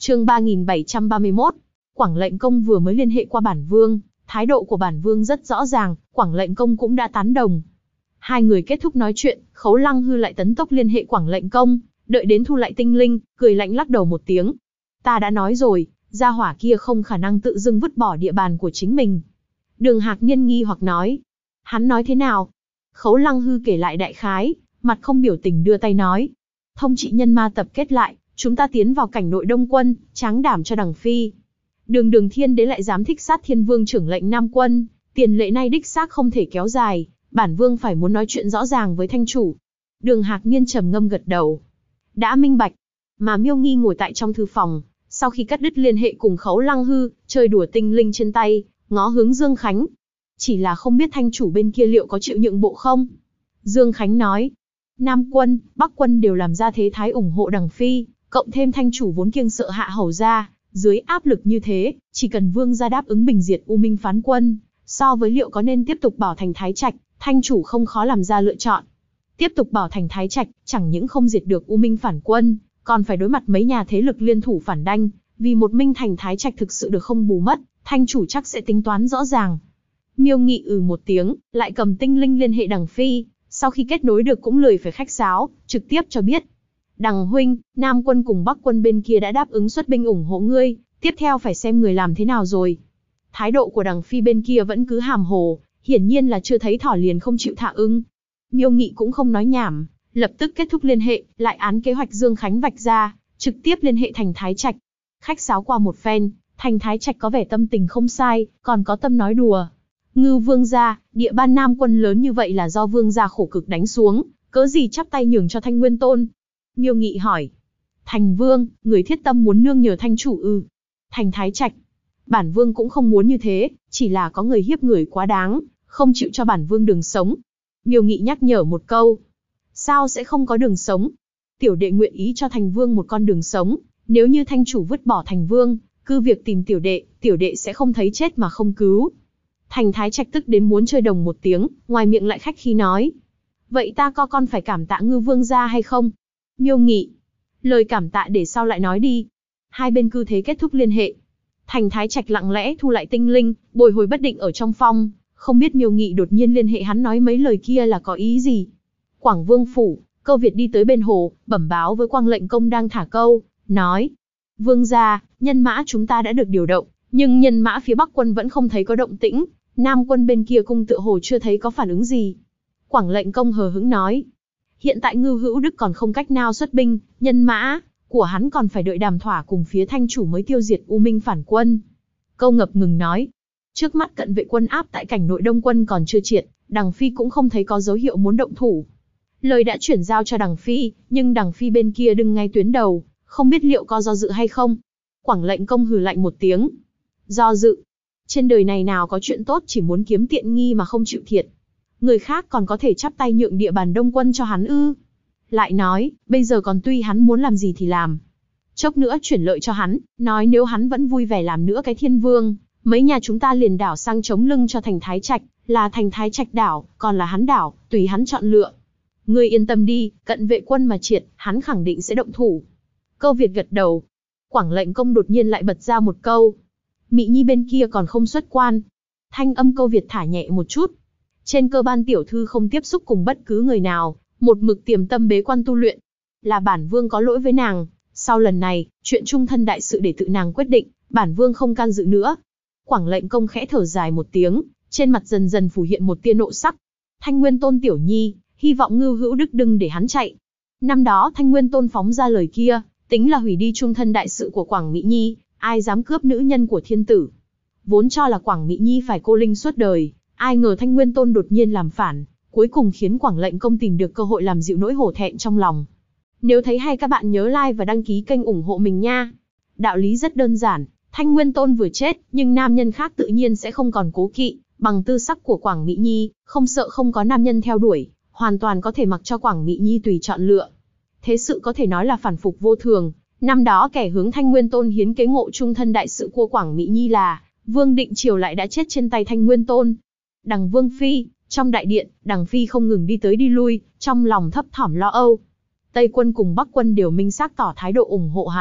Chương 3731. Quảng lệnh công vừa mới liên hệ qua bản vương, thái độ của bản vương rất rõ ràng, Quảng lệnh công cũng đã tán đồng. Hai người kết thúc nói chuyện, Khấu Lăng Hư lại tấn tốc liên hệ Quảng lệnh công, đợi đến thu lại tinh linh, cười lạnh lắc đầu một tiếng. Ta đã nói rồi, gia hỏa kia không khả năng tự dưng vứt bỏ địa bàn của chính mình. Đường Hạc Niên nghi hoặc nói. Hắn nói thế nào? Khấu Lăng Hư kể lại đại khái, mặt không biểu tình đưa tay nói. Thông trị nhân ma tập kết lại, chúng ta tiến vào cảnh nội Đông quân, tráng đảm cho đằng phi. Đường Thiên Đế lại dám thích sát Thiên Vương trưởng lệnh Nam quân, tiền lệ này đích xác không thể kéo dài, bản vương phải muốn nói chuyện rõ ràng với thanh chủ. Đường Hạc Niên trầm ngâm gật đầu. Đã minh bạch. Mà Miêu Nghi ngồi tại trong thư phòng, sau khi cắt đứt liên hệ cùng Khấu Lăng Hư, chơi đùa tinh linh trên tay, ngó hướng Dương Khánh. Chỉ là không biết thanh chủ bên kia liệu có chịu nhượng bộ không? Dương Khánh nói. Nam quân, Bắc quân đều làm ra thế thái ủng hộ đằng phi, cộng thêm thanh chủ vốn kiêng sợ Hạ Hầu gia, dưới áp lực như thế, chỉ cần vương gia đáp ứng bình diệt U Minh phán quân, so với liệu có nên tiếp tục bảo thành Thái Trạch, thanh chủ không khó làm ra lựa chọn. Tiếp tục bảo thành Thái Trạch, chẳng những không diệt được U Minh phản quân, còn phải đối mặt mấy nhà thế lực liên thủ phản đanh, vì một Minh thành Thái Trạch thực sự được không bù mất, thanh chủ chắc sẽ tính toán rõ ràng. Miêu Nghị một tiếng, lại cầm tinh linh liên hệ đằng phi, sau khi kết nối được cũng lười phải khách sáo, trực tiếp cho biết. Đằng huynh, Nam quân cùng Bắc quân bên kia đã đáp ứng xuất binh ủng hộ ngươi, tiếp theo phải xem người làm thế nào rồi. Thái độ của đằng phi bên kia vẫn cứ hàm hồ, hiển nhiên là chưa thấy thỏ liền không chịu thả ưng. Miêu Nghị cũng không nói nhảm, lập tức kết thúc liên hệ, lại án kế hoạch Dương Khánh vạch ra, trực tiếp liên hệ thành Thái Trạch. Khách sáo qua một phen, thành Thái Trạch có vẻ tâm tình không sai, còn có tâm nói đùa. Ngưu vương gia, địa ban Nam quân lớn như vậy là do vương gia khổ cực đánh xuống, cớ gì chắp tay nhường cho Thanh Nguyên Tôn? Miêu Nghị hỏi. Thành vương, người thiết tâm muốn nương nhờ thanh chủ ư? Thành Thái Trạch. Bản vương cũng không muốn như thế, chỉ là có người hiếp người quá đáng, không chịu cho bản vương đường sống. Miêu Nghị nhắc nhở một câu. Sao sẽ không có đường sống? Tiểu đệ nguyện ý cho thành vương một con đường sống, nếu như thanh chủ vứt bỏ thành vương, cứ việc tìm tiểu đệ sẽ không thấy chết mà không cứu. Thành Thái Trạch tức đến muốn chơi đồng một tiếng, ngoài miệng lại khách khí nói. Vậy ta có con phải cảm tạ Ngưu vương gia hay không? Miêu Nghị. Lời cảm tạ để sau lại nói đi. Hai bên cứ thế kết thúc liên hệ. Thành Thái Trạch lặng lẽ thu lại tinh linh, bồi hồi bất định ở trong phong, không biết Miêu Nghị đột nhiên liên hệ hắn nói mấy lời kia là có ý gì. Quảng Vương phủ, Câu Việt đi tới bên hồ, bẩm báo với Quang lệnh công đang thả câu, nói. Vương gia, nhân mã chúng ta đã được điều động, nhưng nhân mã phía Bắc quân vẫn không thấy có động tĩnh, Nam quân bên kia cung tựa hồ chưa thấy có phản ứng gì. Quảng lệnh công hờ hững nói. Hiện tại Ngưu Hữu Đức còn không cách nào xuất binh, nhân mã của hắn còn phải đợi đàm thỏa cùng phía thanh chủ mới tiêu diệt U Minh phản quân. Câu ngập ngừng nói. Trước mắt cận vệ quân áp tại cảnh nội Đông quân còn chưa triệt, đằng phi cũng không thấy có dấu hiệu muốn động thủ. Lời đã chuyển giao cho đằng phi, nhưng đằng phi bên kia đứng ngay tuyến đầu, không biết liệu có do dự hay không. Quảng lệnh công hừ lạnh một tiếng. Do dự? Trên đời này nào có chuyện tốt chỉ muốn kiếm tiện nghi mà không chịu thiệt. Người khác còn có thể chắp tay nhượng địa bàn Đông quân cho hắn ư? Lại nói, bây giờ còn tùy hắn muốn làm gì thì làm. Chốc nữa chuyển lợi cho hắn, nói nếu hắn vẫn vui vẻ làm nữa cái thiên vương, mấy nhà chúng ta liền đảo sang chống lưng cho thành Thái Trạch, là thành Thái Trạch đảo, còn là hắn đảo, tùy hắn chọn lựa. Ngươi yên tâm đi, cận vệ quân mà triệt, hắn khẳng định sẽ động thủ. Câu Việt gật đầu. Quảng lệnh công đột nhiên lại bật ra một câu. Mị Nhi bên kia còn không xuất quan. Thanh âm Câu Việt thả nhẹ một chút. Trên cơ bản tiểu thư không tiếp xúc cùng bất cứ người nào, một mực tiềm tâm bế quan tu luyện. Là bản vương có lỗi với nàng, sau lần này, chuyện trung thân đại sự để tự nàng quyết định, bản vương không can dự nữa. Quảng lệnh công khẽ thở dài một tiếng, trên mặt dần dần phủ hiện một tia nộ sắc. Thanh Nguyên Tôn tiểu nhi, hy vọng Ngưu Hữu Đức đừng để hắn chạy. Năm đó Thanh Nguyên Tôn phóng ra lời kia, tính là hủy đi trung thân đại sự của Quảng Mỹ Nhi, ai dám cướp nữ nhân của thiên tử. Vốn cho là Quảng Mỹ Nhi phải cô linh suốt đời, ai ngờ Thanh Nguyên Tôn đột nhiên làm phản, cuối cùng khiến Quảng lệnh công tìm được cơ hội làm dịu nỗi hổ thẹn trong lòng. Nếu thấy hay các bạn nhớ like và đăng ký kênh ủng hộ mình nha. Đạo lý rất đơn giản, Thanh Nguyên Tôn vừa chết, nhưng nam nhân khác tự nhiên sẽ không còn cố kỵ, bằng tư sắc của Quảng Mỹ Nhi, không sợ không có nam nhân theo đuổi, hoàn toàn có thể mặc cho Quảng Mỹ Nhi tùy chọn lựa. Thế sự có thể nói là phản phục vô thường, năm đó kẻ hướng Thanh Nguyên Tôn hiến kế ngộ trung thân đại sự của Quảng Mỹ Nhi là Vương Định Triều lại đã chết trên tay Thanh Nguyên Tôn. Đằng Vương Phi, trong đại điện, đằng Phi không ngừng đi tới đi lui, trong lòng thấp thỏm lo âu. Tây quân cùng Bắc quân đều minh xác tỏ thái độ ủng hộ hắn,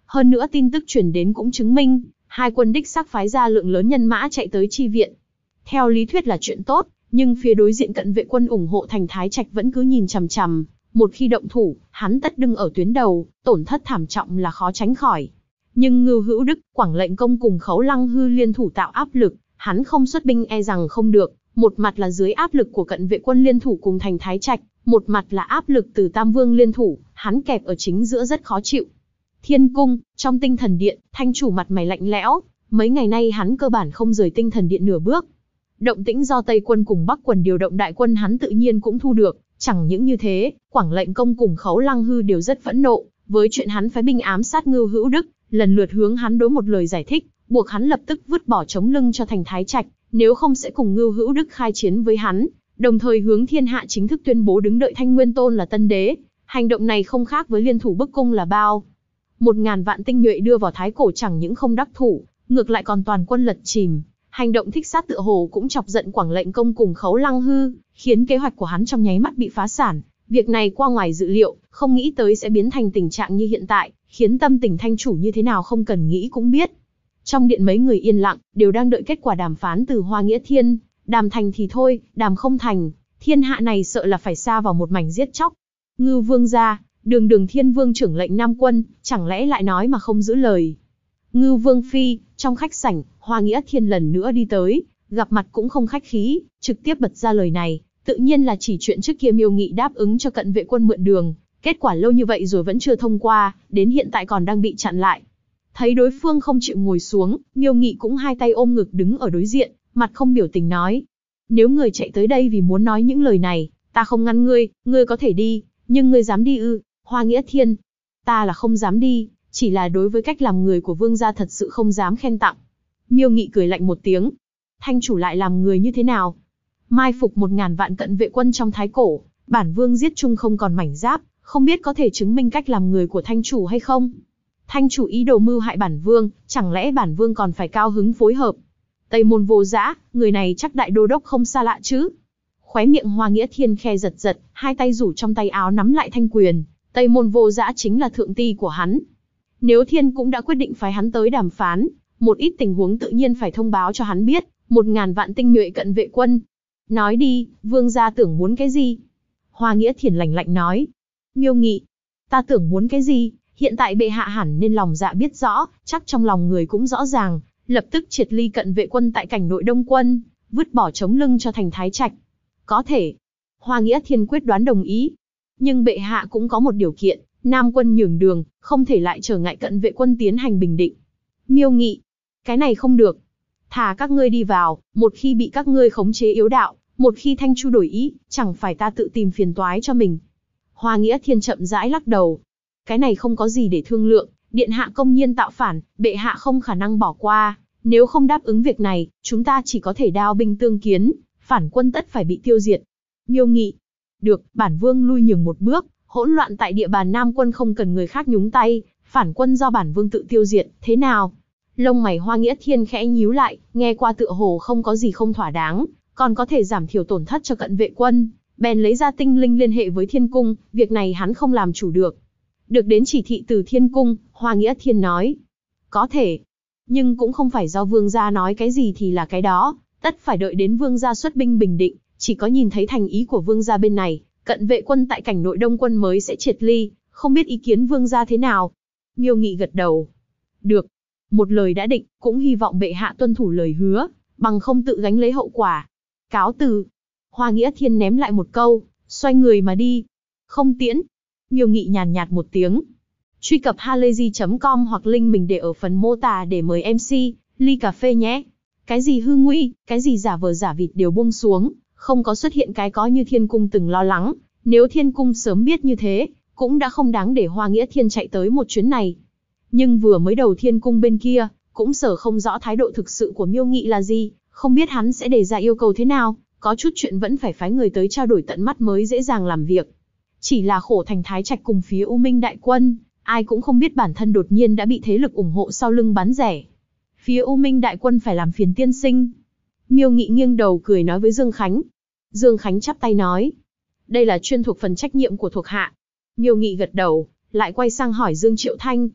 Hơn nữa tin tức truyền đến cũng chứng minh, hai quân đích xác phái ra lượng lớn nhân mã chạy tới chi viện. Theo lý thuyết là chuyện tốt, nhưng phía đối diện cận vệ quân ủng hộ thành Thái Trạch vẫn cứ nhìn chằm chằm. Một khi động thủ, hắn tất đứng ở tuyến đầu, tổn thất thảm trọng là khó tránh khỏi. Nhưng Ngưu Hữu Đức, Quảng Lệnh Công cùng Khấu Lăng Hư liên thủ tạo áp lực, hắn không xuất binh e rằng không được. Một mặt là dưới áp lực của cận vệ quân liên thủ cùng thành Thái Trạch, một mặt là áp lực từ Tam Vương liên thủ, hắn kẹp ở chính giữa rất khó chịu. Thiên Cung, trong Tinh Thần Điện, Thanh chủ mặt mày lạnh lẽo, mấy ngày nay hắn cơ bản không rời Tinh Thần Điện nửa bước. Động tĩnh do Tây quân cùng Bắc quân điều động đại quân hắn tự nhiên cũng thu được, chẳng những như thế, Quảng Lệnh Công cùng Khấu Lăng Hư đều rất phẫn nộ, với chuyện hắn phái binh ám sát Ngưu Hữu Đức, lần lượt hướng hắn đối một lời giải thích, buộc hắn lập tức vứt bỏ chống lưng cho thành Thái Trạch, nếu không sẽ cùng Ngưu Hữu Đức khai chiến với hắn, đồng thời hướng thiên hạ chính thức tuyên bố đứng đợi Thanh Nguyên Tôn là tân đế. Hành động này không khác với liên thủ bức cung là bao. 1000 vạn tinh nhuệ đưa vào Thái Cổ chẳng những không đắc thủ, ngược lại còn toàn quân lật chìm. Hành động thích sát tựa hồ cũng chọc giận Quảng Lệnh Công cùng Khấu Lăng Hư, khiến kế hoạch của hắn trong nháy mắt bị phá sản. Việc này qua ngoài dự liệu, không nghĩ tới sẽ biến thành tình trạng như hiện tại, khiến tâm tình Thanh chủ như thế nào không cần nghĩ cũng biết. Trong điện mấy người yên lặng, đều đang đợi kết quả đàm phán từ Hoa Nghĩa Thiên. Đàm thành thì thôi, đàm không thành, thiên hạ này sợ là phải sa vào một mảnh giết chóc. Ngưu Vương gia, Đường Thiên Vương trưởng lệnh Nam quân, chẳng lẽ lại nói mà không giữ lời. Ngưu Vương phi, trong khách sảnh, Hoa Nghĩa Thiên lần nữa đi tới, gặp mặt cũng không khách khí, trực tiếp bật ra lời này, tự nhiên là chỉ chuyện trước kia Miêu Nghị đáp ứng cho cận vệ quân mượn đường, kết quả lâu như vậy rồi vẫn chưa thông qua, đến hiện tại còn đang bị chặn lại. Thấy đối phương không chịu ngồi xuống, Miêu Nghị cũng hai tay ôm ngực đứng ở đối diện, mặt không biểu tình nói: nếu người chạy tới đây vì muốn nói những lời này, ta không ngăn ngươi có thể đi, nhưng ngươi dám đi ư? Hoa Nghĩa Thiên, ta là không dám đi, chỉ là đối với cách làm người của vương gia thật sự không dám khen tặng. Miêu Nghị cười lạnh một tiếng, Thanh chủ lại làm người như thế nào? Mai phục 1000 vạn cận vệ quân trong Thái Cổ, bản vương giết chung không còn mảnh giáp, không biết có thể chứng minh cách làm người của Thanh chủ hay không? Thanh chủ ý đồ mưu hại bản vương, chẳng lẽ bản vương còn phải cao hứng phối hợp? Tây Môn Vô Dã, người này chắc đại đô đốc không xa lạ chứ? Khóe miệng Hoa Nghĩa Thiên khe giật giật, hai tay rủ trong tay áo nắm lại thanh quyền. Tây Môn Vô Dã chính là thượng ti của hắn. Nếu Thiên cũng đã quyết định phái hắn tới đàm phán, một ít tình huống tự nhiên phải thông báo cho hắn biết. 1000 vạn tinh nhuệ cận vệ quân. Nói đi, vương gia tưởng muốn cái gì? Hoa Nghĩa Thiên lạnh lạnh nói. Miêu Nghị, ta tưởng muốn cái gì? Hiện tại bệ hạ hẳn nên lòng dạ biết rõ, chắc trong lòng người cũng rõ ràng, lập tức triệt ly cận vệ quân tại cảnh nội Đông quân, vứt bỏ chống lưng cho thành Thái Trạch. Có thể. Hoa Nghĩa Thiên quyết đoán đồng ý. Nhưng bệ hạ cũng có một điều kiện, Nam quân nhường đường, không thể lại trở ngại cận vệ quân tiến hành bình định. Miêu Nghị, cái này không được. Thà các ngươi đi vào, một khi bị các ngươi khống chế yếu đạo, một khi Thanh Chu đổi ý, chẳng phải ta tự tìm phiền toái cho mình. Hoa Nghĩa Thiên chậm rãi lắc đầu. Cái này không có gì để thương lượng, điện hạ công nhiên tạo phản, bệ hạ không khả năng bỏ qua. Nếu không đáp ứng việc này, chúng ta chỉ có thể đao binh tương kiến, phản quân tất phải bị tiêu diệt. Miêu Nghị, được, bản vương lui nhường một bước, hỗn loạn tại địa bàn Nam quân không cần người khác nhúng tay, phản quân do bản vương tự tiêu diệt, thế nào? Lông mày Hoa Nghĩa Thiên khẽ nhíu lại, nghe qua tựa hồ không có gì không thỏa đáng, còn có thể giảm thiểu tổn thất cho cận vệ quân, bèn lấy ra tinh linh liên hệ với Thiên cung, việc này hắn không làm chủ được. Được đến chỉ thị từ Thiên cung, Hoa Nghĩa Thiên nói, có thể, nhưng cũng không phải do vương gia nói cái gì thì là cái đó, tất phải đợi đến vương gia xuất binh bình định, chỉ có nhìn thấy thành ý của vương gia bên này, cận vệ quân tại cảnh nội Đông quân mới sẽ triệt ly, không biết ý kiến vương gia thế nào. Miêu Nghị gật đầu. Được, một lời đã định, cũng hy vọng bệ hạ tuân thủ lời hứa, bằng không tự gánh lấy hậu quả. Cáo từ. Hoa Nghĩa Thiên ném lại một câu, xoay người mà đi. Không tiễn. Miêu Nghị nhàn nhạt một tiếng. Truy cập halayzi.com hoặc link mình để ở phần mô tả để mời MC, ly cà phê nhé. Cái gì hư nguy, cái gì giả vờ giả vịt đều buông xuống, không có xuất hiện cái có như Thiên cung từng lo lắng. Nếu Thiên cung sớm biết như thế, cũng đã không đáng để Hoa Nghĩa Thiên chạy tới một chuyến này. Nhưng vừa mới đầu Thiên cung bên kia, cũng sở không rõ thái độ thực sự của Miêu Nghị là gì, không biết hắn sẽ đề ra yêu cầu thế nào, có chút chuyện vẫn phải phái người tới trao đổi tận mắt mới dễ dàng làm việc. Chỉ là khổ thành Thái Trạch cùng phía U Minh đại quân, ai cũng không biết bản thân đột nhiên đã bị thế lực ủng hộ sau lưng bán rẻ. Phía U Minh đại quân phải làm phiền tiên sinh. Miêu Nghị nghiêng đầu cười nói với Dương Khánh. Dương Khánh chắp tay nói, đây là chuyên thuộc phần trách nhiệm của thuộc hạ. Miêu Nghị gật đầu, lại quay sang hỏi Dương Triệu Thanh.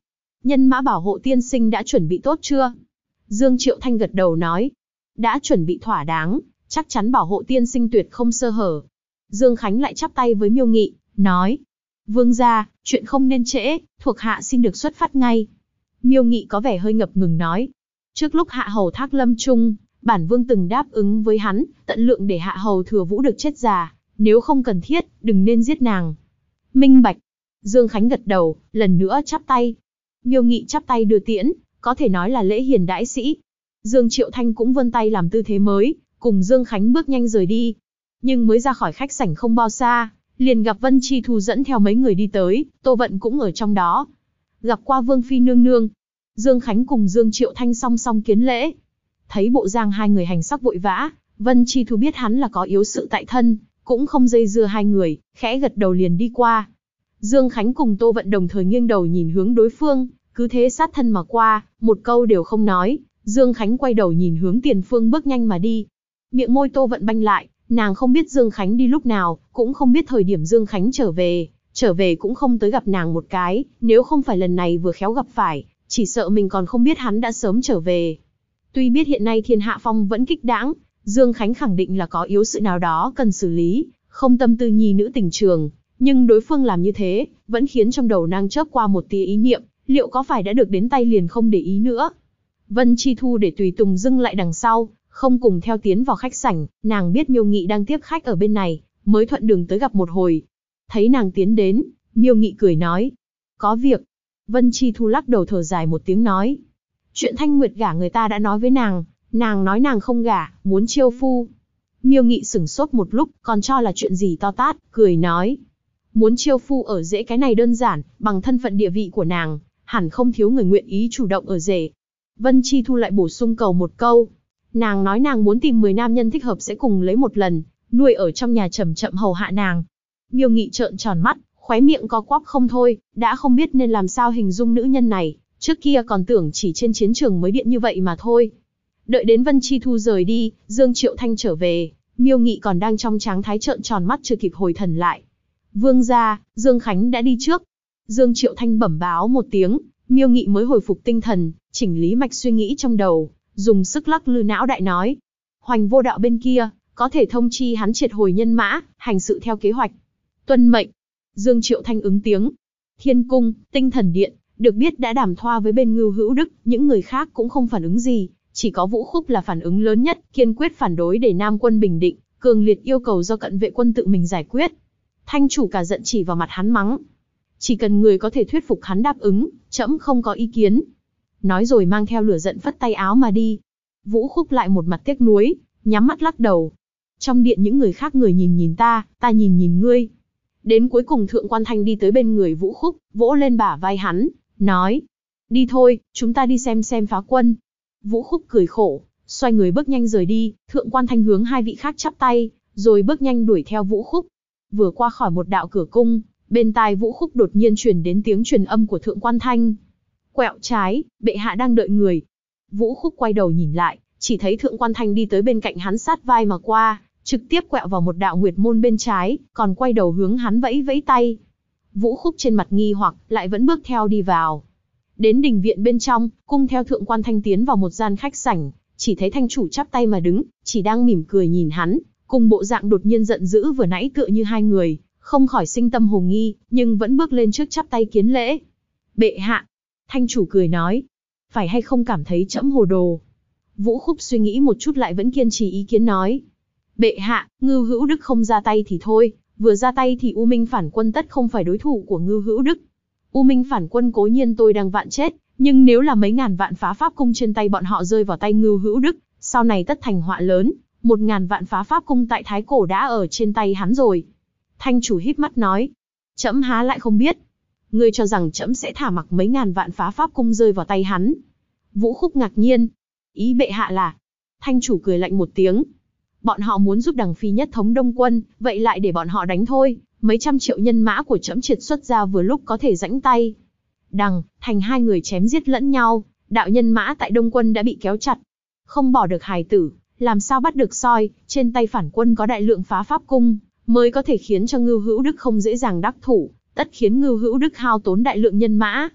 Nhân mã bảo hộ tiên sinh đã chuẩn bị tốt chưa? Dương Triệu Thanh gật đầu nói. Đã chuẩn bị thỏa đáng, chắc chắn bảo hộ tiên sinh tuyệt không sơ hở. Dương Khánh lại chắp tay với Miêu Nghị, nói. Vương gia, chuyện không nên trễ, thuộc hạ xin được xuất phát ngay. Miêu Nghị có vẻ hơi ngập ngừng nói. Trước lúc hạ hầu Thác lâm chung, bản vương từng đáp ứng với hắn, tận lượng để hạ hầu Thừa Vũ được chết già, nếu không cần thiết, đừng nên giết nàng. Minh bạch. Dương Khánh gật đầu, lần nữa chắp tay. Miêu Nghị chắp tay đưa tiễn, có thể nói là lễ hiền đãi sĩ. Dương Triệu Thanh cũng vươn tay làm tư thế mới, cùng Dương Khánh bước nhanh rời đi. Nhưng mới ra khỏi khách sảnh không bao xa, liền gặp Vân Chi Thu dẫn theo mấy người đi tới, Tô Vận cũng ở trong đó. Gặp qua Vương Phi nương nương. Dương Khánh cùng Dương Triệu Thanh song song kiến lễ. Thấy bộ dạng hai người hành sắc vội vã, Vân Chi Thu biết hắn là có yếu sự tại thân, cũng không dây dưa hai người, khẽ gật đầu liền đi qua. Dương Khánh cùng Tô Vận đồng thời nghiêng đầu nhìn hướng đối phương, cứ thế sát thân mà qua, một câu đều không nói. Dương Khánh quay đầu nhìn hướng tiền phương bước nhanh mà đi. Miệng môi Tô Vận banh lại, nàng không biết Dương Khánh đi lúc nào, cũng không biết thời điểm Dương Khánh trở về cũng không tới gặp nàng một cái, nếu không phải lần này vừa khéo gặp phải, chỉ sợ mình còn không biết hắn đã sớm trở về. Tuy biết hiện nay thiên hạ phong vẫn kích đãng, Dương Khánh khẳng định là có yếu sự nào đó cần xử lý, không tâm tư nhi nữ tình trường, nhưng đối phương làm như thế, vẫn khiến trong đầu nàng chớp qua một tia ý niệm, liệu có phải đã được đến tay liền không để ý nữa. Vân Chi Thu để tùy tùng dưng lại đằng sau, không cùng theo tiến vào khách sảnh, nàng biết Miêu Nghị đang tiếp khách ở bên này, mới thuận đường tới gặp một hồi. Thấy nàng tiến đến, Miêu Nghị cười nói, có việc. Vân Chi Thu lắc đầu thở dài một tiếng nói, chuyện Thanh Nguyệt gả người ta đã nói với nàng nói nàng không gả, muốn chiêu phu. Miêu Nghị sửng sốt một lúc, còn cho là chuyện gì to tát, cười nói, muốn chiêu phu ở rễ cái này đơn giản, bằng thân phận địa vị của nàng, hẳn không thiếu người nguyện ý chủ động ở rể. Vân Chi Thu lại bổ sung cầu một câu, nàng nói nàng muốn tìm 10 nam nhân thích hợp sẽ cùng lấy một lần, nuôi ở trong nhà chậm chậm hầu hạ nàng. Miêu Nghị trợn tròn mắt, khóe miệng co quắp không thôi, đã không biết nên làm sao hình dung nữ nhân này, trước kia còn tưởng chỉ trên chiến trường mới điện như vậy mà thôi. Đợi đến Vân Chi Thu rời đi, Dương Triệu Thanh trở về, Miêu Nghị còn đang trong trạng thái trợn tròn mắt chưa kịp hồi thần lại. Vương gia, Dương Khánh đã đi trước. Dương Triệu Thanh bẩm báo một tiếng, Miêu Nghị mới hồi phục tinh thần, chỉnh lý mạch suy nghĩ trong đầu, dùng sức lắc lư não đại nói. Hoành Vô Đạo bên kia, có thể thông chi hắn triệt hồi nhân mã, hành sự theo kế hoạch. Tuân mệnh. Dương Triệu Thanh ứng tiếng. Thiên Cung, Tinh Thần Điện, được biết đã đàm thoa với bên Ngưu Hữu Đức, những người khác cũng không phản ứng gì, chỉ có Vũ Khúc là phản ứng lớn nhất, kiên quyết phản đối để Nam quân bình định, cường liệt yêu cầu do cận vệ quân tự mình giải quyết. Thanh chủ cả giận chỉ vào mặt hắn mắng. Chỉ cần người có thể thuyết phục hắn đáp ứng, trẫm không có ý kiến. Nói rồi mang theo lửa giận phất tay áo mà đi. Vũ Khúc lại một mặt tiếc nuối, nhắm mắt lắc đầu. Trong điện những người khác người nhìn nhìn ta nhìn ngươi. Đến cuối cùng Thượng Quan Thanh đi tới bên người Vũ Khúc, vỗ lên bả vai hắn, nói. Đi thôi, chúng ta đi xem phá quân. Vũ Khúc cười khổ, xoay người bước nhanh rời đi, Thượng Quan Thanh hướng hai vị khác chắp tay, rồi bước nhanh đuổi theo Vũ Khúc. Vừa qua khỏi một đạo cửa cung, bên tai Vũ Khúc đột nhiên truyền đến tiếng truyền âm của Thượng Quan Thanh. Quẹo trái, bệ hạ đang đợi người. Vũ Khúc quay đầu nhìn lại, chỉ thấy Thượng Quan Thanh đi tới bên cạnh hắn sát vai mà qua, trực tiếp quẹo vào một đạo nguyệt môn bên trái, còn quay đầu hướng hắn vẫy vẫy tay. Vũ Khúc trên mặt nghi hoặc, lại vẫn bước theo đi vào. Đến đình viện bên trong, cung theo Thượng Quan Thanh tiến vào một gian khách sảnh, chỉ thấy thanh chủ chắp tay mà đứng, chỉ đang mỉm cười nhìn hắn, cùng bộ dạng đột nhiên giận dữ vừa nãy tựa như hai người, không khỏi sinh tâm hồ nghi, nhưng vẫn bước lên trước chắp tay kiến lễ. Bệ hạ. Thanh chủ cười nói, phải hay không cảm thấy trẫm hồ đồ? Vũ Khúc suy nghĩ một chút lại vẫn kiên trì ý kiến nói. Bệ hạ, Ngưu Hữu Đức không ra tay thì thôi, vừa ra tay thì U Minh phản quân tất không phải đối thủ của Ngưu Hữu Đức. U Minh phản quân cố nhiên tôi đang vạn chết, nhưng nếu là mấy ngàn vạn phá pháp cung trên tay bọn họ rơi vào tay Ngưu Hữu Đức, sau này tất thành họa lớn, 1000 vạn phá pháp cung tại Thái Cổ đã ở trên tay hắn rồi. Thanh chủ híp mắt nói, trẫm há lại không biết. Ngươi cho rằng trẫm sẽ thả mặc mấy ngàn vạn phá pháp cung rơi vào tay hắn? Vũ Khúc ngạc nhiên, ý bệ hạ là? Thanh chủ cười lạnh một tiếng. Bọn họ muốn giúp đằng phi nhất thống Đông quân, vậy lại để bọn họ đánh thôi, mấy trăm triệu nhân mã của trẫm triệt xuất ra vừa lúc có thể rãnh tay. Đằng, thành hai người chém giết lẫn nhau, đạo nhân mã tại Đông quân đã bị kéo chặt. Không bỏ được hài tử, làm sao bắt được soi, trên tay phản quân có đại lượng phá pháp cung, mới có thể khiến cho Ngưu Hữu Đức không dễ dàng đắc thủ, tất khiến Ngưu Hữu Đức hao tốn đại lượng nhân mã.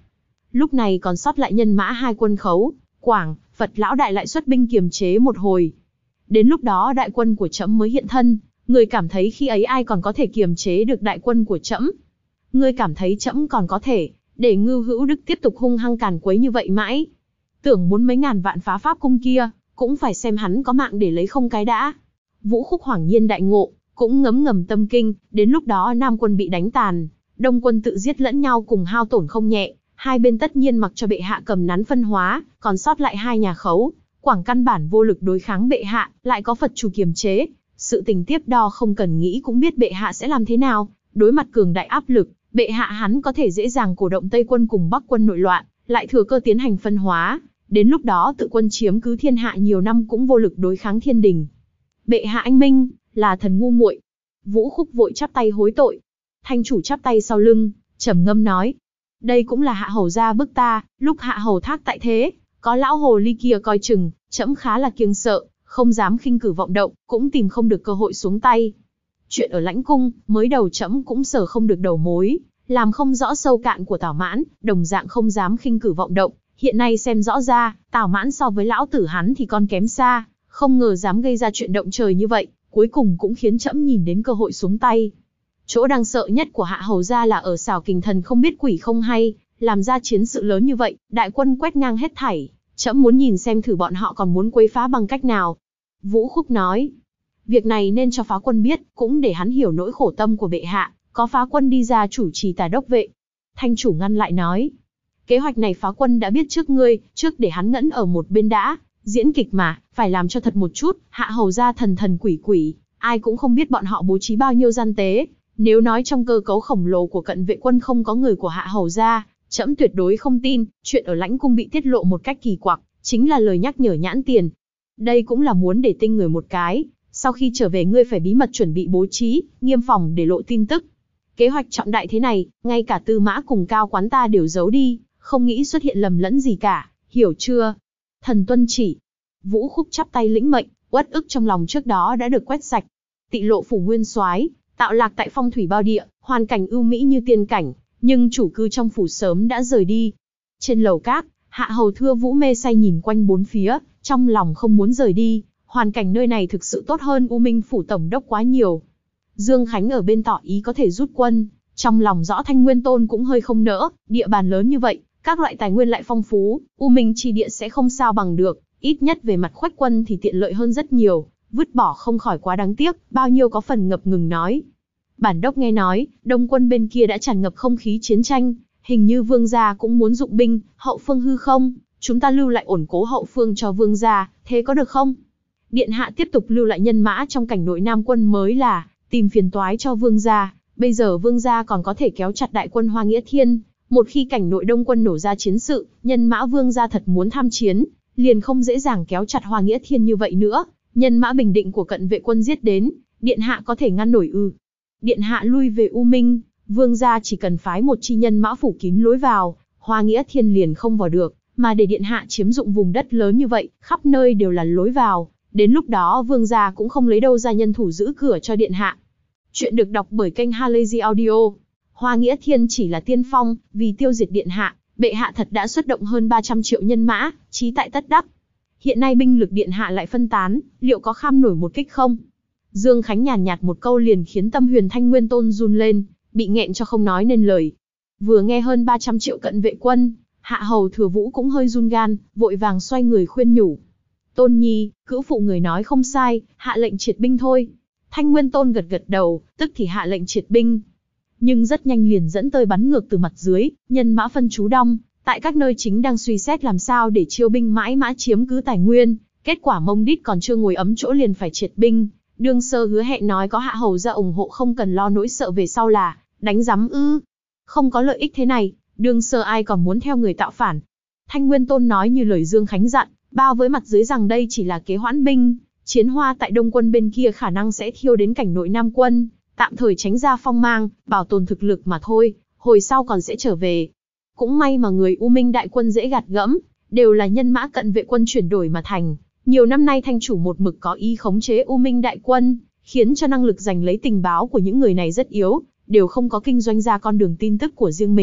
Lúc này còn sót lại nhân mã hai quân Khấu, Quảng, Phật lão đại lại xuất binh kiềm chế một hồi. Đến lúc đó đại quân của trẫm mới hiện thân, người cảm thấy khi ấy ai còn có thể kiềm chế được đại quân của trẫm? Ngươi cảm thấy trẫm còn có thể để Ngưu Hữu Đức tiếp tục hung hăng càn quấy như vậy mãi? Tưởng muốn mấy ngàn vạn phá pháp cung kia, cũng phải xem hắn có mạng để lấy không cái đã. Vũ Khúc hoảng nhiên đại ngộ, cũng ngấm ngầm tâm kinh, đến lúc đó Nam quân bị đánh tàn, Đông quân tự giết lẫn nhau cùng hao tổn không nhẹ, hai bên tất nhiên mặc cho bệ hạ cầm nắn phân hóa, còn sót lại hai nhà Khấu, Quảng căn bản vô lực đối kháng bệ hạ, lại có Phật chủ kiềm chế, sự tình tiếp đo không cần nghĩ cũng biết bệ hạ sẽ làm thế nào. Đối mặt cường đại áp lực, bệ hạ hắn có thể dễ dàng cổ động Tây quân cùng Bắc quân nội loạn, lại thừa cơ tiến hành phân hóa, đến lúc đó tự quân chiếm cứ thiên hạ nhiều năm cũng vô lực đối kháng thiên đình. Bệ hạ anh minh, là thần ngu muội. Vũ Khúc vội chắp tay hối tội. Thanh chủ chắp tay sau lưng, trầm ngâm nói: đây cũng là hạ hầu gia bức ta, lúc hạ hầu thác tại thế, có lão hồ ly kia coi chừng, trẫm khá là kiêng sợ, không dám khinh cử vọng động, cũng tìm không được cơ hội xuống tay. Chuyện ở lãnh cung, mới đầu trẫm cũng sở không được đầu mối, làm không rõ sâu cạn của Tào Mãn, đồng dạng không dám khinh cử vọng động. Hiện nay xem rõ ra, Tào Mãn so với lão tử hắn thì còn kém xa, không ngờ dám gây ra chuyện động trời như vậy, cuối cùng cũng khiến trẫm nhìn đến cơ hội xuống tay. Chỗ đáng sợ nhất của hạ hầu gia là ở Xảo Kình Thần không biết quỷ không hay, làm ra chiến sự lớn như vậy, đại quân quét ngang hết thảy, trẫm muốn nhìn xem thử bọn họ còn muốn quấy phá bằng cách nào. Vũ Khúc nói: việc này nên cho phá quân biết, cũng để hắn hiểu nỗi khổ tâm của bệ hạ, có phá quân đi ra chủ trì Tà Đốc vệ. Thanh chủ ngăn lại nói: kế hoạch này phá quân đã biết trước ngươi, trước để hắn ngẫn ở một bên đã, diễn kịch mà, phải làm cho thật một chút. Hạ hầu gia thần thần quỷ quỷ, ai cũng không biết bọn họ bố trí bao nhiêu gian tế. Nếu nói trong cơ cấu khổng lồ của cận vệ quân không có người của hạ hầu gia, trẫm tuyệt đối không tin. Chuyện ở lãnh cung bị tiết lộ một cách kỳ quặc, chính là lời nhắc nhở nhãn tiền. Đây cũng là muốn để tinh người một cái, sau khi trở về ngươi phải bí mật chuẩn bị bố trí, nghiêm phòng để lộ tin tức. Kế hoạch trọng đại thế này, ngay cả Tư Mã cùng Cao Quán ta đều giấu đi, không nghĩ xuất hiện lầm lẫn gì cả, hiểu chưa? Thần tuân chỉ. Vũ Khúc chắp tay lĩnh mệnh, uất ức trong lòng trước đó đã được quét sạch. Tị lộ phủ nguyên soái, tạo lạc tại phong thủy bao địa, hoàn cảnh ưu mỹ như tiên cảnh, nhưng chủ cư trong phủ sớm đã rời đi. Trên lầu cát, hạ hầu Thưa Vũ mê say nhìn quanh bốn phía, trong lòng không muốn rời đi. Hoàn cảnh nơi này thực sự tốt hơn U Minh phủ tổng đốc quá nhiều. Dương Khánh ở bên tỏ ý có thể rút quân, trong lòng rõ Thanh Nguyên Tôn cũng hơi không nỡ, địa bàn lớn như vậy, các loại tài nguyên lại phong phú, U Minh chi địa sẽ không sao bằng được, ít nhất về mặt khuếch quân thì tiện lợi hơn rất nhiều, vứt bỏ không khỏi quá đáng tiếc, bao nhiêu có phần ngập ngừng nói. Bản đốc nghe nói, Đông quân bên kia đã tràn ngập không khí chiến tranh, hình như vương gia cũng muốn dụng binh, hậu phương hư không, chúng ta lưu lại ổn cố hậu phương cho vương gia, thế có được không? Điện hạ tiếp tục lưu lại nhân mã trong cảnh nội Nam quân mới là tìm phiền toái cho vương gia, bây giờ vương gia còn có thể kéo chặt đại quân Hoa Nghĩa Thiên, một khi cảnh nội Đông quân nổ ra chiến sự, nhân mã vương gia thật muốn tham chiến, liền không dễ dàng kéo chặt Hoa Nghĩa Thiên như vậy nữa, nhân mã bình định của cận vệ quân giết đến, điện hạ có thể ngăn nổi ư? Điện hạ lui về U Minh, vương gia chỉ cần phái một chi nhân mã phủ kín lối vào, Hoa Nghĩa Thiên liền không vào được, mà để điện hạ chiếm dụng vùng đất lớn như vậy, khắp nơi đều là lối vào. Đến lúc đó vương gia cũng không lấy đâu ra nhân thủ giữ cửa cho điện hạ. Chuyện được đọc bởi kênh Halazy Audio. Hoa Nghĩa Thiên chỉ là tiên phong, vì tiêu diệt điện hạ, bệ hạ thật đã xuất động hơn 300 triệu nhân mã, chí tại tất đắc. Hiện nay binh lực điện hạ lại phân tán, liệu có kham nổi một kích không? Dương Khánh nhàn nhạt một câu liền khiến tâm huyền Thanh Nguyên Tôn run lên, bị nghẹn cho không nói nên lời. Vừa nghe hơn 300 triệu cận vệ quân, hạ hầu Thừa Vũ cũng hơi run gan, vội vàng xoay người khuyên nhủ. Tôn nhi, cữu phụ người nói không sai, hạ lệnh triệt binh thôi. Thanh Nguyên Tôn gật gật đầu, tức thì hạ lệnh triệt binh. Nhưng rất nhanh liền dẫn tơi bắn ngược từ mặt dưới, nhân mã phân trú đông, tại các nơi chính đang suy xét làm sao để chiêu binh mãi mã chiếm cứ tài nguyên. Kết quả Mông Đít còn chưa ngồi ấm chỗ liền phải triệt binh. Đương Sơ hứa hẹn nói có hạ hầu ra ủng hộ không cần lo nỗi sợ về sau là đánh giám ư? Không có lợi ích thế này, Đương Sơ ai còn muốn theo người tạo phản? Thanh Nguyên Tôn nói như lời Dương Khánh dặn, bao với mặt dưới rằng đây chỉ là kế hoãn binh, chiến hoa tại Đông quân bên kia khả năng sẽ thiêu đến cảnh nội Nam quân, tạm thời tránh ra phong mang, bảo tồn thực lực mà thôi, hồi sau còn sẽ trở về. Cũng may mà người U Minh đại quân dễ gạt gẫm, đều là nhân mã cận vệ quân chuyển đổi mà thành. Nhiều năm nay thanh chủ một mực có ý khống chế U Minh đại quân, khiến cho năng lực giành lấy tình báo của những người này rất yếu, đều không có kinh doanh ra con đường tin tức của riêng mình.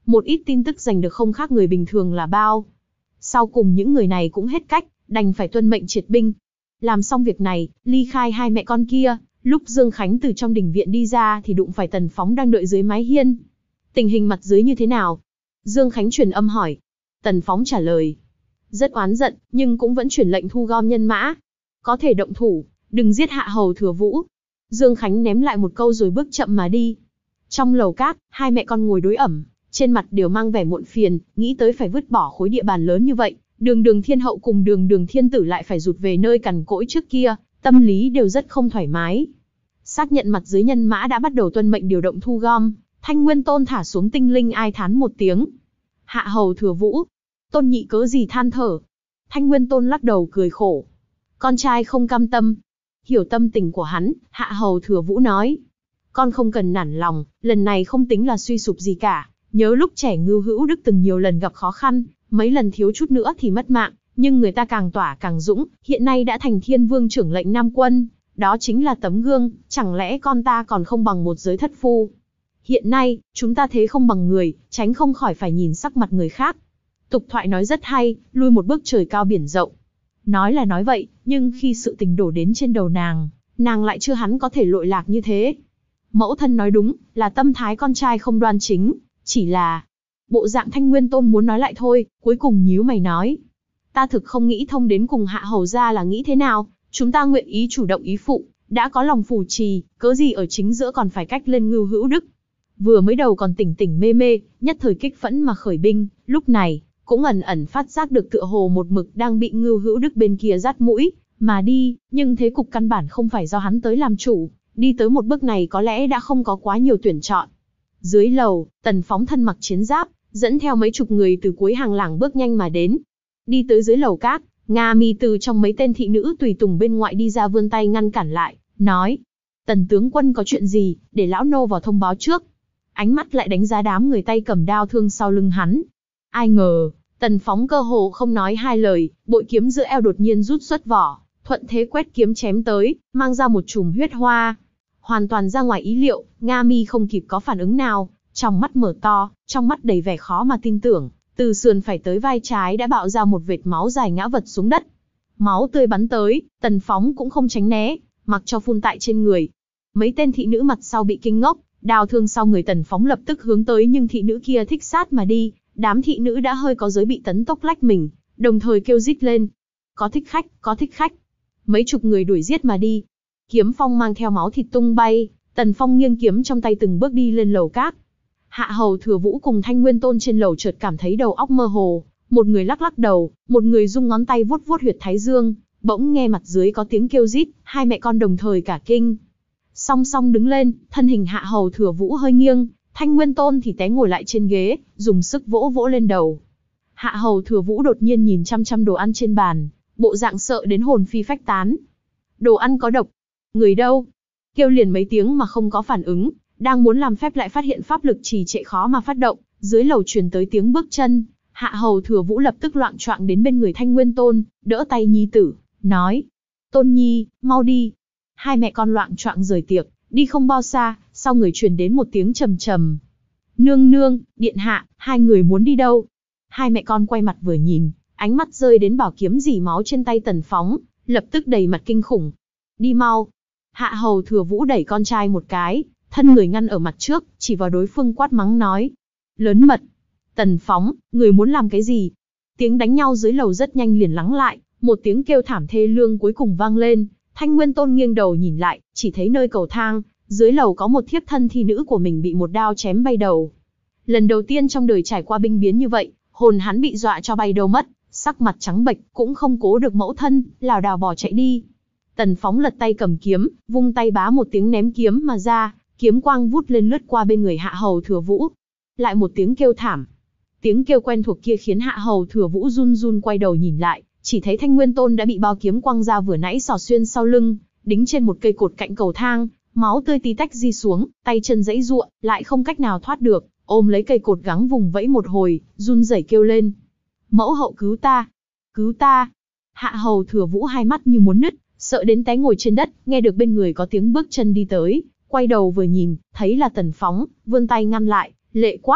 Một ít tin tức giành được không khác người bình thường là bao. Sau cùng những người này cũng hết cách, đành phải tuân mệnh triệt binh. Làm xong việc này, ly khai hai mẹ con kia, lúc Dương Khánh từ trong đình viện đi ra thì đụng phải Tần Phóng đang đợi dưới mái hiên. Tình hình mặt dưới như thế nào? Dương Khánh truyền âm hỏi. Tần Phóng trả lời. Rất oán giận, nhưng cũng vẫn truyền lệnh thu gom nhân mã. Có thể động thủ, đừng giết Hạ Hầu Thừa Vũ. Dương Khánh ném lại một câu rồi bước chậm mà đi. Trong lầu cát, hai mẹ con ngồi đối ẩm, trên mặt đều mang vẻ muộn phiền, nghĩ tới phải vứt bỏ khối địa bàn lớn như vậy. Đường Đường Thiên Hậu cùng Đường Đường Thiên Tử lại phải rụt về nơi cằn cỗi trước kia, tâm lý đều rất không thoải mái. Xác nhận mặt dưới nhân mã đã bắt đầu tuân mệnh điều động thu gom, Thanh Nguyên Tôn thả xuống tinh linh ai thán một tiếng. Hạ Hầu Thừa Vũ, Tôn nhị cớ gì than thở? Thanh Nguyên Tôn lắc đầu cười khổ. Con trai không cam tâm. Hiểu tâm tình của hắn, Hạ Hầu Thừa Vũ nói. Con không cần nản lòng, lần này không tính là suy sụp gì cả. Nhớ lúc trẻ Ngưu Hữu Đức từng nhiều lần gặp khó khăn, mấy lần thiếu chút nữa thì mất mạng, nhưng người ta càng tỏa càng dũng, hiện nay đã thành Thiên Vương trưởng lệnh Nam Quân. Đó chính là tấm gương, chẳng lẽ con ta còn không bằng một giới thất phu? Hiện nay, chúng ta thế không bằng người, tránh không khỏi phải nhìn sắc mặt người khác. Tục thoại nói rất hay, lui một bước trời cao biển rộng. Nói là nói vậy, nhưng khi sự tình đổ đến trên đầu nàng lại chưa hắn có thể lội lạc như thế. Mẫu thân nói đúng, là tâm thái con trai không đoan chính, chỉ là... Bộ dạng Thanh Nguyên Tôn muốn nói lại thôi, cuối cùng nhíu mày nói. Ta thực không nghĩ thông đến cùng Hạ Hầu gia là nghĩ thế nào, chúng ta nguyện ý chủ động ý phụ, đã có lòng phù trì, cớ gì ở chính giữa còn phải cách lên Ngưu Hữu Đức. Vừa mới đầu còn tỉnh tỉnh mê mê, nhất thời kích phẫn mà khởi binh, lúc này, cũng ẩn ẩn phát giác được tựa hồ một mực đang bị Ngưu Hữu Đức bên kia dắt mũi, mà đi, nhưng thế cục căn bản không phải do hắn tới làm chủ, đi tới một bước này có lẽ đã không có quá nhiều tuyển chọn. Dưới lầu, Tần Phóng thân mặc chiến giáp, dẫn theo mấy chục người từ cuối hàng làng bước nhanh mà đến. Đi tới dưới lầu cát, Nga Mi từ trong mấy tên thị nữ tùy tùng bên ngoại đi ra vươn tay ngăn cản lại, nói. Tần tướng quân có chuyện gì, để lão nô vào thông báo trước. Ánh mắt lại đánh giá đám người tay cầm đao thương sau lưng hắn. Ai ngờ, Tần Phóng cơ hồ không nói hai lời, bội kiếm giữa eo đột nhiên rút xuất vỏ, thuận thế quét kiếm chém tới, mang ra một chùm huyết hoa. Hoàn toàn ra ngoài ý liệu, Nga Mi không kịp có phản ứng nào, trong mắt mở to, trong mắt đầy vẻ khó mà tin tưởng, từ sườn phải tới vai trái đã bạo ra một vệt máu dài ngã vật xuống đất. Máu tươi bắn tới, Tần Phóng cũng không tránh né, mặc cho phun tại trên người. Mấy tên thị nữ mặt sau bị kinh ngốc, đao thương sau người Tần Phóng lập tức hướng tới nhưng thị nữ kia thích sát mà đi, đám thị nữ đã hơi có giới bị tấn tốc lách mình, đồng thời kêu rít lên. Có thích khách, có thích khách. Mấy chục người đuổi giết mà đi. Kiếm phong mang theo máu thịt tung bay, Tần Phong nghiêng kiếm trong tay từng bước đi lên lầu cát. Hạ Hầu Thừa Vũ cùng Thanh Nguyên Tôn trên lầu chợt cảm thấy đầu óc mơ hồ, một người lắc lắc đầu, một người rung ngón tay vuốt vuốt huyệt thái dương, bỗng nghe mặt dưới có tiếng kêu rít, hai mẹ con đồng thời cả kinh. Song song đứng lên, thân hình Hạ Hầu Thừa Vũ hơi nghiêng, Thanh Nguyên Tôn thì té ngồi lại trên ghế, dùng sức vỗ vỗ lên đầu. Hạ Hầu Thừa Vũ đột nhiên nhìn chăm chăm đồ ăn trên bàn, bộ dạng sợ đến hồn phi phách tán. Đồ ăn có độc. Người đâu? Kêu liền mấy tiếng mà không có phản ứng, đang muốn làm phép lại phát hiện pháp lực trì trệ khó mà phát động, dưới lầu truyền tới tiếng bước chân. Hạ Hầu Thừa Vũ lập tức loạng choạng đến bên người Thanh Nguyên Tôn, đỡ tay nhi tử, nói. Tôn nhi, mau đi. Hai mẹ con loạng choạng rời tiệc, đi không bao xa, sau người truyền đến một tiếng trầm trầm. Nương nương, điện hạ, hai người muốn đi đâu? Hai mẹ con quay mặt vừa nhìn, ánh mắt rơi đến bảo kiếm dỉ máu trên tay Tần Phóng, lập tức đầy mặt kinh khủng. Đi mau. Hạ Hầu Thừa Vũ đẩy con trai một cái, thân người ngăn ở mặt trước, chỉ vào đối phương quát mắng nói. Lớn mật. Tần Phóng, người muốn làm cái gì? Tiếng đánh nhau dưới lầu rất nhanh liền lắng lại, một tiếng kêu thảm thê lương cuối cùng vang lên. Thanh Nguyên Tôn nghiêng đầu nhìn lại, chỉ thấy nơi cầu thang, dưới lầu có một thiếp thân thi nữ của mình bị một đao chém bay đầu. Lần đầu tiên trong đời trải qua binh biến như vậy, hồn hắn bị dọa cho bay đầu mất, sắc mặt trắng bệch, cũng không cố được mẫu thân, lảo đảo bỏ chạy đi. Tần Phóng lật tay cầm kiếm, vung tay bá một tiếng ném kiếm mà ra, kiếm quang vút lên lướt qua bên người Hạ Hầu Thừa Vũ. Lại một tiếng kêu thảm. Tiếng kêu quen thuộc kia khiến Hạ Hầu Thừa Vũ run run quay đầu nhìn lại, chỉ thấy Thanh Nguyên Tôn đã bị bao kiếm quang ra vừa nãy xỏ xuyên sau lưng, đính trên một cây cột cạnh cầu thang, máu tươi tí tách di xuống, tay chân giãy giụa, lại không cách nào thoát được, ôm lấy cây cột gắng vùng vẫy một hồi, run rẩy kêu lên. Mẫu hậu cứu ta! Cứu ta! Hạ Hầu Thừa Vũ hai mắt như muốn nứt, sợ đến té ngồi trên đất, nghe được bên người có tiếng bước chân đi tới, quay đầu vừa nhìn, thấy là Tần Phóng, vươn tay ngăn lại, lệ quát.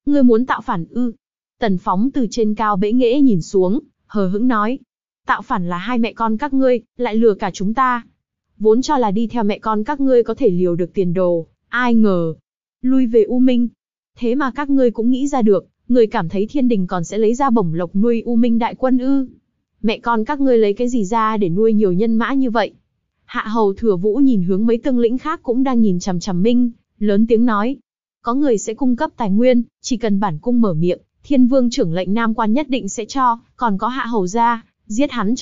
Ngươi muốn tạo phản ư? Tần Phóng từ trên cao bẽ nghễ nhìn xuống, hờ hững nói. Tạo phản là hai mẹ con các ngươi, lại lừa cả chúng ta. Vốn cho là đi theo mẹ con các ngươi có thể liều được tiền đồ, ai ngờ. Lui về U Minh. Thế mà các ngươi cũng nghĩ ra được, người cảm thấy thiên đình còn sẽ lấy ra bổng lộc nuôi U Minh đại quân ư? Mẹ con các ngươi lấy cái gì ra để nuôi nhiều nhân mã như vậy? Hạ hầu Thừa Vũ nhìn hướng mấy tướng lĩnh khác cũng đang nhìn chằm chằm Minh, lớn tiếng nói. Có người sẽ cung cấp tài nguyên, chỉ cần bản cung mở miệng, Thiên Vương trưởng lệnh Nam Quan nhất định sẽ cho, còn có Hạ hầu gia, giết hắn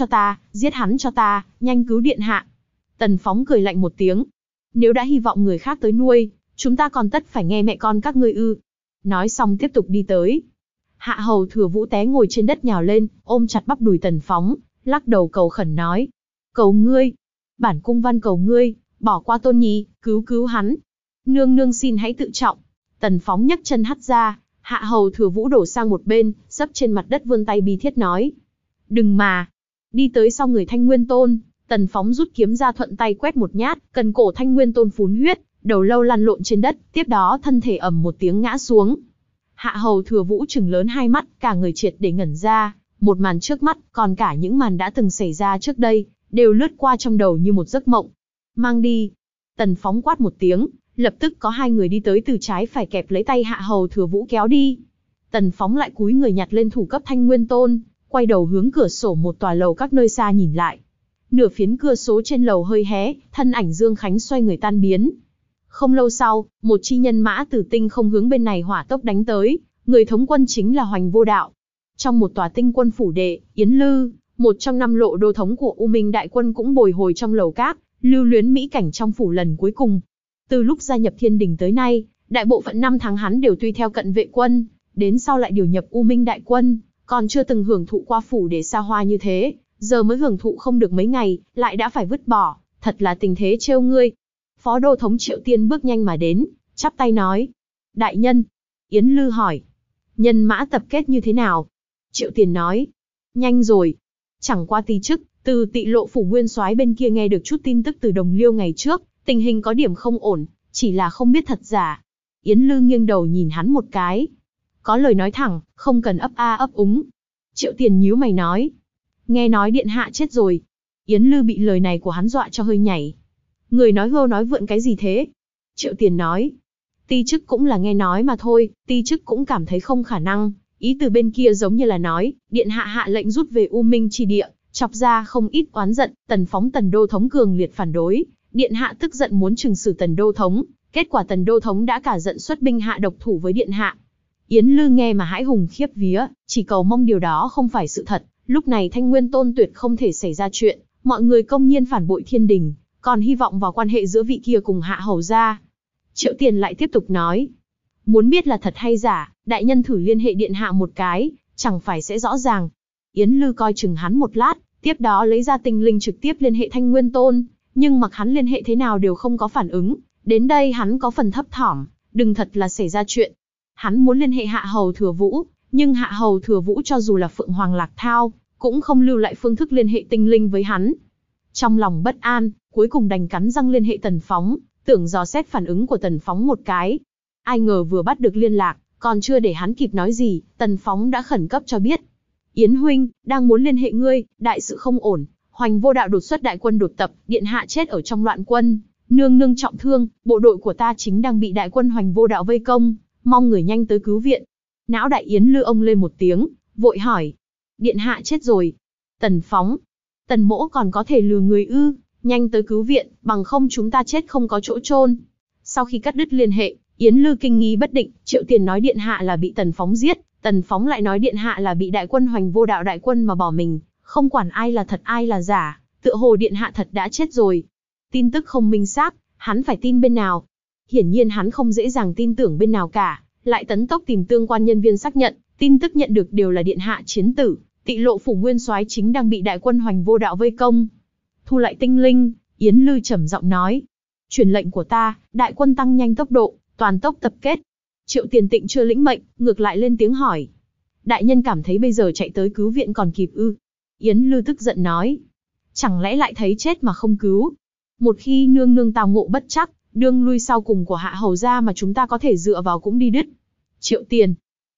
cho ta, nhanh cứu điện hạ. Tần Phóng cười lạnh một tiếng. Nếu đã hy vọng người khác tới nuôi, chúng ta còn tất phải nghe mẹ con các ngươi ư? Nói xong tiếp tục đi tới. Hạ hầu Thừa Vũ té ngồi trên đất nhào lên, ôm chặt bắp đùi Tần Phóng, lắc đầu cầu khẩn nói. Cầu ngươi, bản cung van cầu ngươi, bỏ qua Tôn Nhi, cứu hắn. Nương nương xin hãy tự trọng. Tần Phóng nhấc chân hất ra, Hạ hầu Thừa Vũ đổ sang một bên, dấp trên mặt đất vươn tay bi thiết nói. Đừng mà. Đi tới sau người Thanh Nguyên Tôn, Tần Phóng rút kiếm ra thuận tay quét một nhát, cần cổ Thanh Nguyên Tôn phún huyết, đầu lâu lăn lộn trên đất, tiếp đó thân thể ầm một tiếng ngã xuống. Hạ hầu Thừa Vũ trừng lớn hai mắt, cả người triệt để ngẩn ra, một màn trước mắt, còn cả những màn đã từng xảy ra trước đây, đều lướt qua trong đầu như một giấc mộng. Mang đi. Tần Phóng quát một tiếng, lập tức có hai người đi tới từ trái phải kẹp lấy tay Hạ hầu Thừa Vũ kéo đi. Tần Phóng lại cúi người nhặt lên thủ cấp Thanh Nguyên Tôn, quay đầu hướng cửa sổ một tòa lầu các nơi xa nhìn lại. Nửa phiến cửa sổ trên lầu hơi hé, thân ảnh Dương Khánh xoay người tan biến. Không lâu sau, một chi nhân mã từ tinh không hướng bên này hỏa tốc đánh tới, người thống quân chính là Hoành Vô Đạo. Trong một tòa tinh quân phủ đệ, Yến Lư, một trong 5 lộ đô thống của U Minh đại quân cũng bồi hồi trong lầu các, lưu luyến mỹ cảnh trong phủ lần cuối cùng. Từ lúc gia nhập Thiên Đình tới nay, đại bộ phận năm tháng hắn đều tuy theo cận vệ quân, đến sau lại điều nhập U Minh đại quân, còn chưa từng hưởng thụ qua phủ để xa hoa như thế, giờ mới hưởng thụ không được mấy ngày, lại đã phải vứt bỏ, thật là tình thế trêu ngươi. Phó đô thống Triệu Tiên bước nhanh mà đến, chắp tay nói. Đại nhân. Yến Lư hỏi. Nhân mã tập kết như thế nào? Triệu Tiên nói. Nhanh rồi. Chẳng qua tí chức, từ Tị Lộ phủ nguyên soái bên kia nghe được chút tin tức từ Đồng Liêu ngày trước, tình hình có điểm không ổn, chỉ là không biết thật giả. Yến Lư nghiêng đầu nhìn hắn một cái. Có lời nói thẳng, không cần ấp a ấp úng. Triệu Tiền nhíu mày nói. Nghe nói điện hạ chết rồi. Yến Lư bị lời này của hắn dọa cho hơi nhảy. Người nói hưu nói vượn cái gì thế? Triệu Tiền nói. Ti chức cũng là nghe nói mà thôi, ti chức cũng cảm thấy không khả năng. Ý từ bên kia giống như là nói, điện hạ hạ lệnh rút về U Minh Chi Địa, chọc ra không ít oán giận, Tần Phóng Tần Đô Thống cường liệt phản đối. Điện hạ tức giận muốn trừng xử Tần Đô Thống, kết quả Tần Đô Thống đã cả giận xuất binh hạ độc thủ với điện hạ. Yến Lư nghe mà hãi hùng khiếp vía, chỉ cầu mong điều đó không phải sự thật. Lúc này Thanh Nguyên Tôn tuyệt không thể xảy ra chuyện, mọi người công nhiên phản bội Thiên Đình, còn hy vọng vào quan hệ giữa vị kia cùng Hạ hầu gia. Triệu Tiền lại tiếp tục nói, muốn biết là thật hay giả, đại nhân thử liên hệ điện hạ một cái, chẳng phải sẽ rõ ràng. Yến Lư coi chừng hắn một lát, tiếp đó lấy ra tinh linh trực tiếp liên hệ Thanh Nguyên Tôn, nhưng mặc hắn liên hệ thế nào đều không có phản ứng. Đến đây hắn có phần thấp thỏm, đừng thật là xảy ra chuyện. Hắn muốn liên hệ Hạ hầu Thừa Vũ, nhưng Hạ hầu Thừa Vũ cho dù là Phượng Hoàng Lạc Thao, cũng không lưu lại phương thức liên hệ tinh linh với hắn. Trong lòng bất an, cuối cùng đành cắn răng liên hệ Tần Phóng, tưởng dò xét phản ứng của Tần Phóng một cái. Ai ngờ vừa bắt được liên lạc, còn chưa để hắn kịp nói gì, Tần Phóng đã khẩn cấp cho biết. Yến huynh, đang muốn liên hệ ngươi, đại sự không ổn, Hoành Vô Đạo đột xuất đại quân đột tập, điện hạ chết ở trong loạn quân, nương nương trọng thương, bộ đội của ta chính đang bị đại quân Hoành Vô Đạo vây công, mong người nhanh tới cứu viện. Não đại Yến Lư ông lên một tiếng, vội hỏi. Điện hạ chết rồi. Tần Phóng. Tần mỗ còn có thể lừa người ư, nhanh tới cứu viện, bằng không chúng ta chết không có chỗ chôn. Sau khi cắt đứt liên hệ, Yến Lư kinh nghi bất định, Triệu Tiền nói điện hạ là bị Tần Phóng giết, Tần Phóng lại nói điện hạ là bị đại quân Hoành Vô Đạo đại quân mà bỏ mình, không quản ai là thật ai là giả, tựa hồ điện hạ thật đã chết rồi. Tin tức không minh xác, hắn phải tin bên nào? Hiển nhiên hắn không dễ dàng tin tưởng bên nào cả, lại tấn tốc tìm tương quan nhân viên xác nhận, tin tức nhận được đều là điện hạ chiến tử, Tị Lộ phủ nguyên soái chính đang bị đại quân Hoành Vô Đạo vây công. Thu lại tinh linh, Yến Lư trầm giọng nói. Truyền lệnh của ta, đại quân tăng nhanh tốc độ, toàn tốc tập kết. Triệu Tiền Tịnh chưa lĩnh mệnh, ngược lại lên tiếng hỏi. Đại nhân cảm thấy bây giờ chạy tới cứu viện còn kịp ư? Yến Lư tức giận nói. Chẳng lẽ lại thấy chết mà không cứu? Một khi nương nương tào ngộ bất chắc, đương lui sau cùng của Hạ hầu gia mà chúng ta có thể dựa vào cũng đi đứt. Triệu Tiền,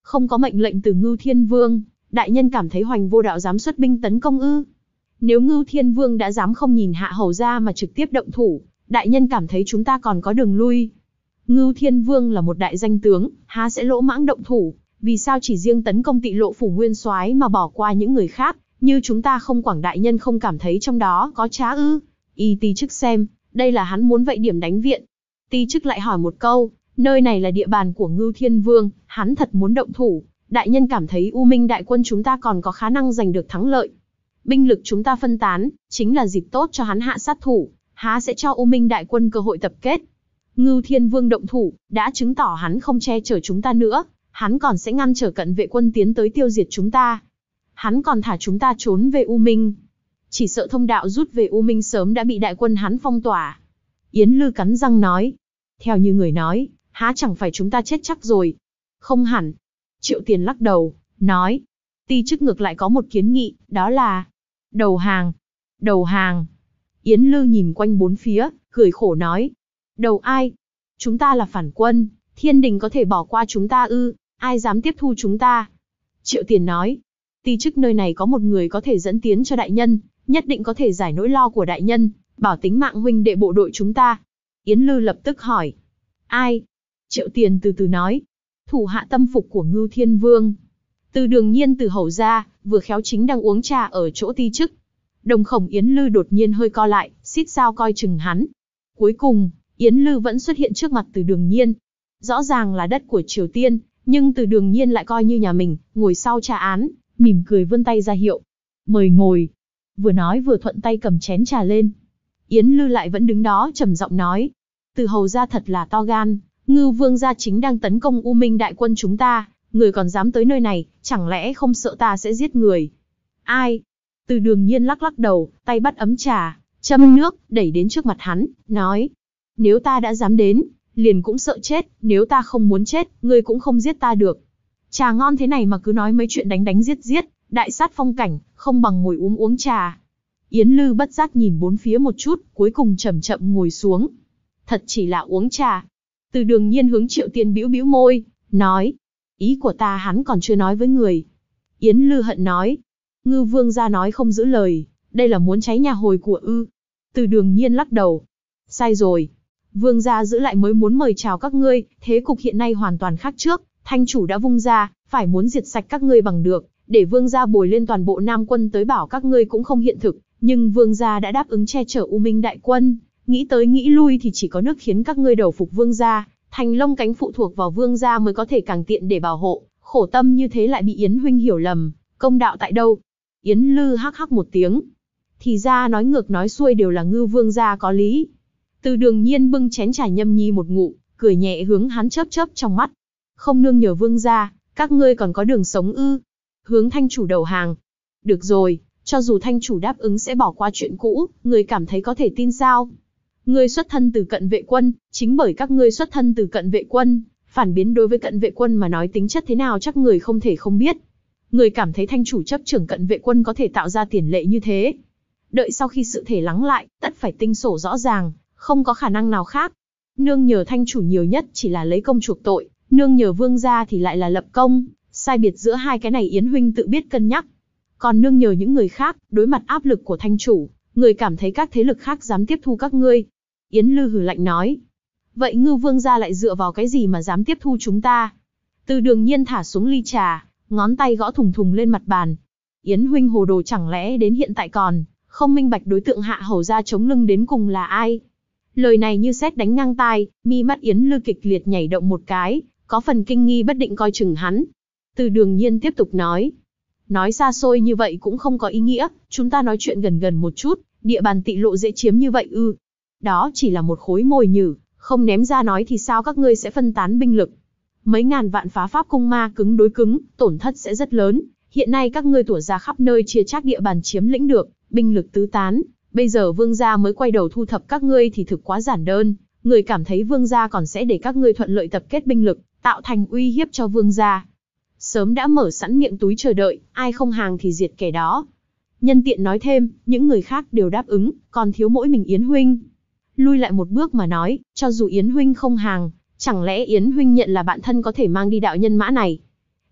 Không có mệnh lệnh từ Ngưu Thiên Vương, đại nhân cảm thấy Hoành Vô Đạo dám xuất binh tấn công ư? Nếu Ngưu Thiên Vương đã dám không nhìn Hạ Hầu ra mà trực tiếp động thủ, đại nhân cảm thấy chúng ta còn có đường lui. Ngưu Thiên Vương là một đại danh tướng, há sẽ lỗ mãng động thủ, vì sao chỉ riêng tấn công Tị Lộ phủ nguyên soái mà bỏ qua những người khác, như chúng ta không Quảng đại nhân không cảm thấy trong đó có trá ư? Ti chức xem, đây là hắn muốn vậy điểm đánh viện. Ti chức lại hỏi một câu, nơi này là địa bàn của Ngưu Thiên Vương, hắn thật muốn động thủ, đại nhân cảm thấy U Minh đại quân chúng ta còn có khả năng giành được thắng lợi. Binh lực chúng ta phân tán, chính là dịp tốt cho hắn hạ sát thủ, há sẽ cho U Minh đại quân cơ hội tập kết. Ngưu Thiên Vương động thủ, đã chứng tỏ hắn không che chở chúng ta nữa, hắn còn sẽ ngăn trở Cận Vệ quân tiến tới tiêu diệt chúng ta. Hắn còn thả chúng ta trốn về U Minh. Chỉ sợ thông đạo rút về U Minh sớm đã bị đại quân hắn phong tỏa. Yến Lư cắn răng nói. Theo như người nói, há chẳng phải chúng ta chết chắc rồi. Không hẳn. Triệu Tiền lắc đầu, nói. Ti chức ngược lại có một kiến nghị, đó là đầu hàng. Đầu hàng. Yến Lư nhìn quanh bốn phía, cười khổ nói. Đầu ai? Chúng ta là phản quân, thiên đình có thể bỏ qua chúng ta ư? Ai dám tiếp thu chúng ta? Triệu Tiền nói. Ti chức nơi này có một người có thể dẫn tiến cho đại nhân, nhất định có thể giải nỗi lo của đại nhân, bảo tính mạng huynh đệ bộ đội chúng ta. Yến Lư lập tức hỏi. Ai? Triệu Tiền từ từ nói. Thủ hạ tâm phục của Ngưu Thiên Vương. Từ Đường Nhiên từ hầu ra, vừa khéo chính đang uống trà ở chỗ ti chức. Đồng khổng Yến Lư đột nhiên hơi co lại, xít sao coi chừng hắn. Cuối cùng, Yến Lư vẫn xuất hiện trước mặt Từ Đường Nhiên. Rõ ràng là đất của Triều Tiên, nhưng Từ Đường Nhiên lại coi như nhà mình, ngồi sau trà án, mỉm cười vươn tay ra hiệu. Mời ngồi. Vừa nói vừa thuận tay cầm chén trà lên. Yến Lư lại vẫn đứng đó trầm giọng nói. Từ hầu gia thật là to gan, Ngưu Vương gia chính đang tấn công U Minh đại quân chúng ta, người còn dám tới nơi này, chẳng lẽ không sợ ta sẽ giết người? Ai? Từ Đường Nhiên lắc lắc đầu, tay bắt ấm trà, châm nước, đẩy đến trước mặt hắn, nói. Nếu ta đã dám đến, liền cũng sợ chết, nếu ta không muốn chết, ngươi cũng không giết ta được. Trà ngon thế này mà cứ nói mấy chuyện đánh đánh giết giết, đại sát phong cảnh, không bằng ngồi uống trà. Yến Lư bất giác nhìn bốn phía một chút, cuối cùng chậm chậm ngồi xuống. Thật chỉ là uống trà. Từ Đường Nhiên hướng Triệu Tiên bĩu bĩu môi, nói. Ý của ta hắn còn chưa nói với người. Yến Lư hận nói. Ngưu Vương gia nói không giữ lời, đây là muốn cháy nhà hồi của ư? Từ Đường Nhiên lắc đầu. Sai rồi. Vương gia giữ lại mới muốn mời chào các ngươi, thế cục hiện nay hoàn toàn khác trước. Thanh chủ đã vung ra, phải muốn diệt sạch các ngươi bằng được, để vương gia bồi lên toàn bộ Nam quân tới bảo các ngươi cũng không hiện thực, nhưng vương gia đã đáp ứng che chở U Minh đại quân, nghĩ tới nghĩ lui thì chỉ có nước khiến các ngươi đầu phục vương gia, thành lông cánh phụ thuộc vào vương gia mới có thể càng tiện để bảo hộ, khổ tâm như thế lại bị Yến huynh hiểu lầm, công đạo tại đâu? Yến Lư hắc hắc một tiếng. Thì ra nói ngược nói xuôi đều là Ngưu Vương gia có lý. Từ Đường Nhiên bưng chén trà nhâm nhi một ngụm, cười nhẹ hướng hắn chớp chớp trong mắt. Không nương nhờ vương gia, các ngươi còn có đường sống ư? Hướng thanh chủ đầu hàng. Được rồi, cho dù thanh chủ đáp ứng sẽ bỏ qua chuyện cũ, người cảm thấy có thể tin sao? Ngươi xuất thân từ Cận Vệ quân, chính bởi các ngươi xuất thân từ Cận Vệ quân, phản biến đối với Cận Vệ quân mà nói tính chất thế nào chắc người không thể không biết. Người cảm thấy thanh chủ chấp trưởng Cận Vệ quân có thể tạo ra tiền lệ như thế. Đợi sau khi sự thể lắng lại, tất phải tinh sổ rõ ràng, không có khả năng nào khác. Nương nhờ thanh chủ nhiều nhất chỉ là lấy công chuộc tội, nương nhờ vương gia thì lại là lập công, sai biệt giữa hai cái này Yến huynh tự biết cân nhắc. Còn nương nhờ những người khác, đối mặt áp lực của thanh chủ, người cảm thấy các thế lực khác dám tiếp thu các ngươi. Yến Lư hừ lạnh nói. Vậy Ngưu Vương gia lại dựa vào cái gì mà dám tiếp thu chúng ta? Từ Đường Nhiên thả xuống ly trà, ngón tay gõ thùng thùng lên mặt bàn. Yến huynh hồ đồ chẳng lẽ đến hiện tại còn không minh bạch đối tượng Hạ Hầu gia chống lưng đến cùng là ai? Lời này như sét đánh ngang tai, mi mắt Yến Lư kịch liệt nhảy động một cái, có phần kinh nghi bất định coi chừng hắn. Từ Đường Nhiên tiếp tục nói. Nói xa xôi như vậy cũng không có ý nghĩa, chúng ta nói chuyện gần gần một chút, địa bàn Tị Lộ dễ chiếm như vậy ư? Đó chỉ là một khối mồi nhử, không ném ra nói thì sao các ngươi sẽ phân tán binh lực? Mấy ngàn vạn phá pháp cung ma cứng đối cứng, tổn thất sẽ rất lớn. Hiện nay các ngươi tủa ra khắp nơi chia chác địa bàn chiếm lĩnh được, binh lực tứ tán. Bây giờ vương gia mới quay đầu thu thập các ngươi thì thực quá giản đơn. Người cảm thấy vương gia còn sẽ để các ngươi thuận lợi tập kết binh lực, tạo thành uy hiếp cho vương gia. Sớm đã mở sẵn miệng túi chờ đợi, ai không hàng thì diệt kẻ đó. Nhân tiện nói thêm, những người khác đều đáp ứng, còn thiếu mỗi mình Yến huynh. Lui lại một bước mà nói, cho dù Yến huynh không hàng, chẳng lẽ Yến huynh nhận là bạn thân có thể mang đi đạo nhân mã này?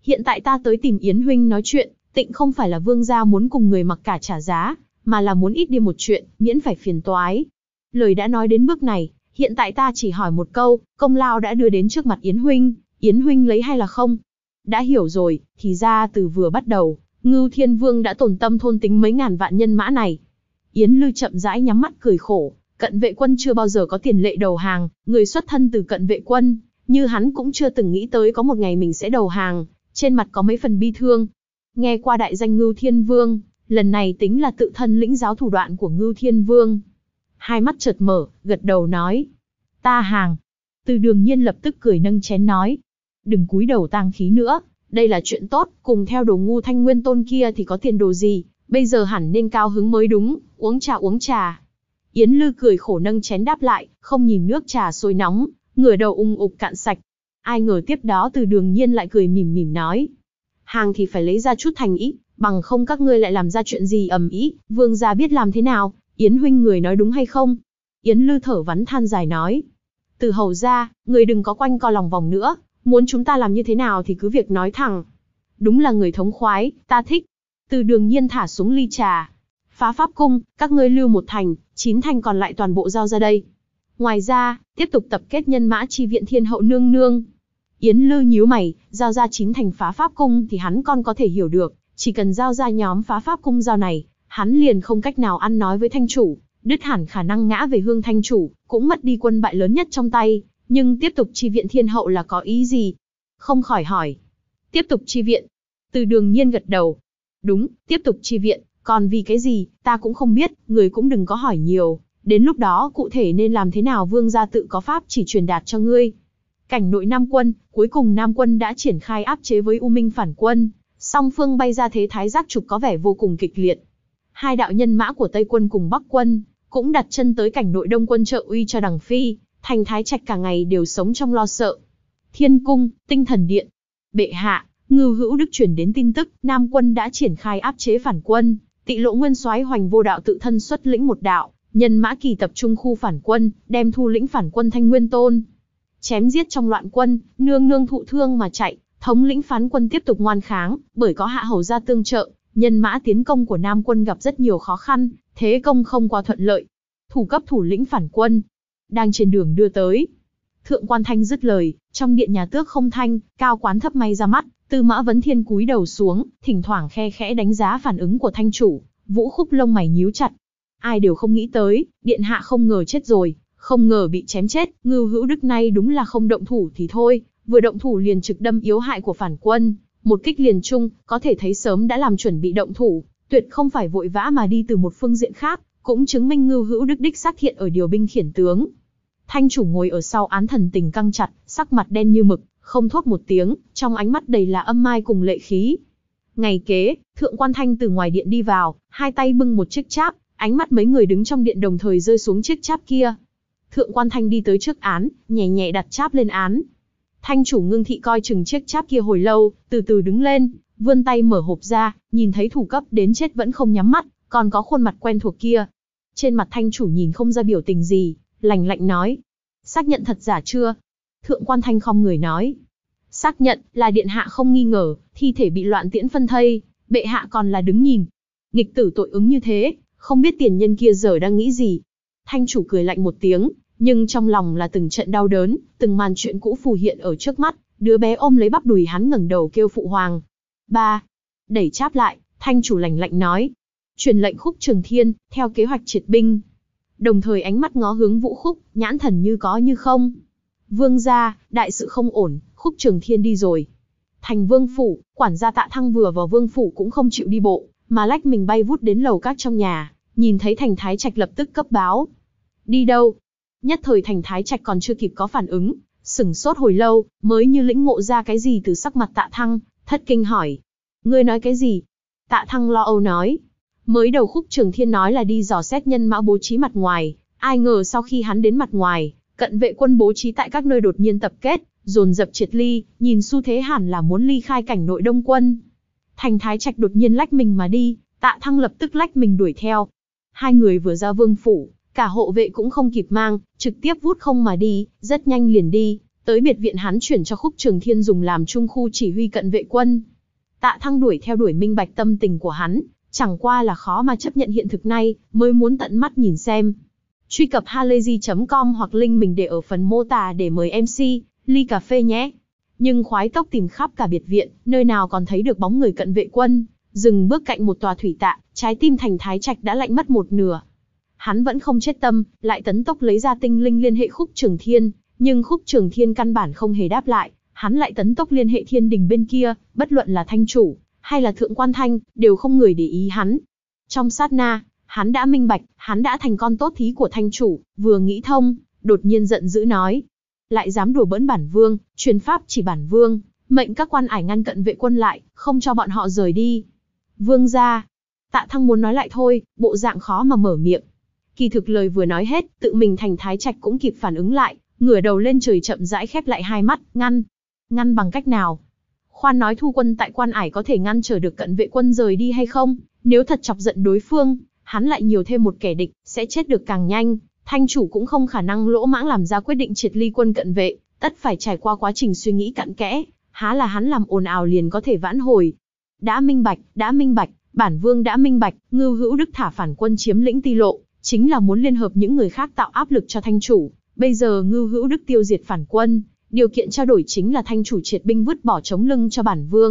hiện tại ta tới tìm Yến huynh nói chuyện, tịnh không phải là vương gia muốn cùng người mặc cả trả giá, mà là muốn ít đi một chuyện, miễn phải phiền toái. Lời đã nói đến bước này, hiện tại ta chỉ hỏi một câu, công lao đã đưa đến trước mặt Yến huynh lấy hay là không? Đã hiểu rồi, thì ra từ vừa bắt đầu, Ngưu Thiên Vương đã tổn tâm thôn tính mấy ngàn vạn nhân mã này. Yến Lư chậm rãi nhắm mắt cười khổ, cận vệ quân chưa bao giờ có tiền lệ đầu hàng, người xuất thân từ cận vệ quân, như hắn cũng chưa từng nghĩ tới có một ngày mình sẽ đầu hàng, trên mặt có mấy phần bi thương. Nghe qua đại danh Ngưu Thiên Vương, lần này tính là tự thân lĩnh giáo thủ đoạn của Ngưu Thiên Vương. Hai mắt chợt mở, gật đầu nói. Ta hàng. Từ Đường Nhiên lập tức cười nâng chén nói. Đừng cúi đầu tang khí nữa, đây là chuyện tốt, cùng theo đồ ngu Thanh Nguyên Tôn kia thì có tiền đồ gì, bây giờ hẳn nên cao hứng mới đúng, uống trà uống trà. Yến Lư cười khổ nâng chén đáp lại, không nhìn nước trà sôi nóng, ngửa đầu ung ục cạn sạch. Ai ngờ tiếp đó Từ Đường Nhiên lại cười mỉm mỉm nói. Hàng thì phải lấy ra chút thành ý, bằng không các ngươi lại làm ra chuyện gì ầm ĩ, vương gia biết làm thế nào, Yến huynh người nói đúng hay không? Yến Lư thở vắn than dài nói. Từ hầu ra, người đừng có quanh co lòng vòng nữa, muốn chúng ta làm như thế nào thì cứ việc nói thẳng. Đúng là người thống khoái, ta thích. Từ Đường Nhiên thả xuống ly trà. Phá Pháp Cung, các ngươi lưu 1 thành, 9 thành còn lại toàn bộ giao ra đây. Ngoài ra, tiếp tục tập kết nhân mã chi viện Thiên hậu nương nương. Yến Lư nhíu mày, giao ra 9 thành Phá Pháp Cung thì hắn còn có thể hiểu được, chỉ cần giao ra nhóm Phá Pháp Cung giao này, hắn liền không cách nào ăn nói với thanh chủ, đứt hẳn khả năng ngã về hương thanh chủ, cũng mất đi quân bại lớn nhất trong tay, nhưng tiếp tục chi viện Thiên hậu là có ý gì? Không khỏi hỏi. Tiếp tục chi viện. Từ Đường Nhiên gật đầu. Đúng, tiếp tục chi viện, còn vì cái gì, ta cũng không biết, người cũng đừng có hỏi nhiều, đến lúc đó cụ thể nên làm thế nào vương gia tự có pháp chỉ truyền đạt cho ngươi. Cảnh nội Nam quân, cuối cùng Nam quân đã triển khai áp chế với U Minh phản quân, song phương bay ra thế thái giác trục có vẻ vô cùng kịch liệt. Hai đạo nhân mã của Tây quân cùng Bắc quân, cũng đặt chân tới cảnh nội Đông quân trợ uy cho đằng phi, thành Thái Trạch cả ngày đều sống trong lo sợ. Thiên cung, Tinh Thần Điện. Bệ hạ, Ngưu Hữu Đức truyền đến tin tức, Nam quân đã triển khai áp chế phản quân, Tị Lộ Nguyên soái Hoành Vô Đạo tự thân xuất lĩnh một đạo, nhân mã kỳ tập trung khu phản quân, đem thu lĩnh phản quân Thanh Nguyên Tôn. Chém giết trong loạn quân, nương nương thụ thương mà chạy, thống lĩnh phán quân tiếp tục ngoan kháng, bởi có hạ hầu ra tương trợ, nhân mã tiến công của Nam quân gặp rất nhiều khó khăn, thế công không qua thuận lợi. Thủ cấp thủ lĩnh phản quân đang trên đường đưa tới. Thượng quan Thanh dứt lời, trong điện nhà tước không thanh, cao quán thấp may ra mắt, Tư Mã Vấn Thiên cúi đầu xuống, thỉnh thoảng khe khẽ đánh giá phản ứng của thanh chủ. Vũ Khúc lông mày nhíu chặt. Ai đều không nghĩ tới, điện hạ không ngờ chết rồi, không ngờ bị chém chết. Ngưu Hữu Đức nay đúng là không động thủ thì thôi, vừa động thủ liền trực đâm yếu hại của phản quân, một kích liền chung, có thể thấy sớm đã làm chuẩn bị động thủ, tuyệt không phải vội vã mà đi từ một phương diện khác, cũng chứng minh Ngưu Hữu Đức đích xác hiện ở điều binh khiển tướng. Thanh chủ ngồi ở sau án thần tình căng chặt, sắc mặt đen như mực, không thốt một tiếng, trong ánh mắt đầy là âm mai cùng lệ khí. Ngày kế, Thượng quan Thanh từ ngoài điện đi vào, hai tay bưng một chiếc cháp, ánh mắt mấy người đứng trong điện đồng thời rơi xuống chiếc cháp kia. Thượng quan Thanh đi tới trước án, nhẹ nhẹ đặt cháp lên án. Thanh chủ Ngưng Thị coi chừng chiếc cháp kia hồi lâu, từ từ đứng lên, vươn tay mở hộp ra, nhìn thấy thủ cấp đến chết vẫn không nhắm mắt, còn có khuôn mặt quen thuộc kia. Trên mặt thanh chủ nhìn không ra biểu tình gì, lạnh lạnh nói. Xác nhận thật giả chưa? Thượng quan Thanh khom người nói. Xác nhận, là điện hạ không nghi ngờ, thi thể bị loạn tiễn phân thây, bệ hạ còn là đứng nhìn. Nghịch tử tội ứng như thế, không biết tiền nhân kia giờ đang nghĩ gì. Thanh chủ cười lạnh một tiếng, nhưng trong lòng là từng trận đau đớn, từng màn chuyện cũ phù hiện ở trước mắt, đứa bé ôm lấy bắp đùi hắn ngẩng đầu kêu phụ hoàng. Ba. Đẩy cháp lại, thanh chủ lạnh lạnh nói. Truyền lệnh Khúc Trường Thiên, theo kế hoạch triệt binh. Đồng thời ánh mắt ngó hướng Vũ Khúc, nhãn thần như có như không. Vương gia, đại sự không ổn, Khúc Trường Thiên đi rồi. Thành vương phủ, quản gia Tạ Thăng vừa vào vương phủ cũng không chịu đi bộ, mà lách mình bay vút đến lầu các trong nhà, nhìn thấy Thành Thái Trạch lập tức cấp báo. Đi đâu? Nhất thời Thành Thái Trạch còn chưa kịp có phản ứng, sửng sốt hồi lâu, mới như lĩnh ngộ ra cái gì từ sắc mặt Tạ Thăng, thất kinh hỏi. Ngươi nói cái gì? Tạ Thăng lo âu nói. Mới đầu Khúc Trường Thiên nói là đi dò xét nhân mã bố trí mặt ngoài, ai ngờ sau khi hắn đến mặt ngoài, cận vệ quân bố trí tại các nơi đột nhiên tập kết, dồn dập triệt ly, nhìn xu thế hẳn là muốn ly khai cảnh nội Đông quân. Thành Thái Trạch đột nhiên lách mình mà đi, Tạ Thăng lập tức lách mình đuổi theo. Hai người vừa ra vương phủ, cả hộ vệ cũng không kịp mang, trực tiếp vút không mà đi, rất nhanh liền đi, Tới biệt viện hắn chuyển cho Khúc Trường Thiên dùng làm trung khu chỉ huy cận vệ quân. Tạ Thăng đuổi theo đuổi minh bạch tâm tình của hắn, chẳng qua là khó mà chấp nhận hiện thực này, mới muốn tận mắt nhìn xem. Truy cập halayzi.com hoặc link mình để ở phần mô tả để mời MC, ly cà phê nhé. Nhưng khoái tốc tìm khắp cả biệt viện, nơi nào còn thấy được bóng người cận vệ quân, dừng bước cạnh một tòa thủy tạ, trái tim Thành Thái Trạch đã lạnh mất một nửa. Hắn vẫn không chết tâm, lại tấn tốc lấy ra tinh linh liên hệ Khúc Trường Thiên, nhưng Khúc Trường Thiên căn bản không hề đáp lại, hắn lại tấn tốc liên hệ Thiên Đình bên kia, bất luận là Thanh chủ hay là Thượng Quan Thanh, đều không người để ý hắn. Trong sát na, hắn đã minh bạch, hắn đã thành con tốt thí của Thanh chủ, vừa nghĩ thông, đột nhiên giận dữ nói: lại dám đùa bỡn bản vương, truyền pháp chỉ bản vương, mệnh các quan ải ngăn cận vệ quân lại, không cho bọn họ rời đi. Vương gia. Tạ Thăng muốn nói lại thôi, bộ dạng khó mà mở miệng. Kỳ thực lời vừa nói hết, tự mình Thành Thái Trạch cũng kịp phản ứng lại, ngửa đầu lên trời chậm rãi khép lại hai mắt, ngăn. Ngăn bằng cách nào? Khoan nói thu quân tại quan ải có thể ngăn trở được cận vệ quân rời đi hay không? Nếu thật chọc giận đối phương, hắn lại nhiều thêm một kẻ địch, sẽ chết được càng nhanh. Thanh chủ cũng không khả năng lỗ mãng làm ra quyết định triệt ly quân cận vệ, tất phải trải qua quá trình suy nghĩ cặn kẽ, há là hắn làm ồn ào liền có thể vãn hồi. Đã minh bạch, bản vương đã minh bạch, Ngưu Hữu Đức thả phản quân chiếm lĩnh Ti Lộ, chính là muốn liên hợp những người khác tạo áp lực cho Thanh chủ. Bây giờ Ngưu Hữu Đức tiêu diệt phản quân, điều kiện trao đổi chính là Thanh chủ triệt binh vứt bỏ chống lưng cho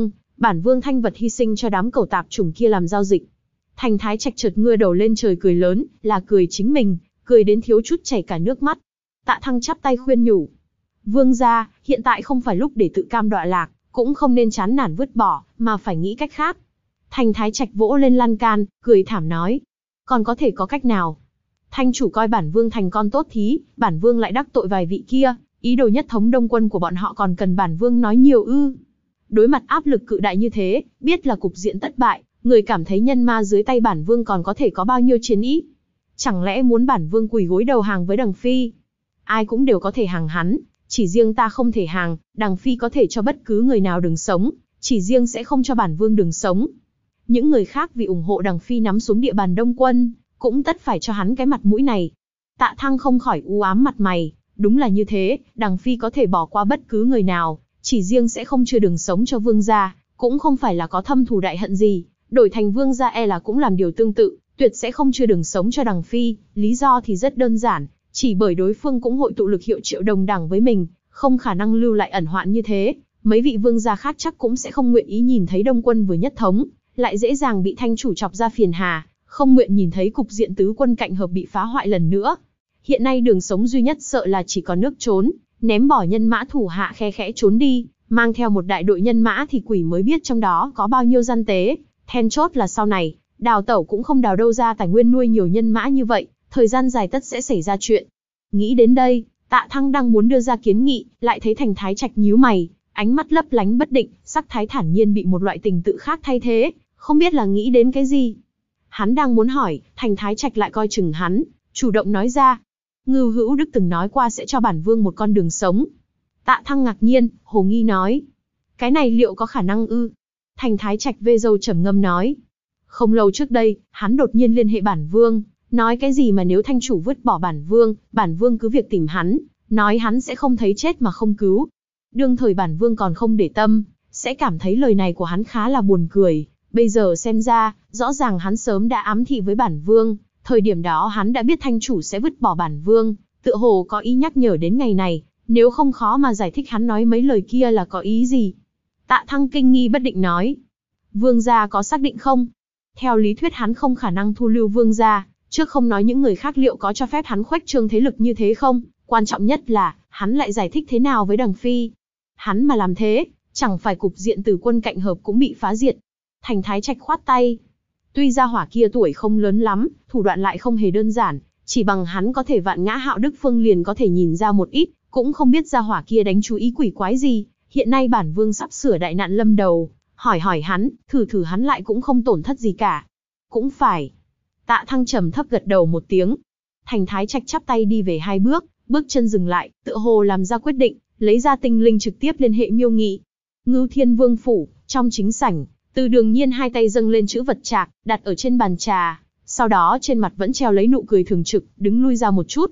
bản vương thanh vật hy sinh cho đám cẩu tạp chủng kia làm giao dịch. Thành Thái Trạch chợt ngửa đầu lên trời cười lớn, là cười chính mình, cười đến thiếu chút chảy cả nước mắt. Tạ Thăng chắp tay khuyên nhủ: vương gia, hiện tại không phải lúc để tự cam đọa lạc, cũng không nên chán nản vứt bỏ, mà phải nghĩ cách khác. Thành Thái Trạch vỗ lên lan can, cười thảm nói: còn có thể có cách nào? Thanh chủ coi bản vương thành con tốt thí, bản vương lại đắc tội vài vị kia, ý đồ nhất thống đông quân của bọn họ còn cần bản vương nói nhiều ư? Đối mặt áp lực cự đại như thế, biết là cục diện tất bại, người cảm thấy nhân ma dưới tay bản vương còn có thể có bao nhiêu chiến ý? Chẳng lẽ muốn bản vương quỳ gối đầu hàng với Đằng Phi? Ai cũng đều có thể hàng hắn, chỉ riêng ta không thể hàng. Đằng Phi có thể cho bất cứ người nào đường sống, chỉ riêng sẽ không cho bản vương đường sống. Những người khác vì ủng hộ Đằng Phi nắm xuống địa bàn đông quân, cũng tất phải cho hắn cái mặt mũi này. Tạ Thăng không khỏi u ám mặt mày, đúng là như thế, Đằng Phi có thể bỏ qua bất cứ người nào, chỉ riêng sẽ không chưa đường sống cho vương gia, cũng không phải là có thâm thù đại hận gì, đổi thành vương gia e là cũng làm điều tương tự, tuyệt sẽ không chưa đường sống cho Đằng Phi. Lý do thì rất đơn giản, chỉ bởi đối phương cũng hội tụ lực hiệu triệu đồng đẳng với mình, không khả năng lưu lại ẩn hoạn như thế. Mấy vị vương gia khác chắc cũng sẽ không nguyện ý nhìn thấy đông quân vừa nhất thống, lại dễ dàng bị Thanh chủ chọc ra phiền hà, không nguyện nhìn thấy cục diện tứ quân cạnh hợp bị phá hoại lần nữa. Hiện nay đường sống duy nhất sợ là chỉ có nước trốn, ném bỏ nhân mã thủ hạ khe khẽ trốn đi, mang theo một đại đội nhân mã thì quỷ mới biết trong đó có bao nhiêu gian tế. Then chốt là sau này, đào tẩu cũng không đào đâu ra tài nguyên nuôi nhiều nhân mã như vậy, thời gian dài tất sẽ xảy ra chuyện. Nghĩ đến đây, Tạ Thăng đang muốn đưa ra kiến nghị, lại thấy Thành Thái Trạch nhíu mày, ánh mắt lấp lánh bất định, sắc thái thản nhiên bị một loại tình tự khác thay thế, không biết là nghĩ đến cái gì. Hắn đang muốn hỏi, Thành Thái Trạch lại coi chừng hắn, chủ động nói ra: Ngưu Hữu Đức từng nói qua sẽ cho bản vương một con đường sống. Tạ Thăng ngạc nhiên, hồ nghi nói: cái này liệu có khả năng ư? Thành Thái Trạch vê râu trầm ngâm nói: không lâu trước đây, hắn đột nhiên liên hệ bản vương, nói cái gì mà nếu Thanh chủ vứt bỏ bản vương cứ việc tìm hắn, nói hắn sẽ không thấy chết mà không cứu. Đương thời bản vương còn không để tâm, sẽ cảm thấy lời này của hắn khá là buồn cười. Bây giờ xem ra, rõ ràng hắn sớm đã ám thị với bản vương, thời điểm đó hắn đã biết Thanh chủ sẽ vứt bỏ bản vương, tựa hồ có ý nhắc nhở đến ngày này, nếu không khó mà giải thích hắn nói mấy lời kia là có ý gì. Tạ Thăng kinh nghi bất định nói: vương gia có xác định không? Theo lý thuyết hắn không khả năng thu lưu vương gia, trước không nói những người khác liệu có cho phép hắn khuếch trương thế lực như thế không, quan trọng nhất là, hắn lại giải thích thế nào với Đằng Phi. Hắn mà làm thế, chẳng phải cục diện từ quân cạnh hợp cũng bị phá diệt. Thành Thái Trạch khoát tay: tuy gia hỏa kia tuổi không lớn lắm, thủ đoạn lại không hề đơn giản, chỉ bằng hắn có thể vạn ngã Hạo Đức Phương liền có thể nhìn ra một ít, cũng không biết gia hỏa kia đánh chú ý quỷ quái gì. Hiện nay bản vương sắp sửa đại nạn lâm đầu, hỏi hắn, thử hắn lại cũng không tổn thất gì cả. Cũng phải. Tạ Thăng trầm thấp gật đầu một tiếng. Thành Thái Trạch chắp tay đi về hai bước, bước chân dừng lại, tựa hồ làm ra quyết định, lấy ra tinh linh trực tiếp liên hệ Miêu Nghị. Ngưu Thiên Vương phủ, trong chính sảnh, Từ Đường Nhiên hai tay dâng lên chữ vật trạc, đặt ở trên bàn trà, sau đó trên mặt vẫn treo lấy nụ cười thường trực, đứng lui ra một chút.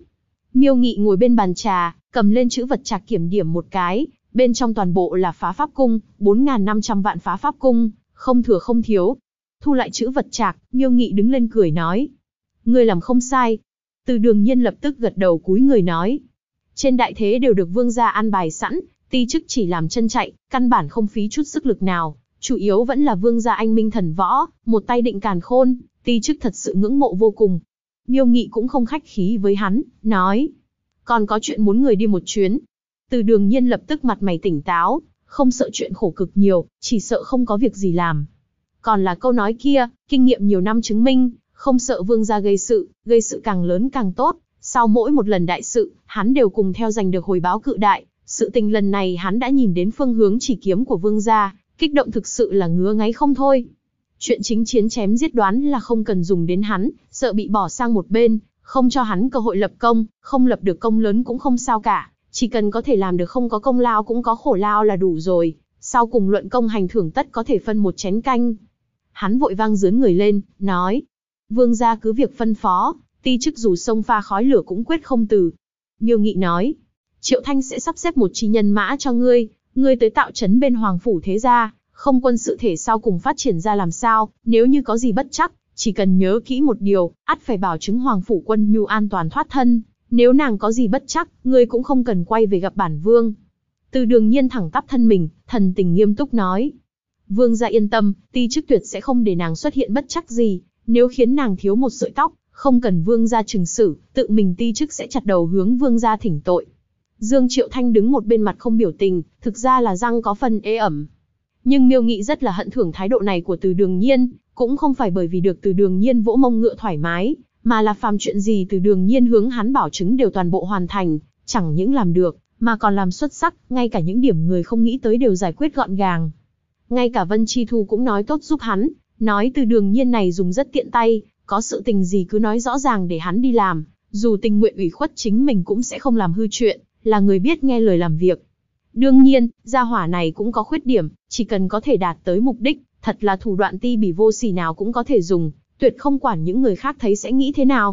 Miêu Nghị ngồi bên bàn trà, cầm lên chữ vật trạc kiểm điểm một cái, bên trong toàn bộ là phá pháp cung, 4.500 vạn phá pháp cung, không thừa không thiếu. Thu lại chữ vật trạc, Miêu Nghị đứng lên cười nói. Ngươi làm không sai. Từ Đường Nhiên lập tức gật đầu cúi người nói. Trên đại thế đều được vương gia an bài sẵn, ti chức chỉ làm chân chạy, căn bản không phí chút sức lực nào, chủ yếu vẫn là vương gia anh minh thần võ, một tay định càn khôn, ti chức thật sự ngưỡng mộ vô cùng. Miêu Nghị cũng không khách khí với hắn, nói. Còn có chuyện muốn người đi một chuyến. Từ Đường Nhiên lập tức mặt mày tỉnh táo, không sợ chuyện khổ cực nhiều, chỉ sợ không có việc gì làm. Còn là câu nói kia, kinh nghiệm nhiều năm chứng minh, không sợ vương gia gây sự càng lớn càng tốt. Sau mỗi một lần đại sự, hắn đều cùng theo giành được hồi báo cự đại. Sự tình lần này hắn đã nhìn đến phương hướng chỉ kiếm của vương gia, kích động thực sự là ngứa ngáy không thôi. Chuyện chính chiến chém giết đoán là không cần dùng đến hắn, sợ bị bỏ sang một bên, không cho hắn cơ hội lập công, không lập được công lớn cũng không sao cả, chỉ cần có thể làm được không có công lao cũng có khổ lao là đủ rồi, sau cùng luận công hành thưởng tất có thể phân một chén canh. Hắn vội vang dướn người lên, nói, vương gia cứ việc phân phó, ti chức dù sông pha khói lửa cũng quyết không từ. Miêu Nghị nói, Triệu Thanh sẽ sắp xếp một chi nhân mã cho ngươi tới tạo trấn bên Hoàng Phủ thế gia, không quân sự thể sau cùng phát triển ra làm sao, nếu như có gì bất chắc, chỉ cần nhớ kỹ một điều, ắt phải bảo chứng Hoàng Phủ quân nhu an toàn thoát thân, nếu nàng có gì bất chắc, ngươi cũng không cần quay về gặp bản vương. Từ Đường Nhiên thẳng tắp thân mình, thần tình nghiêm túc nói, vương gia yên tâm, ti chức tuyệt sẽ không để nàng xuất hiện bất chắc gì, nếu khiến nàng thiếu một sợi tóc, không cần vương gia trừng xử, tự mình ti chức sẽ chặt đầu hướng vương gia thỉnh tội. Dương Triệu Thanh đứng một bên mặt không biểu tình, thực ra là răng có phần ê ẩm. Nhưng Miêu Nghị rất là hận thưởng thái độ này của Từ Đường Nhiên, cũng không phải bởi vì được Từ Đường Nhiên vỗ mông ngựa thoải mái, mà là phàm chuyện gì Từ Đường Nhiên hướng hắn bảo chứng đều toàn bộ hoàn thành, chẳng những làm được, mà còn làm xuất sắc, ngay cả những điểm người không nghĩ tới đều giải quyết gọn gàng. Ngay cả Vân Chi Thu cũng nói tốt giúp hắn, nói Từ Đường Nhiên này dùng rất tiện tay, có sự tình gì cứ nói rõ ràng để hắn đi làm, dù tình nguyện ủy khuất chính mình cũng sẽ không làm hư chuyện, là người biết nghe lời làm việc. Đương nhiên, gia hỏa này cũng có khuyết điểm, chỉ cần có thể đạt tới mục đích, thật là thủ đoạn ti bỉ vô sỉ nào cũng có thể dùng, tuyệt không quản những người khác thấy sẽ nghĩ thế nào.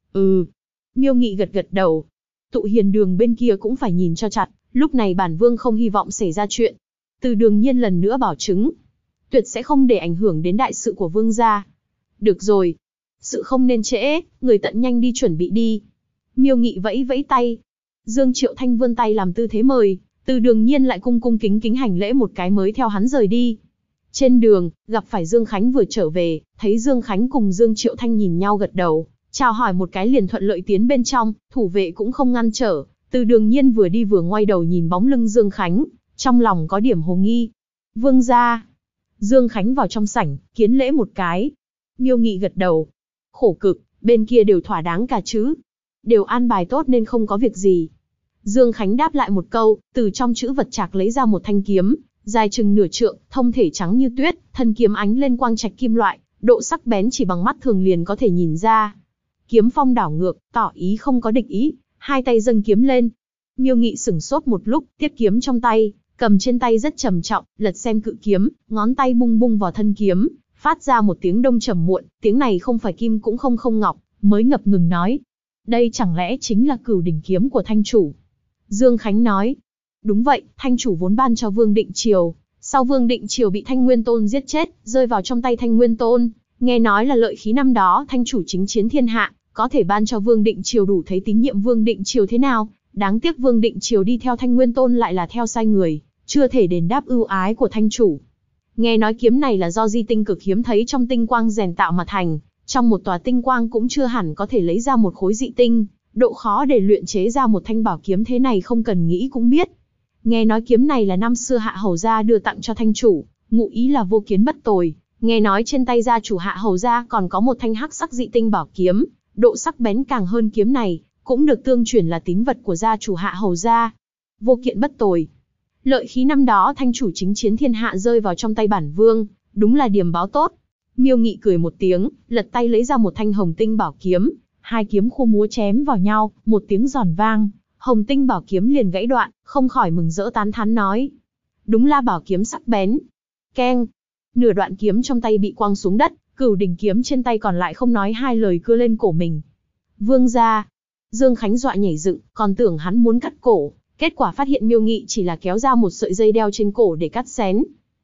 Miêu Nghị gật gật đầu. Tụ Hiền Đường bên kia cũng phải nhìn cho chặt, lúc này bản vương không hy vọng xảy ra chuyện. Từ Đường Nhiên lần nữa bảo chứng, tuyệt sẽ không để ảnh hưởng đến đại sự của vương gia. Được rồi, sự không nên trễ, người tận nhanh đi chuẩn bị đi. Miêu Nghị vẫy vẫy tay. Dương Triệu Thanh vươn tay làm tư thế mời, Từ Đường Nhiên lại cung cung kính kính hành lễ một cái mới theo hắn rời đi. Trên đường, gặp phải Dương Khánh vừa trở về, thấy Dương Khánh cùng Dương Triệu Thanh nhìn nhau gật đầu, chào hỏi một cái liền thuận lợi tiến bên trong, thủ vệ cũng không ngăn trở. Từ Đường Nhiên vừa đi vừa ngoay đầu nhìn bóng lưng Dương Khánh, trong lòng có điểm hồ nghi. Vương gia. Dương Khánh vào trong sảnh, kiến lễ một cái. Miêu Nghị gật đầu. Khổ cực, bên kia đều thỏa đáng cả chứ. Đều an bài tốt nên không có việc gì. Dương Khánh đáp lại một câu, từ trong chữ vật trạc lấy ra một thanh kiếm, dài chừng nửa trượng, thông thể trắng như tuyết, thân kiếm ánh lên quang trạch kim loại, độ sắc bén chỉ bằng mắt thường liền có thể nhìn ra. Kiếm phong đảo ngược, tỏ ý không có địch ý, hai tay dâng kiếm lên. Miêu Nghị sửng sốt một lúc, tiếp kiếm trong tay, cầm trên tay rất trầm trọng, lật xem cự kiếm, ngón tay bung bung vào thân kiếm, phát ra một tiếng đông trầm muộn, tiếng này không phải kim cũng không ngọc, mới ngập ngừng nói. Đây chẳng lẽ chính là Cửu Đỉnh kiếm của Thanh chủ? Dương Khánh nói. Đúng vậy, Thanh chủ vốn ban cho Vương Định Triều, sau Vương Định Triều bị Thanh Nguyên Tôn giết chết, rơi vào trong tay Thanh Nguyên Tôn, nghe nói là lợi khí năm đó Thanh chủ chính chiến thiên hạ, có thể ban cho Vương Định Triều đủ thấy tín nhiệm Vương Định Triều thế nào, đáng tiếc Vương Định Triều đi theo Thanh Nguyên Tôn lại là theo sai người, chưa thể đền đáp ưu ái của Thanh chủ. Nghe nói kiếm này là do di tinh cực hiếm thấy trong tinh quang rèn tạo mà thành, trong một tòa tinh quang cũng chưa hẳn có thể lấy ra một khối dị tinh, độ khó để luyện chế ra một thanh bảo kiếm thế này không cần nghĩ cũng biết. Nghe nói kiếm này là năm xưa Hạ Hầu gia đưa tặng cho Thanh chủ, ngụ ý là vô kiến bất tồi. Nghe nói trên tay gia chủ Hạ Hầu gia còn có một thanh hắc sắc dị tinh bảo kiếm, độ sắc bén càng hơn kiếm này, cũng được tương truyền là tín vật của gia chủ Hạ Hầu gia. Vô kiện bất tồi. Lợi khí năm đó Thanh chủ chính chiến thiên hạ rơi vào trong tay bản vương, đúng là điểm báo tốt. Miêu Nghị cười một tiếng, lật tay lấy ra một thanh hồng tinh bảo kiếm, hai kiếm khô múa chém vào nhau, một tiếng giòn vang, hồng tinh bảo kiếm liền gãy đoạn, không khỏi mừng rỡ tán thán nói. Đúng là bảo kiếm sắc bén. Keng. Nửa đoạn kiếm trong tay bị quăng xuống đất, Cửu Đỉnh kiếm trên tay còn lại không nói hai lời cưa lên cổ mình. Vương gia. Dương Khánh dọa nhảy dựng, còn tưởng hắn muốn cắt cổ, kết quả phát hiện Miêu Nghị chỉ là kéo ra một sợi dây đeo trên cổ để cắt xén.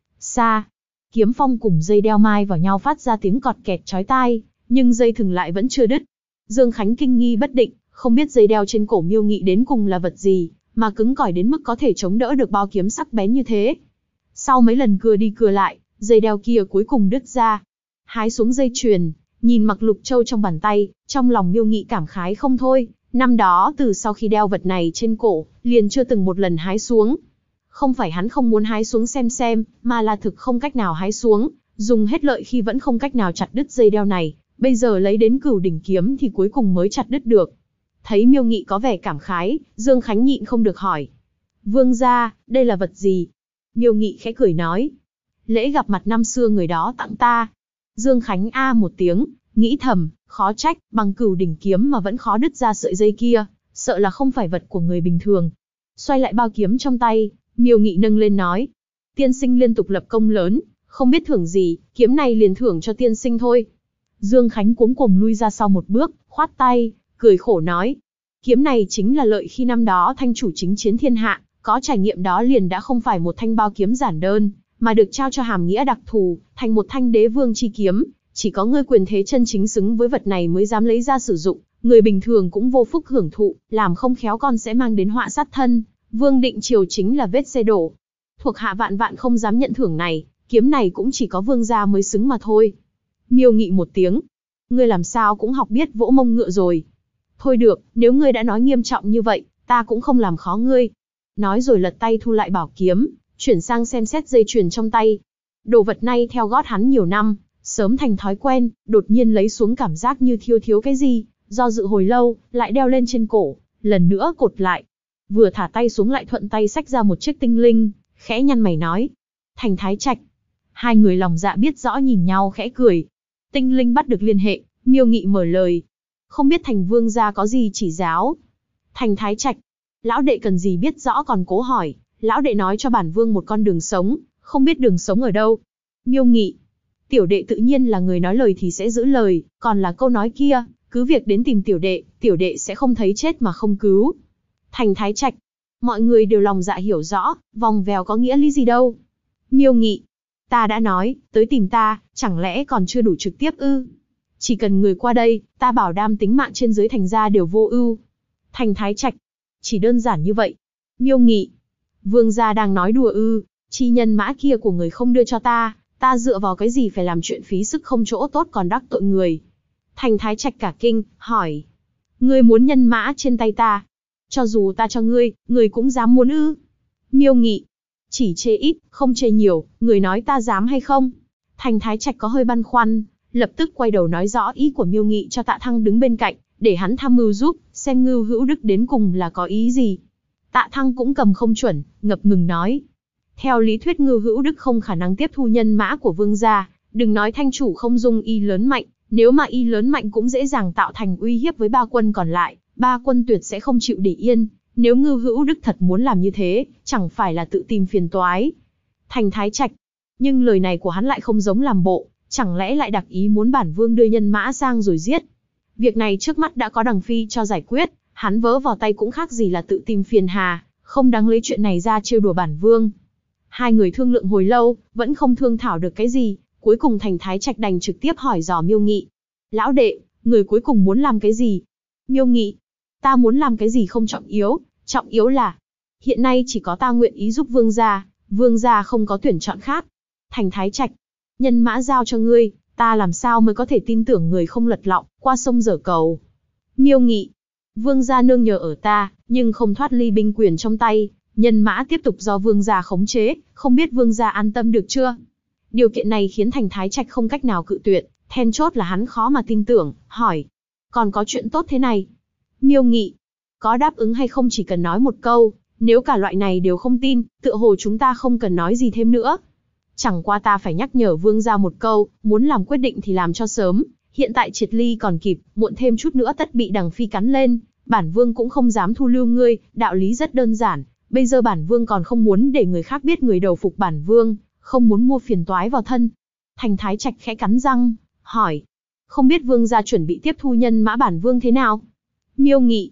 Xa, kiếm phong cùng dây đeo mai vào nhau phát ra tiếng cọt kẹt chói tai, nhưng dây thừng lại vẫn chưa đứt. Dương Khánh kinh nghi bất định, không biết dây đeo trên cổ Miêu Nghị đến cùng là vật gì, mà cứng cỏi đến mức có thể chống đỡ được bao kiếm sắc bén như thế. Sau mấy lần cưa đi cưa lại, dây đeo kia cuối cùng đứt ra. Hái xuống dây chuyền, nhìn mặc lục châu trong bàn tay, trong lòng Miêu Nghị cảm khái không thôi. Năm đó từ sau khi đeo vật này trên cổ, liền chưa từng một lần hái xuống. Không phải hắn không muốn hái xuống xem, mà là thực không cách nào hái xuống, dùng hết lợi khi vẫn không cách nào chặt đứt dây đeo này, bây giờ lấy đến Cửu Đỉnh kiếm thì cuối cùng mới chặt đứt được. Thấy Miêu Nghị có vẻ cảm khái, Dương Khánh nhịn không được hỏi. Vương gia, đây là vật gì? Miêu Nghị khẽ cười nói. Lễ gặp mặt năm xưa người đó tặng ta. Dương Khánh a một tiếng, nghĩ thầm, khó trách, bằng Cửu Đỉnh kiếm mà vẫn khó đứt ra sợi dây kia, sợ là không phải vật của người bình thường. Xoay lại bao kiếm trong tay, Miêu Nghị nâng lên nói. Tiên sinh liên tục lập công lớn, không biết thưởng gì, kiếm này liền thưởng cho tiên sinh thôi. Dương Khánh cuống cuồng lui ra sau một bước, khoát tay, cười khổ nói. Kiếm này chính là lợi khi năm đó thanh chủ chính chiến thiên hạ, có trải nghiệm đó liền đã không phải một thanh bao kiếm giản đơn, mà được trao cho hàm nghĩa đặc thù, thành một thanh đế vương chi kiếm. Chỉ có ngươi quyền thế chân chính xứng với vật này mới dám lấy ra sử dụng, người bình thường cũng vô phúc hưởng thụ, làm không khéo con sẽ mang đến họa sát thân. Vương Định Triều chính là vết xe đổ. Thuộc hạ vạn vạn không dám nhận thưởng này, kiếm này cũng chỉ có vương gia mới xứng mà thôi. Miêu Nghị một tiếng. Ngươi làm sao cũng học biết vỗ mông ngựa rồi. Thôi được, nếu ngươi đã nói nghiêm trọng như vậy, ta cũng không làm khó ngươi. Nói rồi lật tay thu lại bảo kiếm, chuyển sang xem xét dây chuyền trong tay. Đồ vật này theo gót hắn nhiều năm, sớm thành thói quen, đột nhiên lấy xuống cảm giác như thiếu cái gì, do dự hồi lâu, lại đeo lên trên cổ, lần nữa cột lại. Vừa thả tay xuống lại thuận tay xách ra một chiếc tinh linh, khẽ nhăn mày nói. Thành Thái Trạch. Hai người lòng dạ biết rõ nhìn nhau khẽ cười. Tinh linh bắt được liên hệ, Miêu Nghị mở lời. Không biết Thành Vương gia có gì chỉ giáo. Thành Thái Trạch. Lão đệ cần gì biết rõ còn cố hỏi. Lão đệ nói cho bản vương một con đường sống, không biết đường sống ở đâu. Miêu Nghị. Tiểu đệ tự nhiên là người nói lời thì sẽ giữ lời, còn là câu nói kia, cứ việc đến tìm tiểu đệ sẽ không thấy chết mà không cứu. Thành Thái Trạch. Mọi người đều lòng dạ hiểu rõ, vòng vèo có nghĩa lý gì đâu. Miêu Nghị. Ta đã nói, tới tìm ta, chẳng lẽ còn chưa đủ trực tiếp ư? Chỉ cần người qua đây, ta bảo đảm tính mạng trên dưới Thành gia đều vô ưu. Thành Thái Trạch. Chỉ đơn giản như vậy. Miêu Nghị. Vương gia đang nói đùa ư? Chi nhân mã kia của người không đưa cho ta dựa vào cái gì phải làm chuyện phí sức không chỗ tốt còn đắc tội người? Thành Thái Trạch cả kinh, hỏi. Ngươi muốn nhân mã trên tay ta? Cho dù ta cho ngươi cũng dám muốn ư? Miêu Nghị. Chỉ chê ít, không chê nhiều, người nói ta dám hay không? Thành Thái Trạch có hơi băn khoăn, lập tức quay đầu nói rõ ý của Miêu Nghị cho Tạ Thăng đứng bên cạnh, để hắn tham mưu giúp, xem Ngưu Hữu Đức đến cùng là có ý gì. Tạ Thăng cũng cầm không chuẩn, ngập ngừng nói. Theo lý thuyết Ngưu Hữu Đức không khả năng tiếp thu nhân mã của vương gia, đừng nói thanh chủ không dung y lớn mạnh, nếu mà y lớn mạnh cũng dễ dàng tạo thành uy hiếp với ba quân còn lại, ba quân tuyệt sẽ không chịu để yên. Nếu Ngưu Hữu Đức thật muốn làm như thế, chẳng phải là tự tìm phiền toái. Thành Thái Trạch. Nhưng lời này của hắn lại không giống làm bộ, chẳng lẽ lại đặc ý muốn bản vương đưa nhân mã sang rồi giết. Việc này trước mắt đã có đằng phi cho giải quyết, hắn vớ vào tay cũng khác gì là tự tìm phiền hà, không đáng lấy chuyện này ra trêu đùa bản vương. Hai người thương lượng hồi lâu, vẫn không thương thảo được cái gì, cuối cùng Thành Thái Trạch đành trực tiếp hỏi dò Miêu Nghị. Lão đệ, người cuối cùng muốn làm cái gì? Miêu Nghị. Ta muốn làm cái gì không trọng yếu là hiện nay chỉ có ta nguyện ý giúp vương gia không có tuyển chọn khác. Thành Thái Trạch. Nhân mã giao cho ngươi, ta làm sao mới có thể tin tưởng người không lật lọng, qua sông dở cầu. Miêu Nghị. Vương gia nương nhờ ở ta, nhưng không thoát ly binh quyền trong tay, nhân mã tiếp tục do vương gia khống chế, không biết vương gia an tâm được chưa? Điều kiện này khiến Thành Thái Trạch không cách nào cự tuyệt, then chốt là hắn khó mà tin tưởng, hỏi. Còn có chuyện tốt thế này? Miêu Nghị. Có đáp ứng hay không chỉ cần nói một câu, nếu cả loại này đều không tin, tựa hồ chúng ta không cần nói gì thêm nữa. Chẳng qua ta phải nhắc nhở vương gia một câu, muốn làm quyết định thì làm cho sớm, hiện tại triệt ly còn kịp, muộn thêm chút nữa tất bị đằng phi cắn lên, bản vương cũng không dám thu lưu ngươi, đạo lý rất đơn giản, bây giờ bản vương còn không muốn để người khác biết người đầu phục bản vương, không muốn mua phiền toái vào thân. Thành Thái Trạch khẽ cắn răng, hỏi, không biết vương gia chuẩn bị tiếp thu nhân mã bản vương thế nào? Miêu Nghị.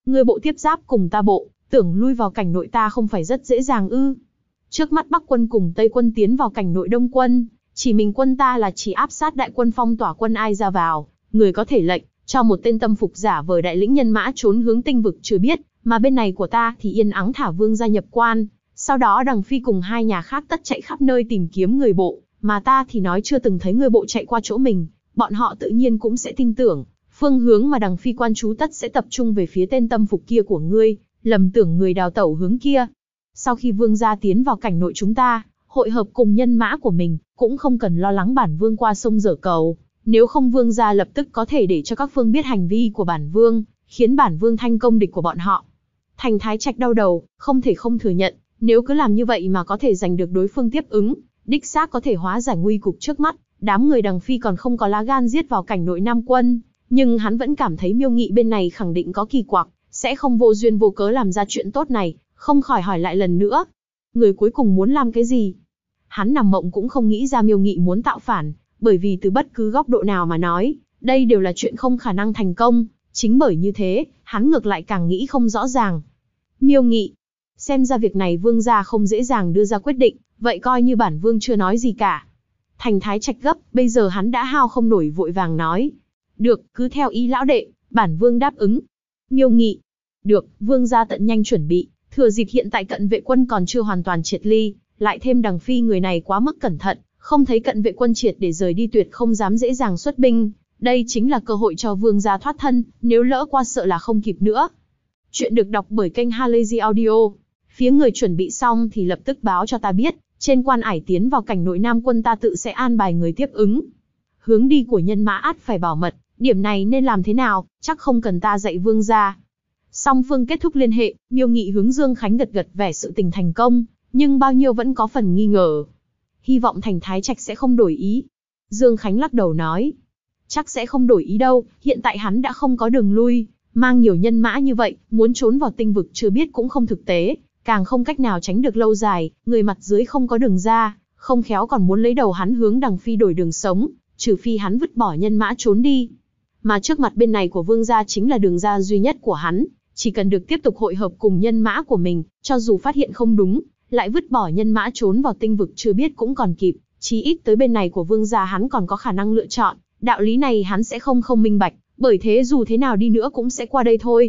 Ngươi bộ tiếp giáp cùng ta bộ, tưởng lui vào cảnh nội ta không phải rất dễ dàng ư? Trước mắt Bắc quân cùng Tây quân tiến vào cảnh nội Đông quân, chỉ mình quân ta là chỉ áp sát đại quân phong tỏa quân ai ra vào, người có thể lệnh cho một tên tâm phục giả vờ đại lĩnh nhân mã trốn hướng tinh vực chưa biết, mà bên này của ta thì yên ắng thả vương gia nhập quan, sau đó Đằng Phi cùng hai nhà khác tất chạy khắp nơi tìm kiếm người bộ, mà ta thì nói chưa từng thấy người bộ chạy qua chỗ mình, bọn họ tự nhiên cũng sẽ tin tưởng, phương hướng mà Đằng Phi quan trú tất sẽ tập trung về phía tên tâm phục kia của ngươi, lầm tưởng người đào tẩu hướng kia. Sau khi vương gia tiến vào cảnh nội chúng ta, hội hợp cùng nhân mã của mình, cũng không cần lo lắng bản vương qua sông dở cầu, nếu không vương gia lập tức có thể để cho các phương biết hành vi của bản vương, khiến bản vương thành công địch của bọn họ. Thành Thái Trạch đau đầu, không thể không thừa nhận, nếu cứ làm như vậy mà có thể giành được đối phương tiếp ứng, đích xác có thể hóa giải nguy cục trước mắt, đám người Đằng Phi còn không có lá gan giết vào cảnh nội Nam quân, nhưng hắn vẫn cảm thấy Miêu Nghị bên này khẳng định có kỳ quặc, sẽ không vô duyên vô cớ làm ra chuyện tốt này, không khỏi hỏi lại lần nữa. Người cuối cùng muốn làm cái gì? Hắn nằm mộng cũng không nghĩ ra Miêu Nghị muốn tạo phản, bởi vì từ bất cứ góc độ nào mà nói, đây đều là chuyện không khả năng thành công, chính bởi như thế, hắn ngược lại càng nghĩ không rõ ràng. Miêu Nghị, xem ra việc này vương gia không dễ dàng đưa ra quyết định, vậy coi như bản vương chưa nói gì cả. Thành Thái Trạch gấp, bây giờ hắn đã hao không nổi vội vàng nói. Được, cứ theo ý lão đệ, bản vương đáp ứng. Miêu Nghị, được, vương gia tận nhanh chuẩn bị, thừa dịp hiện tại cận vệ quân còn chưa hoàn toàn triệt ly, lại thêm Đằng Phi người này quá mức cẩn thận, không thấy cận vệ quân triệt để rời đi tuyệt không dám dễ dàng xuất binh. Đây chính là cơ hội cho vương gia thoát thân, nếu lỡ qua sợ là không kịp nữa. Chuyện được đọc bởi kênh Halazy Audio. Phía người chuẩn bị xong thì lập tức báo cho ta biết, trên quan ải tiến vào cảnh nội Nam quân ta tự sẽ an bài người tiếp ứng. Hướng đi của nhân mã ắt phải bảo mật, điểm này nên làm thế nào, chắc không cần ta dạy vương gia. Song phương kết thúc liên hệ, Miêu Nghị hướng Dương Khánh gật gật vẻ sự tình thành công, nhưng bao nhiêu vẫn có phần nghi ngờ. Hy vọng Thành Thái Trạch sẽ không đổi ý. Dương Khánh lắc đầu nói, chắc sẽ không đổi ý đâu, hiện tại hắn đã không có đường lui, mang nhiều nhân mã như vậy, muốn trốn vào tinh vực chưa biết cũng không thực tế, càng không cách nào tránh được lâu dài, người mặt dưới không có đường ra, không khéo còn muốn lấy đầu hắn hướng Đằng Phi đổi đường sống, trừ phi hắn vứt bỏ nhân mã trốn đi. Mà trước mặt bên này của vương gia chính là đường ra duy nhất của hắn, chỉ cần được tiếp tục hội hợp cùng nhân mã của mình, cho dù phát hiện không đúng, lại vứt bỏ nhân mã trốn vào tinh vực chưa biết cũng còn kịp, chí ít tới bên này của vương gia hắn còn có khả năng lựa chọn, đạo lý này hắn sẽ không minh bạch, bởi thế dù thế nào đi nữa cũng sẽ qua đây thôi.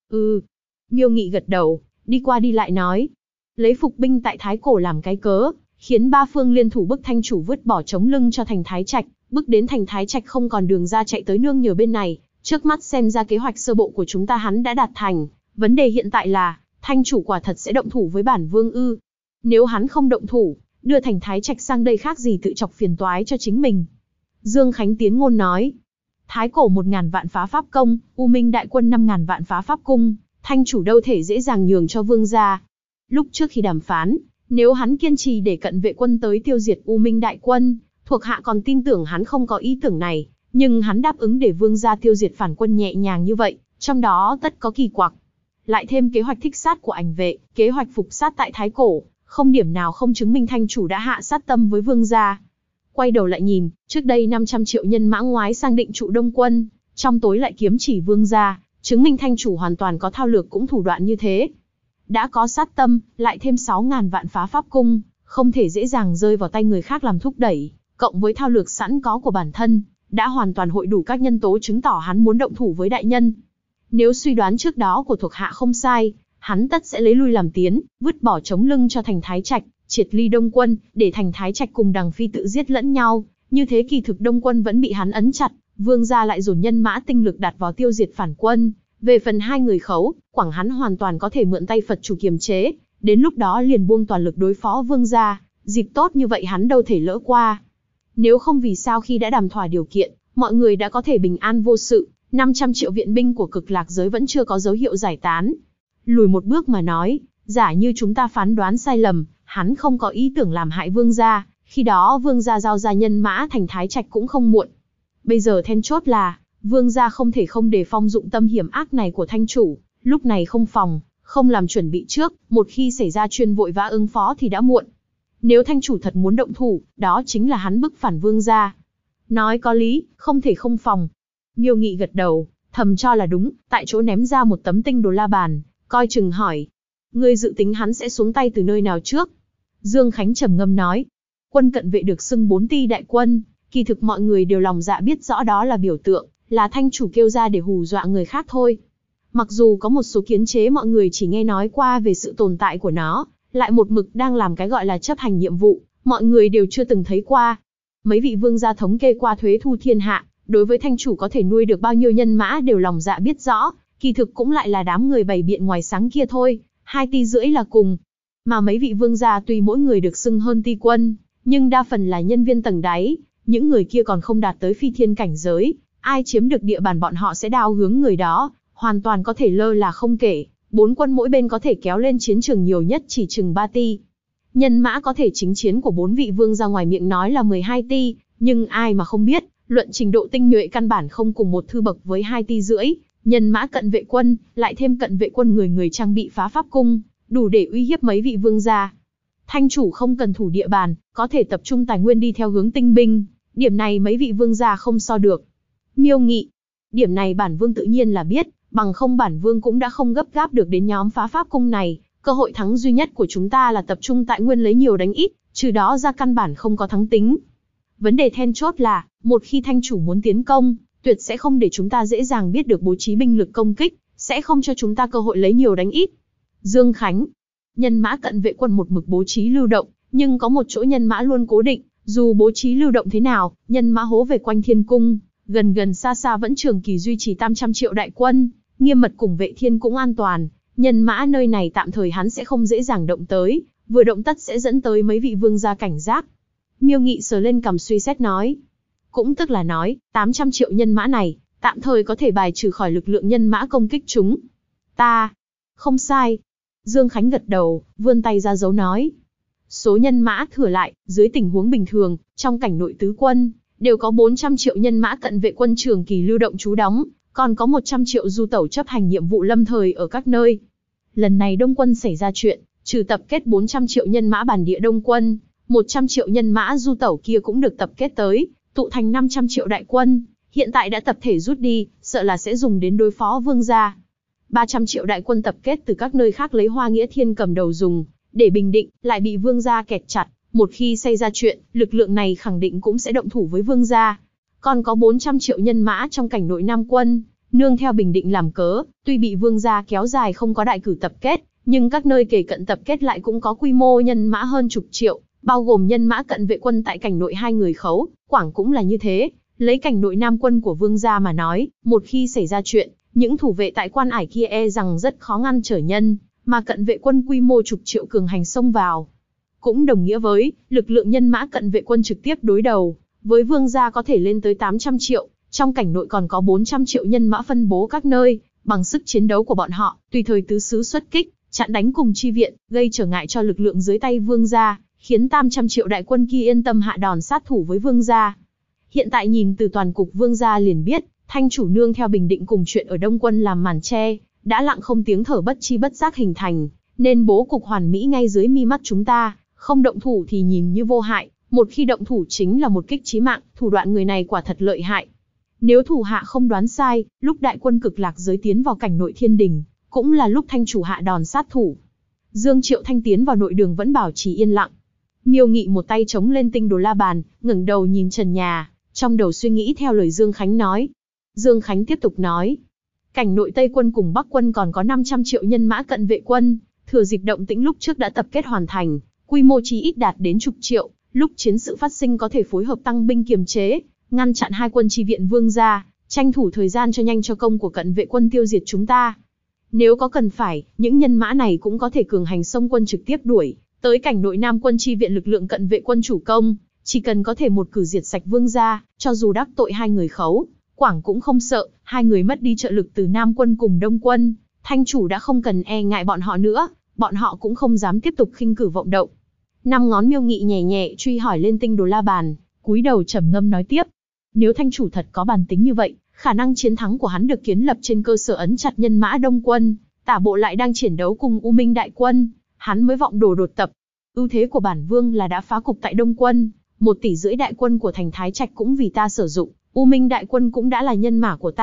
Miêu Nghị gật đầu, đi qua đi lại nói, lấy phục binh tại Thái Cổ làm cái cớ, khiến ba phương liên thủ bức Thanh chủ vứt bỏ chống lưng cho Thành Thái Trạch, bức đến Thành Thái Trạch không còn đường ra chạy tới nương nhờ bên này. Trước mắt xem ra kế hoạch sơ bộ của chúng ta hắn đã đạt thành, vấn đề hiện tại là, Thanh chủ quả thật sẽ động thủ với bản vương ư? Nếu hắn không động thủ, đưa Thành Thái Trạch sang đây khác gì tự chọc phiền toái cho chính mình. Dương Khánh tiến ngôn nói, Thái Cổ 1000 vạn phá pháp công, U Minh đại quân 5000 vạn phá pháp cung, Thanh chủ đâu thể dễ dàng nhường cho vương gia. Lúc trước khi đàm phán, nếu hắn kiên trì để cận vệ quân tới tiêu diệt U Minh đại quân, thuộc hạ còn tin tưởng hắn không có ý tưởng này, nhưng hắn đáp ứng để vương gia tiêu diệt phản quân nhẹ nhàng như vậy, trong đó tất có kỳ quặc. Lại thêm kế hoạch thích sát của ảnh vệ, kế hoạch phục sát tại Thái Cổ, không điểm nào không chứng minh Thanh chủ đã hạ sát tâm với vương gia. Quay đầu lại nhìn, trước đây 500 triệu nhân mã ngoái sang định trụ Đông quân, trong tối lại kiếm chỉ vương gia, chứng minh Thanh chủ hoàn toàn có thao lược cũng thủ đoạn như thế. Đã có sát tâm, lại thêm 6000 vạn phá pháp cung, không thể dễ dàng rơi vào tay người khác làm thúc đẩy, cộng với thao lược sẵn có của bản thân, đã hoàn toàn hội đủ các nhân tố chứng tỏ hắn muốn động thủ với đại nhân. Nếu suy đoán trước đó của thuộc hạ không sai, hắn tất sẽ lấy lui làm tiến, vứt bỏ chống lưng cho Thành Thái Trạch, triệt ly Đông quân, để Thành Thái Trạch cùng Đằng Phi tự giết lẫn nhau, như thế kỳ thực Đông quân vẫn bị hắn ấn chặt, vương gia lại dồn nhân mã tinh lực đặt vào tiêu diệt phản quân. Về phần hai người Khấu, Quảng hắn hoàn toàn có thể mượn tay Phật chủ kiềm chế, đến lúc đó liền buông toàn lực đối phó vương gia, dịp tốt như vậy hắn đâu thể lỡ qua. Nếu không vì sao khi đã đàm thỏa điều kiện, mọi người đã có thể bình an vô sự, 500 triệu viện binh của Cực Lạc giới vẫn chưa có dấu hiệu giải tán. Lùi một bước mà nói, giả như chúng ta phán đoán sai lầm, hắn không có ý tưởng làm hại vương gia, khi đó vương gia giao ra nhân mã Thành Thái Trạch cũng không muộn. Bây giờ then chốt là, vương gia không thể không đề phòng dụng tâm hiểm ác này của Thanh chủ, lúc này không phòng, không làm chuẩn bị trước, một khi xảy ra chuyện vội vã ứng phó thì đã muộn. Nếu Thanh chủ thật muốn động thủ, đó chính là hắn bức phản vương gia. Nói có lý, không thể không phòng. Miêu Nghị gật đầu, thầm cho là đúng, tại chỗ ném ra một tấm tinh đồ la bàn, coi chừng hỏi. Ngươi dự tính hắn sẽ xuống tay từ nơi nào trước? Dương Khánh trầm ngâm nói. Quân cận vệ được xưng 4 ti đại quân, kỳ thực mọi người đều lòng dạ biết rõ đó là biểu tượng, là thanh chủ kêu ra để hù dọa người khác thôi. Mặc dù có một số kiến chế mọi người chỉ nghe nói qua về sự tồn tại của nó, lại một mực đang làm cái gọi là chấp hành nhiệm vụ, mọi người đều chưa từng thấy qua. Mấy vị vương gia thống kê qua thuế thu thiên hạ, đối với thanh chủ có thể nuôi được bao nhiêu nhân mã đều lòng dạ biết rõ, kỳ thực cũng lại là đám người bày biện ngoài sáng kia thôi, 2,5 ti là cùng. Mà mấy vị vương gia tuy mỗi người được xưng hơn ti quân, nhưng đa phần là nhân viên tầng đáy, những người kia còn không đạt tới phi thiên cảnh giới, ai chiếm được địa bàn bọn họ sẽ đao hướng người đó, hoàn toàn có thể lơ là không kể. 4 quân mỗi bên có thể kéo lên chiến trường nhiều nhất chỉ chừng 3 ti. Nhân mã có thể chính chiến của 4 vị vương ra ngoài miệng nói là 12 ti, nhưng ai mà không biết, luận trình độ tinh nhuệ căn bản không cùng một thư bậc với 2,5 ti. Nhân mã cận vệ quân, lại thêm cận vệ quân người người trang bị phá pháp cung, đủ để uy hiếp mấy vị vương gia. Thanh chủ không cần thủ địa bàn, có thể tập trung tài nguyên đi theo hướng tinh binh, điểm này mấy vị vương gia không so được. Miêu Nghị, điểm này bản vương tự nhiên là biết, bằng không bản vương cũng đã không gấp gáp được đến nhóm phá pháp cung này, cơ hội thắng duy nhất của chúng ta là tập trung tài nguyên lấy nhiều đánh ít, trừ đó ra căn bản không có thắng tính. Vấn đề then chốt là, một khi thanh chủ muốn tiến công, tuyệt sẽ không để chúng ta dễ dàng biết được bố trí binh lực công kích, sẽ không cho chúng ta cơ hội lấy nhiều đánh ít. Dương Khánh, nhân mã cận vệ quân một mực bố trí lưu động, nhưng có một chỗ nhân mã luôn cố định, dù bố trí lưu động thế nào, nhân mã hố về quanh thiên cung, gần gần xa xa vẫn trường kỳ duy trì 800 triệu đại quân, nghiêm mật cùng vệ thiên cũng an toàn, nhân mã nơi này tạm thời hắn sẽ không dễ dàng động tới, vừa động tất sẽ dẫn tới mấy vị vương gia cảnh giác. Miêu Nghị sờ lên cằm suy xét nói. Cũng tức là nói, 800 triệu nhân mã này, tạm thời có thể bài trừ khỏi lực lượng nhân mã công kích chúng. Ta, không sai. Dương Khánh gật đầu, vươn tay ra dấu nói. Số nhân mã thừa lại, dưới tình huống bình thường, trong cảnh nội tứ quân, đều có 400 triệu nhân mã cận vệ quân trường kỳ lưu động trú đóng, còn có 100 triệu du tẩu chấp hành nhiệm vụ lâm thời ở các nơi. Lần này Đông quân xảy ra chuyện, trừ tập kết 400 triệu nhân mã bản địa Đông quân, 100 triệu nhân mã du tẩu kia cũng được tập kết tới, tụ thành 500 triệu đại quân, hiện tại đã tập thể rút đi, sợ là sẽ dùng đến đối phó vương gia. 300 triệu đại quân tập kết từ các nơi khác lấy Hoa Nghĩa Thiên cầm đầu dùng, để bình định, lại bị vương gia kẹt chặt, một khi xảy ra chuyện, lực lượng này khẳng định cũng sẽ động thủ với vương gia. Còn có 400 triệu nhân mã trong cảnh nội Nam quân, nương theo bình định làm cớ, tuy bị vương gia kéo dài không có đại cử tập kết, nhưng các nơi kề cận tập kết lại cũng có quy mô nhân mã hơn chục triệu, bao gồm nhân mã cận vệ quân tại cảnh nội 2 người Khấu, Quảng cũng là như thế. Lấy cảnh nội Nam quân của vương gia mà nói, một khi xảy ra chuyện, những thủ vệ tại Quan Ải kia e rằng rất khó ngăn trở nhân, mà cận vệ quân quy mô chục triệu cường hành xông vào. Cũng đồng nghĩa với, lực lượng nhân mã cận vệ quân trực tiếp đối đầu, với vương gia có thể lên tới 800 triệu, trong cảnh nội còn có 400 triệu nhân mã phân bố các nơi, bằng sức chiến đấu của bọn họ, tùy thời tứ xứ xuất kích, chặn đánh cùng chi viện, gây trở ngại cho lực lượng dưới tay vương gia, khiến 800 triệu đại quân kia yên tâm hạ đòn sát thủ với vương gia. Hiện tại nhìn từ toàn cục vương gia liền biết, thanh chủ nương theo bình định cùng chuyện ở Đông quân làm màn che, đã lặng không tiếng thở bất chi bất giác hình thành, nên bố cục hoàn mỹ ngay dưới mi mắt chúng ta, không động thủ thì nhìn như vô hại, một khi động thủ chính là một kích chí mạng, thủ đoạn người này quả thật lợi hại. Nếu thủ hạ không đoán sai, lúc đại quân cực lạc giới tiến vào cảnh nội thiên đình, cũng là lúc thanh chủ hạ đòn sát thủ. Dương Triệu Thanh tiến vào nội đường vẫn bảo trì yên lặng. Miêu Nghị một tay chống lên tinh đồ la bàn, ngẩng đầu nhìn trần nhà, trong đầu suy nghĩ theo lời Dương Khánh nói. Dương Khánh tiếp tục nói, cảnh nội Tây quân cùng Bắc quân còn có 500 triệu nhân mã cận vệ quân, thừa dịp động tĩnh lúc trước đã tập kết hoàn thành, quy mô chí ít đạt đến chục triệu, lúc chiến sự phát sinh có thể phối hợp tăng binh kiềm chế, ngăn chặn 2 quân chi viện vương gia, tranh thủ thời gian cho nhanh cho công của cận vệ quân tiêu diệt chúng ta. Nếu có cần phải, những nhân mã này cũng có thể cường hành xông quân trực tiếp đuổi tới cảnh nội Nam quân chi viện lực lượng cận vệ quân chủ công, chỉ cần có thể một cử diệt sạch vương gia, cho dù đắc tội 2 người Khấu, Quảng cũng không sợ, 2 người mất đi trợ lực từ Nam quân cùng Đông quân, thanh chủ đã không cần e ngại bọn họ nữa, bọn họ cũng không dám tiếp tục khinh cử vọng động. 5 ngón Miêu Nghị nhẹ nhẹ truy hỏi lên tinh đồ la bàn, cúi đầu trầm ngâm nói tiếp. Nếu thanh chủ thật có bản tính như vậy, khả năng chiến thắng của hắn được kiến lập trên cơ sở ấn chặt nhân mã Đông quân, tả bộ lại đang chiến đấu cùng U Minh đại quân, hắn mới vọng đồ đột tập. Ưu thế của bản vương là đã phá cục tại Đông quân, 1,5 tỷ đại quân của thành Thái Trạch cũng vì ta sử dụng, U Minh đại quân cũng đã là nhân mã của ta,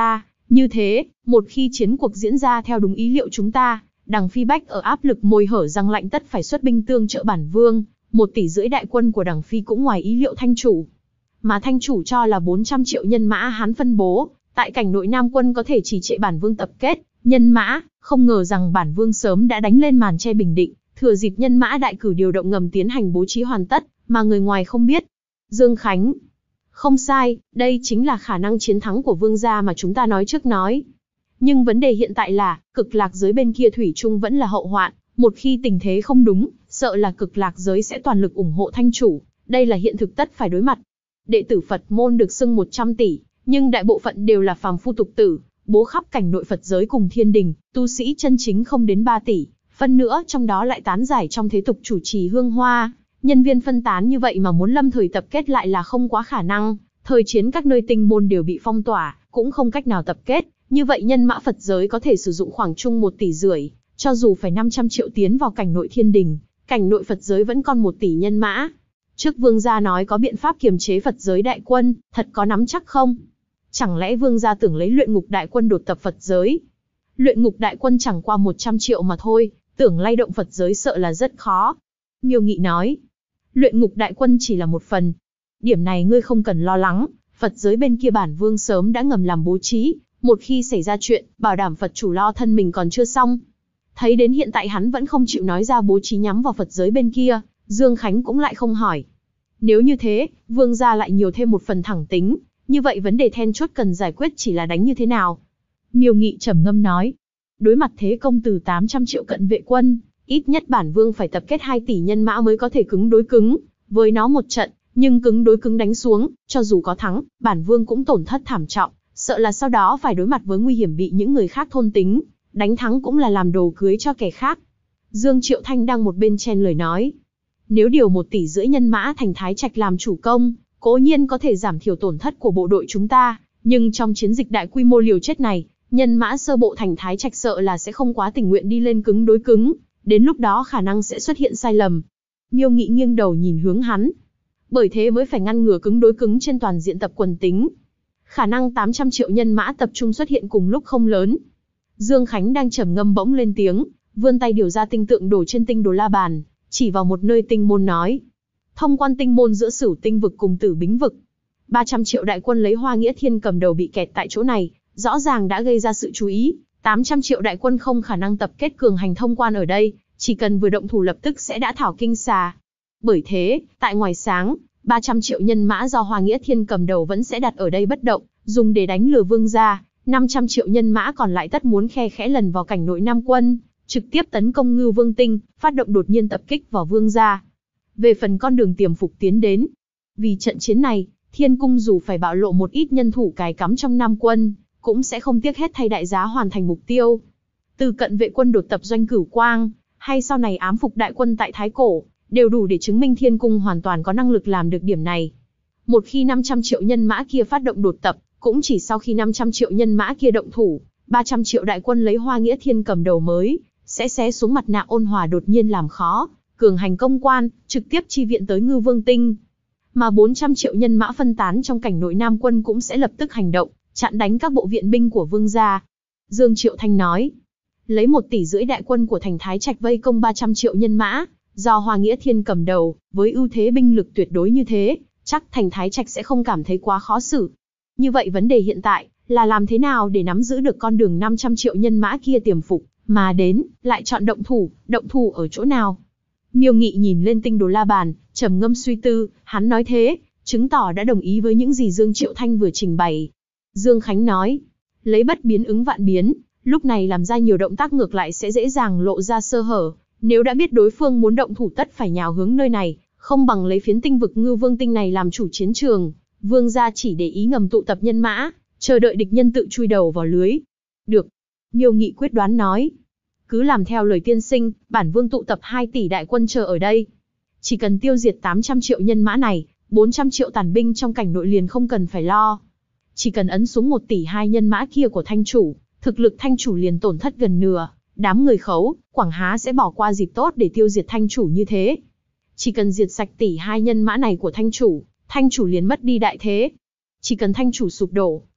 Như thế, một khi chiến cuộc diễn ra theo đúng ý liệu chúng ta, đằng Phi Bách ở áp lực môi hở răng lạnh tất phải xuất binh tương trợ bản vương, 1,5 tỷ đại quân của đằng Phi cũng ngoài ý liệu thanh chủ. Mà thanh chủ cho là 400 triệu nhân mã Hán phân bố, tại cảnh nội Nam quân có thể trì trệ bản vương tập kết, nhân mã, không ngờ rằng bản vương sớm đã đánh lên màn che bình định, thừa dịp nhân mã đại cử điều động ngầm tiến hành bố trí hoàn tất, mà người ngoài không biết. Dương Khánh. Không sai, đây chính là khả năng chiến thắng của vương gia mà chúng ta nói trước nói. Nhưng vấn đề hiện tại là, cực lạc giới bên kia thủy chung vẫn là hậu hoạn, một khi tình thế không đúng, sợ là cực lạc giới sẽ toàn lực ủng hộ thanh chủ, đây là hiện thực tất phải đối mặt. Đệ tử Phật môn được xưng 100 tỷ, nhưng đại bộ phận đều là phàm phu tục tử, bố khắp cảnh nội Phật giới cùng thiên đình, tu sĩ chân chính không đến 3 tỷ, phân nữa trong đó lại tán giải trong thế tục chủ trì hương hoa. Nhân viên phân tán như vậy mà muốn lâm thời tập kết lại là không quá khả năng, thời chiến các nơi tinh môn đều bị phong tỏa, cũng không cách nào tập kết, như vậy nhân mã Phật giới có thể sử dụng khoảng chung 1,5 tỷ, cho dù phải 500 triệu tiến vào cảnh nội thiên đình, cảnh nội Phật giới vẫn còn 1 tỷ nhân mã. Trước vương gia nói có biện pháp kiềm chế Phật giới đại quân, thật có nắm chắc không? Chẳng lẽ vương gia tưởng lấy luyện ngục đại quân đột tập Phật giới? Luyện ngục đại quân chẳng qua 100 triệu mà thôi, tưởng lay động Phật giới sợ là rất khó. Miêu Nghị nói, luyện ngục đại quân chỉ là một phần. Điểm này ngươi không cần lo lắng, Phật giới bên kia bản vương sớm đã ngầm làm bố trí, một khi xảy ra chuyện, bảo đảm Phật chủ lo thân mình còn chưa xong. Thấy đến hiện tại hắn vẫn không chịu nói ra bố trí nhắm vào Phật giới bên kia, Dương Khánh cũng lại không hỏi. Nếu như thế, vương gia lại nhiều thêm một phần thẳng tính, như vậy vấn đề then chốt cần giải quyết chỉ là đánh như thế nào. Miêu Nghị trầm ngâm nói, đối mặt thế công từ 800 triệu cận vệ quân, ít nhất bản vương phải tập kết 2 tỷ nhân mã mới có thể cứng đối cứng với nó một trận, nhưng cứng đối cứng đánh xuống, cho dù có thắng, bản vương cũng tổn thất thảm trọng, sợ là sau đó phải đối mặt với nguy hiểm bị những người khác thôn tính, đánh thắng cũng là làm đồ cưới cho kẻ khác. Dương Triệu Thanh đang một bên chen lời nói, nếu điều 1,5 tỷ nhân mã thành Thái Trạch làm chủ công, cố nhiên có thể giảm thiểu tổn thất của bộ đội chúng ta, nhưng trong chiến dịch đại quy mô liều chết này, nhân mã sơ bộ thành Thái Trạch sợ là sẽ không quá tình nguyện đi lên cứng đối cứng, đến lúc đó khả năng sẽ xuất hiện sai lầm. Miêu Nghị nghiêng đầu nhìn hướng hắn, bởi thế mới phải ngăn ngừa cứng đối cứng trên toàn diện tập quần tính. Khả năng 800 triệu nhân mã tập trung xuất hiện cùng lúc không lớn. Dương Khánh đang trầm ngâm bỗng lên tiếng, vươn tay điều ra tinh tượng đổ trên tinh đồ la bàn, chỉ vào một nơi tinh môn nói, thông quan tinh môn giữa Sửu tinh vực cùng Tử Bính vực. 300 triệu đại quân lấy Hoa Nghĩa Thiên cầm đầu bị kẹt tại chỗ này, rõ ràng đã gây ra sự chú ý. 800 triệu đại quân không khả năng tập kết cường hành thông quan ở đây, chỉ cần vừa động thủ lập tức sẽ đã thảo kinh xà. Bởi thế, tại ngoài sáng, 300 triệu nhân mã do Hoa Nghĩa Thiên cầm đầu vẫn sẽ đặt ở đây bất động, dùng để đánh lừa vương gia. 500 triệu nhân mã còn lại tất muốn khe khẽ lần vào cảnh nội Nam quân, trực tiếp tấn công Ngưu Vương Tinh, phát động đột nhiên tập kích vào vương gia. Về phần con đường tiềm phục tiến đến, vì trận chiến này, Thiên Cung dù phải bạo lộ một ít nhân thủ cài cắm trong Nam quân, cũng sẽ không tiếc hết thay đại giá hoàn thành mục tiêu. Từ cận vệ quân đột tập doanh Cửu Quang, hay sau này ám phục đại quân tại Thái Cổ, đều đủ để chứng minh Thiên Cung hoàn toàn có năng lực làm được điểm này. Một khi 500 triệu nhân mã kia phát động đột tập, cũng chỉ sau khi 500 triệu nhân mã kia động thủ, 300 triệu đại quân lấy Hoa Nghĩa Thiên cầm đầu mới sẽ xé xuống mặt nạ ôn hòa đột nhiên làm khó, cường hành công quan, trực tiếp chi viện tới Ngưu Vương Tinh. Mà 400 triệu nhân mã phân tán trong cảnh nội Nam quân cũng sẽ lập tức hành động, chặn đánh các bộ viện binh của vương gia. Dương Triệu Thanh nói, lấy 1,5 tỷ đại quân của thành Thái Trạch vây công 300 triệu nhân mã, do Hoa Nghĩa Thiên cầm đầu, với ưu thế binh lực tuyệt đối như thế, chắc thành Thái Trạch sẽ không cảm thấy quá khó xử. Như vậy vấn đề hiện tại là làm thế nào để nắm giữ được con đường 500 triệu nhân mã kia tiềm phục, mà đến, lại chọn động thủ ở chỗ nào? Miêu Nghị nhìn lên tinh đồ la bàn, trầm ngâm suy tư, hắn nói thế, chứng tỏ đã đồng ý với những gì Dương Triệu Thanh vừa trình bày. Dương Khánh nói, lấy bất biến ứng vạn biến, lúc này làm ra nhiều động tác ngược lại sẽ dễ dàng lộ ra sơ hở, nếu đã biết đối phương muốn động thủ tất phải nhào hướng nơi này, không bằng lấy phiến tinh vực Ngưu Vương Tinh này làm chủ chiến trường, vương gia chỉ để ý ngầm tụ tập nhân mã, chờ đợi địch nhân tự chui đầu vào lưới. Được, Miêu Nghị quyết đoán nói. Cứ làm theo lời tiên sinh, bản vương tụ tập 2 tỷ đại quân chờ ở đây. Chỉ cần tiêu diệt 800 triệu nhân mã này, 400 triệu tàn binh trong cảnh nội liền không cần phải lo. Chỉ cần ấn xuống 1,2 tỷ nhân mã kia của thanh chủ, thực lực thanh chủ liền tổn thất gần nửa. Đám người Khấu, Quảng Há sẽ bỏ qua dịp tốt để tiêu diệt thanh chủ như thế. Chỉ cần diệt sạch 1,2 tỷ nhân mã này của thanh chủ liền mất đi đại thế. Chỉ cần thanh chủ sụp đổ,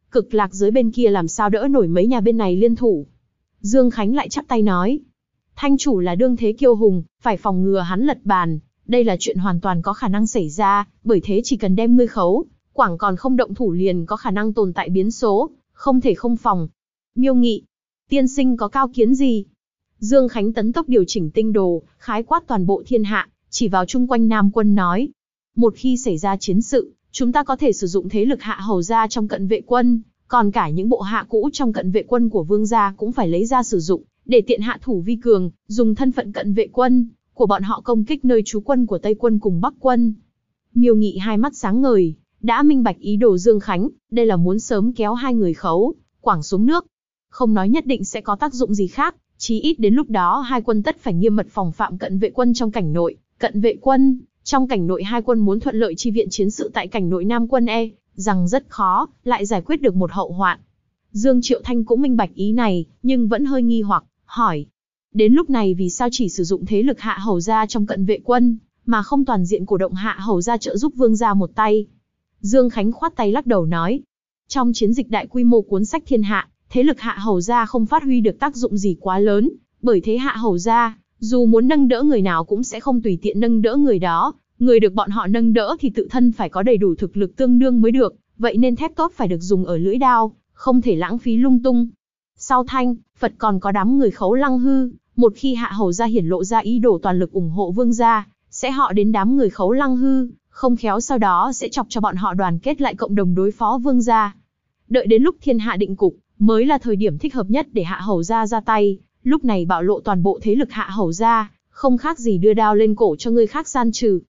Cực lạc giới bên kia làm sao đỡ nổi mấy nhà bên này liên thủ. Dương Khánh lại chắp tay nói. Thanh chủ là đương thế kiêu hùng, phải phòng ngừa hắn lật bàn. Đây là chuyện hoàn toàn có khả năng xảy ra, bởi thế chỉ cần đem ngươi khấu, quảng còn không động thủ liền có khả năng tồn tại biến số, không thể không phòng. Miêu Nghị, tiên sinh có cao kiến gì? Dương Khánh tấn tốc điều chỉnh tinh đồ, khái quát toàn bộ thiên hạ, chỉ vào chung quanh Nam Quân nói. Một khi xảy ra chiến sự, chúng ta có thể sử dụng thế lực hạ hầu gia trong cận vệ quân, còn cả những bộ hạ cũ trong cận vệ quân của vương gia cũng phải lấy ra sử dụng, để tiện hạ thủ vi cường, dùng thân phận cận vệ quân của bọn họ công kích nơi trú quân của Tây quân cùng Bắc quân. Miêu Nghị hai mắt sáng ngời, đã minh bạch ý đồ Dương Khánh, đây là muốn sớm kéo hai người khấu, quảng xuống nước. Không nói nhất định sẽ có tác dụng gì khác, chí ít đến lúc đó hai quân tất phải nghiêm mật phòng phạm cận vệ quân trong cảnh nội. Cận vệ quân, trong cảnh nội hai quân muốn thuận lợi chi viện chiến sự tại cảnh nội Nam quân rằng rất khó, lại giải quyết được một hậu hoạn. Dương Triệu Thanh cũng minh bạch ý này, nhưng vẫn hơi nghi hoặc, hỏi. Đến lúc này vì sao chỉ sử dụng thế lực hạ hầu gia trong cận vệ quân, mà không toàn diện cổ động hạ hầu gia trợ giúp vương gia một tay? Dương Khánh khoát tay lắc đầu nói. Trong chiến dịch đại quy mô cuốn sách thiên hạ, thế lực hạ hầu gia không phát huy được tác dụng gì quá lớn, bởi thế hạ hầu gia, dù muốn nâng đỡ người nào cũng sẽ không tùy tiện nâng đỡ người đó, người được bọn họ nâng đỡ thì tự thân phải có đầy đủ thực lực tương đương mới được, vậy nên thép tốt phải được dùng ở lưỡi đao, không thể lãng phí lung tung. Sau Thanh, Phật còn có đám người Khấu Lăng Hư, một khi hạ hầu gia hiển lộ ra ý đồ toàn lực ủng hộ vương gia, sẽ họ đến đám người Khấu Lăng Hư, không khéo sau đó sẽ chọc cho bọn họ đoàn kết lại cộng đồng đối phó vương gia. Đợi đến lúc thiên hạ định cục, mới là thời điểm thích hợp nhất để hạ hầu gia ra tay, lúc này bạo lộ toàn bộ thế lực hạ hầu gia, không khác gì đưa đao lên cổ cho người khác san trừ.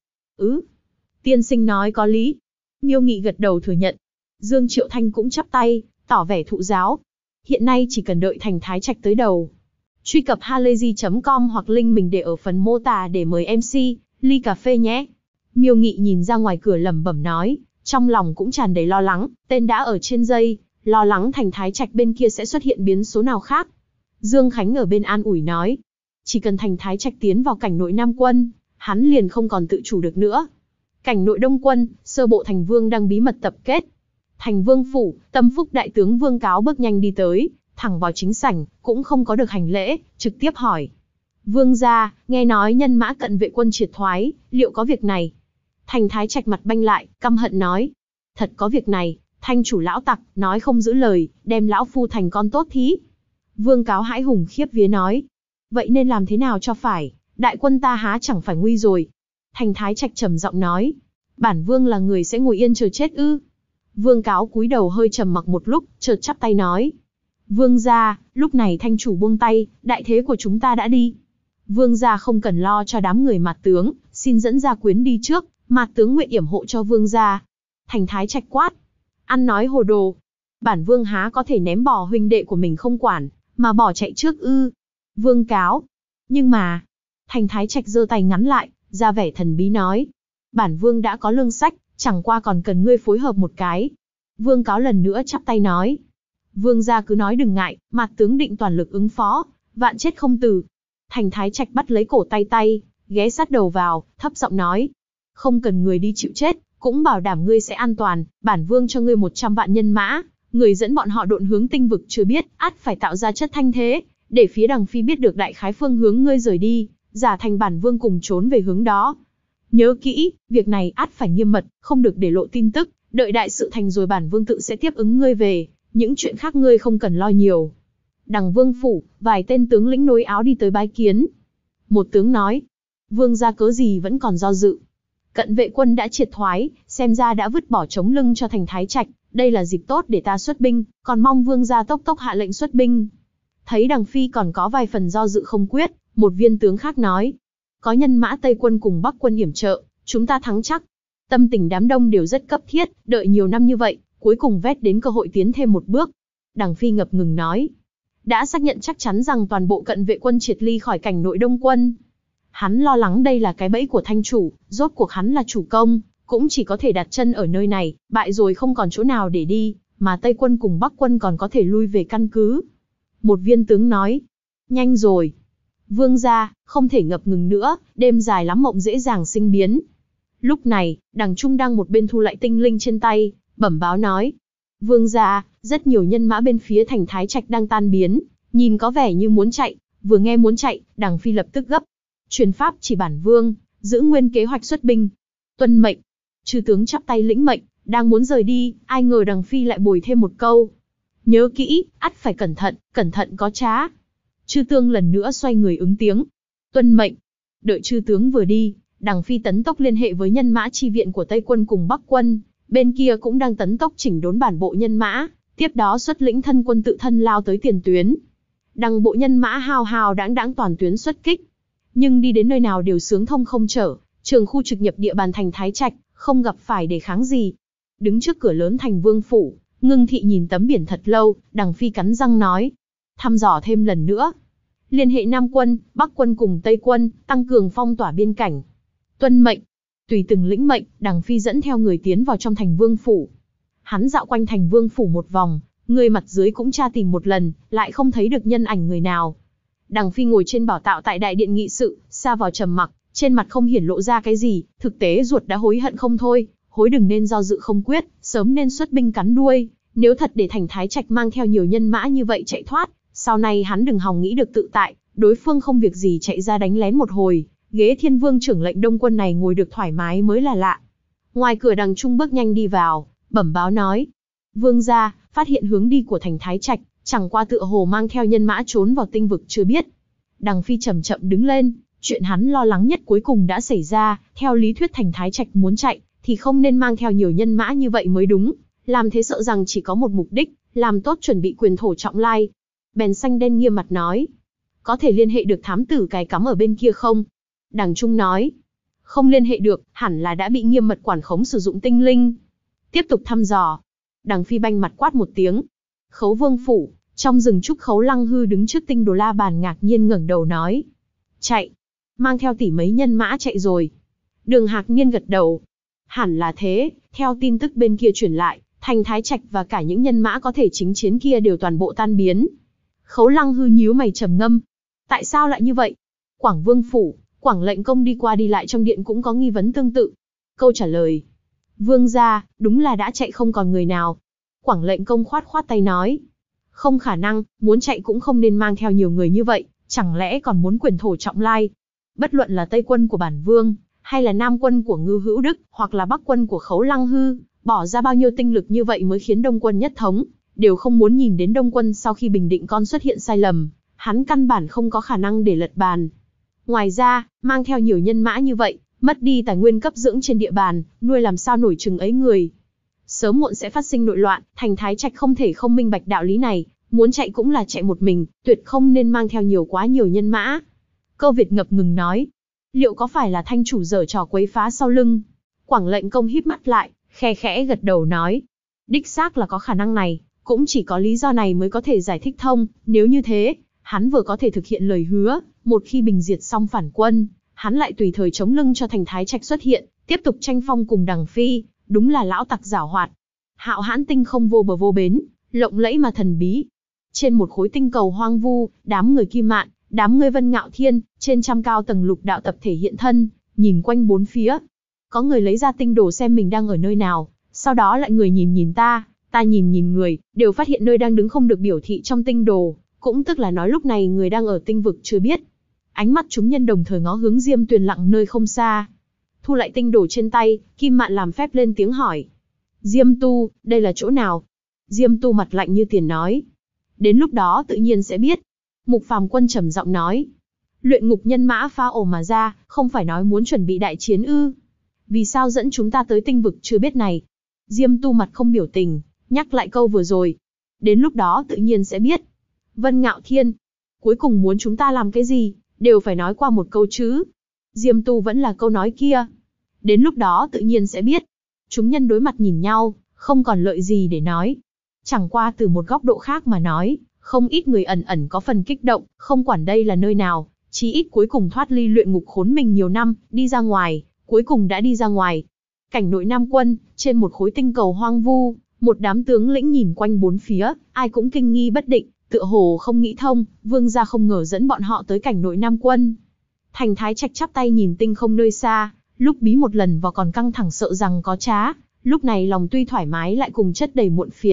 Tiên sinh nói có lý. Miêu Nghị gật đầu thừa nhận. Dương Triệu Thanh cũng chắp tay, tỏ vẻ thụ giáo. Hiện nay chỉ cần đợi Thành Thái Trạch tới đầu. Truy cập halayzi.com hoặc link mình để ở phần mô tả để mời MC, ly cà phê nhé. Miêu Nghị nhìn ra ngoài cửa lẩm bẩm nói, trong lòng cũng tràn đầy lo lắng, tên đã ở trên dây, lo lắng Thành Thái Trạch bên kia sẽ xuất hiện biến số nào khác. Dương Khánh ở bên an ủi nói, chỉ cần Thành Thái Trạch tiến vào cảnh nội Nam quân, hắn liền không còn tự chủ được nữa. Cảnh nội Đông quân, sơ bộ Thành Vương đang bí mật tập kết. Thành Vương phủ, Tâm Phúc đại tướng Vương Cáo bước nhanh đi tới, thẳng vào chính sảnh, cũng không có được hành lễ, trực tiếp hỏi. Vương gia, nghe nói nhân mã cận vệ quân triệt thoái, liệu có việc này? Thành Thái Trạch mặt banh lại, căm hận nói. Thật có việc này, Thanh chủ lão tặc, nói không giữ lời, đem lão phu thành con tốt thí. Vương Cáo hãi hùng khiếp vía nói. Vậy nên làm thế nào cho phải, đại quân ta há chẳng phải nguy rồi. Thành Thái Trạch trầm giọng nói. Bản vương là người sẽ ngồi yên chờ chết ư? Vương Cáo cúi đầu hơi trầm mặc một lúc, chợt chắp tay nói. Vương gia, lúc này Thanh chủ buông tay, đại thế của chúng ta đã đi. Vương gia không cần lo cho đám người Mạt tướng, xin dẫn gia quyến đi trước, Mạt tướng nguyện yểm hộ cho vương gia. Thành Thái Trạch quát. Ăn nói hồ đồ. Bản vương há có thể ném bỏ huynh đệ của mình không quản, mà bỏ chạy trước ư? Vương Cáo. Nhưng mà. Thành Thái Trạch giơ tay ngắn lại, ra vẻ thần bí nói. Bản vương đã có lương sách, chẳng qua còn cần ngươi phối hợp một cái. Vương Cáo lần nữa chắp tay nói. Vương gia cứ nói đừng ngại, Mạt tướng định toàn lực ứng phó, vạn chết không từ. Thành Thái Trạch bắt lấy cổ tay, ghé sát đầu vào, thấp giọng nói. Không cần người đi chịu chết, cũng bảo đảm ngươi sẽ an toàn, bản vương cho ngươi 100 vạn nhân mã, người dẫn bọn họ độn hướng tinh vực chưa biết, ắt phải tạo ra chất thanh thế, để phía đằng phi biết được đại khái phương hướng ngươi rời đi, giả thành bản vương cùng trốn về hướng đó. Nhớ kỹ, việc này ắt phải nghiêm mật, không được để lộ tin tức, đợi đại sự thành rồi bản vương tự sẽ tiếp ứng ngươi về, những chuyện khác ngươi không cần lo nhiều. Đằng vương phủ, vài tên tướng lĩnh nối áo đi tới bái kiến. Một tướng nói, vương gia cớ gì vẫn còn do dự. Cận vệ quân đã triệt thoái, xem ra đã vứt bỏ chống lưng cho Thành Thái Trạch, đây là dịp tốt để ta xuất binh, còn mong vương gia tốc tốc hạ lệnh xuất binh. Thấy đằng phi còn có vài phần do dự không quyết, một viên tướng khác nói, có nhân mã Tây quân cùng Bắc quân yểm trợ, chúng ta thắng chắc. Tâm tình đám đông đều rất cấp thiết, đợi nhiều năm như vậy, cuối cùng vét đến cơ hội tiến thêm một bước. Đằng phi ngập ngừng nói, đã xác nhận chắc chắn rằng toàn bộ cận vệ quân triệt ly khỏi cảnh nội Đông quân. Hắn lo lắng đây là cái bẫy của Thanh chủ, rốt cuộc hắn là chủ công, cũng chỉ có thể đặt chân ở nơi này, bại rồi không còn chỗ nào để đi, mà Tây quân cùng Bắc quân còn có thể lui về căn cứ. Một viên tướng nói, nhanh rồi. Vương gia, không thể ngập ngừng nữa, đêm dài lắm mộng dễ dàng sinh biến. Lúc này, đằng Trung đang một bên thu lại tinh linh trên tay, bẩm báo nói. Vương gia, rất nhiều nhân mã bên phía thành Thái Trạch đang tan biến, nhìn có vẻ như muốn chạy, vừa nghe muốn chạy, Đằng Phi lập tức gấp. Truyền pháp chỉ bản vương, giữ nguyên kế hoạch xuất binh. Tuân mệnh. Chư tướng chắp tay lĩnh mệnh, đang muốn rời đi, ai ngờ Đằng Phi lại bồi thêm một câu. Nhớ kỹ, ắt phải cẩn thận có trá. Chư tướng lần nữa xoay người ứng tiếng. Tuân mệnh. Đợi chư tướng vừa đi, Đằng Phi tấn tốc liên hệ với nhân mã chi viện của Tây quân cùng Bắc quân, bên kia cũng đang tấn tốc chỉnh đốn bản bộ nhân mã, tiếp đó xuất lĩnh thân quân tự thân lao tới tiền tuyến. Đằng bộ nhân mã hào hào đãng đãng toàn tuyến xuất kích, nhưng đi đến nơi nào đều sướng thông không trở, trường khu trực nhập địa bàn thành Thái Trạch, không gặp phải đề kháng gì. Đứng trước cửa lớn thành Vương phủ, Ngưng Thị nhìn tấm biển thật lâu, Đằng Phi cắn răng nói: thăm dò thêm lần nữa, liên hệ Nam quân, Bắc quân cùng Tây quân, tăng cường phong tỏa biên cảnh. Tuân mệnh. Tùy từng lĩnh mệnh, Đằng Phi dẫn theo người tiến vào trong thành Vương phủ. Hắn dạo quanh thành Vương phủ một vòng, người mặt dưới cũng tra tìm một lần, lại không thấy được nhân ảnh người nào. Đằng Phi ngồi trên bảo tọa tại đại điện nghị sự, sa vào trầm mặc, trên mặt không hiển lộ ra cái gì, thực tế ruột đã hối hận không thôi, hối đừng nên do dự không quyết, sớm nên xuất binh cắn đuôi, nếu thật để thành Thái Trạch mang theo nhiều nhân mã như vậy chạy thoát, sau này hắn đừng hòng nghĩ được tự tại, đối phương không việc gì chạy ra đánh lén một hồi, ghế Thiên Vương trưởng lệnh Đông quân này ngồi được thoải mái mới là lạ. Ngoài cửa Đằng Trung bước nhanh đi vào, bẩm báo nói: vương gia, phát hiện hướng đi của thành Thái Trạch, chẳng qua tựa hồ mang theo nhân mã trốn vào tinh vực chưa biết. Đằng Phi chậm chậm đứng lên, chuyện hắn lo lắng nhất cuối cùng đã xảy ra, theo lý thuyết thành Thái Trạch muốn chạy, thì không nên mang theo nhiều nhân mã như vậy mới đúng, làm thế sợ rằng chỉ có một mục đích, làm tốt chuẩn bị quyền thổ trọng lai. Bèn xanh đen nghiêm mặt nói: có thể liên hệ được thám tử cài cắm ở bên kia không? Đằng Trung nói: không liên hệ được, hẳn là đã bị nghiêm mật quản khống sử dụng tinh linh. Tiếp tục thăm dò. Đằng Phi banh mặt quát một tiếng. Khấu Vương phủ, trong rừng trúc Khấu Lăng Hư đứng trước tinh đồ la bàn ngạc nhiên ngẩng đầu nói: chạy, mang theo tỷ mấy nhân mã chạy rồi. Đường Hạc Niên gật đầu. Hẳn là thế, theo tin tức bên kia truyền lại, thành Thái Trạch và cả những nhân mã có thể chính chiến kia đều toàn bộ tan biến. Khấu Lăng Hư nhíu mày trầm ngâm. Tại sao lại như vậy? Quảng Vương phủ, Quảng lệnh công đi qua đi lại trong điện cũng có nghi vấn tương tự. Câu trả lời: vương gia, đúng là đã chạy không còn người nào. Quảng lệnh công khoát khoát tay nói: không khả năng, muốn chạy cũng không nên mang theo nhiều người như vậy, chẳng lẽ còn muốn quyền thổ trọng lai? Bất luận là Tây quân của bản vương, hay là Nam quân của Ngư Hữu Đức, hoặc là Bắc quân của Khấu Lăng Hư, bỏ ra bao nhiêu tinh lực như vậy mới khiến Đông quân nhất thống, đều không muốn nhìn đến Đông quân sau khi bình định con xuất hiện sai lầm, hắn căn bản không có khả năng để lật bàn. Ngoài ra, mang theo nhiều nhân mã như vậy, mất đi tài nguyên cấp dưỡng trên địa bàn, nuôi làm sao nổi chừng ấy người. Sớm muộn sẽ phát sinh nội loạn, thành Thái Trạch không thể không minh bạch đạo lý này, muốn chạy cũng là chạy một mình, tuyệt không nên mang theo quá nhiều nhân mã. Câu Việt ngập ngừng nói: liệu có phải là thanh chủ giở trò quấy phá sau lưng? Quảng lệnh công híp mắt lại, khe khẽ gật đầu nói: đích xác là có khả năng này, cũng chỉ có lý do này mới có thể giải thích thông, nếu như thế, hắn vừa có thể thực hiện lời hứa, một khi bình diệt xong phản quân, hắn lại tùy thời chống lưng cho thành Thái Trạch xuất hiện, tiếp tục tranh phong cùng Đằng Phi, đúng là lão tặc giảo hoạt. Hạo Hãn tinh không vô bờ vô bến, lộng lẫy mà thần bí. Trên một khối tinh cầu hoang vu, đám người Kim Mạn, đám người Vân Ngạo Thiên, trên trăm cao tầng lục đạo tập thể hiện thân, nhìn quanh bốn phía. Có người lấy ra tinh đồ xem mình đang ở nơi nào, sau đó lại người nhìn nhìn ta nhìn người, đều phát hiện nơi đang đứng không được biểu thị trong tinh đồ, cũng tức là nói lúc này người đang ở tinh vực chưa biết. Ánh mắt chúng nhân đồng thời ngó hướng Diêm Tuyền lặng nơi không xa. Thu lại tinh đồ trên tay, Kim Mạn làm phép lên tiếng hỏi: Diêm Tu, đây là chỗ nào? Diêm Tu mặt lạnh như tiền nói: đến lúc đó tự nhiên sẽ biết. Mục Phàm Quân trầm giọng nói: luyện ngục nhân mã phá ổ mà ra, không phải nói muốn chuẩn bị đại chiến ư? Vì sao dẫn chúng ta tới tinh vực chưa biết này? Diêm Tu mặt không biểu tình, nhắc lại câu vừa rồi: đến lúc đó tự nhiên sẽ biết. Vân Ngạo Thiên: cuối cùng muốn chúng ta làm cái gì, đều phải nói qua một câu chứ. Diêm Tu vẫn là câu nói kia: đến lúc đó tự nhiên sẽ biết. Chúng nhân đối mặt nhìn nhau, không còn lợi gì để nói. Chẳng qua từ một góc độ khác mà nói, không ít người ẩn ẩn có phần kích động, không quản đây là nơi nào, chí ít cuối cùng thoát ly luyện ngục khốn mình nhiều năm, đi ra ngoài, cuối cùng đã đi ra ngoài. Cảnh nội Nam quân, trên một khối tinh cầu hoang vu, một đám tướng lĩnh nhìn quanh bốn phía, ai cũng kinh nghi bất định, tựa hồ không nghĩ thông, vương gia không ngờ dẫn bọn họ tới cảnh nội Nam quân. Thành Thái Trạch chắp tay nhìn tinh không nơi xa, lúc bí một lần và còn căng thẳng sợ rằng có trá, lúc này lòng tuy thoải mái lại cùng chất đầy muộn phiền,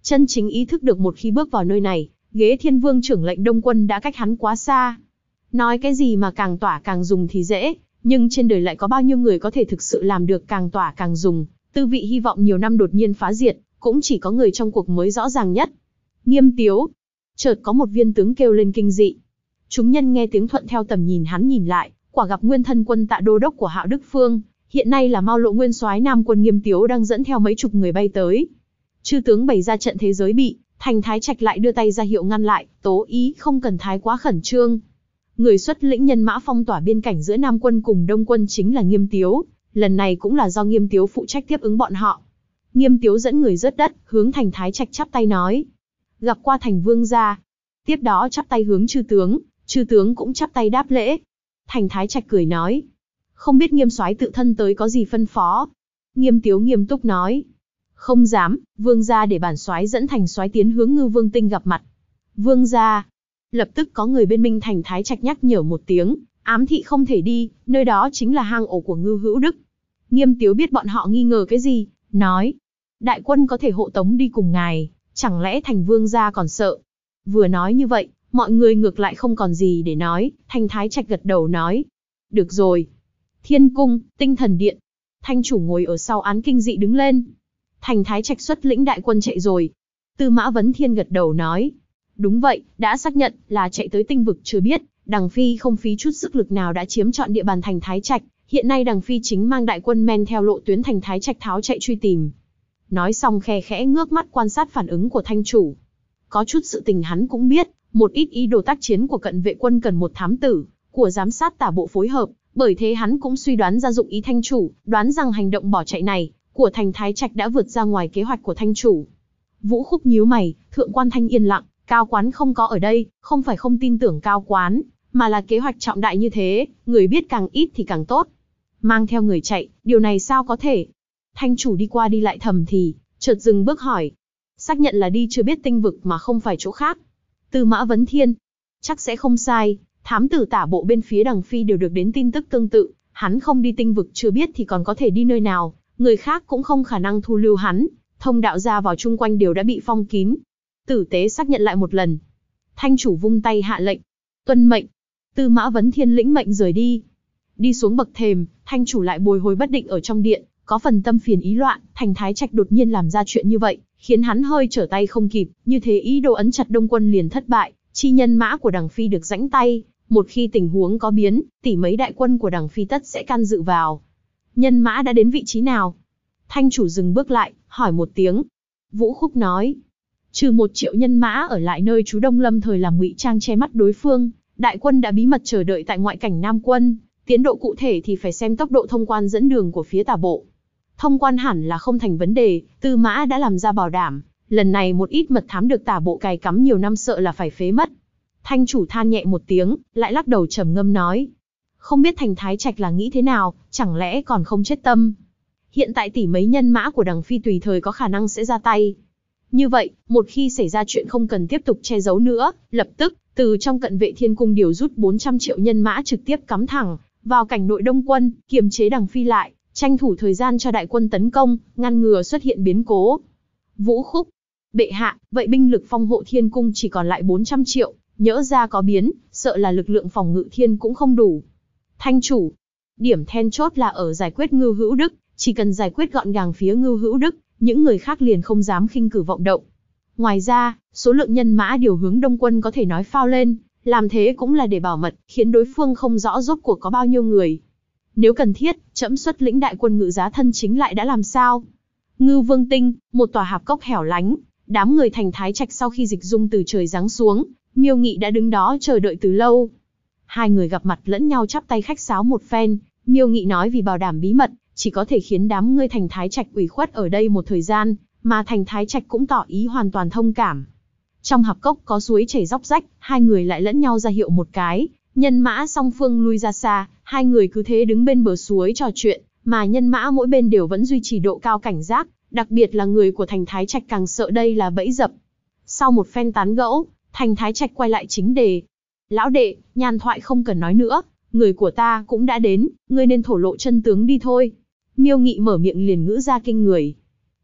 Chân chính ý thức được một khi bước vào nơi này, ghế Thiên Vương trưởng lệnh Đông Quân đã cách hắn quá xa. Nói cái gì mà càng tỏa càng dùng thì dễ, nhưng trên đời lại có bao nhiêu người có thể thực sự làm được càng tỏa càng dùng, tư vị hy vọng nhiều năm đột nhiên phá diệt, cũng chỉ có người trong cuộc mới rõ ràng nhất. Nghiêm Tiếu. Chợt có một viên tướng kêu lên kinh dị. Chúng nhân nghe tiếng thuận theo tầm nhìn hắn nhìn lại, quả gặp nguyên thân quân Tạ đô đốc của Hạo Đức Phương, hiện nay là Mao Lộ nguyên soái Nam quân Nghiêm Tiếu đang dẫn theo mấy chục người bay tới. Chư tướng bày ra trận thế giới bị, Thành Thái Trạch lại đưa tay ra hiệu ngăn lại, tố ý không cần thái quá khẩn trương. Người xuất lĩnh nhân mã phong tỏa biên cảnh giữa Nam quân cùng Đông quân chính là Nghiêm Tiếu, lần này cũng là do Nghiêm Tiếu phụ trách tiếp ứng bọn họ. Nghiêm Tiếu dẫn người rớt đất, hướng Thành Thái Trạch chắp tay nói: gặp qua Thành Vương gia. Tiếp đó chắp tay hướng chư tướng cũng chắp tay đáp lễ. Thành Thái Trạch cười nói: không biết Nghiêm soái tự thân tới có gì phân phó. Nghiêm Tiếu nghiêm túc nói: không dám, vương gia để bản soái dẫn Thành soái tiến hướng Ngư Vương Tinh gặp mặt. Vương gia. Lập tức có người bên Minh Thành Thái Trạch nhắc nhở một tiếng, ám thị không thể đi, nơi đó chính là hang ổ của Ngư Hữu Đức. Nghiêm Tiếu biết bọn họ nghi ngờ cái gì, nói: đại quân có thể hộ tống đi cùng ngài, chẳng lẽ Thành Vương gia còn sợ? Vừa nói như vậy, mọi người ngược lại không còn gì để nói. Thành Thái Trạch gật đầu nói: được rồi. Thiên cung, Tinh Thần Điện. Thanh chủ ngồi ở sau án kinh dị đứng lên. Thành Thái Trạch xuất lĩnh đại quân chạy rồi. Tư Mã Vấn Thiên gật đầu nói: đúng vậy, đã xác nhận là chạy tới tinh vực chưa biết, Đằng Phi không phí chút sức lực nào đã chiếm trọn địa bàn Thành Thái Trạch, hiện nay Đằng Phi chính mang đại quân men theo lộ tuyến Thành Thái Trạch tháo chạy truy tìm. Nói xong khe khẽ ngước mắt quan sát phản ứng của thanh chủ. Có chút sự tình hắn cũng biết, một ít ý đồ tác chiến của cận vệ quân cần một thám tử, của giám sát tả bộ phối hợp, bởi thế hắn cũng suy đoán ra dụng ý thanh chủ, đoán rằng hành động bỏ chạy này của Thành Thái Trạch đã vượt ra ngoài kế hoạch của thanh chủ. Vũ Khúc nhíu mày, thượng quan Thanh yên lặng, Cao Quán không có ở đây, không phải không tin tưởng Cao Quán, mà là kế hoạch trọng đại như thế, người biết càng ít thì càng tốt. Mang theo người chạy, điều này sao có thể? Thanh chủ đi qua đi lại thầm thì, chợt dừng bước hỏi. Xác nhận là đi chưa biết tinh vực mà không phải chỗ khác. Tư Mã Vấn Thiên. Chắc sẽ không sai, thám tử tả bộ bên phía Đằng Phi đều được đến tin tức tương tự, hắn không đi tinh vực chưa biết thì còn có thể đi nơi nào, người khác cũng không khả năng thu lưu hắn, thông đạo ra vào chung quanh đều đã bị phong kín. Tử tế xác nhận lại một lần. Thanh chủ vung tay hạ lệnh. Tuân mệnh. Tư Mã Vấn Thiên lĩnh mệnh rời đi. Đi xuống bậc thềm, thanh chủ lại bồi hồi bất định ở trong điện, có phần tâm phiền ý loạn. Thành Thái Trạch đột nhiên làm ra chuyện như vậy, khiến hắn hơi trở tay không kịp, như thế ý đồ ấn chặt Đông quân liền thất bại, chi nhân mã của Đằng Phi được rãnh tay, một khi tình huống có biến, tỷ mấy đại quân của Đằng Phi tất sẽ can dự vào. Nhân mã đã đến vị trí nào? Thanh chủ dừng bước lại, hỏi một tiếng. Vũ Khúc nói: trừ 1 triệu nhân mã ở lại nơi trú đông lâm thời làm ngụy trang che mắt đối phương, đại quân đã bí mật chờ đợi tại ngoại cảnh Nam quân. Tiến độ cụ thể thì phải xem tốc độ thông quan dẫn đường của phía tả bộ. Thông quan hẳn là không thành vấn đề, Tư Mã đã làm ra bảo đảm. Lần này một ít mật thám được tả bộ cài cắm nhiều năm sợ là phải phế mất. Thanh chủ than nhẹ một tiếng, lại lắc đầu trầm ngâm nói: không biết Thành Thái Trạch là nghĩ thế nào, chẳng lẽ còn không chết tâm. Hiện tại tỷ mấy nhân mã của Đằng Phi tùy thời có khả năng sẽ ra tay. Như vậy, một khi xảy ra chuyện không cần tiếp tục che giấu nữa, lập tức, từ trong cận vệ thiên cung điều rút 400 triệu nhân mã trực tiếp cắm thẳng vào cảnh nội Đông quân, kiềm chế Đằng Phi lại, tranh thủ thời gian cho đại quân tấn công, ngăn ngừa xuất hiện biến cố. Vũ Khúc. Bệ hạ, vậy binh lực phong hộ thiên cung chỉ còn lại 400 triệu, nhỡ ra có biến, sợ là lực lượng phòng ngự thiên cũng không đủ. Thanh chủ. Điểm then chốt là ở giải quyết Ngư Hữu Đức, chỉ cần giải quyết gọn gàng phía Ngư Hữu Đức, những người khác liền không dám khinh cử vọng động. Ngoài ra, số lượng nhân mã điều hướng Đông quân có thể nói phao lên, làm thế cũng là để bảo mật, khiến đối phương không rõ rốt cuộc có bao nhiêu người. Nếu cần thiết, trẫm xuất lĩnh đại quân ngự giá thân chính lại đã làm sao? Ngư Vương Tinh, một tòa hạp cốc hẻo lánh, đám người Thành Thái Trạch sau khi dịch dung từ trời giáng xuống, Miêu Nghị đã đứng đó chờ đợi từ lâu. Hai người gặp mặt lẫn nhau chắp tay khách sáo một phen, Miêu Nghị nói vì bảo đảm bí mật, chỉ có thể khiến đám ngươi Thành Thái Trạch ủy khuất ở đây một thời gian, mà Thành Thái Trạch cũng tỏ ý hoàn toàn thông cảm. Trong hạp cốc có suối chảy róc rách, hai người lại lẫn nhau ra hiệu một cái, nhân mã song phương lui ra xa, hai người cứ thế đứng bên bờ suối trò chuyện, mà nhân mã mỗi bên đều vẫn duy trì độ cao cảnh giác, đặc biệt là người của Thành Thái Trạch càng sợ đây là bẫy dập. Sau một phen tán gẫu, Thành Thái Trạch quay lại chính đề. Lão đệ, nhàn thoại không cần nói nữa, người của ta cũng đã đến, ngươi nên thổ lộ chân tướng đi thôi. Miêu Nghị mở miệng liền ngữ ra kinh người.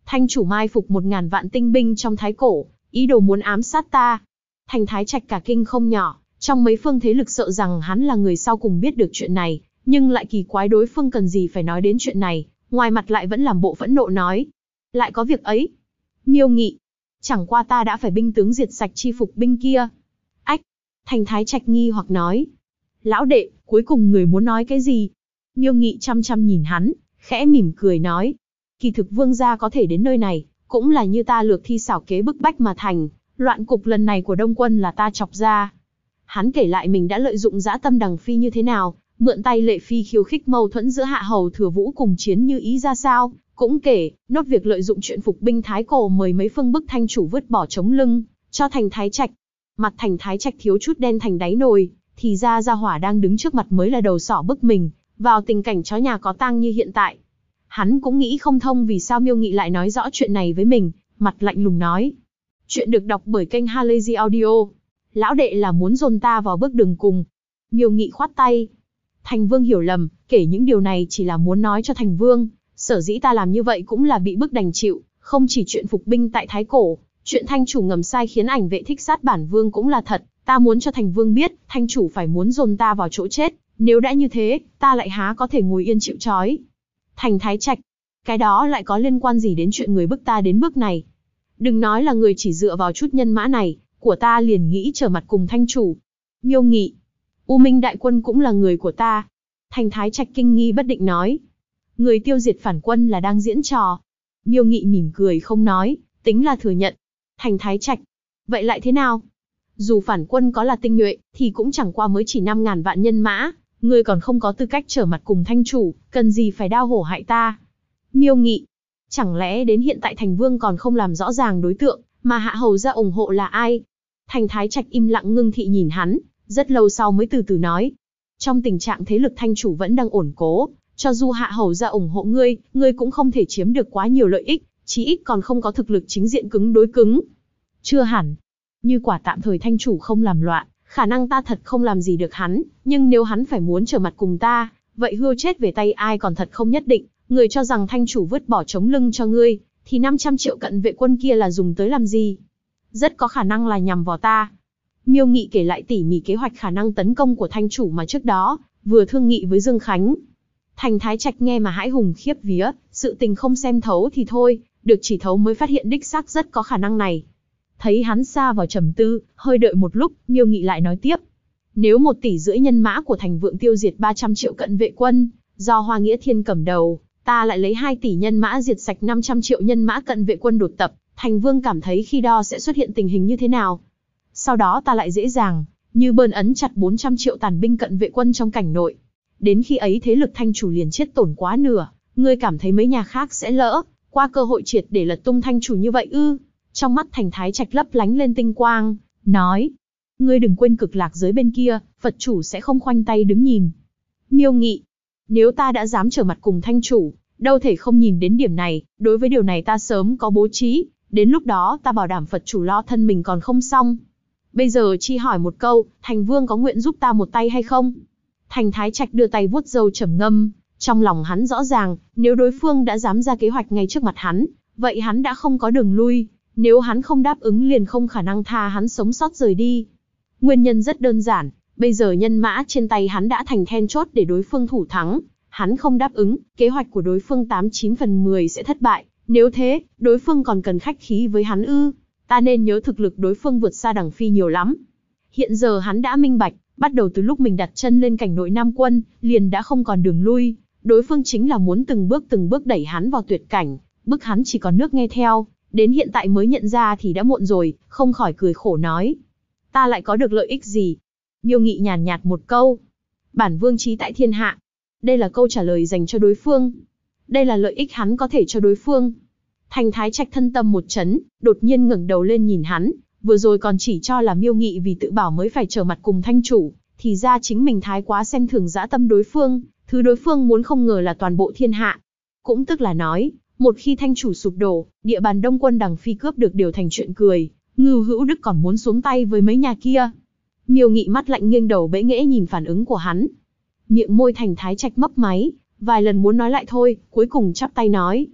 Thanh chủ mai phục 1000 vạn tinh binh trong Thái Cổ, ý đồ muốn ám sát ta. Thành Thái Trạch cả kinh không nhỏ, trong mấy phương thế lực sợ rằng hắn là người sau cùng biết được chuyện này, nhưng lại kỳ quái đối phương cần gì phải nói đến chuyện này, ngoài mặt lại vẫn làm bộ phẫn nộ nói. Lại có việc ấy. Miêu Nghị. Chẳng qua ta đã phải binh tướng diệt sạch chi phục binh kia. Ách. Thành Thái Trạch nghi hoặc nói. Lão đệ, cuối cùng người muốn nói cái gì? Miêu Nghị chăm chăm nhìn hắn, khẽ mỉm cười nói. Kỳ thực vương gia có thể đến nơi này, cũng là như ta lược thi xảo kế bức bách mà thành, loạn cục lần này của Đông Quân là ta chọc ra. Hắn kể lại mình đã lợi dụng dã tâm Đằng Phi như thế nào, mượn tay Lệ Phi khiêu khích mâu thuẫn giữa Hạ Hầu Thừa Vũ cùng Chiến Như Ý ra sao, cũng kể, nốt việc lợi dụng chuyện phục binh Thái Cổ mời mấy phương bức thanh chủ vứt bỏ chống lưng, cho Thành Thái Trạch. Mặt Thành Thái Trạch thiếu chút đen thành đáy nồi, thì ra gia hỏa đang đứng trước mặt mới là đầu sỏ bức mình, vào tình cảnh chó nhà có tang như hiện tại. Hắn cũng nghĩ không thông vì sao Miêu Nghị lại nói rõ chuyện này với mình, mặt lạnh lùng nói. Chuyện được đọc bởi kênh Halazy Audio. Lão đệ là muốn dồn ta vào bước đường cùng. Miêu Nghị khoát tay. Thành Vương hiểu lầm, kể những điều này chỉ là muốn nói cho Thành Vương, sở dĩ ta làm như vậy cũng là bị bức đành chịu, không chỉ chuyện phục binh tại Thái Cổ, chuyện Thanh chủ ngầm sai khiến ảnh vệ thích sát bản Vương cũng là thật, ta muốn cho Thành Vương biết, Thanh chủ phải muốn dồn ta vào chỗ chết, nếu đã như thế, ta lại há có thể ngồi yên chịu trói. Thành Thái Trạch, cái đó lại có liên quan gì đến chuyện người bức ta đến bước này? Đừng nói là người chỉ dựa vào chút nhân mã này, của ta liền nghĩ trở mặt cùng Thanh chủ. Miêu Nghị, U Minh đại quân cũng là người của ta. Thành Thái Trạch kinh nghi bất định nói. Người tiêu diệt phản quân là đang diễn trò. Miêu Nghị mỉm cười không nói, tính là thừa nhận. Thành Thái Trạch, vậy lại thế nào? Dù phản quân có là tinh nhuệ, thì cũng chẳng qua mới chỉ 5.000 vạn nhân mã, ngươi còn không có tư cách trở mặt cùng Thanh chủ, cần gì phải đao hổ hại ta? Miêu Nghị, chẳng lẽ đến hiện tại Thành Vương còn không làm rõ ràng đối tượng, mà Hạ Hầu ra ủng hộ là ai? Thành Thái Trạch im lặng ngưng thị nhìn hắn, rất lâu sau mới từ từ nói. Trong tình trạng thế lực Thanh chủ vẫn đang ổn cố, cho dù Hạ Hầu ra ủng hộ ngươi, ngươi cũng không thể chiếm được quá nhiều lợi ích, chí ít còn không có thực lực chính diện cứng đối cứng. Chưa hẳn. Như quả tạm thời Thanh chủ không làm loạn, khả năng ta thật không làm gì được hắn, nhưng nếu hắn phải muốn trở mặt cùng ta, vậy hươu chết về tay ai còn thật không nhất định. Người cho rằng Thanh chủ vứt bỏ chống lưng cho ngươi, thì 500 triệu cận vệ quân kia là dùng tới làm gì? Rất có khả năng là nhằm vào ta. Miêu Nghị kể lại tỉ mỉ kế hoạch khả năng tấn công của Thanh chủ mà trước đó vừa thương nghị với Dương Khánh. Thành Thái Trạch nghe mà hãi hùng khiếp vía, sự tình không xem thấu thì thôi, được chỉ thấu mới phát hiện đích xác rất có khả năng này. Thấy hắn xa vào trầm tư, hơi đợi một lúc, Miêu Nghị lại nói tiếp. Nếu 1,5 tỷ nhân mã của Thành Vượng tiêu diệt 300 triệu cận vệ quân, do Hoa Nghĩa Thiên cầm đầu, ta lại lấy 2 tỷ nhân mã diệt sạch 500 triệu nhân mã cận vệ quân đột tập, Thành Vương cảm thấy khi đó sẽ xuất hiện tình hình như thế nào? Sau đó ta lại dễ dàng, như bơn ấn chặt 400 triệu tàn binh cận vệ quân trong cảnh nội. Đến khi ấy thế lực Thanh chủ liền chết tổn quá nửa, ngươi cảm thấy mấy nhà khác sẽ lỡ, qua cơ hội triệt để lật tung Thanh chủ như vậy ư? Trong mắt Thành Thái Trạch lấp lánh lên tinh quang, nói. Ngươi đừng quên cực lạc giới bên kia, Phật chủ sẽ không khoanh tay đứng nhìn. Miêu Nghị, nếu ta đã dám trở mặt cùng Thanh chủ, đâu thể không nhìn đến điểm này, đối với điều này ta sớm có bố trí, đến lúc đó ta bảo đảm Phật chủ lo thân mình còn không xong. Bây giờ chi hỏi một câu, Thành Vương có nguyện giúp ta một tay hay không? Thành Thái Trạch đưa tay vuốt râu trầm ngâm, trong lòng hắn rõ ràng, nếu đối phương đã dám ra kế hoạch ngay trước mặt hắn, vậy hắn đã không có đường lui, nếu hắn không đáp ứng liền không khả năng tha hắn sống sót rời đi. Nguyên nhân rất đơn giản, bây giờ nhân mã trên tay hắn đã thành then chốt để đối phương thủ thắng, hắn không đáp ứng, kế hoạch của đối phương 89 phần 10 sẽ thất bại, nếu thế, đối phương còn cần khách khí với hắn ư? Ta nên nhớ thực lực đối phương vượt xa Đằng Phi nhiều lắm. Hiện giờ hắn đã minh bạch, bắt đầu từ lúc mình đặt chân lên cảnh nội Nam Quân, liền đã không còn đường lui, đối phương chính là muốn từng bước đẩy hắn vào tuyệt cảnh, bức hắn chỉ còn nước nghe theo, đến hiện tại mới nhận ra thì đã muộn rồi, không khỏi cười khổ nói. Ta lại có được lợi ích gì? Miêu Nghị nhàn nhạt một câu. Bản vương trí tại thiên hạ. Đây là câu trả lời dành cho đối phương. Đây là lợi ích hắn có thể cho đối phương. Thành Thái Trạch thân tâm một chấn, đột nhiên ngẩng đầu lên nhìn hắn, vừa rồi còn chỉ cho là Miêu Nghị vì tự bảo mới phải trở mặt cùng Thanh chủ, thì ra chính mình thái quá xem thường dã tâm đối phương, thứ đối phương muốn không ngờ là toàn bộ thiên hạ. Cũng tức là nói, một khi Thanh chủ sụp đổ, địa bàn Đông Quân Đằng Phi cướp được đều thành chuyện cười, Ngưu Hữu Đức còn muốn xuống tay với mấy nhà kia. Miêu Nghị mắt lạnh nghiêng đầu bẽ nghễ nhìn phản ứng của hắn. Miệng môi Thành Thái Trạch mấp máy, vài lần muốn nói lại thôi, cuối cùng chắp tay nói.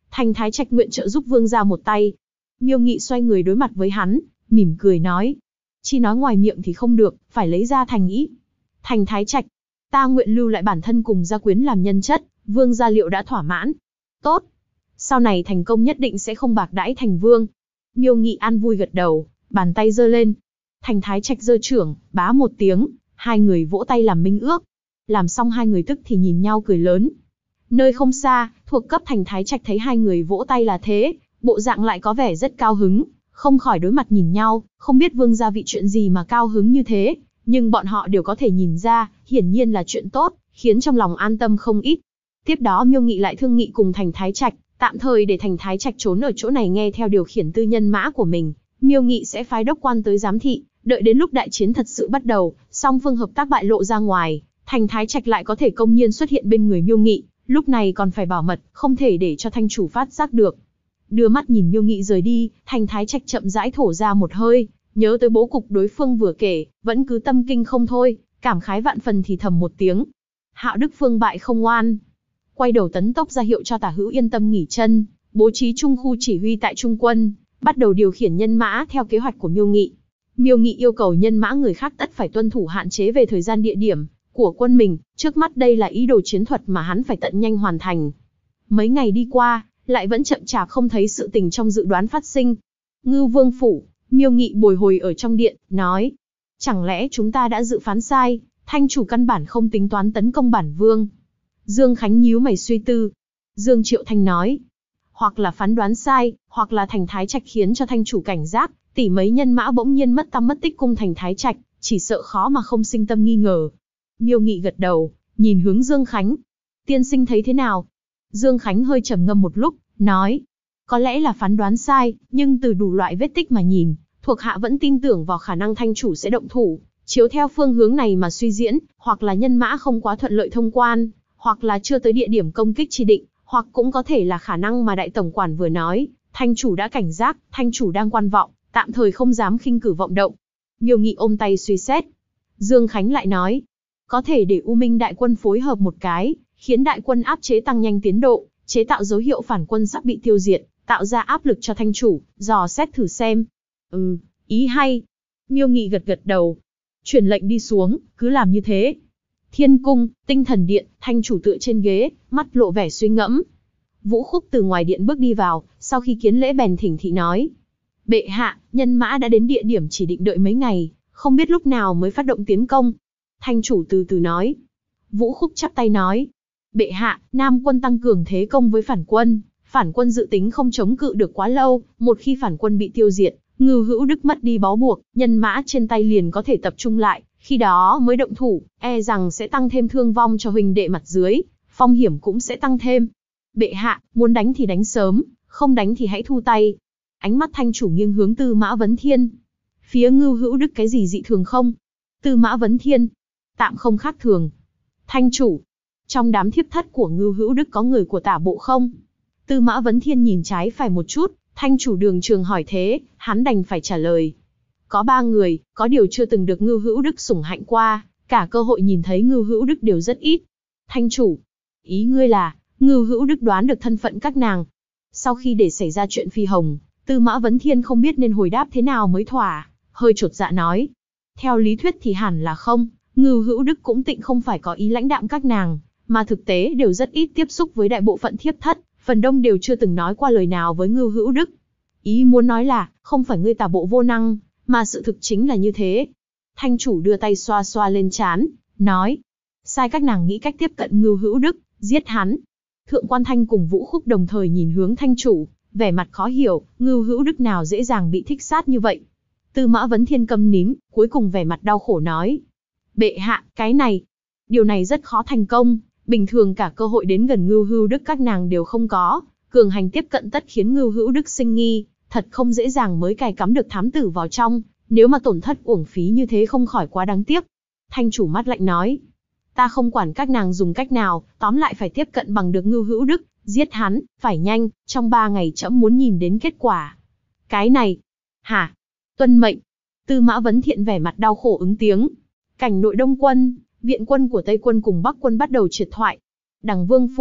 Thành Thái Trạch nguyện trợ giúp vương gia một tay. Miêu Nghị xoay người đối mặt với hắn, mỉm cười nói. Chỉ nói ngoài miệng thì không được, phải lấy ra thành ý. Thành Thái Trạch, ta nguyện lưu lại bản thân cùng gia quyến làm nhân chất, vương gia liệu đã thỏa mãn. Tốt. Sau này thành công nhất định sẽ không bạc đãi thành vương. Miêu Nghị an vui gật đầu, bàn tay giơ lên. Thành Thái Trạch giơ trưởng, bá một tiếng, hai người vỗ tay làm minh ước. Làm xong hai người tức thì nhìn nhau cười lớn. Nơi không xa, thuộc cấp Thành Thái Trạch thấy hai người vỗ tay là thế, bộ dạng lại có vẻ rất cao hứng, không khỏi đối mặt nhìn nhau, không biết vương gia vị chuyện gì mà cao hứng như thế, nhưng bọn họ đều có thể nhìn ra, hiển nhiên là chuyện tốt, khiến trong lòng an tâm không ít. Tiếp đó Miêu Nghị lại thương nghị cùng Thành Thái Trạch, tạm thời để Thành Thái Trạch trốn ở chỗ này nghe theo điều khiển tư nhân mã của mình, Miêu Nghị sẽ phái đốc quan tới giám thị, đợi đến lúc đại chiến thật sự bắt đầu, song phương hợp tác bại lộ ra ngoài, Thành Thái Trạch lại có thể công nhiên xuất hiện bên người Miêu Nghị, lúc này còn phải bảo mật, không thể để cho thanh chủ phát giác được. Đưa mắt nhìn Miêu Nghị rời đi, Thành Thái Trạch chậm rãi thổ ra một hơi, nhớ tới bố cục đối phương vừa kể, vẫn cứ tâm kinh không thôi, cảm khái vạn phần thì thầm một tiếng. Hạo Đức Phương bại không oan. Quay đầu tấn tốc ra hiệu cho Tả Hữu yên tâm nghỉ chân, bố trí trung khu chỉ huy tại trung quân, bắt đầu điều khiển nhân mã theo kế hoạch của Miêu Nghị. Miêu Nghị yêu cầu nhân mã người khác tất phải tuân thủ hạn chế về thời gian địa điểm của quân mình, trước mắt đây là ý đồ chiến thuật mà hắn phải tận nhanh hoàn thành. Mấy ngày đi qua, lại vẫn chậm chạp không thấy sự tình trong dự đoán phát sinh. Ngưu Vương phủ, Miêu Nghị bồi hồi ở trong điện, nói: chẳng lẽ chúng ta đã dự phán sai, thanh chủ căn bản không tính toán tấn công bản vương? Dương Khánh nhíu mày suy tư. Dương Triệu Thanh nói: hoặc là phán đoán sai, hoặc là Thành Thái Trạch khiến cho thanh chủ cảnh giác, tỷ mấy nhân mã bỗng nhiên mất tăm mất tích cung Thành Thái Trạch, chỉ sợ khó mà không sinh tâm nghi ngờ. Miêu Nghị gật đầu, nhìn hướng Dương Khánh. Tiên sinh thấy thế nào? Dương Khánh hơi trầm ngâm một lúc, nói: có lẽ là phán đoán sai, nhưng từ đủ loại vết tích mà nhìn, thuộc hạ vẫn tin tưởng vào khả năng thanh chủ sẽ động thủ. Chiếu theo phương hướng này mà suy diễn, hoặc là nhân mã không quá thuận lợi thông quan, hoặc là chưa tới địa điểm công kích chỉ định, hoặc cũng có thể là khả năng mà đại tổng quản vừa nói, thanh chủ đã cảnh giác, thanh chủ đang quan vọng, tạm thời không dám khinh cử vọng động. Miêu Nghị ôm tay suy xét. Dương Khánh lại nói: có thể để U Minh đại quân phối hợp một cái, khiến đại quân áp chế tăng nhanh tiến độ, chế tạo dấu hiệu phản quân sắp bị tiêu diệt, tạo ra áp lực cho thanh chủ, dò xét thử xem. Ý hay. Miêu Nghị gật gật đầu. Truyền lệnh đi xuống, cứ làm như thế. Thiên cung, Tinh Thần điện, thanh chủ tựa trên ghế, mắt lộ vẻ suy ngẫm. Vũ Khúc từ ngoài điện bước đi vào, sau khi kiến lễ bèn thỉnh thị nói: bệ hạ, nhân mã đã đến địa điểm chỉ định đợi mấy ngày, không biết lúc nào mới phát động tiến công. Thanh chủ từ từ nói. Vũ Khúc chắp tay nói: bệ hạ, Nam quân tăng cường thế công với phản quân dự tính không chống cự được quá lâu, một khi phản quân bị tiêu diệt, Ngưu Hữu Đức mất đi bó buộc, nhân mã trên tay liền có thể tập trung lại, khi đó mới động thủ, e rằng sẽ tăng thêm thương vong cho huynh đệ mặt dưới, phong hiểm cũng sẽ tăng thêm. Bệ hạ, muốn đánh thì đánh sớm, không đánh thì hãy thu tay. Ánh mắt thanh chủ nghiêng hướng Tư Mã Vấn Thiên. Phía Ngưu Hữu Đức cái gì dị thường không? Tư Mã Vấn Thiên: tạm không khác thường. Thanh chủ: trong đám thiếp thất của Ngưu Hữu Đức có người của Tả bộ không? Tư Mã Vấn Thiên nhìn trái phải một chút, thanh chủ đường trường hỏi thế, hắn đành phải trả lời. Có 3 người, có điều chưa từng được Ngưu Hữu Đức sủng hạnh qua, cả cơ hội nhìn thấy Ngưu Hữu Đức đều rất ít. Thanh chủ: ý ngươi là, Ngưu Hữu Đức đoán được thân phận các nàng. Sau khi để xảy ra chuyện Phi Hồng, Tư Mã Vấn Thiên không biết nên hồi đáp thế nào mới thỏa, hơi chột dạ nói. Theo lý thuyết thì hẳn là không, Ngưu Hữu Đức cũng tịnh không phải có ý lãnh đạm các nàng, mà thực tế đều rất ít tiếp xúc với đại bộ phận thiếp thất, phần đông đều chưa từng nói qua lời nào với Ngưu Hữu Đức. Ý muốn nói là, không phải ngươi Tả bộ vô năng, mà sự thực chính là như thế. Thanh chủ đưa tay xoa xoa lên trán, nói. Sai các nàng nghĩ cách tiếp cận Ngưu Hữu Đức, giết hắn. Thượng quan Thanh cùng Vũ Khúc đồng thời nhìn hướng thanh chủ, vẻ mặt khó hiểu, Ngưu Hữu Đức nào dễ dàng bị thích sát như vậy. Tư Mã Vấn Thiên câm nín, cuối cùng vẻ mặt đau khổ nói. Bệ hạ, điều này rất khó thành công, bình thường cả cơ hội đến gần Ngưu Hữu Đức các nàng đều không có, cường hành tiếp cận tất khiến Ngưu Hữu Đức sinh nghi, thật không dễ dàng mới cài cắm được thám tử vào trong, nếu mà tổn thất uổng phí như thế không khỏi quá đáng tiếc. Thanh chủ mắt lạnh nói. Ta không quản các nàng dùng cách nào, tóm lại phải tiếp cận bằng được Ngưu Hữu Đức, giết hắn, phải nhanh, trong 3 ngày trẫm muốn nhìn đến kết quả. Cái này, hả? Tuân mệnh. Tư Mã Vấn Thiện vẻ mặt đau khổ ứng tiếng. Cảnh nội Đông quân, viện quân của Tây quân cùng Bắc quân bắt đầu triệt thoại. Đằng Vương phủ,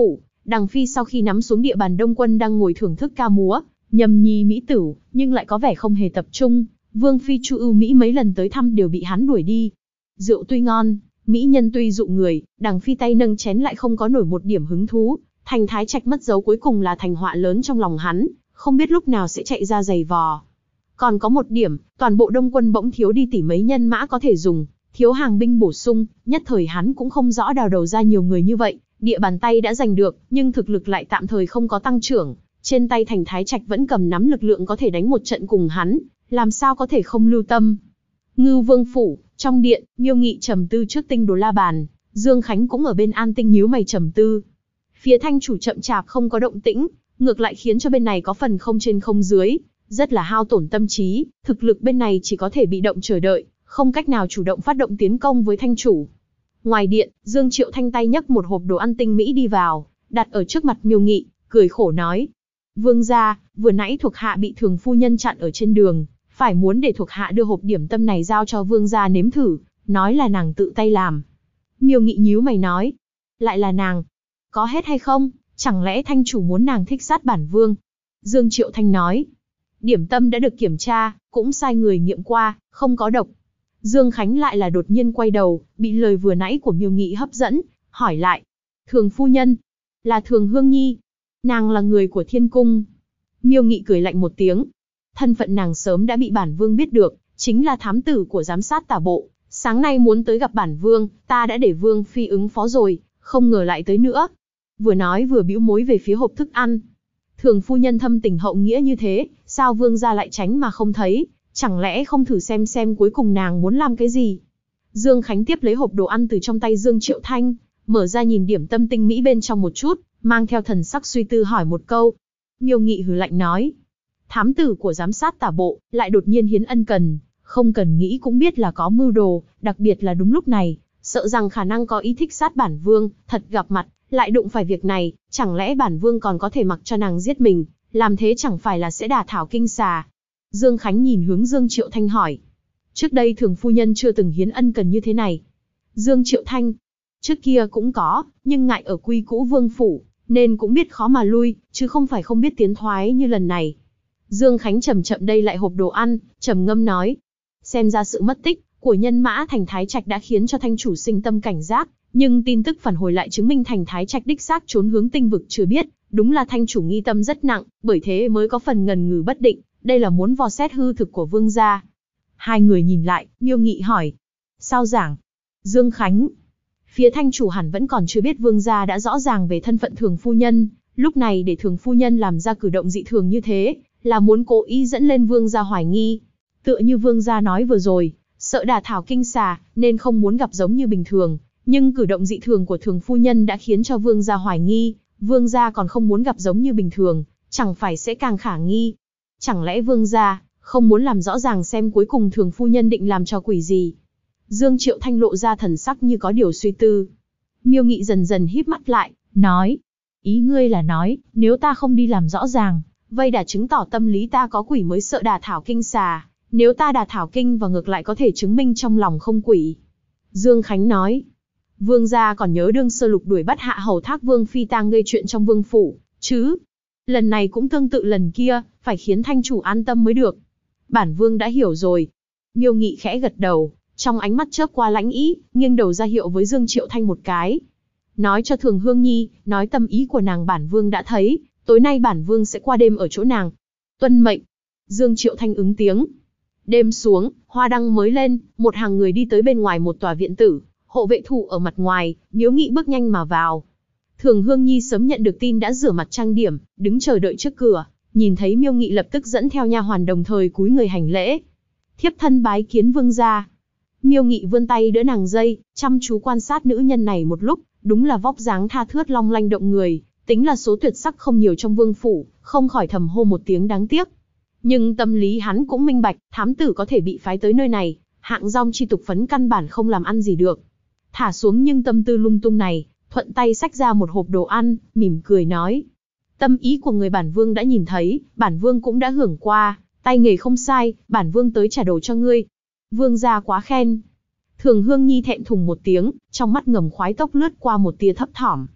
Đằng Phi sau khi nắm xuống địa bàn Đông Quân đang ngồi thưởng thức ca múa, nhâm nhi mỹ tửu, nhưng lại có vẻ không hề tập trung. Vương phi Chu Ưu Mỹ mấy lần tới thăm đều bị hắn đuổi đi. Rượu tuy ngon, mỹ nhân tuy dụ người, Đằng Phi tay nâng chén lại không có nổi một điểm hứng thú. Thành Thái Trạch mất dấu cuối cùng là thành họa lớn trong lòng hắn, không biết lúc nào sẽ chạy ra giày vò. Còn có một điểm, toàn bộ Đông Quân bỗng thiếu đi tỷ mấy nhân mã có thể dùng, thiếu hàng binh bổ sung, nhất thời hắn cũng không rõ đào đầu ra nhiều người như vậy. Địa bàn tay đã giành được, nhưng thực lực lại tạm thời không có tăng trưởng. Trên tay Thành Thái Trạch vẫn cầm nắm lực lượng có thể đánh một trận cùng hắn, làm sao có thể không lưu tâm. Ngưu Vương phủ, trong điện, Miêu Nghị trầm tư trước tinh đồ la bàn, Dương Khánh cũng ở bên an tinh nhíu mày trầm tư. Phía Thanh chủ chậm chạp không có động tĩnh, ngược lại khiến cho bên này có phần không trên không dưới, rất là hao tổn tâm trí, thực lực bên này chỉ có thể bị động chờ đợi, không cách nào chủ động phát động tiến công với Thanh chủ. Ngoài điện, Dương Triệu Thanh tay nhấc một hộp đồ ăn tinh mỹ đi vào, đặt ở trước mặt Miêu Nghị, cười khổ nói: "Vương gia, vừa nãy thuộc hạ bị Thường phu nhân chặn ở trên đường, phải muốn để thuộc hạ đưa hộp điểm tâm này giao cho vương gia nếm thử, nói là nàng tự tay làm." Miêu Nghị nhíu mày nói: "Lại là nàng? Có hết hay không? Chẳng lẽ Thanh chủ muốn nàng thích sát bản vương?" Dương Triệu Thanh nói: "Điểm tâm đã được kiểm tra, cũng sai người nghiệm qua, không có độc." Dương Khánh lại là đột nhiên quay đầu, bị lời vừa nãy của Miêu Nghị hấp dẫn, hỏi lại: "Thường phu nhân? Là Thường Hương Nhi? Nàng là người của Thiên Cung?" Miêu Nghị cười lạnh một tiếng. Thân phận nàng sớm đã bị bản vương biết được, chính là thám tử của giám sát tả bộ. Sáng nay muốn tới gặp bản vương, ta đã để vương phi ứng phó rồi, không ngờ lại tới nữa. Vừa nói vừa bĩu môi về phía hộp thức ăn. Thường phu nhân thâm tình hậu nghĩa như thế, sao vương gia lại tránh mà không thấy? Chẳng lẽ không thử xem cuối cùng nàng muốn làm cái gì? Dương Khánh tiếp lấy hộp đồ ăn từ trong tay Dương Triệu Thanh, mở ra nhìn điểm tâm tinh mỹ bên trong một chút, mang theo thần sắc suy tư hỏi một câu. Miêu Nghị hừ lạnh nói: "Thám tử của giám sát tả bộ, lại đột nhiên hiến ân cần, không cần nghĩ cũng biết là có mưu đồ, đặc biệt là đúng lúc này, sợ rằng khả năng có ý thích sát bản vương, thật gặp mặt, lại đụng phải việc này, chẳng lẽ bản vương còn có thể mặc cho nàng giết mình, làm thế chẳng phải là sẽ đả thảo kinh xà." Dương Khánh nhìn hướng Dương Triệu Thanh hỏi: "Trước đây Thường phu nhân chưa từng hiến ân cần như thế này?" Dương Triệu Thanh: "Trước kia cũng có, nhưng ngại ở quy cũ vương phủ, nên cũng biết khó mà lui, chứ không phải không biết tiến thoái như lần này." Dương Khánh chậm chậm đây lại hộp đồ ăn, trầm ngâm nói: "Xem ra sự mất tích của nhân mã Thành Thái Trạch đã khiến cho Thanh chủ sinh tâm cảnh giác, nhưng tin tức phản hồi lại chứng minh Thành Thái Trạch đích xác trốn hướng tinh vực chưa biết, đúng là Thanh chủ nghi tâm rất nặng, bởi thế mới có phần ngần ngừ bất định, đây là muốn vò xét hư thực của vương gia." Hai người nhìn lại, Miêu Nghị hỏi: "Sao giảng?" Dương Khánh: "Phía Thanh chủ hẳn vẫn còn chưa biết vương gia đã rõ ràng về thân phận Thường phu nhân, lúc này để Thường phu nhân làm ra cử động dị thường như thế, là muốn cố ý dẫn lên vương gia hoài nghi. Tựa như vương gia nói vừa rồi, sợ đả thảo kinh xà, nên không muốn gặp giống như bình thường, nhưng cử động dị thường của Thường phu nhân đã khiến cho vương gia hoài nghi, vương gia còn không muốn gặp giống như bình thường, chẳng phải sẽ càng khả nghi. Chẳng lẽ vương gia không muốn làm rõ ràng xem cuối cùng Thường phu nhân định làm cho quỷ gì?" Dương Triệu Thanh lộ ra thần sắc như có điều suy tư. Miêu Nghị dần dần híp mắt lại, nói: "Ý ngươi là nói, nếu ta không đi làm rõ ràng, vây đã chứng tỏ tâm lý ta có quỷ mới sợ đả thảo kinh xà, nếu ta đả thảo kinh và ngược lại có thể chứng minh trong lòng không quỷ." Dương Khánh nói: "Vương gia còn nhớ đương sơ lục đuổi bắt hạ hầu Thác Vương phi tang gây chuyện trong vương phủ, chứ? Lần này cũng tương tự lần kia, phải khiến Thanh chủ an tâm mới được." "Bản vương đã hiểu rồi." Miêu Nghị khẽ gật đầu, trong ánh mắt chớp qua lãnh ý, nghiêng đầu ra hiệu với Dương Triệu Thanh một cái. "Nói cho Thường Hương Nhi, nói tâm ý của nàng bản vương đã thấy, tối nay bản vương sẽ qua đêm ở chỗ nàng." "Tuân mệnh." Dương Triệu Thanh ứng tiếng. Đêm xuống, hoa đăng mới lên, một hàng người đi tới bên ngoài một tòa viện tử, hộ vệ thủ ở mặt ngoài, Miêu Nghị bước nhanh mà vào. Thường Hương Nhi sớm nhận được tin đã rửa mặt trang điểm, đứng chờ đợi trước cửa, nhìn thấy Miêu Nghị lập tức dẫn theo nha hoàn đồng thời cúi người hành lễ. "Thiếp thân bái kiến vương gia." Miêu Nghị vươn tay đỡ nàng dây, chăm chú quan sát nữ nhân này một lúc, đúng là vóc dáng tha thướt long lanh động người, tính là số tuyệt sắc không nhiều trong vương phủ, không khỏi thầm hô một tiếng đáng tiếc. Nhưng tâm lý hắn cũng minh bạch, thám tử có thể bị phái tới nơi này, hạng rong chi tục phấn căn bản không làm ăn gì được. Thả xuống nhưng tâm tư lung tung này, thuận tay xách ra một hộp đồ ăn, mỉm cười nói: "Tâm ý của người bản vương đã nhìn thấy, bản vương cũng đã hưởng qua, tay nghề không sai, bản vương tới trả đồ cho ngươi." "Vương gia quá khen." Thường Hương Nhi thẹn thùng một tiếng, trong mắt ngầm khoái tốc lướt qua một tia thấp thỏm.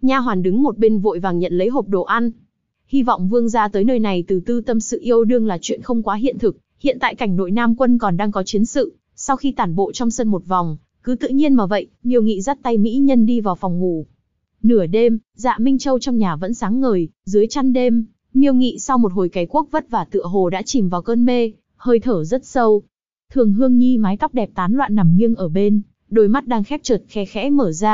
Nha hoàn đứng một bên vội vàng nhận lấy hộp đồ ăn. Hy vọng vương gia tới nơi này từ tư tâm sự yêu đương là chuyện không quá hiện thực, hiện tại cảnh nội Nam quân còn đang có chiến sự, sau khi tản bộ trong sân một vòng, cứ tự nhiên mà vậy, Miêu Nghị dắt tay mỹ nhân đi vào phòng ngủ. Nửa đêm, Dạ Minh Châu trong nhà vẫn sáng ngời, dưới chăn đêm, Miêu Nghị sau một hồi cày cuốc vất vả tựa hồ đã chìm vào cơn mê, hơi thở rất sâu. Thường Hương Nhi mái tóc đẹp tán loạn nằm nghiêng ở bên, đôi mắt đang khép chợt khe khẽ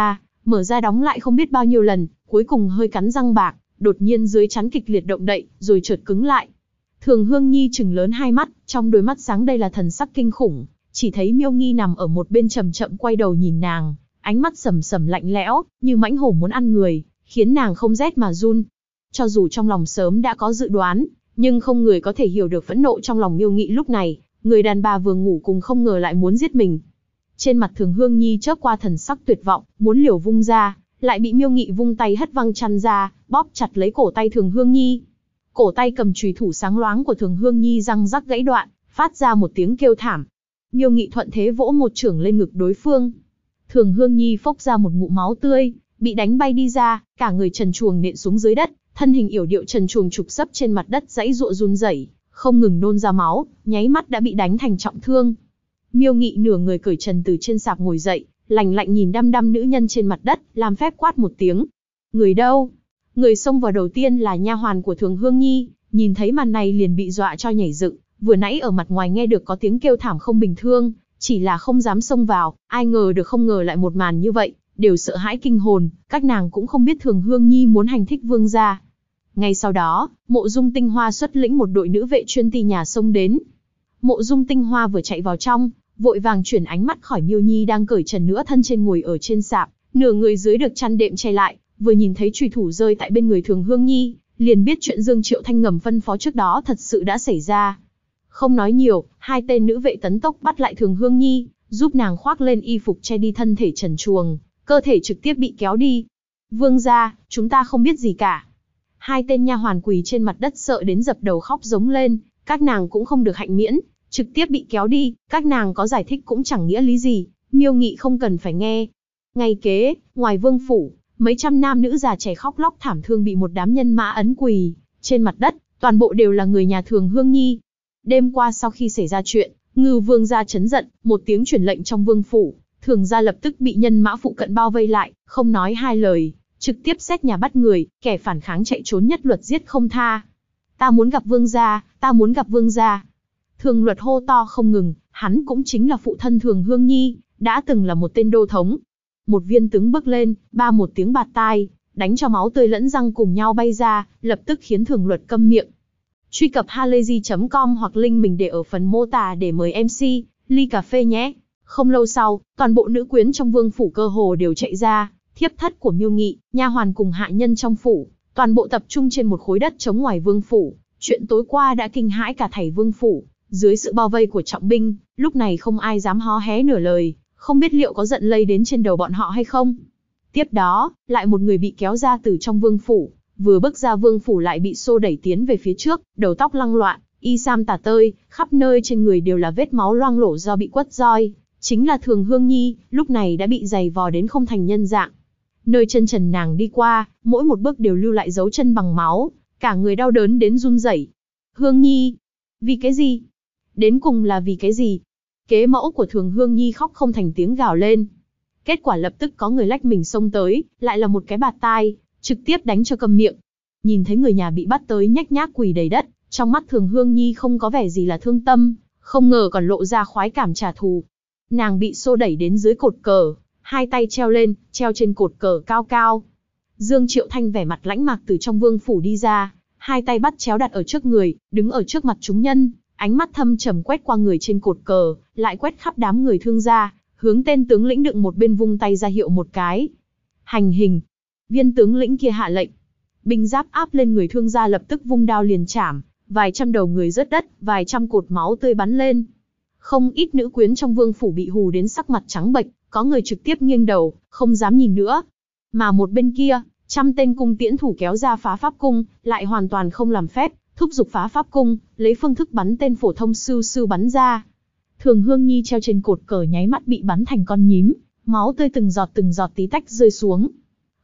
mở ra đóng lại không biết bao nhiêu lần, cuối cùng hơi cắn răng bạc, đột nhiên dưới chắn kịch liệt động đậy, rồi chợt cứng lại. Thường Hương Nhi trừng lớn hai mắt, trong đôi mắt sáng đây là thần sắc kinh khủng, chỉ thấy Miêu Nghi nằm ở một bên chậm chậm quay đầu nhìn nàng, ánh mắt sầm sầm lạnh lẽo, như mãnh hổ muốn ăn người, khiến nàng không rét mà run. Cho dù trong lòng sớm đã có dự đoán, nhưng không người có thể hiểu được phẫn nộ trong lòng Miêu Nghị lúc này, người đàn bà vừa ngủ cùng không ngờ lại muốn giết mình. Trên mặt Thường Hương Nhi chớp qua thần sắc tuyệt vọng, muốn liều vung ra, lại bị Miêu Nghị vung tay hất văng chăn ra, bóp chặt lấy cổ tay Thường Hương Nhi. Cổ tay cầm chùy thủ sáng loáng của Thường Hương Nhi răng rắc gãy đoạn, phát ra một tiếng kêu thảm. Miêu Nghị thuận thế vỗ một chưởng lên ngực đối phương. Thường Hương Nhi phốc ra một ngụm máu tươi, bị đánh bay đi ra, cả người trần truồng nện xuống dưới đất, thân hình yểu điệu trần truồng trục sấp trên mặt đất giãy giụa run rẩy, không ngừng nôn ra máu, nháy mắt đã bị đánh thành trọng thương. Miêu Nghị nửa người cởi trần từ trên sạp ngồi dậy, lạnh lạnh nhìn đăm đăm nữ nhân trên mặt đất, làm phép quát một tiếng. Người đâu? Người xông vào đầu tiên là nha hoàn của Thường Hương Nhi, nhìn thấy màn này liền bị dọa cho nhảy dựng, vừa nãy ở mặt ngoài nghe được có tiếng kêu thảm không bình thường, chỉ là không dám xông vào, ai ngờ được không ngờ lại một màn như vậy, đều sợ hãi kinh hồn, các nàng cũng không biết Thường Hương Nhi muốn hành thích vương gia. Ngay sau đó, Mộ Dung Tinh Hoa xuất lĩnh một đội nữ vệ chuyên ti nhà xông đến. Mộ Dung Tinh Hoa vừa chạy vào trong, vội vàng chuyển ánh mắt khỏi Miêu Nhi đang cởi trần nửa thân trên ngồi ở trên sạp, nửa người dưới được chăn đệm che lại, vừa nhìn thấy chùy thủ rơi tại bên người Thường Hương Nhi, liền biết chuyện Dương Triệu Thanh ngầm phân phó trước đó thật sự đã xảy ra. Không nói nhiều, hai tên nữ vệ tấn tốc bắt lại Thường Hương Nhi, giúp nàng khoác lên y phục che đi thân thể trần truồng, cơ thể trực tiếp bị kéo đi. Vương gia, chúng ta không biết gì cả. Hai tên nha hoàn quỳ trên mặt đất sợ đến dập đầu khóc giống lên, các nàng cũng không được hạnh miễn, trực tiếp bị kéo đi, các nàng có giải thích cũng chẳng nghĩa lý gì, Miêu Nghị không cần phải nghe. Ngay kế, ngoài vương phủ, mấy trăm nam nữ già trẻ khóc lóc thảm thương bị một đám nhân mã ấn quỳ trên mặt đất, toàn bộ đều là người nhà Thường Hương Nhi. Đêm qua sau khi xảy ra chuyện, Ngưu vương gia chấn giận, một tiếng truyền lệnh trong vương phủ, Thường gia lập tức bị nhân mã phụ cận bao vây lại, không nói hai lời, trực tiếp xét nhà bắt người, kẻ phản kháng chạy trốn nhất luật giết không tha. Ta muốn gặp vương gia, ta muốn gặp vương gia. Thường Luật hô to không ngừng, hắn cũng chính là phụ thân Thường Hương Nhi, đã từng là một tên đô thống. Một viên tướng bước lên, ba một tiếng bạt tai, đánh cho máu tươi lẫn răng cùng nhau bay ra, lập tức khiến Thường Luật câm miệng. Truy cập halayzi.com hoặc link mình để ở phần mô tả để mời MC, ly cà phê nhé. Không lâu sau, toàn bộ nữ quyến trong vương phủ cơ hồ đều chạy ra, thiếp thất của Miêu Nghị, nha hoàn cùng hạ nhân trong phủ, toàn bộ tập trung trên một khối đất trống ngoài vương phủ. Chuyện tối qua đã kinh hãi cả thảy vương phủ, dưới sự bao vây của trọng binh, lúc này không ai dám hó hé nửa lời, không biết liệu có giận lây đến trên đầu bọn họ hay không. Tiếp đó, lại một người bị kéo ra từ trong vương phủ, vừa bước ra vương phủ lại bị xô đẩy tiến về phía trước, đầu tóc lăng loạn, y sam tả tơi, khắp nơi trên người đều là vết máu loang lổ do bị quất roi, chính là Thường Hương Nhi, lúc này đã bị giày vò đến không thành nhân dạng. Nơi chân trần nàng đi qua, mỗi một bước đều lưu lại dấu chân bằng máu, cả người đau đớn đến run rẩy. Hương Nhi, vì cái gì? Đến cùng là vì cái gì? Kế mẫu của Thường Hương Nhi khóc không thành tiếng gào lên. Kết quả lập tức có người lách mình xông tới, lại là một cái bạt tai, trực tiếp đánh cho câm miệng. Nhìn thấy người nhà bị bắt tới nhách nhác quỳ đầy đất, trong mắt Thường Hương Nhi không có vẻ gì là thương tâm, không ngờ còn lộ ra khoái cảm trả thù. Nàng bị xô đẩy đến dưới cột cờ, hai tay treo lên, treo trên cột cờ cao cao. Dương Triệu Thanh vẻ mặt lãnh mạc từ trong vương phủ đi ra, hai tay bắt chéo đặt ở trước người, đứng ở trước mặt chúng nhân, ánh mắt thâm trầm quét qua người trên cột cờ, lại quét khắp đám người thương gia, hướng tên tướng lĩnh đựng một bên vung tay ra hiệu một cái. Hành hình. Viên tướng lĩnh kia hạ lệnh. Binh giáp áp lên người thương gia lập tức vung đao liền chảm, vài trăm đầu người rớt đất, vài trăm cột máu tươi bắn lên. Không ít nữ quyến trong vương phủ bị hù đến sắc mặt trắng bệch, có người trực tiếp nghiêng đầu, không dám nhìn nữa. Mà một bên kia, trăm tên cung tiễn thủ kéo ra phá pháp cung, lại hoàn toàn không làm phép, thúc giục phá pháp cung, lấy phương thức bắn tên phổ thông sưu sưu bắn ra. Thường Hương Nhi treo trên cột cờ nháy mắt bị bắn thành con nhím, máu tươi từng giọt tí tách rơi xuống.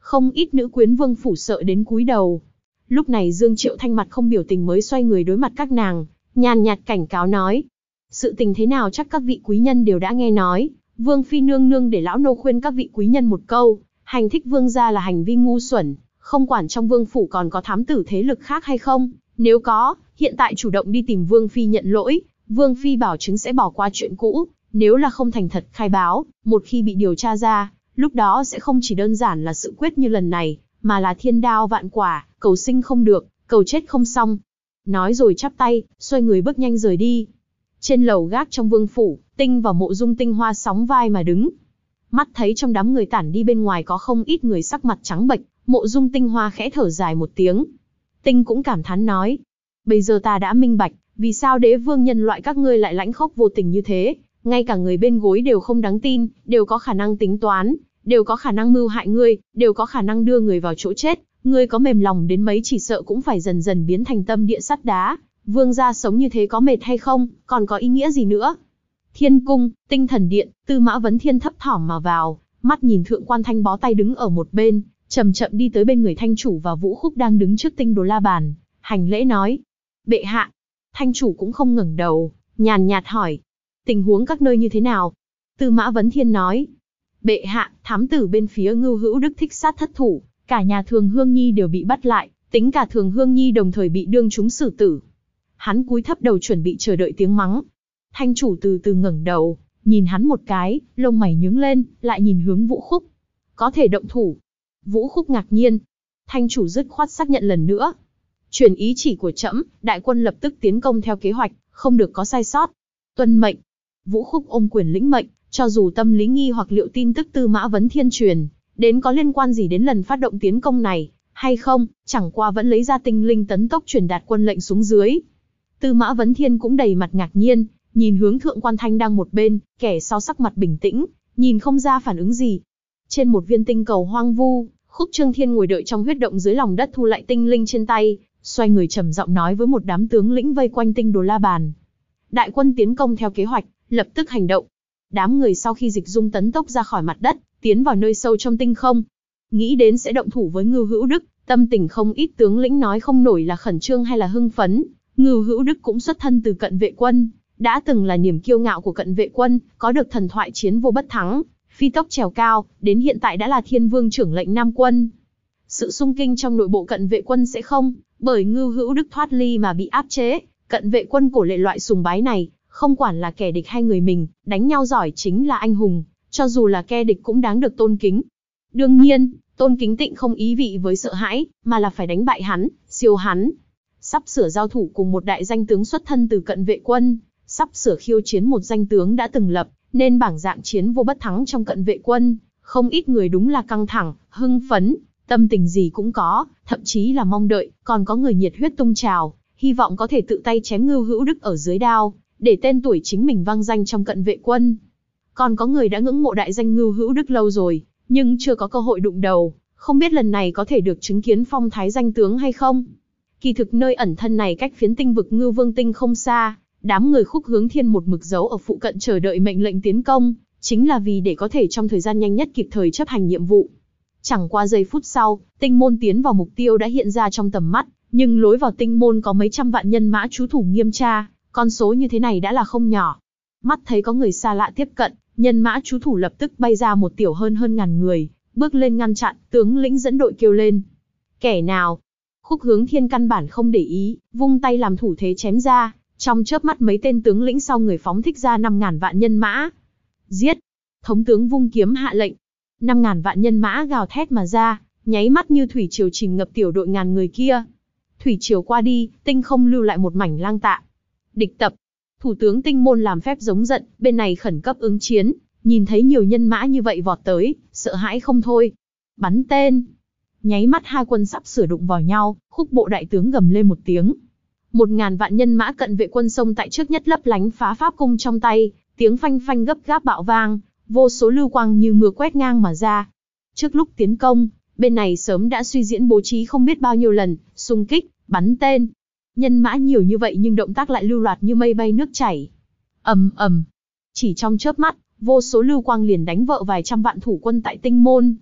không ít nữ quyến vương phủ sợ đến cúi đầu. Lúc này Dương Triệu Thanh mặt không biểu tình mới xoay người đối mặt các nàng, nhàn nhạt cảnh cáo nói. Sự tình thế nào chắc các vị quý nhân đều đã nghe nói, Vương phi nương nương để lão nô khuyên các vị quý nhân một câu, hành thích vương gia là hành vi ngu xuẩn, không quản trong vương phủ còn có thám tử thế lực khác hay không, nếu có, hiện tại chủ động đi tìm Vương phi nhận lỗi, Vương phi bảo chứng sẽ bỏ qua chuyện cũ, nếu là không thành thật khai báo, một khi bị điều tra ra, lúc đó sẽ không chỉ đơn giản là sự quyết như lần này, mà là thiên đao vạn quả, cầu sinh không được, cầu chết không xong. Nói rồi chắp tay, xoay người bước nhanh rời đi. Trên lầu gác trong vương phủ, Tinh và Mộ Dung Tinh Hoa sóng vai mà đứng. Mắt thấy trong đám người tản đi bên ngoài có không ít người sắc mặt trắng bệch, Mộ Dung Tinh Hoa khẽ thở dài một tiếng. Tinh cũng cảm thán nói, bây giờ ta đã minh bạch, vì sao đế vương nhân loại các ngươi lại lãnh khốc vô tình như thế, ngay cả người bên gối đều không đáng tin, đều có khả năng tính toán, đều có khả năng mưu hại ngươi, đều có khả năng đưa người vào chỗ chết, ngươi có mềm lòng đến mấy chỉ sợ cũng phải dần dần biến thành tâm địa sắt đá. Vương gia sống như thế có mệt hay không, còn có ý nghĩa gì nữa? Thiên cung, Tinh Thần Điện, Tư Mã Vấn Thiên thấp thỏm mà vào, mắt nhìn Thượng quan Thanh bó tay đứng ở một bên, chậm chậm đi tới bên người Thanh chủ và Vũ Khúc đang đứng trước Tinh Đồ La Bàn, hành lễ nói: "Bệ hạ." Thanh chủ cũng không ngẩng đầu, nhàn nhạt hỏi: "Tình huống các nơi như thế nào?" Tư Mã Vấn Thiên nói: "Bệ hạ, thám tử bên phía Ngưu Hữu Đức thích sát thất thủ, cả nhà Thường Hương Nhi đều bị bắt lại, tính cả Thường Hương Nhi đồng thời bị đương chúng xử tử." Hắn cúi thấp đầu chuẩn bị chờ đợi tiếng mắng. Thanh chủ từ từ ngẩng đầu, nhìn hắn một cái, lông mày nhướng lên, lại nhìn hướng Vũ Khúc. "Có thể động thủ." Vũ Khúc ngạc nhiên. Thanh chủ dứt khoát xác nhận lần nữa. "Truyền ý chỉ của trẫm, đại quân lập tức tiến công theo kế hoạch, không được có sai sót." "Tuân mệnh." Vũ Khúc ôm quyền lĩnh mệnh, cho dù tâm lý nghi hoặc liệu tin tức Tư Mã Vấn Thiên truyền đến có liên quan gì đến lần phát động tiến công này, hay không, chẳng qua vẫn lấy ra tinh linh tấn tốc truyền đạt quân lệnh xuống dưới. Tư Mã Vấn Thiên cũng đầy mặt ngạc nhiên, nhìn hướng Thượng quan Thanh đang một bên, kẻ sau sắc mặt bình tĩnh, nhìn không ra phản ứng gì. Trên một viên tinh cầu hoang vu, Khúc Trương Thiên ngồi đợi trong huyết động dưới lòng đất thu lại tinh linh trên tay, xoay người trầm giọng nói với một đám tướng lĩnh vây quanh Tinh Đồ La Bàn. Đại quân tiến công theo kế hoạch, lập tức hành động. Đám người sau khi dịch dung tấn tốc ra khỏi mặt đất, tiến vào nơi sâu trong tinh không. Nghĩ đến sẽ động thủ với Ngưu Hữu Đức, tâm tình không ít tướng lĩnh nói không nổi là khẩn trương hay là hưng phấn. Ngưu Hữu Đức cũng xuất thân từ Cận Vệ Quân, đã từng là niềm kiêu ngạo của Cận Vệ Quân, có được thần thoại chiến vô bất thắng, phi tốc trèo cao, đến hiện tại đã là Thiên Vương trưởng lệnh Nam Quân. Sự xung kinh trong nội bộ Cận Vệ Quân sẽ không, bởi Ngưu Hữu Đức thoát ly mà bị áp chế. Cận Vệ Quân cổ lệ loại sùng bái này, không quản là kẻ địch hay người mình, đánh nhau giỏi chính là anh hùng, cho dù là kẻ địch cũng đáng được tôn kính. Đương nhiên, tôn kính tịnh không ý vị với sợ hãi, mà là phải đánh bại hắn, siêu hắn. Sắp sửa giao thủ cùng một đại danh tướng xuất thân từ Cận Vệ Quân, sắp sửa khiêu chiến một danh tướng đã từng lập, nên bảng dạng chiến vô bất thắng trong Cận Vệ Quân, không ít người đúng là căng thẳng, hưng phấn, tâm tình gì cũng có, thậm chí là mong đợi, còn có người nhiệt huyết tung trào, hy vọng có thể tự tay chém Ngưu Hữu Đức ở dưới đao, để tên tuổi chính mình vang danh trong Cận Vệ Quân. Còn có người đã ngưỡng mộ đại danh Ngưu Hữu Đức lâu rồi, nhưng chưa có cơ hội đụng đầu, không biết lần này có thể được chứng kiến phong thái danh tướng hay không. Kỳ thực nơi ẩn thân này cách phiến tinh vực Ngưu Vương Tinh không xa, đám người Khúc Hướng Thiên một mực giấu ở phụ cận chờ đợi mệnh lệnh tiến công, chính là vì để có thể trong thời gian nhanh nhất kịp thời chấp hành nhiệm vụ. Chẳng qua giây phút sau, tinh môn tiến vào mục tiêu đã hiện ra trong tầm mắt, nhưng lối vào tinh môn có mấy trăm vạn nhân mã trú thủ nghiêm tra, con số như thế này đã là không nhỏ. Mắt thấy có người xa lạ tiếp cận, nhân mã trú thủ lập tức bay ra một tiểu hơn ngàn người, bước lên ngăn chặn, tướng lĩnh dẫn đội kêu lên. Kẻ nào? Khúc Hướng Thiên căn bản không để ý, vung tay làm thủ thế chém ra, trong chớp mắt mấy tên tướng lĩnh sau người phóng thích ra 5.000 vạn nhân mã. Giết! Thống tướng vung kiếm hạ lệnh. 5.000 vạn nhân mã gào thét mà ra, nháy mắt như thủy triều chìm ngập tiểu đội ngàn người kia. Thủy triều qua đi, tinh không lưu lại một mảnh lang tạ. Địch tập! Thủ tướng Tinh Môn làm phép giống giận, bên này khẩn cấp ứng chiến, nhìn thấy nhiều nhân mã như vậy vọt tới, sợ hãi không thôi. Bắn tên! Nháy mắt hai quân sắp sửa đụng vào nhau, Khúc bộ đại tướng gầm lên một tiếng. 1.000 vạn nhân mã Cận Vệ Quân xông tại trước nhất lấp lánh phá pháp cung trong tay, tiếng phanh phanh gấp gáp bạo vang, vô số lưu quang như mưa quét ngang mà ra. Trước lúc tiến công, bên này sớm đã suy diễn bố trí không biết bao nhiêu lần, xung kích, bắn tên. Nhân mã nhiều như vậy nhưng động tác lại lưu loạt như mây bay nước chảy. Ầm ầm. Chỉ trong chớp mắt, vô số lưu quang liền đánh vỡ vài trăm vạn thủ quân tại Tinh Môn.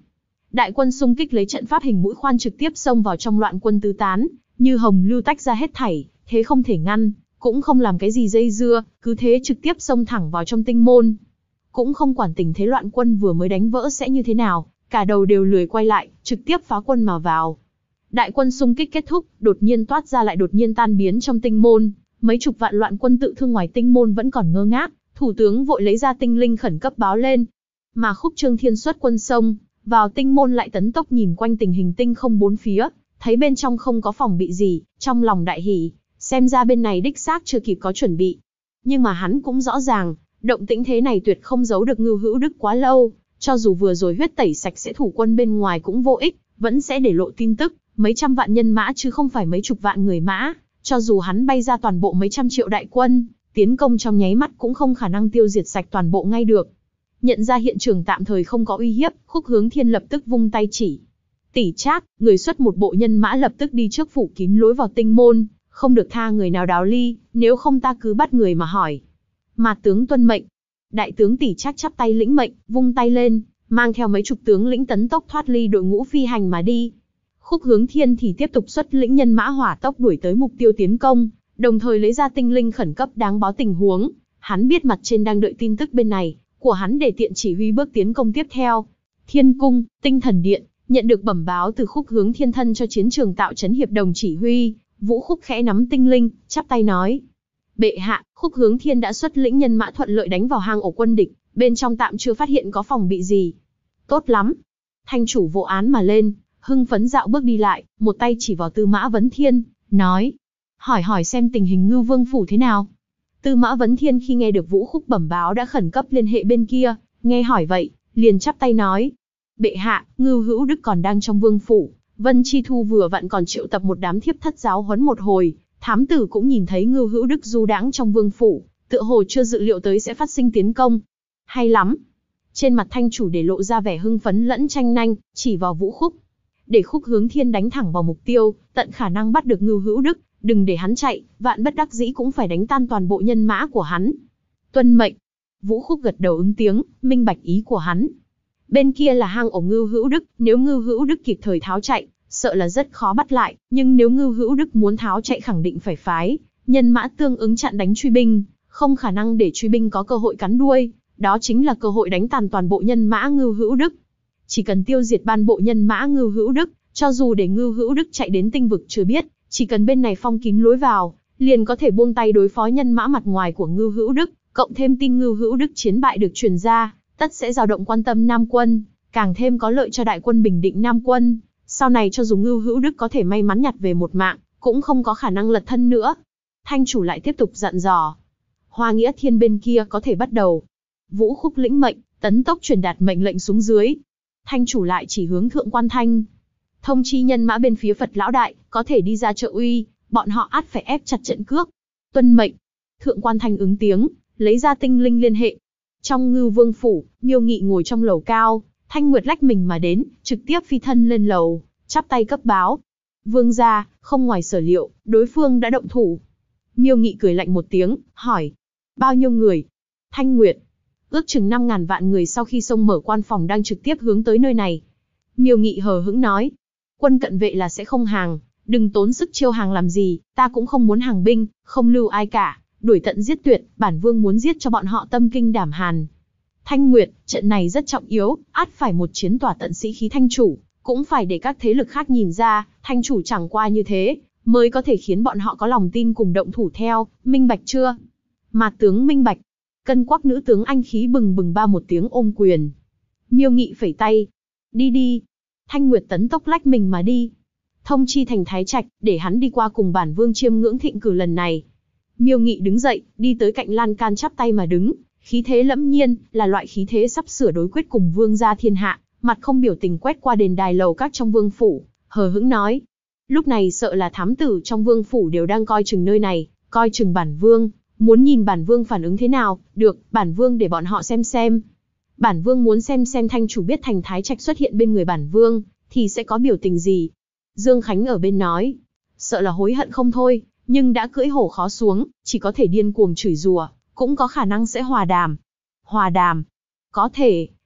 Đại quân xung kích lấy trận pháp hình mũi khoan trực tiếp xông vào trong loạn quân tứ tán, như hồng lưu tách ra hết thảy, thế không thể ngăn, cũng không làm cái gì dây dưa, cứ thế trực tiếp xông thẳng vào trong tinh môn. Cũng không quản tình thế loạn quân vừa mới đánh vỡ sẽ như thế nào, cả đầu đều lười quay lại, trực tiếp phá quân mà vào. Đại quân xung kích kết thúc, đột nhiên toát ra lại đột nhiên tan biến trong tinh môn, mấy chục vạn loạn quân tự thương ngoài tinh môn vẫn còn ngơ ngác, thủ tướng vội lấy ra tinh linh khẩn cấp báo lên. Mà Khúc Trương Thiên xuất quân xông vào tinh môn lại tấn tốc nhìn quanh tình hình tinh không bốn phía, thấy bên trong không có phòng bị gì, trong lòng đại hỉ, xem ra bên này đích xác chưa kịp có chuẩn bị. Nhưng mà hắn cũng rõ ràng, động tĩnh thế này tuyệt không giấu được Ngưu Hữu Đức quá lâu, cho dù vừa rồi huyết tẩy sạch sẽ thủ quân bên ngoài cũng vô ích, vẫn sẽ để lộ tin tức, mấy trăm vạn nhân mã chứ không phải mấy chục vạn người mã, cho dù hắn bay ra toàn bộ mấy trăm triệu đại quân, tiến công trong nháy mắt cũng không khả năng tiêu diệt sạch toàn bộ ngay được. Nhận ra hiện trường tạm thời không có uy hiếp, Khúc Hướng Thiên lập tức vung tay chỉ. Tỷ Trác, người xuất một bộ nhân mã lập tức đi trước phủ kín lối vào tinh môn, không được tha người nào đào ly, nếu không ta cứ bắt người mà hỏi. Mạt tướng tuân mệnh. Đại tướng Tỷ Trác chắp tay lĩnh mệnh, vung tay lên, mang theo mấy chục tướng lĩnh tấn tốc thoát ly đội ngũ phi hành mà đi. Khúc Hướng Thiên thì tiếp tục xuất lĩnh nhân mã hỏa tốc đuổi tới mục tiêu tiến công, đồng thời lấy ra tinh linh khẩn cấp đáng báo tình huống. Hắn biết mặt trên đang đợi tin tức bên này của hắn để tiện chỉ huy bước tiến công tiếp theo. Thiên cung, Tinh Thần Điện, nhận được bẩm báo từ Khúc Hướng Thiên thân cho chiến trường tạo trấn hiệp đồng chỉ huy, Vũ Khúc khẽ nắm tinh linh, chắp tay nói: Bệ hạ, Khúc Hướng Thiên đã xuất lĩnh nhân mã thuận lợi đánh vào hang ổ quân địch, bên trong tạm chưa phát hiện có phòng bị gì. Tốt lắm. Thanh chủ vô án mà lên, hưng phấn dạo bước đi lại, một tay chỉ vào Tư Mã Vấn Thiên, nói: hỏi xem tình hình Ngưu Vương phủ thế nào. Tư Mã Vấn Thiên khi nghe được Vũ Khúc bẩm báo đã khẩn cấp liên hệ bên kia, nghe hỏi vậy, liền chắp tay nói: Bệ hạ, Ngưu Hữu Đức còn đang trong vương phủ, Vân Chi Thu vừa vặn còn triệu tập một đám thiếp thất giáo huấn một hồi, thám tử cũng nhìn thấy Ngưu Hữu Đức du đãng trong vương phủ, tựa hồ chưa dự liệu tới sẽ phát sinh tiến công. Hay lắm. Trên mặt thanh chủ để lộ ra vẻ hưng phấn lẫn tranh nhanh, chỉ vào Vũ Khúc. Để Khúc Hướng Thiên đánh thẳng vào mục tiêu, tận khả năng bắt được Ngưu Hữu Đức, đừng để hắn chạy, vạn bất đắc dĩ cũng phải đánh tan toàn bộ nhân mã của hắn. Tuân mệnh. Vũ Khúc gật đầu ứng tiếng, minh bạch ý của hắn. Bên kia là hang ổ Ngưu Hữu Đức, nếu Ngưu Hữu Đức kịp thời tháo chạy, sợ là rất khó bắt lại, nhưng nếu Ngưu Hữu Đức muốn tháo chạy khẳng định phải phái nhân mã tương ứng chặn đánh truy binh, không khả năng để truy binh có cơ hội cắn đuôi, đó chính là cơ hội đánh tàn toàn bộ nhân mã Ngưu Hữu Đức. Chỉ cần tiêu diệt ban bộ nhân mã Ngưu Hữu Đức, cho dù để Ngưu Hữu Đức chạy đến tinh vực chưa biết, chỉ cần bên này phong kín lối vào, liền có thể buông tay đối phó nhân mã mặt ngoài của Ngưu Hữu Đức, cộng thêm tin Ngưu Hữu Đức chiến bại được truyền ra, tất sẽ dao động quan tâm Nam quân, càng thêm có lợi cho đại quân bình định Nam quân. Sau này cho dù Ngưu Hữu Đức có thể may mắn nhặt về một mạng, cũng không có khả năng lật thân nữa. Thanh chủ lại tiếp tục dặn dò. Hoa Nghĩa Thiên bên kia có thể bắt đầu. Vũ Khúc lĩnh mệnh, tấn tốc truyền đạt mệnh lệnh xuống dưới. Thanh chủ lại chỉ hướng Thượng Quan Thanh. Thông chi nhân mã bên phía Phật Lão Đại, có thể đi ra trợ uy, bọn họ ắt phải ép chặt trận cước. Tuân mệnh. Thượng Quan Thanh ứng tiếng, lấy ra tinh linh liên hệ. Trong Ngưu Vương phủ, Miêu Nghị ngồi trong lầu cao, Thanh Nguyệt lách mình mà đến, trực tiếp phi thân lên lầu, chắp tay cấp báo. Vương gia, không ngoài sở liệu, đối phương đã động thủ. Miêu Nghị cười lạnh một tiếng, hỏi: Bao nhiêu người? Thanh Nguyệt: Ước chừng 5.000 vạn người sau khi xông mở quan phòng đang trực tiếp hướng tới nơi này. Miêu Nghị hờ hững nói: Quân cận vệ là sẽ không hàng, đừng tốn sức chiêu hàng làm gì, ta cũng không muốn hàng binh, không lưu ai cả, đuổi tận giết tuyệt, bản vương muốn giết cho bọn họ tâm kinh đảm hàn. Thanh Nguyệt, trận này rất trọng yếu, ắt phải một chiến tỏa tận sĩ khí thanh chủ, cũng phải để các thế lực khác nhìn ra, thanh chủ chẳng qua như thế, mới có thể khiến bọn họ có lòng tin cùng động thủ theo, minh bạch chưa? Mạt tướng minh bạch. Cân Quắc nữ tướng anh khí bừng bừng ba một tiếng ôm quyền. Miêu Nghị phẩy tay. Đi đi. Thanh Nguyệt tấn tốc lách mình mà đi. Thông chi thành Thái Trạch, để hắn đi qua cùng bản vương chiêm ngưỡng thịnh cử lần này. Miêu Nghị đứng dậy, đi tới cạnh lan can chắp tay mà đứng, khí thế lẫm nhiên, là loại khí thế sắp sửa đối quyết cùng vương gia thiên hạ, mặt không biểu tình quét qua đền đài lầu các trong vương phủ, hờ hững nói. Lúc này sợ là thám tử trong vương phủ đều đang coi chừng nơi này, coi chừng bản vương, muốn nhìn bản vương phản ứng thế nào, được, bản vương để bọn họ xem. Bản vương muốn xem thanh chủ biết thành Thái Trạch xuất hiện bên người bản vương, thì sẽ có biểu tình gì. Dương Khánh ở bên nói, sợ là hối hận không thôi, nhưng đã cưỡi hổ khó xuống, chỉ có thể điên cuồng chửi rủa, cũng có khả năng sẽ hòa đàm. Hòa đàm? Có thể,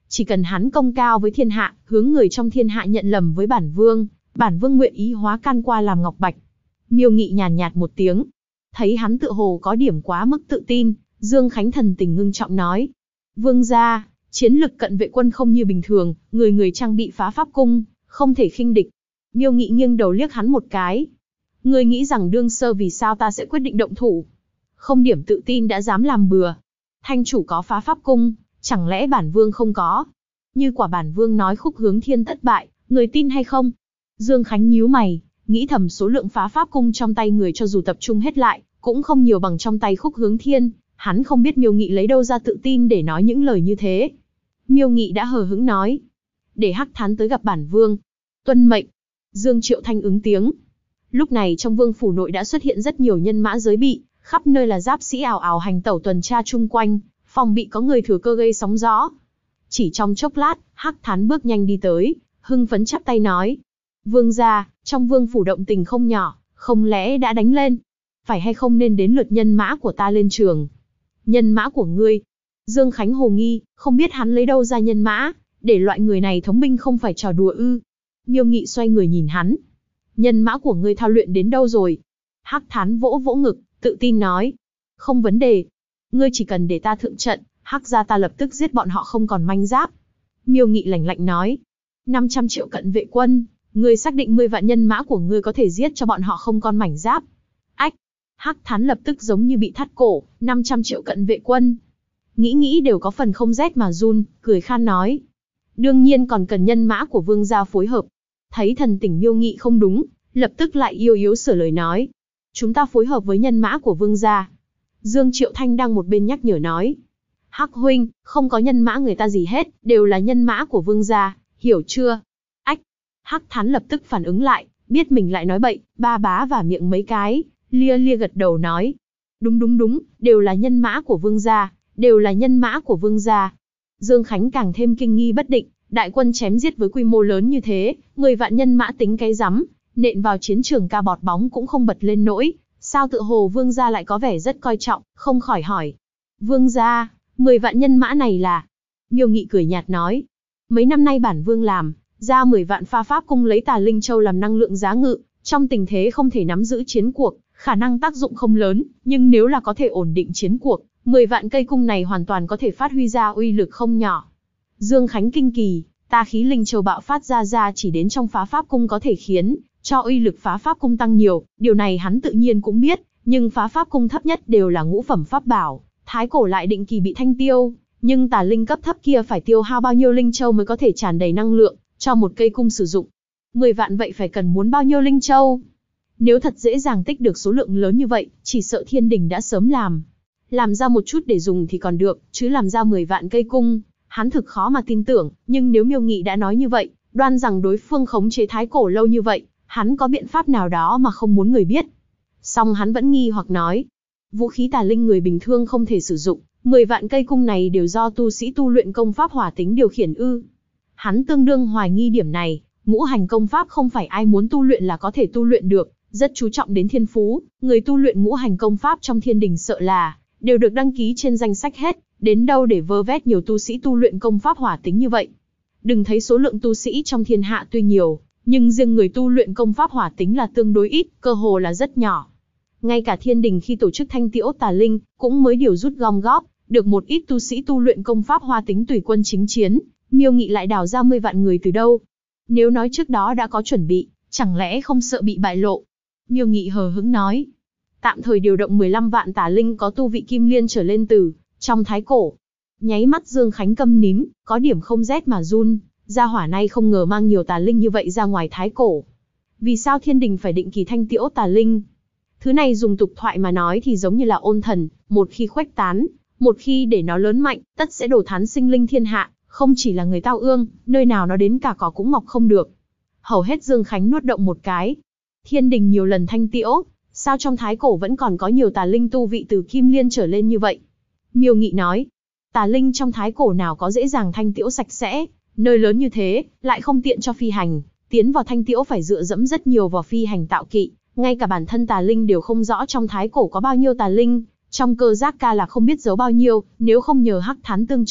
Chỉ cần hắn công cao với thiên hạ, hướng người trong thiên hạ nhận lầm với bản vương nguyện ý hóa can qua làm ngọc bạch. Miêu Nghị nhàn nhạt một tiếng. Thấy hắn tựa hồ có điểm quá mức tự tin, Dương Khánh thần tình ngưng trọng nói. Vương gia, chiến lực cận vệ quân không như bình thường, người người trang bị phá pháp cung, không thể khinh địch. Miêu Nghị nghiêng đầu liếc hắn một cái. Ngươi nghĩ rằng đương sơ vì sao ta sẽ quyết định động thủ? Không điểm tự tin đã dám làm bừa. Thanh chủ có phá pháp cung, chẳng lẽ bản vương không có? Như quả bản vương nói khúc hướng thiên thất bại, người tin hay không? Dương Khánh nhíu mày, nghĩ thầm số lượng phá pháp cung trong tay người cho dù tập trung hết lại, cũng không nhiều bằng trong tay khúc hướng thiên. Hắn không biết Miêu Nghị lấy đâu ra tự tin để nói những lời như thế. Miêu Nghị đã hờ hững nói. Để Hắc Thán tới gặp bản vương. Tuân mệnh. Dương Triệu Thanh ứng tiếng. Lúc này trong vương phủ nội đã xuất hiện rất nhiều nhân mã giới bị, khắp nơi là giáp sĩ ào ào hành tẩu tuần tra chung quanh, phòng bị có người thừa cơ gây sóng gió. Chỉ trong chốc lát, Hắc Thán bước nhanh đi tới, hưng phấn chắp tay nói. Vương gia, trong vương phủ động tình không nhỏ, không lẽ đã đánh lên? Phải hay không nên đến lượt nhân mã của ta lên trường? Nhân mã của ngươi? Dương Khánh hồ nghi, không biết hắn lấy đâu ra nhân mã, để loại người này thống binh không phải trò đùa ư. Miêu Nghị xoay người nhìn hắn. Nhân mã của ngươi thao luyện đến đâu rồi? Hắc Thán vỗ vỗ ngực, tự tin nói. Không vấn đề. Ngươi chỉ cần để ta thượng trận, Hắc gia ta lập tức giết bọn họ không còn manh giáp. Miêu Nghị lạnh lạnh nói. 500 triệu cận vệ quân, ngươi xác định 10 vạn nhân mã của ngươi có thể giết cho bọn họ không còn mảnh giáp. Ách! Hắc Thán lập tức giống như bị thắt cổ, 500 triệu cận vệ quân. Nghĩ đều có phần không rét mà run, cười khan nói. Đương nhiên còn cần nhân mã của vương gia phối hợp. Thấy thần tình Miêu Nghị không đúng, lập tức lại yếu yếu sửa lời nói. Chúng ta phối hợp với nhân mã của vương gia. Dương Triệu Thanh đang một bên nhắc nhở nói. Hắc huynh, không có nhân mã người ta gì hết, đều là nhân mã của vương gia, hiểu chưa? Ách! Hắc Thán lập tức phản ứng lại, biết mình lại nói bậy, ba bá và miệng mấy cái, lia gật đầu nói. Đúng, đều là nhân mã của vương gia, đều là nhân mã của vương gia. Dương Khánh càng thêm kinh nghi bất định, đại quân chém giết với quy mô lớn như thế, 10 vạn nhân mã tính cái rắm, nện vào chiến trường ca bọt bóng cũng không bật lên nỗi, sao tựa hồ vương gia lại có vẻ rất coi trọng, không khỏi hỏi. Vương gia, 10 vạn nhân mã này là... Miêu Nghị cười nhạt nói. Mấy năm nay bản vương làm, ra 10 vạn pha pháp cung lấy Tà Linh Châu làm năng lượng giá ngự, trong tình thế không thể nắm giữ chiến cuộc, khả năng tác dụng không lớn, nhưng nếu là có thể ổn định chiến cuộc, 10 vạn cây cung này hoàn toàn có thể phát huy ra uy lực không nhỏ. Dương Khánh kinh kỳ, tà khí Linh Châu bạo phát ra chỉ đến trong phá pháp cung có thể khiến cho uy lực phá pháp cung tăng nhiều, điều này hắn tự nhiên cũng biết, nhưng phá pháp cung thấp nhất đều là ngũ phẩm pháp bảo, thái cổ lại định kỳ bị thanh tiêu, nhưng tà linh cấp thấp kia phải tiêu hao bao nhiêu Linh Châu mới có thể tràn đầy năng lượng cho một cây cung sử dụng. 10 vạn vậy phải cần muốn bao nhiêu Linh Châu? Nếu thật dễ dàng tích được số lượng lớn như vậy, chỉ sợ thiên đình đã sớm làm ra một chút để dùng thì còn được, chứ làm ra 10 vạn cây cung, hắn thực khó mà tin tưởng, nhưng nếu Miêu Nghị đã nói như vậy, đoan rằng đối phương khống chế thái cổ lâu như vậy, hắn có biện pháp nào đó mà không muốn người biết. Song hắn vẫn nghi hoặc nói, vũ khí tà linh người bình thường không thể sử dụng, 10 vạn cây cung này đều do tu sĩ tu luyện công pháp hỏa tính điều khiển ư? Hắn tương đương hoài nghi điểm này, ngũ hành công pháp không phải ai muốn tu luyện là có thể tu luyện được, rất chú trọng đến thiên phú, người tu luyện ngũ hành công pháp trong thiên đình sợ là đều được đăng ký trên danh sách hết, đến đâu để vơ vét nhiều tu sĩ tu luyện công pháp hỏa tính như vậy. Đừng thấy số lượng tu sĩ trong thiên hạ tuy nhiều, nhưng riêng người tu luyện công pháp hỏa tính là tương đối ít, cơ hồ là rất nhỏ. Ngay cả thiên đình khi tổ chức thanh tiễu tà linh, cũng mới điều rút gom góp, được một ít tu sĩ tu luyện công pháp hỏa tính tùy quân chính chiến, Miêu Nghị lại đào ra 10 vạn người từ đâu? Nếu nói trước đó đã có chuẩn bị, chẳng lẽ không sợ bị bại lộ? Miêu Nghị hờ hững nói. Tạm thời điều động 15 vạn tà linh có tu vị kim liên trở lên từ trong thái cổ. Nháy mắt Dương Khánh câm nín, có điểm không rét mà run, gia hỏa này không ngờ mang nhiều tà linh như vậy ra ngoài thái cổ. Vì sao thiên đình phải định kỳ thanh tiễu tà linh? Thứ này dùng tục thoại mà nói thì giống như là ôn thần, một khi khuếch tán, một khi để nó lớn mạnh, tất sẽ đổ thán sinh linh thiên hạ, không chỉ là người tao ương, nơi nào nó đến cả cỏ cũng mọc không được. Hầu hết Dương Khánh nuốt động một cái. Thiên đình nhiều lần thanh tiễu, sao trong thái cổ vẫn còn có nhiều tà linh tu vị từ kim liên trở lên như vậy? Miêu Nghị nói, tà linh trong thái cổ nào có dễ dàng thanh tiễu sạch sẽ, nơi lớn như thế, lại không tiện cho phi hành, tiến vào thanh tiễu phải dựa dẫm rất nhiều vào phi hành tạo kỵ, ngay cả bản thân tà linh đều không rõ trong thái cổ có bao nhiêu tà linh, trong cơ giác ca là không biết giấu bao nhiêu, nếu không nhờ Hắc Thán tương trợ,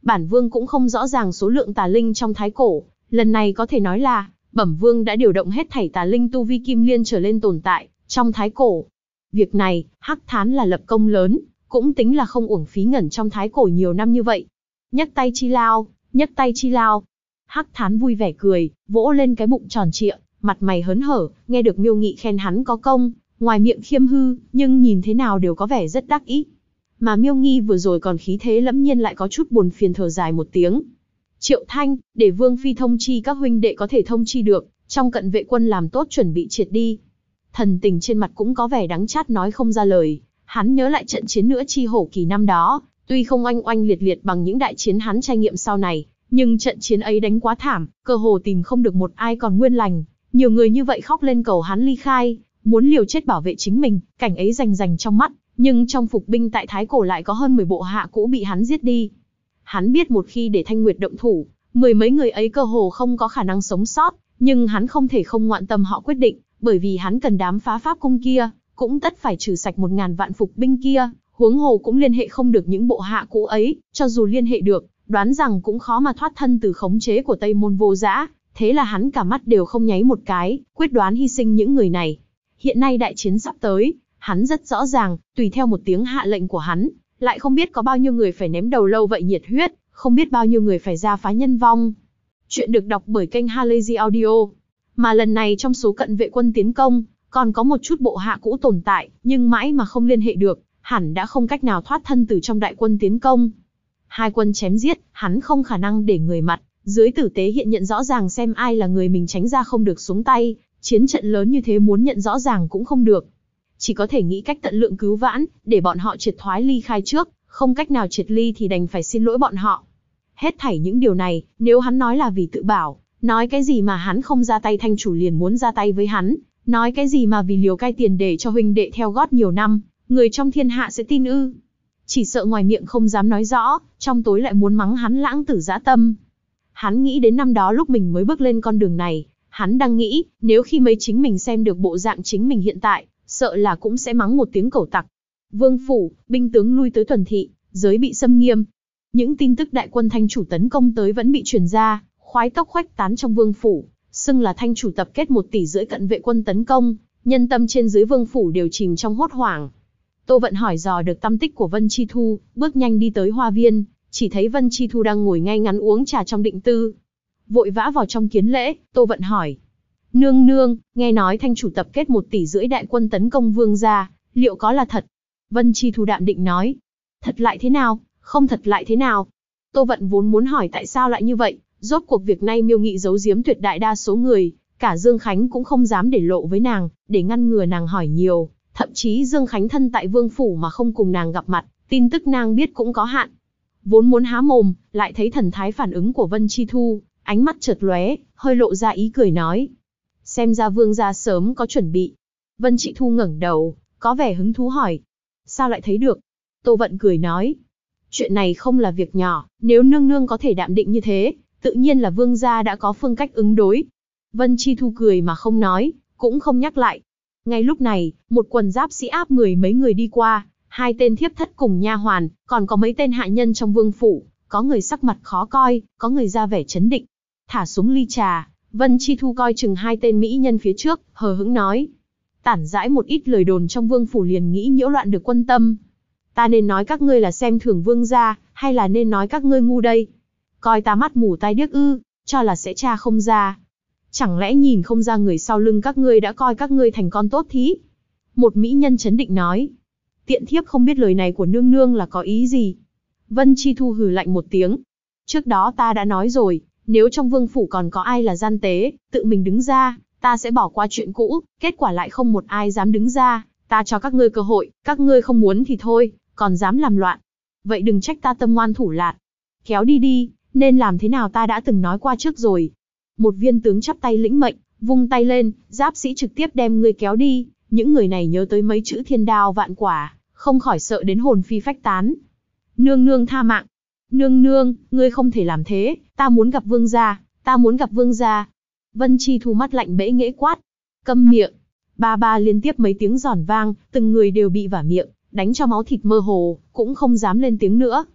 Bản vương cũng không rõ ràng số lượng tà linh trong thái cổ, lần này có thể nói là, Bẩm vương đã điều động hết thảy tà linh tu vi kim liên trở lên tồn tại trong thái cổ. Việc này, Hắc Thán là lập công lớn, cũng tính là không uổng phí ngẩn trong thái cổ nhiều năm như vậy. Nhấc tay chi lao, nhấc tay chi lao. Hắc Thán vui vẻ cười, vỗ lên cái bụng tròn trịa, mặt mày hớn hở, nghe được Miêu Nghị khen hắn có công, ngoài miệng khiêm hư, nhưng nhìn thế nào đều có vẻ rất đắc ý. Mà Miêu Nghi vừa rồi còn khí thế lẫm nhiên lại có chút buồn phiền thở dài một tiếng. Triệu Thanh, để Vương Phi thông chi các huynh đệ có thể thông chi được, trong cận vệ quân làm tốt chuẩn bị triệt đi. Thần tình trên mặt cũng có vẻ đắng chát nói không ra lời, hắn nhớ lại trận chiến nữa chi hổ kỳ năm đó, tuy không oanh oanh liệt liệt bằng những đại chiến hắn trải nghiệm sau này, nhưng trận chiến ấy đánh quá thảm, cơ hồ tìm không được một ai còn nguyên lành, nhiều người như vậy khóc lên cầu hắn ly khai, muốn liều chết bảo vệ chính mình, cảnh ấy rành rành trong mắt, nhưng trong phục binh tại Thái Cổ lại có hơn 10 bộ hạ cũ bị hắn giết đi. Hắn biết một khi để Thanh Nguyệt động thủ, mười mấy người ấy cơ hồ không có khả năng sống sót, nhưng hắn không thể không ngoạn tâm họ quyết định, bởi vì hắn cần đám phá pháp cung kia, cũng tất phải trừ sạch 1000 vạn phục binh kia, huống hồ cũng liên hệ không được những bộ hạ cũ ấy, cho dù liên hệ được, đoán rằng cũng khó mà thoát thân từ khống chế của Tây Môn Vô Dã, thế là hắn cả mắt đều không nháy một cái, quyết đoán hy sinh những người này. Hiện nay đại chiến sắp tới, hắn rất rõ ràng, tùy theo một tiếng hạ lệnh của hắn, lại không biết có bao nhiêu người phải ném đầu lâu vậy nhiệt huyết, không biết bao nhiêu người phải ra phá nhân vong. Chuyện được đọc bởi kênh Halazy Audio. Mà lần này trong số cận vệ quân tiến công, còn có một chút bộ hạ cũ tồn tại, nhưng mãi mà không liên hệ được, hẳn đã không cách nào thoát thân từ trong đại quân tiến công. Hai quân chém giết, hắn không khả năng để người mặt, dưới tử tế hiện nhận rõ ràng xem ai là người mình tránh ra không được xuống tay, chiến trận lớn như thế muốn nhận rõ ràng cũng không được. Chỉ có thể nghĩ cách tận lượng cứu vãn, để bọn họ triệt thoái ly khai trước, không cách nào triệt ly thì đành phải xin lỗi bọn họ. Hết thảy những điều này, nếu hắn nói là vì tự bảo, nói cái gì mà hắn không ra tay Thanh chủ liền muốn ra tay với hắn, nói cái gì mà vì liều cai tiền để cho huynh đệ theo gót nhiều năm, người trong thiên hạ sẽ tin ư? Chỉ sợ ngoài miệng không dám nói rõ, trong tối lại muốn mắng hắn lãng tử dã tâm. Hắn nghĩ đến năm đó lúc mình mới bước lên con đường này, hắn đang nghĩ, nếu khi mấy chính mình xem được bộ dạng chính mình hiện tại, sợ là cũng sẽ mắng một tiếng cẩu tặc. Vương phủ, binh tướng lui tới tuần thị, giới bị xâm nghiêm. Những tin tức đại quân Thanh chủ tấn công tới vẫn bị truyền ra, khoái tốc khuếch tán trong vương phủ, xưng là Thanh chủ tập kết 1,5 tỷ cận vệ quân tấn công, nhân tâm trên dưới vương phủ đều chìm trong hốt hoảng. Tô Vận hỏi dò được tâm tích của Vân Chi Thu, bước nhanh đi tới hoa viên, chỉ thấy Vân Chi Thu đang ngồi ngay ngắn uống trà trong định tư. Vội vã vào trong kiến lễ, Tô Vận hỏi: "Nương nương, nghe nói Thanh chủ tập kết 1,5 tỷ đại quân tấn công vương gia, liệu có là thật?" Vân Chi Thu đạm định nói: "Thật lại thế nào, không thật lại thế nào?" Tô Vận vốn muốn hỏi tại sao lại như vậy, rốt cuộc việc này Miêu Nghị giấu giếm tuyệt đại đa số người, cả Dương Khánh cũng không dám để lộ với nàng, để ngăn ngừa nàng hỏi nhiều, thậm chí Dương Khánh thân tại vương phủ mà không cùng nàng gặp mặt, tin tức nàng biết cũng có hạn. Vốn muốn há mồm, lại thấy thần thái phản ứng của Vân Chi Thu, ánh mắt chợt lóe, hơi lộ ra ý cười nói: "Xem ra vương gia sớm có chuẩn bị." Vân Chi Thu ngẩng đầu, có vẻ hứng thú hỏi: "Sao lại thấy được?" Tô Vận cười nói: "Chuyện này không là việc nhỏ, nếu nương nương có thể đạm định như thế, tự nhiên là vương gia đã có phương cách ứng đối." Vân Chi Thu cười mà không nói, cũng không nhắc lại. Ngay lúc này, một quần giáp sĩ áp 10 mấy người đi qua, 2 tên thiếp thất cùng nha hoàn, còn có mấy tên hạ nhân trong vương phủ, có người sắc mặt khó coi, có người ra vẻ chấn định. Thả xuống ly trà, Vân Chi Thu coi chừng 2 tên mỹ nhân phía trước, hờ hững nói: "Tản dãi một ít lời đồn trong vương phủ liền nghĩ nhiễu loạn được quân tâm. Ta nên nói các ngươi là xem thường vương gia, hay là nên nói các ngươi ngu đây? Coi ta mắt mù tai điếc ư, cho là sẽ tra không ra. Chẳng lẽ nhìn không ra người sau lưng các ngươi đã coi các ngươi thành con tốt thí?" Một mỹ nhân chấn định nói: "Tiện thiếp không biết lời này của nương nương là có ý gì." Vân Chi Thu hừ lạnh một tiếng: "Trước đó ta đã nói rồi, nếu trong vương phủ còn có ai là gian tế, tự mình đứng ra, ta sẽ bỏ qua chuyện cũ, kết quả lại không một ai dám đứng ra, ta cho các ngươi cơ hội, các ngươi không muốn thì thôi, còn dám làm loạn. Vậy đừng trách ta tâm ngoan thủ lạt. Kéo đi đi, nên làm thế nào ta đã từng nói qua trước rồi." Một viên tướng chắp tay lĩnh mệnh, vung tay lên, giáp sĩ trực tiếp đem người kéo đi. Những người này nhớ tới mấy chữ thiên đao vạn quả, không khỏi sợ đến hồn phi phách tán. "Nương nương tha mạng. Nương nương, ngươi không thể làm thế, ta muốn gặp vương gia, ta muốn gặp vương gia." Vân Chi Thu mắt lạnh bẽ nghễ quát: "Câm miệng." Ba ba liên tiếp mấy tiếng giòn vang, từng người đều bị vả miệng, đánh cho máu thịt mơ hồ, cũng không dám lên tiếng nữa.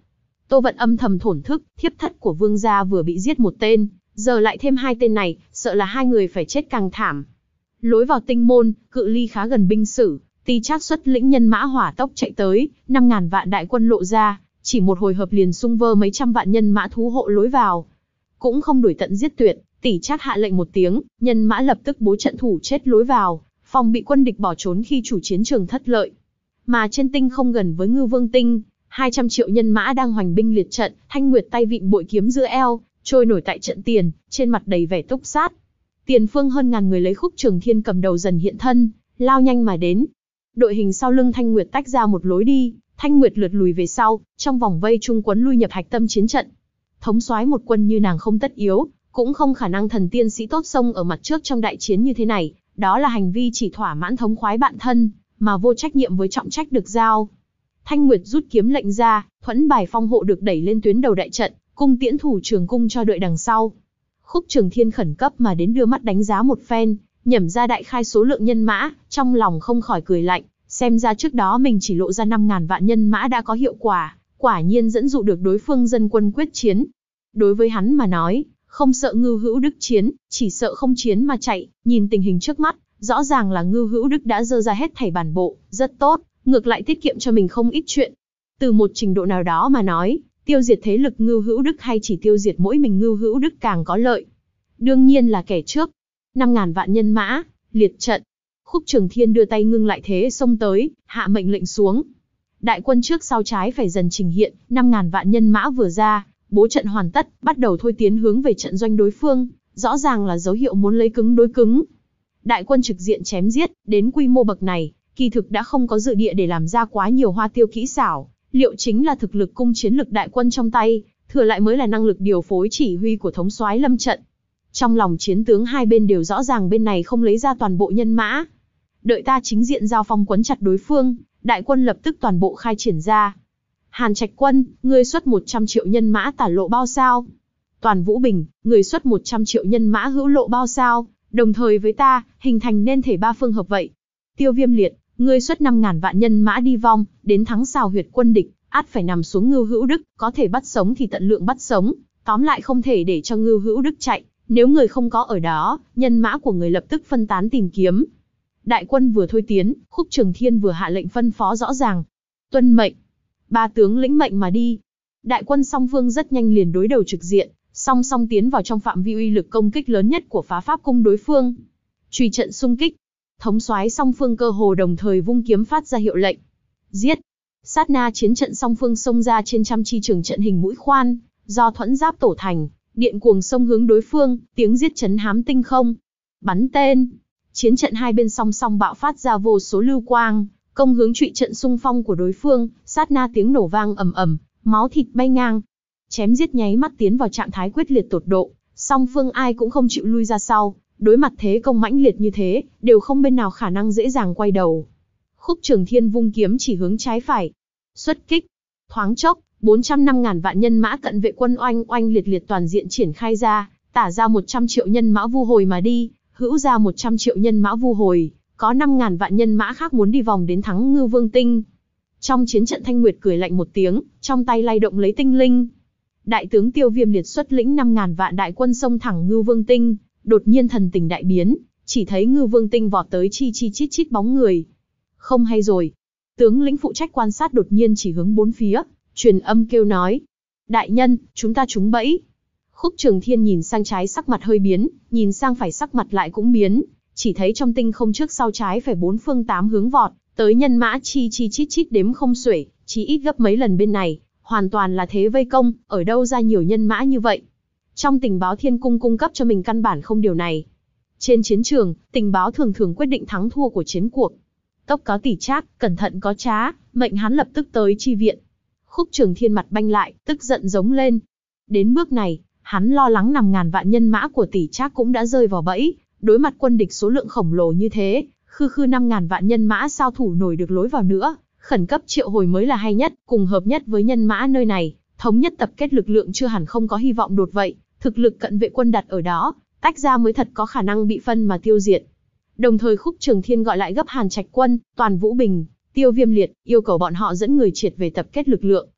Tô Vận âm thầm thổn thức, thiếp thất của vương gia vừa bị giết một tên, giờ lại thêm hai tên này, sợ là hai người phải chết càng thảm. Lối vào tinh môn, cự ly khá gần binh sử, Ti Trác xuất lĩnh nhân mã hỏa tốc chạy tới, 5.000 vạn đại quân lộ ra, chỉ một hồi hợp liền xung vơ mấy trăm vạn nhân mã thú hộ lối vào. Cũng không đuổi tận giết tuyệt, Tỷ Trác hạ lệnh một tiếng, nhân mã lập tức bố trận thủ chết lối vào, phòng bị quân địch bỏ trốn khi chủ chiến trường thất lợi. Mà trên tinh không gần với Ngư Vương Tinh, 200 triệu nhân mã đang hoành binh liệt trận, Thanh Nguyệt tay vịn bội kiếm giữa eo, trôi nổi tại trận tiền, trên mặt đầy vẻ túc sát. Tiền phương hơn ngàn người lấy Khúc Trường Thiên cầm đầu dần hiện thân, lao nhanh mà đến. Đội hình sau lưng Thanh Nguyệt tách ra một lối đi, Thanh Nguyệt lượt lùi về sau, trong vòng vây trung quấn lui nhập hạch tâm chiến trận. Thống soái một quân như nàng không tất yếu, cũng không khả năng thần tiên sĩ tốt xông ở mặt trước trong đại chiến như thế này, đó là hành vi chỉ thỏa mãn thống khoái bạn thân, mà vô trách nhiệm với trọng trách được giao. Thanh Nguyệt rút kiếm lệnh ra, thuẫn bài phong hộ được đẩy lên tuyến đầu đại trận, cung tiễn thủ trường cung cho đợi đằng sau. Khúc Trường Thiên khẩn cấp mà đến đưa mắt đánh giá một phen, nhẩm ra đại khai số lượng nhân mã, trong lòng không khỏi cười lạnh, xem ra trước đó mình chỉ lộ ra 5.000 vạn nhân mã đã có hiệu quả, quả nhiên dẫn dụ được đối phương dân quân quyết chiến. Đối với hắn mà nói, không sợ Ngưu Hữu Đức chiến, chỉ sợ không chiến mà chạy, nhìn tình hình trước mắt, rõ ràng là Ngưu Hữu Đức đã dơ ra hết thảy bản bộ, rất tốt, ngược lại tiết kiệm cho mình không ít chuyện. Từ một trình độ nào đó mà nói, tiêu diệt thế lực Ngưu Hữu Đức hay chỉ tiêu diệt mỗi mình Ngưu Hữu Đức càng có lợi. Đương nhiên là kẻ trước. 5.000 vạn nhân mã, liệt trận. Khúc Trường Thiên đưa tay ngưng lại thế xông tới, hạ mệnh lệnh xuống. Đại quân trước sau trái phải dần trình hiện, 5.000 vạn nhân mã vừa ra, bố trận hoàn tất, bắt đầu thôi tiến hướng về trận doanh đối phương, rõ ràng là dấu hiệu muốn lấy cứng đối cứng. Đại quân trực diện chém giết, đến quy mô bậc này, kỳ thực đã không có dự địa để làm ra quá nhiều hoa tiêu kỹ xảo, liệu chính là thực lực cung chiến lực đại quân trong tay, thừa lại mới là năng lực điều phối chỉ huy của thống soái lâm trận. Trong lòng chiến tướng hai bên đều rõ ràng bên này không lấy ra toàn bộ nhân mã. Đợi ta chính diện giao phong quấn chặt đối phương, đại quân lập tức toàn bộ khai triển ra. Hàn Trạch Quân, ngươi xuất 100 triệu nhân mã tả lộ bao sao? Toàn Vũ Bình, ngươi xuất 100 triệu nhân mã hữu lộ bao sao? Đồng thời với ta, hình thành nên thể ba phương hợp vậy. Tiêu Viêm Liệt, ngươi xuất 5.000 vạn nhân mã đi vong, đến thắng xào huyệt quân địch, ắt phải nằm xuống Ngưu Hữu Đức, có thể bắt sống thì tận lượng bắt sống, tóm lại không thể để cho Ngưu Hữu Đức chạy. Nếu người không có ở đó, nhân mã của người lập tức phân tán tìm kiếm. Đại quân vừa thôi tiến, Khúc Trường Thiên vừa hạ lệnh phân phó rõ ràng. Tuân mệnh. Ba tướng lĩnh mệnh mà đi. Đại quân song phương rất nhanh liền đối đầu trực diện, song song tiến vào trong phạm vi uy lực công kích lớn nhất của phá pháp cung đối phương. Truy trận xung kích. Thống soái song phương cơ hồ đồng thời vung kiếm phát ra hiệu lệnh. Giết. Sát na chiến trận song phương xông ra trên trăm chi trường trận hình mũi khoan, do thuẫn giáp tổ thành. Điện cuồng sông hướng đối phương, tiếng giết chấn hám tinh không. Bắn tên. Chiến trận hai bên song song bạo phát ra vô số lưu quang, công hướng trụy trận xung phong của đối phương, sát na tiếng nổ vang ầm ầm, máu thịt bay ngang. Chém giết nháy mắt tiến vào trạng thái quyết liệt tột độ, song phương ai cũng không chịu lui ra sau, đối mặt thế công mãnh liệt như thế, đều không bên nào khả năng dễ dàng quay đầu. Khúc Trường Thiên vung kiếm chỉ hướng trái phải. Xuất kích. Thoáng chốc, 405.000 vạn nhân mã cận vệ quân oanh oanh liệt liệt toàn diện triển khai ra, tả ra 100 triệu nhân mã vu hồi mà đi, hữu ra 100 triệu nhân mã vu hồi, có 5.000 vạn nhân mã khác muốn đi vòng đến thắng Ngưu Vương Tinh. Trong chiến trận Thanh Nguyệt cười lạnh một tiếng, trong tay lay động lấy tinh linh. Đại tướng Tiêu Viêm Liệt xuất lĩnh 5.000 vạn đại quân xông thẳng Ngưu Vương Tinh, đột nhiên thần tình đại biến, chỉ thấy Ngưu Vương Tinh vọt tới chi chi chít chít bóng người. Không hay rồi. Tướng lĩnh phụ trách quan sát đột nhiên chỉ hướng bốn phía, truyền âm kêu nói. Đại nhân, chúng ta trúng bẫy. Khúc Trường Thiên nhìn sang trái sắc mặt hơi biến, nhìn sang phải sắc mặt lại cũng biến, chỉ thấy trong tinh không trước sau trái phải bốn phương tám hướng vọt, tới nhân mã chi chi chít chít đếm không xuể, chỉ ít gấp mấy lần bên này, hoàn toàn là thế vây công, ở đâu ra nhiều nhân mã như vậy. Trong tình báo Thiên Cung cung cấp cho mình căn bản không điều này. Trên chiến trường, tình báo thường thường quyết định thắng thua của chiến cuộc. Tốc có Tỷ Trác, cẩn thận có Trá, mệnh hắn lập tức tới chi viện. Khúc Trường Thiên mặt banh lại, tức giận giống lên. Đến bước này, hắn lo lắng 5.000 vạn nhân mã của Tỷ Trác cũng đã rơi vào bẫy, đối mặt quân địch số lượng khổng lồ như thế, khư 5.000 vạn nhân mã sao thủ nổi được lối vào nữa, khẩn cấp triệu hồi mới là hay nhất, cùng hợp nhất với nhân mã nơi này, thống nhất tập kết lực lượng chưa hẳn không có hy vọng đột vậy, thực lực cận vệ quân đặt ở đó, tách ra mới thật có khả năng bị phân mà tiêu diệt. Đồng thời Khúc Trường Thiên gọi lại gấp Hàn Trạch Quân, Toàn Vũ Bình, Tiêu Viêm Liệt, yêu cầu bọn họ dẫn người triệt về tập kết lực lượng,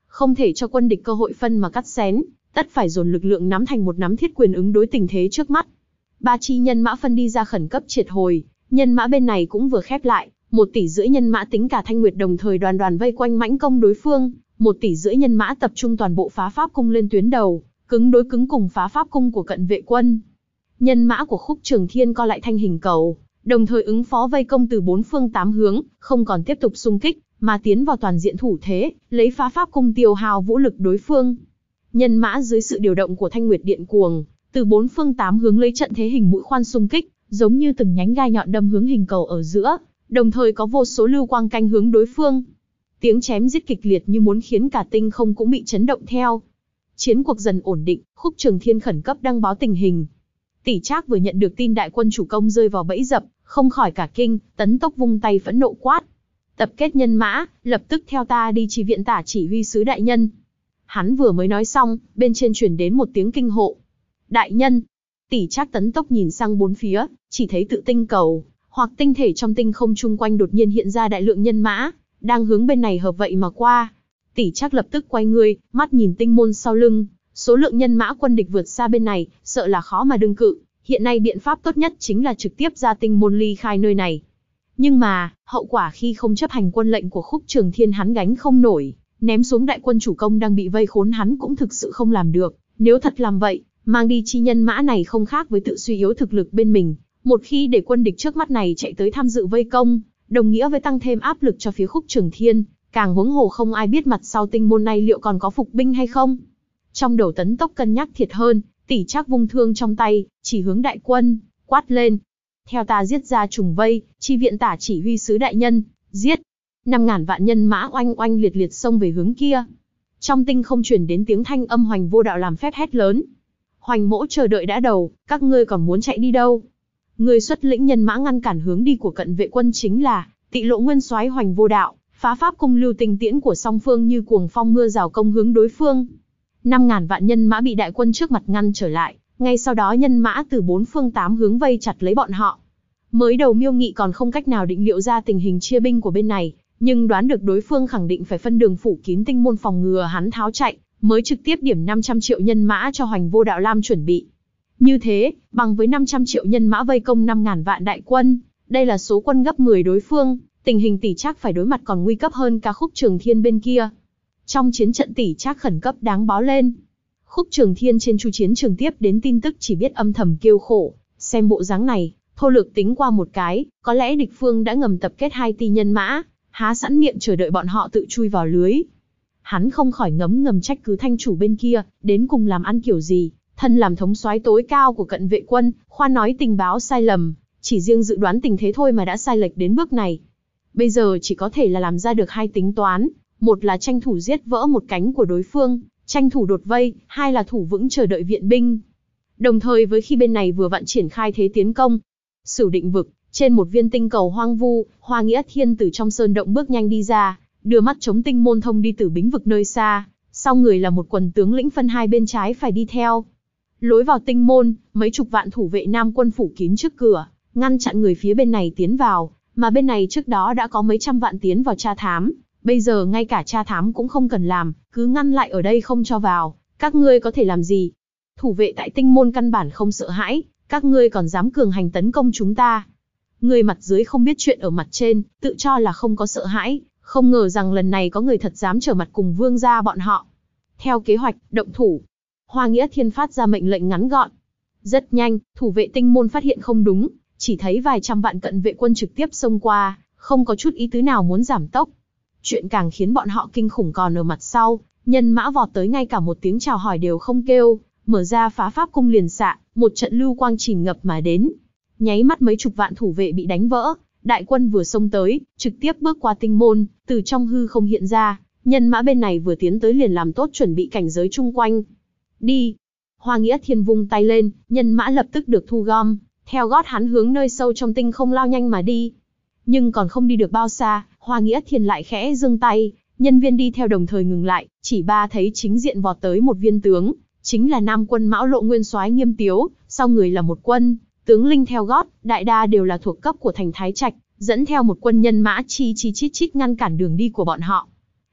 không thể cho quân địch cơ hội phân mà cắt xén, tất phải dồn lực lượng nắm thành một nắm thiết quyền ứng đối tình thế trước mắt. 3 chi nhân mã phân đi ra khẩn cấp triệt hồi, nhân mã bên này cũng vừa khép lại, 1,5 tỷ nhân mã tính cả Thanh Nguyệt đồng thời đoàn đoàn vây quanh mãnh công đối phương, 1,5 tỷ nhân mã tập trung toàn bộ phá pháp cung lên tuyến đầu, cứng đối cứng cùng phá pháp cung của cận vệ quân. Nhân mã của Khúc Trường Thiên co lại thành hình cầu, đồng thời ứng phó vây công từ 4 phương 8 hướng, không còn tiếp tục xung kích, mà tiến vào toàn diện thủ thế, lấy phá pháp cung tiêu hao vũ lực đối phương. Nhân mã dưới sự điều động của Thanh Nguyệt Điện Cuồng, từ 4 phương 8 hướng lấy trận thế hình mũi khoan xung kích, giống như từng nhánh gai nhọn đâm hướng hình cầu ở giữa, đồng thời có vô số lưu quang canh hướng đối phương. Tiếng chém giết kịch liệt như muốn khiến cả tinh không cũng bị chấn động theo. Chiến cuộc dần ổn định, Khúc Trường Thiên khẩn cấp đăng báo tình hình. Tỷ Trác vừa nhận được tin đại quân chủ công rơi vào bẫy dập, không khỏi cả kinh, Tấn Tốc vung tay phẫn nộ quát: "Tập kết nhân mã, lập tức theo ta đi chi viện Tả Chỉ Huy sứ đại nhân." Hắn vừa mới nói xong, bên trên truyền đến một tiếng kinh hộ: "Đại nhân!" Tỷ Trác Tấn Tốc nhìn sang bốn phía, chỉ thấy tự tinh cầu, hoặc tinh thể trong tinh không chung quanh đột nhiên hiện ra đại lượng nhân mã, đang hướng bên này hợp vậy mà qua. Tỷ Trác lập tức quay người, mắt nhìn tinh môn sau lưng, số lượng nhân mã quân địch vượt xa bên này, sợ là khó mà đương cự. Hiện nay biện pháp tốt nhất chính là trực tiếp ra tinh môn ly khai nơi này. Nhưng mà, hậu quả khi không chấp hành quân lệnh của Khúc Trường Thiên hắn gánh không nổi, ném xuống đại quân chủ công đang bị vây khốn hắn cũng thực sự không làm được. Nếu thật làm vậy, mang đi chi nhân mã này không khác với tự suy yếu thực lực bên mình. Một khi để quân địch trước mắt này chạy tới tham dự vây công, đồng nghĩa với tăng thêm áp lực cho phía Khúc Trường Thiên, càng huống hồ không ai biết mặt sau tinh môn này liệu còn có phục binh hay không. Trong đầu Tấn Tốc cân nhắc thiệt hơn, Tỷ Trác vung thương trong tay, chỉ hướng đại quân, quát lên: "Theo ta giết ra trùng vây, chi viện Tả Chỉ Huy sứ đại nhân, giết!" 5.000 vạn nhân mã oanh oanh liệt liệt xông về hướng kia. Trong tinh không truyền đến tiếng thanh âm Hoành Vô Đạo làm phép hét lớn: "Hoành mỗ chờ đợi đã đầu, các ngươi còn muốn chạy đi đâu?" Người xuất lĩnh nhân mã ngăn cản hướng đi của cận vệ quân chính là Tị Lộ Nguyên Soái Hoành Vô Đạo, phá pháp cung lưu tinh tiễn của song phương như cuồng phong mưa rào công hướng đối phương. 5.000 vạn nhân mã bị đại quân trước mặt ngăn trở lại, ngay sau đó nhân mã từ 4 phương 8 hướng vây chặt lấy bọn họ. Mới đầu Miêu Nghị còn không cách nào định liệu ra tình hình chia binh của bên này, nhưng đoán được đối phương khẳng định phải phân đường phủ kín tinh môn phòng ngừa hắn tháo chạy, mới trực tiếp điểm 500 triệu nhân mã cho Hoành Vô Đạo Lam chuẩn bị. Như thế, bằng với 500 triệu nhân mã vây công 5.000 vạn đại quân, đây là số quân gấp 10 đối phương, tình hình Tỷ Trác phải đối mặt còn nguy cấp hơn cả Khúc Trường Thiên bên kia. Trong chiến trận Tỷ Trác khẩn cấp đáng báo lên. Khúc Trường Thiên trên chu chiến trường tiếp đến tin tức chỉ biết âm thầm kêu khổ, xem bộ dáng này, thô lược tính qua một cái, có lẽ địch phương đã ngầm tập kết 2 tỷ nhân mã, há sẵn miệng chờ đợi bọn họ tự chui vào lưới. Hắn không khỏi ngấm ngầm trách cứ thanh chủ bên kia, đến cùng làm ăn kiểu gì, thân làm thống soái tối cao của cận vệ quân, khoan nói tình báo sai lầm, chỉ riêng dự đoán tình thế thôi mà đã sai lệch đến bước này. Bây giờ chỉ có thể là làm ra được 2 tính toán, một là tranh thủ giết vỡ một cánh của đối phương, tranh thủ đột vây, hai là thủ vững chờ đợi viện binh. Đồng thời với khi bên này vừa vặn triển khai thế tiến công, Sửu Định Vực, trên một viên tinh cầu hoang vu, Hoa Nghĩa Thiên từ trong sơn động bước nhanh đi ra, đưa mắt chống tinh môn thông đi Tử Bính Vực nơi xa, sau người là một quần tướng lĩnh phân hai bên trái phải đi theo. Lối vào tinh môn, mấy chục vạn thủ vệ Nam quân phủ kín trước cửa, ngăn chặn người phía bên này tiến vào, mà bên này trước đó đã có mấy trăm vạn tiến vào tra thám, bây giờ ngay cả tra thám cũng không cần làm, cứ ngăn lại ở đây không cho vào, các ngươi có thể làm gì? Thủ vệ tại tinh môn căn bản không sợ hãi, các ngươi còn dám cường hành tấn công chúng ta. Người mặt dưới không biết chuyện ở mặt trên, tự cho là không có sợ hãi, không ngờ rằng lần này có người thật dám trở mặt cùng vương gia bọn họ. Theo kế hoạch, động thủ. Hoa Nghĩa Thiên phát ra mệnh lệnh ngắn gọn. Rất nhanh, thủ vệ tinh môn phát hiện không đúng, chỉ thấy vài trăm vạn cận vệ quân trực tiếp xông qua, không có chút ý tứ nào muốn giảm tốc. Chuyện càng khiến bọn họ kinh khủng còn ở mặt sau, nhân mã vọt tới ngay cả một tiếng chào hỏi đều không kêu, mở ra phá pháp cung liền xạ, một trận lưu quang tràn ngập mà đến. Nháy mắt mấy chục vạn thủ vệ bị đánh vỡ, đại quân vừa xông tới, trực tiếp bước qua tinh môn, từ trong hư không hiện ra, nhân mã bên này vừa tiến tới liền làm tốt chuẩn bị cảnh giới chung quanh. Đi! Hoa Nghĩa Thiên vung tay lên, nhân mã lập tức được thu gom, theo gót hắn hướng nơi sâu trong tinh không lao nhanh mà đi. Nhưng còn không đi được bao xa, Hoa Nghĩa Thiên lại khẽ giương tay, nhân viên đi theo đồng thời ngừng lại, chỉ ba thấy chính diện vọt tới một viên tướng, chính là Nam quân Mão Lộ Nguyên Soái Nghiêm Tiếu, sau người là một quân, tướng linh theo gót, đại đa đều là thuộc cấp của thành Thái Trạch, dẫn theo một quân nhân mã chi chít chít ngăn cản đường đi của bọn họ.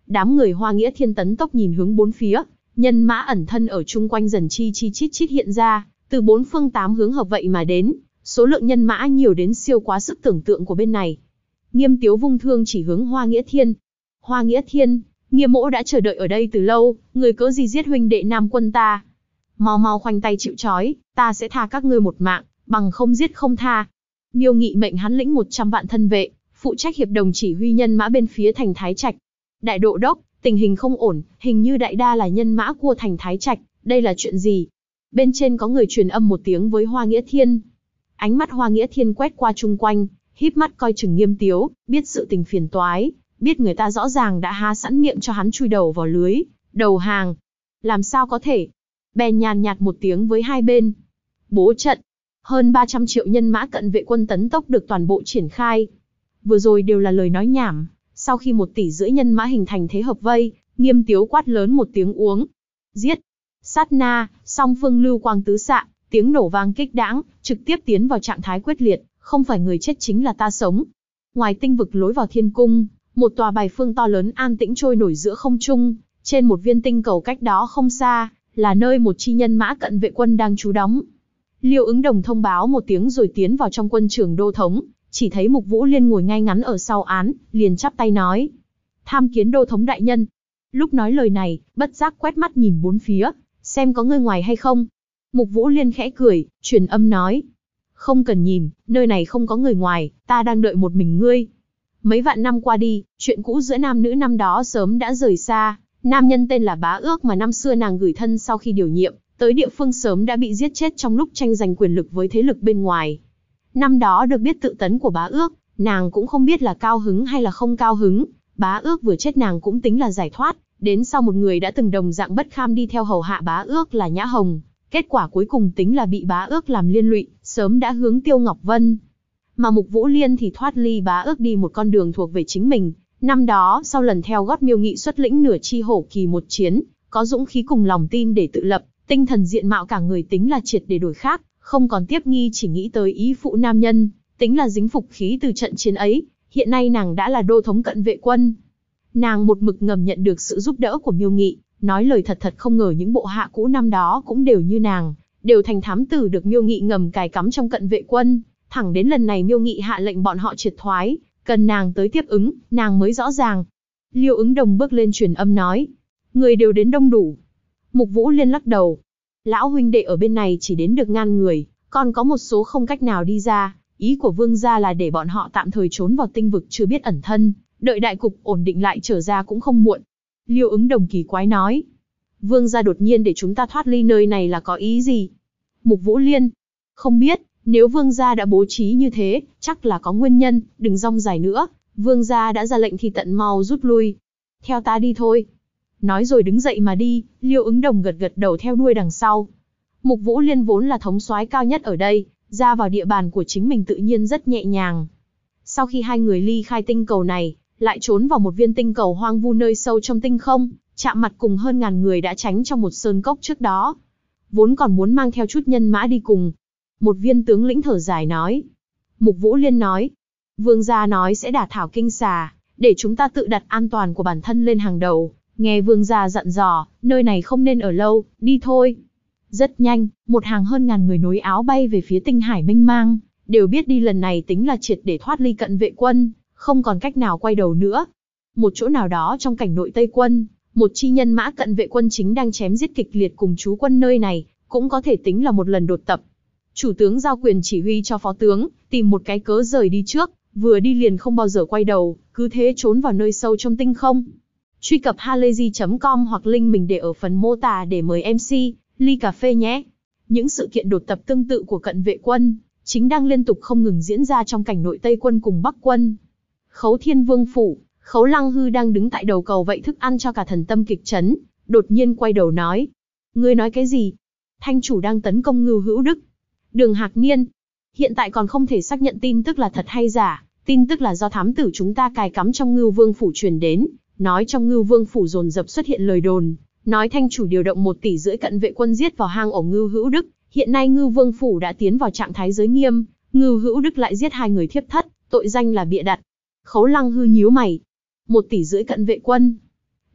Đám người Hoa Nghĩa Thiên tấn tốc nhìn hướng bốn phía, nhân mã ẩn thân ở chung quanh dần chi chít chít hiện ra, từ bốn phương tám hướng hợp vậy mà đến, số lượng nhân mã nhiều đến siêu quá sức tưởng tượng của bên này. Nghiêm Tiếu vung thương chỉ hướng Hoa Nghĩa Thiên. Hoa Nghĩa Thiên, Nghiêm mỗ đã chờ đợi ở đây từ lâu, người cớ gì giết huynh đệ Nam quân ta? Mau mau khoanh tay chịu trói, ta sẽ tha các ngươi một mạng, bằng không giết không tha. Miêu Nghị mệnh hắn lĩnh 100 vạn thân vệ, phụ trách hiệp đồng chỉ huy nhân mã bên phía thành Thái Trạch. Đại độ đốc, tình hình không ổn, hình như đại đa là nhân mã của thành Thái Trạch, đây là chuyện gì? Bên trên có người truyền âm một tiếng với Hoa Nghĩa Thiên. Ánh mắt Hoa Nghĩa Thiên quét qua chung quanh, híp mắt coi chừng Nghiêm Tiếu, biết sự tình phiền toái, biết người ta rõ ràng đã há sẵn miệng cho hắn chui đầu vào lưới, đầu hàng. Làm sao có thể? Bèn nhàn nhạt một tiếng với hai bên. Bố trận. Hơn 300 triệu nhân mã cận vệ quân tấn tốc được toàn bộ triển khai. Vừa rồi đều là lời nói nhảm. Sau khi 1,5 tỷ nhân mã hình thành thế hợp vây, Nghiêm Tiếu quát lớn một tiếng uống. Giết. Sát na, song phương lưu quang tứ xạ, tiếng nổ vang kích đãng, trực tiếp tiến vào trạng thái quyết liệt, không phải người chết chính là ta sống. Ngoài tinh vực lối vào thiên cung, một tòa bài phương to lớn an tĩnh trôi nổi giữa không trung, trên một viên tinh cầu cách đó không xa, là nơi một chi nhân mã cận vệ quân đang trú đóng. Liêu Ứng Đồng thông báo một tiếng rồi tiến vào trong quân trường đô thống, chỉ thấy Mục Vũ Liên ngồi ngay ngắn ở sau án, liền chắp tay nói: "Tham kiến đô thống đại nhân." Lúc nói lời này, bất giác quét mắt nhìn bốn phía, xem có người ngoài hay không. Mục Vũ Liên khẽ cười, truyền âm nói: "Không cần nhìn, nơi này không có người ngoài, ta đang đợi một mình ngươi." Mấy vạn năm qua đi, chuyện cũ giữa nam nữ năm đó sớm đã rời xa. Nam nhân tên là Bá Ước mà năm xưa nàng gửi thân sau khi điều nhiệm, tới địa phương sớm đã bị giết chết trong lúc tranh giành quyền lực với thế lực bên ngoài. Năm đó được biết tự tấn của Bá Ước, nàng cũng không biết là cao hứng hay là không cao hứng. Bá Ước vừa chết nàng cũng tính là giải thoát, đến sau một người đã từng đồng dạng bất kham đi theo hầu hạ Bá Ước là Nhã Hồng. Kết quả cuối cùng tính là bị Bá Ước làm liên lụy, sớm đã hướng Tiêu Ngọc Vân. Mà Mục Vũ Liên thì thoát ly Bá Ước đi một con đường thuộc về chính mình. Năm đó, sau lần theo gót Miêu Nghị xuất lĩnh nửa chi hổ kỳ một chiến, có dũng khí cùng lòng tin để tự lập, tinh thần diện mạo cả người tính là triệt để đổi khác, không còn tiếp nghi chỉ nghĩ tới ý phụ nam nhân, tính là dính phục khí từ trận chiến ấy. Hiện nay nàng đã là đô thống cận vệ quân. Nàng một mực ngầm nhận được sự giúp đỡ của Miêu Nghị, nói lời thật thật không ngờ những bộ hạ cũ năm đó cũng đều như nàng, đều thành thám tử được Miêu Nghị ngầm cài cắm trong cận vệ quân. Thẳng đến lần này Miêu Nghị hạ lệnh bọn họ triệt thoái, cần nàng tới tiếp ứng, nàng mới rõ ràng. Liêu Ứng Đồng bước lên truyền âm nói: "Người đều đến đông đủ." Mục Vũ Liên lắc đầu: "Lão huynh đệ ở bên này chỉ đến được ngàn người, còn có một số không cách nào đi ra. Ý của vương gia là để bọn họ tạm thời trốn vào tinh vực chưa biết ẩn thân, đợi đại cục ổn định lại trở ra cũng không muộn." Liêu Ứng Đồng kỳ quái nói: "Vương gia đột nhiên để chúng ta thoát ly nơi này là có ý gì?" Mục Vũ Liên: "Không biết. Nếu vương gia đã bố trí như thế, chắc là có nguyên nhân, đừng rong dài nữa, vương gia đã ra lệnh thì tận mau rút lui. Theo ta đi thôi." Nói rồi đứng dậy mà đi, Liêu Ứng Đồng gật gật đầu theo đuôi đằng sau. Mục Vũ Liên vốn là thống soái cao nhất ở đây, ra vào địa bàn của chính mình tự nhiên rất nhẹ nhàng. Sau khi hai người ly khai tinh cầu này, lại trốn vào một viên tinh cầu hoang vu nơi sâu trong tinh không, chạm mặt cùng hơn ngàn người đã tránh trong một sơn cốc trước đó. Vốn còn muốn mang theo chút nhân mã đi cùng. Một viên tướng lĩnh thở dài nói. Mục Vũ Liên nói: "Vương gia nói sẽ đả thảo kinh xà, để chúng ta tự đặt an toàn của bản thân lên hàng đầu. Nghe vương gia dặn dò, nơi này không nên ở lâu, đi thôi." Rất nhanh, một hàng hơn ngàn người nối áo bay về phía tinh hải mênh mang, đều biết đi lần này tính là triệt để thoát ly cận vệ quân, không còn cách nào quay đầu nữa. Một chỗ nào đó trong cảnh nội Tây quân, một chi nhân mã cận vệ quân chính đang chém giết kịch liệt cùng trú quân nơi này, cũng có thể tính là một lần đột tập. Chủ tướng giao quyền chỉ huy cho phó tướng, tìm một cái cớ rời đi trước, vừa đi liền không bao giờ quay đầu, cứ thế trốn vào nơi sâu trong tinh không. Truy cập halayzi.com hoặc link mình để ở phần mô tả để mời MC, ly cà phê nhé. Những sự kiện đột tập tương tự của cận vệ quân, chính đang liên tục không ngừng diễn ra trong cảnh nội Tây quân cùng Bắc quân. Khấu Thiên Vương phủ, Khấu Lăng Hư đang đứng tại đầu cầu vậy thức ăn cho cả thần tâm kịch chấn, đột nhiên quay đầu nói: "Ngươi nói cái gì?" "Thanh chủ đang tấn công Ngưu Hữu Đức." Đường Hạc Niên: "Hiện tại còn không thể xác nhận tin tức là thật hay giả, tin tức là do thám tử chúng ta cài cắm trong Ngưu Vương phủ truyền đến, nói trong Ngưu Vương phủ dồn dập xuất hiện lời đồn, nói thanh chủ điều động 1,5 tỷ cận vệ quân giết vào hang ổ Ngưu Hữu Đức, hiện nay Ngưu Vương phủ đã tiến vào trạng thái giới nghiêm, Ngưu Hữu Đức lại giết 2 người thiếp thất, tội danh là bịa đặt." Khấu Lăng Hư nhíu mày: 1,5 tỷ cận vệ quân.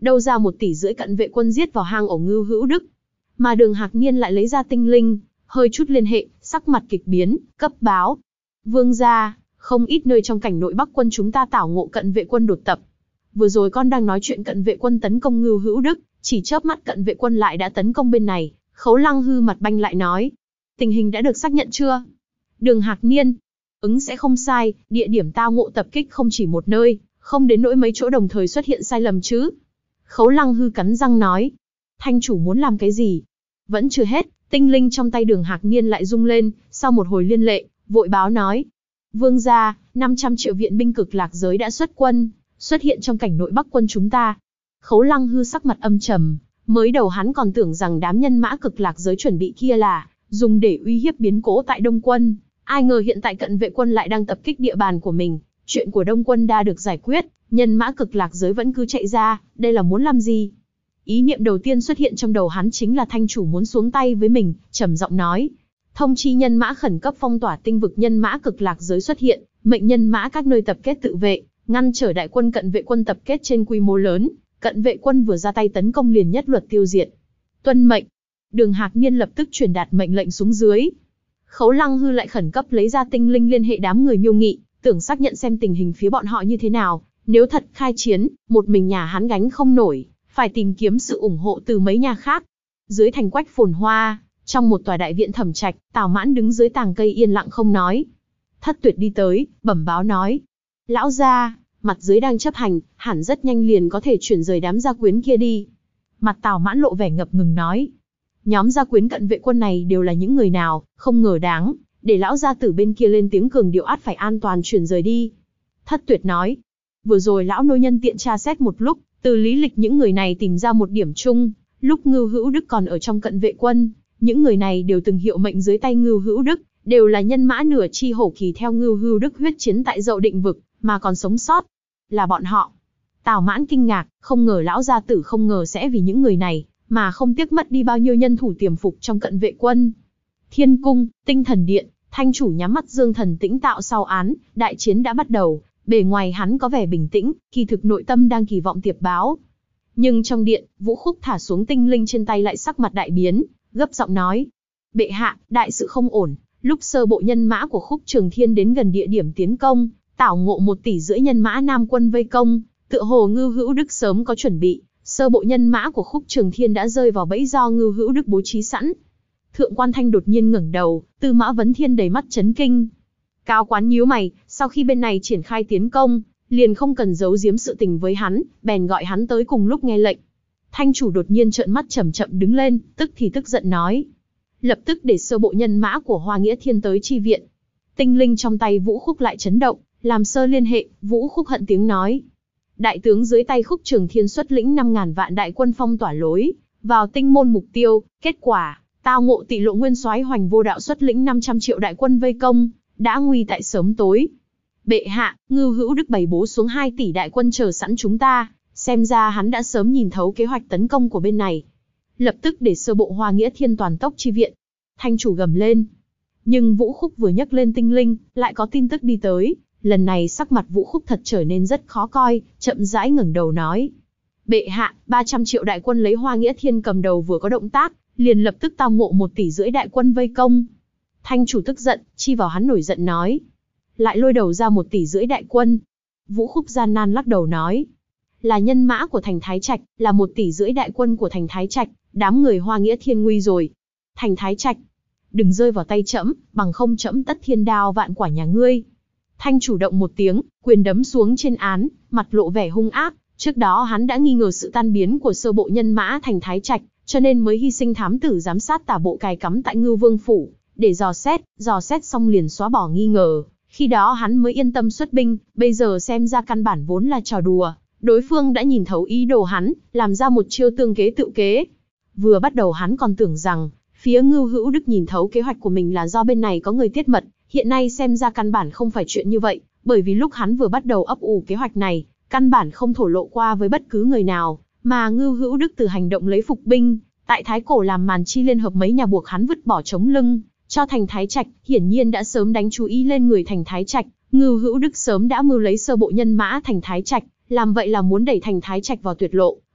đâu ra 1,5 tỷ cận vệ quân giết vào hang ổ Ngưu Hữu Đức. Mà Đường Hạc Niên lại lấy ra tinh linh, hơi chút liên hệ, sắc mặt kịch biến, cấp báo. Vương gia, không ít nơi trong cảnh nội Bắc quân chúng ta tảo ngộ cận vệ quân đột tập. Vừa rồi con đang nói chuyện cận vệ quân tấn công Ngưu Hữu Đức, chỉ chớp mắt cận vệ quân lại đã tấn công bên này. Khấu Lăng Hư mặt banh lại nói, tình hình đã được xác nhận chưa? Đường Hạc Niên, sẽ không sai, địa điểm tao ngộ tập kích không chỉ một nơi, không đến nỗi mấy chỗ đồng thời xuất hiện sai lầm chứ. Khấu Lăng Hư cắn răng nói, thanh chủ muốn làm cái gì? Vẫn chưa hết, tinh linh trong tay Đường Hạc Niên lại rung lên, sau một hồi liên lệ, vội báo nói, vương gia, 500 triệu viện binh Cực Lạc giới đã xuất quân, xuất hiện trong cảnh nội Bắc quân chúng ta. Khấu Lăng Hư sắc mặt âm trầm, mới đầu hắn còn tưởng rằng đám nhân mã Cực Lạc giới chuẩn bị kia là dùng để uy hiếp biến cố tại Đông quân, ai ngờ hiện tại cận vệ quân lại đang tập kích địa bàn của mình, chuyện của Đông quân đã được giải quyết, nhân mã Cực Lạc giới vẫn cứ chạy ra, đây là muốn làm gì? Ý niệm đầu tiên xuất hiện trong đầu hắn chính là thanh chủ muốn xuống tay với mình, trầm giọng nói, thông chi nhân mã khẩn cấp phong tỏa tinh vực nhân mã Cực Lạc giới xuất hiện, mệnh nhân mã các nơi tập kết tự vệ, ngăn trở đại quân cận vệ quân tập kết trên quy mô lớn, cận vệ quân vừa ra tay tấn công liền nhất luật tiêu diệt. Tuân mệnh. Đường Hạc Niên lập tức truyền đạt mệnh lệnh xuống dưới. Khấu Lăng Hư lại khẩn cấp lấy ra tinh linh liên hệ đám người Miêu Nghị, tưởng xác nhận xem tình hình phía bọn họ như thế nào, nếu thật khai chiến, một mình nhà hắn gánh không nổi, phải tìm kiếm sự ủng hộ từ mấy nhà khác. Dưới thành quách phồn hoa, trong một tòa đại viện thẩm trạch, Tào Mãn đứng dưới tàng cây yên lặng không nói. Thất Tuyệt đi tới, bẩm báo nói, lão gia, mặt dưới đang chấp hành, hẳn rất nhanh liền có thể chuyển rời đám gia quyến kia đi. Mặt Tào Mãn lộ vẻ ngập ngừng nói, nhóm gia quyến cận vệ quân này đều là những người nào, không ngờ đáng, để lão gia tử bên kia lên tiếng cường điệu át phải an toàn chuyển rời đi. Thất Tuyệt nói, vừa rồi lão nô nhân tiện tra xét một lúc, từ lý lịch những người này tìm ra một điểm chung, lúc Ngưu Hữu Đức còn ở trong cận vệ quân, những người này đều từng hiệu mệnh dưới tay Ngưu Hữu Đức, đều là nhân mã nửa chi hổ kỳ theo Ngưu Hữu Đức huyết chiến tại Dậu Định vực, mà còn sống sót. Là bọn họ. Tào Mãn kinh ngạc, không ngờ lão gia tử không ngờ sẽ vì những người này, mà không tiếc mất đi bao nhiêu nhân thủ tiềm phục trong cận vệ quân. Thiên cung, Tinh Thần Điện, thanh chủ nhắm mắt dương thần tĩnh tạo sau án, đại chiến đã bắt đầu, bề ngoài hắn có vẻ bình tĩnh, kỳ thực nội tâm đang kỳ vọng tiệp báo. Nhưng trong điện, Vũ Khúc thả xuống tinh linh trên tay lại sắc mặt đại biến, gấp giọng nói, bệ hạ, đại sự không ổn, lúc sơ bộ nhân mã của Khúc Trường Thiên đến gần địa điểm tiến công, tảo ngộ 1,5 tỷ nhân mã Nam quân vây công, tựa hồ Ngưu Hữu Đức sớm có chuẩn bị, sơ bộ nhân mã của Khúc Trường Thiên đã rơi vào bẫy do Ngưu Hữu Đức bố trí sẵn. Thượng quan Thanh đột nhiên ngẩng đầu, Tư Mã Vấn Thiên đầy mắt chấn kinh. Cao Quán nhíu mày, sau khi bên này triển khai tiến công, liền không cần giấu giếm sự tình với hắn, bèn gọi hắn tới cùng lúc nghe lệnh. Thanh chủ đột nhiên trợn mắt chậm chậm đứng lên, tức thì tức giận nói, lập tức để sơ bộ nhân mã của Hoa Nghĩa Thiên tới chi viện. Tinh linh trong tay Vũ Khúc lại chấn động, làm sơ liên hệ, Vũ Khúc hận tiếng nói, đại tướng dưới tay Khúc Trường Thiên xuất lĩnh 5.000 vạn đại quân phong tỏa lối vào tinh môn mục tiêu, kết quả tao ngộ Tị Lộ Nguyên Soái Hoành Vô Đạo xuất lĩnh 500 triệu đại quân vây công, đã nguy tại sớm tối. Bệ hạ, Ngưu Hữu Đức bày bố xuống 2 tỷ đại quân chờ sẵn chúng ta, xem ra hắn đã sớm nhìn thấu kế hoạch tấn công của bên này. Lập tức để sơ bộ Hoa Nghĩa Thiên toàn tốc chi viện. Thanh chủ gầm lên. Nhưng Vũ Khúc vừa nhắc lên tinh linh, lại có tin tức đi tới. Lần này sắc mặt Vũ Khúc thật trở nên rất khó coi, chậm rãi ngẩng đầu nói. Bệ hạ, 300 triệu đại quân lấy Hoa Nghĩa Thiên cầm đầu vừa có động tác, liền lập tức tao ngộ 1,5 tỷ đại quân vây công. Thanh chủ tức giận, chi vào hắn nổi giận nói. Lại lôi đầu ra 1,5 tỷ đại quân. Vũ Khúc gian nan lắc đầu nói. Là nhân mã của thành Thái Trạch, là 1,5 tỷ đại quân của thành Thái Trạch, đám người Hoa Nghĩa Thiên nguy rồi. Thành Thái Trạch, đừng rơi vào tay trẫm, bằng không trẫm tất thiên đao vạn quả nhà ngươi. Thanh chủ động một tiếng, quyền đấm xuống trên án, mặt lộ vẻ hung ác. Trước đó hắn đã nghi ngờ sự tan biến của sơ bộ nhân mã thành Thái Trạch, cho nên mới hy sinh thám tử giám sát tả bộ cài cắm tại Ngưu Vương phủ, để dò xét xong liền xóa bỏ nghi ngờ. Khi đó hắn mới yên tâm xuất binh, bây giờ xem ra căn bản vốn là trò đùa. Đối phương đã nhìn thấu ý đồ hắn, làm ra một chiêu tương kế tự kế. Vừa bắt đầu hắn còn tưởng rằng, phía Ngưu Hữu Đức nhìn thấu kế hoạch của mình là do bên này có người tiết mật, hiện nay xem ra căn bản không phải chuyện như vậy, bởi vì lúc hắn vừa bắt đầu ấp ủ kế hoạch này, căn bản không thổ lộ qua với bất cứ người nào, mà Ngưu Hữu Đức từ hành động lấy phục binh, tại Thái Cổ làm màn chi liên hợp mấy nhà buộc hắn vứt bỏ chống lưng, cho thành Thái Trạch, hiển nhiên đã sớm đánh chú ý lên người thành Thái Trạch, Ngưu Hữu Đức sớm đã mưu lấy sơ bộ nhân mã thành Thái Trạch, làm vậy là muốn đẩy thành Thái Trạch vào tuyệt lộ,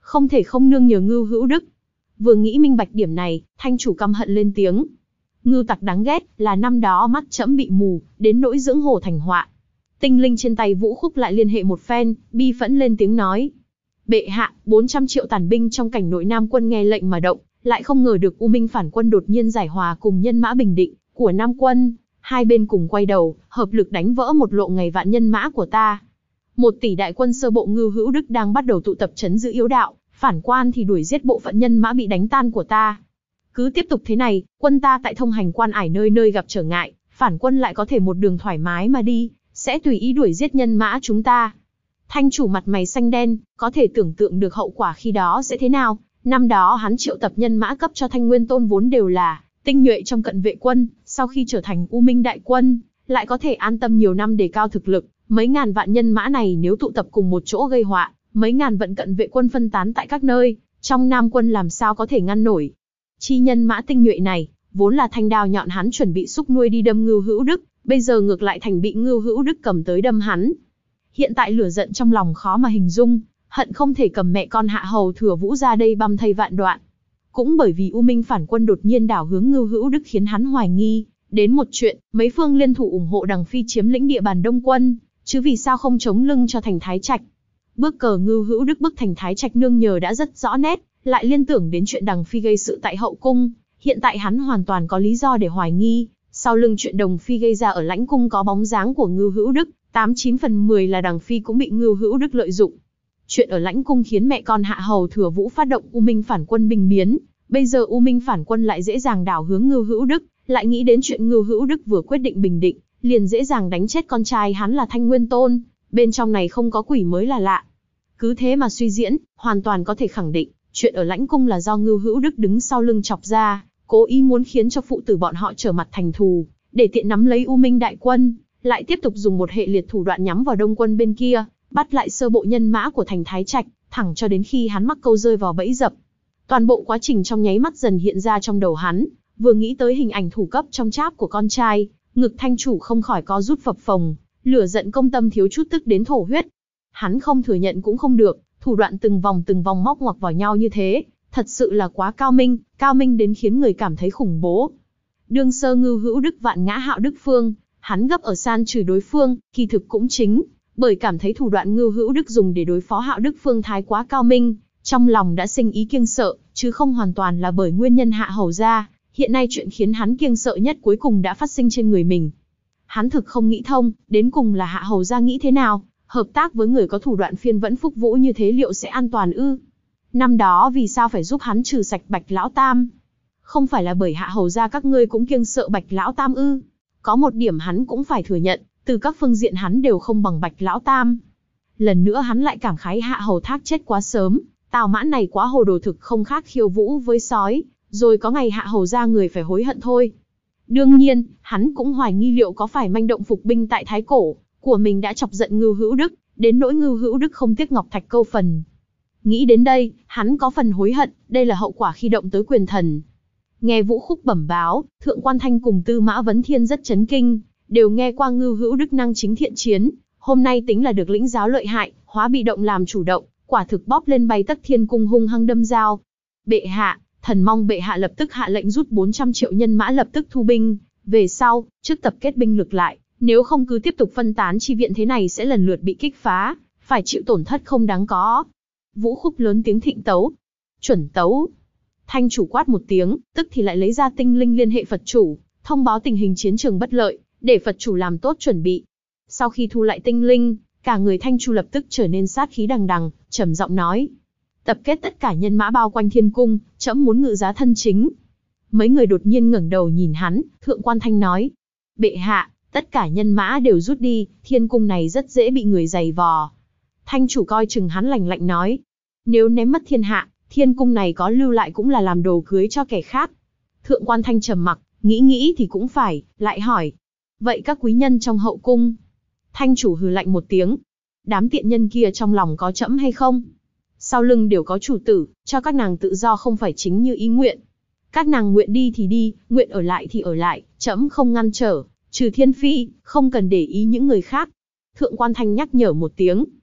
không thể không nương nhờ Ngưu Hữu Đức. Vừa nghĩ minh bạch điểm này, Thanh chủ căm hận lên tiếng. Ngưu tặc đáng ghét, là năm đó mắt trẫm bị mù, đến nỗi dưỡng hổ thành họa. Tinh linh trên tay Vũ Khúc lại liên hệ một phen, bi phẫn lên tiếng nói. Bệ hạ, 400 triệu tàn binh trong cảnh nội Nam quân nghe lệnh mà động, lại không ngờ được U Minh phản quân đột nhiên giải hòa cùng nhân mã bình định của Nam quân, hai bên cùng quay đầu, hợp lực đánh vỡ một lộ ngày vạn nhân mã của ta. 1 tỷ đại quân sơ bộ Ngưu Hữu Đức đang bắt đầu tụ tập trấn giữ yếu đạo, phản quan thì đuổi giết bộ phận nhân mã bị đánh tan của ta. Cứ tiếp tục thế này, quân ta tại thông hành quan ải nơi nơi gặp trở ngại, phản quân lại có thể một đường thoải mái mà đi, sẽ tùy ý đuổi giết nhân mã chúng ta. Thanh chủ mặt mày xanh đen, có thể tưởng tượng được hậu quả khi đó sẽ thế nào. Năm đó hắn triệu tập nhân mã cấp cho Thanh Nguyên Tôn vốn đều là tinh nhuệ trong cận vệ quân, sau khi trở thành U Minh đại quân, lại có thể an tâm nhiều năm đề cao thực lực. Mấy ngàn vạn nhân mã này nếu tụ tập cùng một chỗ gây họa, mấy ngàn vận cận vệ quân phân tán tại các nơi, trong Nam quân làm sao có thể ngăn nổi. Chi nhân mã tinh nhuệ này, vốn là thanh đao nhọn hắn chuẩn bị xúc nuôi đi đâm Ngưu Hữu Đức, bây giờ ngược lại thành bị Ngưu Hữu Đức cầm tới đâm hắn. Hiện tại lửa giận trong lòng khó mà hình dung, hận không thể cầm mẹ con Hạ Hầu Thừa Vũ ra đây băm thây vạn đoạn. Cũng bởi vì U Minh phản quân đột nhiên đảo hướng Ngưu Hữu Đức khiến hắn hoài nghi đến một chuyện, mấy phương liên thủ ủng hộ Đằng Phi chiếm lĩnh địa bàn Đông quân, chứ vì sao không chống lưng cho thành Thái Trạch. Bước cờ Ngưu Hữu Đức bức thành Thái Trạch nương nhờ đã rất rõ nét, lại liên tưởng đến chuyện Đằng Phi gây sự tại hậu cung, hiện tại hắn hoàn toàn có lý do để hoài nghi, sau lưng chuyện Đồng Phi gây ra ở lãnh cung có bóng dáng của Ngưu Hữu Đức, 89 phần 10 là Đằng Phi cũng bị Ngưu Hữu Đức lợi dụng. Chuyện ở lãnh cung khiến mẹ con Hạ Hầu Thừa Vũ phát động U Minh phản quân bình biến, bây giờ U Minh phản quân lại dễ dàng đảo hướng Ngưu Hữu Đức, lại nghĩ đến chuyện Ngưu Hữu Đức vừa quyết định bình định, liền dễ dàng đánh chết con trai hắn là Thanh Nguyên Tôn, bên trong này không có quỷ mới là lạ. Cứ thế mà suy diễn, hoàn toàn có thể khẳng định, chuyện ở lãnh cung là do Ngưu Hữu Đức đứng sau lưng chọc ra, cố ý muốn khiến cho phụ tử bọn họ trở mặt thành thù, để tiện nắm lấy U Minh đại quân, lại tiếp tục dùng một hệ liệt thủ đoạn nhắm vào Đông quân bên kia, bắt lại sơ bộ nhân mã của thành Thái Trạch, thẳng cho đến khi hắn mắc câu rơi vào bẫy dập. Toàn bộ quá trình trong nháy mắt dần hiện ra trong đầu hắn, vừa nghĩ tới hình ảnh thủ cấp trong cháp của con trai, ngực Thanh chủ không khỏi co rút phập phồng, lửa giận công tâm thiếu chút tức đến thổ huyết. Hắn không thừa nhận cũng không được, thủ đoạn từng vòng móc ngoặc vào nhau như thế, thật sự là quá cao minh đến khiến người cảm thấy khủng bố. Đương sơ Ngưu Hữu Đức vạn ngã Hạo Đức Phương, hắn gấp ở san trừ đối phương, kỳ thực cũng chính bởi cảm thấy thủ đoạn Ngưu Hữu Đức dùng để đối phó Hạo Đức Phương thái quá cao minh, trong lòng đã sinh ý kiêng sợ, chứ không hoàn toàn là bởi nguyên nhân Hạ Hầu gia. Hiện nay chuyện khiến hắn kiêng sợ nhất cuối cùng đã phát sinh trên người mình. Hắn thực không nghĩ thông, đến cùng là Hạ Hầu gia nghĩ thế nào, hợp tác với người có thủ đoạn phiên vẫn phúc vũ như thế liệu sẽ an toàn ư? Năm đó vì sao phải giúp hắn trừ sạch Bạch Lão Tam? Không phải là bởi Hạ Hầu gia các ngươi cũng kiêng sợ Bạch Lão Tam ư? Có một điểm hắn cũng phải thừa nhận, từ các phương diện hắn đều không bằng Bạch Lão Tam. Lần nữa hắn lại cảm khái Hạ Hầu Thác chết quá sớm, Tào Mãn này quá hồ đồ thực không khác khiêu vũ với sói, rồi có ngày Hạ Hầu gia người phải hối hận thôi. Đương nhiên, hắn cũng hoài nghi liệu có phải manh động phục binh tại Thái Cổ của mình đã chọc giận Ngưu Hữu Đức, đến nỗi Ngưu Hữu Đức không tiếc ngọc thạch câu phần. Nghĩ đến đây, hắn có phần hối hận, đây là hậu quả khi động tới quyền thần. Nghe Vũ Khúc bẩm báo, Thượng Quan Thanh cùng Tư Mã Vấn Thiên rất chấn kinh, đều nghe qua Ngưu Hữu Đức năng chính thiện chiến, hôm nay tính là được lĩnh giáo lợi hại, hóa bị động làm chủ động, quả thực bóp lên bay tất thiên cung hung hăng đâm dao. Bệ hạ, thần mong bệ hạ lập tức hạ lệnh rút 400 triệu nhân mã lập tức thu binh, về sau, trước tập kết binh lực lại, nếu không cứ tiếp tục phân tán chi viện thế này sẽ lần lượt bị kích phá, phải chịu tổn thất không đáng có. Vũ Khúc lớn tiếng thịnh tấu. Chuẩn tấu. Thanh chủ quát một tiếng, tức thì lại lấy ra tinh linh liên hệ Phật chủ, thông báo tình hình chiến trường bất lợi, để Phật chủ làm tốt chuẩn bị. Sau khi thu lại tinh linh, cả người Thanh chủ lập tức trở nên sát khí đằng đằng, trầm giọng nói: tập kết tất cả nhân mã bao quanh thiên cung, trẫm muốn ngự giá thân chính. Mấy người đột nhiên ngẩng đầu nhìn hắn, Thượng Quan Thanh nói: bệ hạ, tất cả nhân mã đều rút đi, thiên cung này rất dễ bị người giày vò. Thanh chủ coi chừng hắn lạnh lạnh nói: nếu ném mất thiên hạ, thiên cung này có lưu lại cũng là làm đồ cưới cho kẻ khác. Thượng Quan Thanh trầm mặc, nghĩ thì cũng phải, lại hỏi: vậy các quý nhân trong hậu cung? Thanh chủ hừ lạnh một tiếng: đám tiện nhân kia trong lòng có trẫm hay không? Sau lưng đều có chủ tử, cho các nàng tự do không phải chính như ý nguyện. Các nàng nguyện đi thì đi, nguyện ở lại thì ở lại, trẫm không ngăn trở, trừ Thiên Phi, không cần để ý những người khác. Thượng Quan Thanh nhắc nhở một tiếng.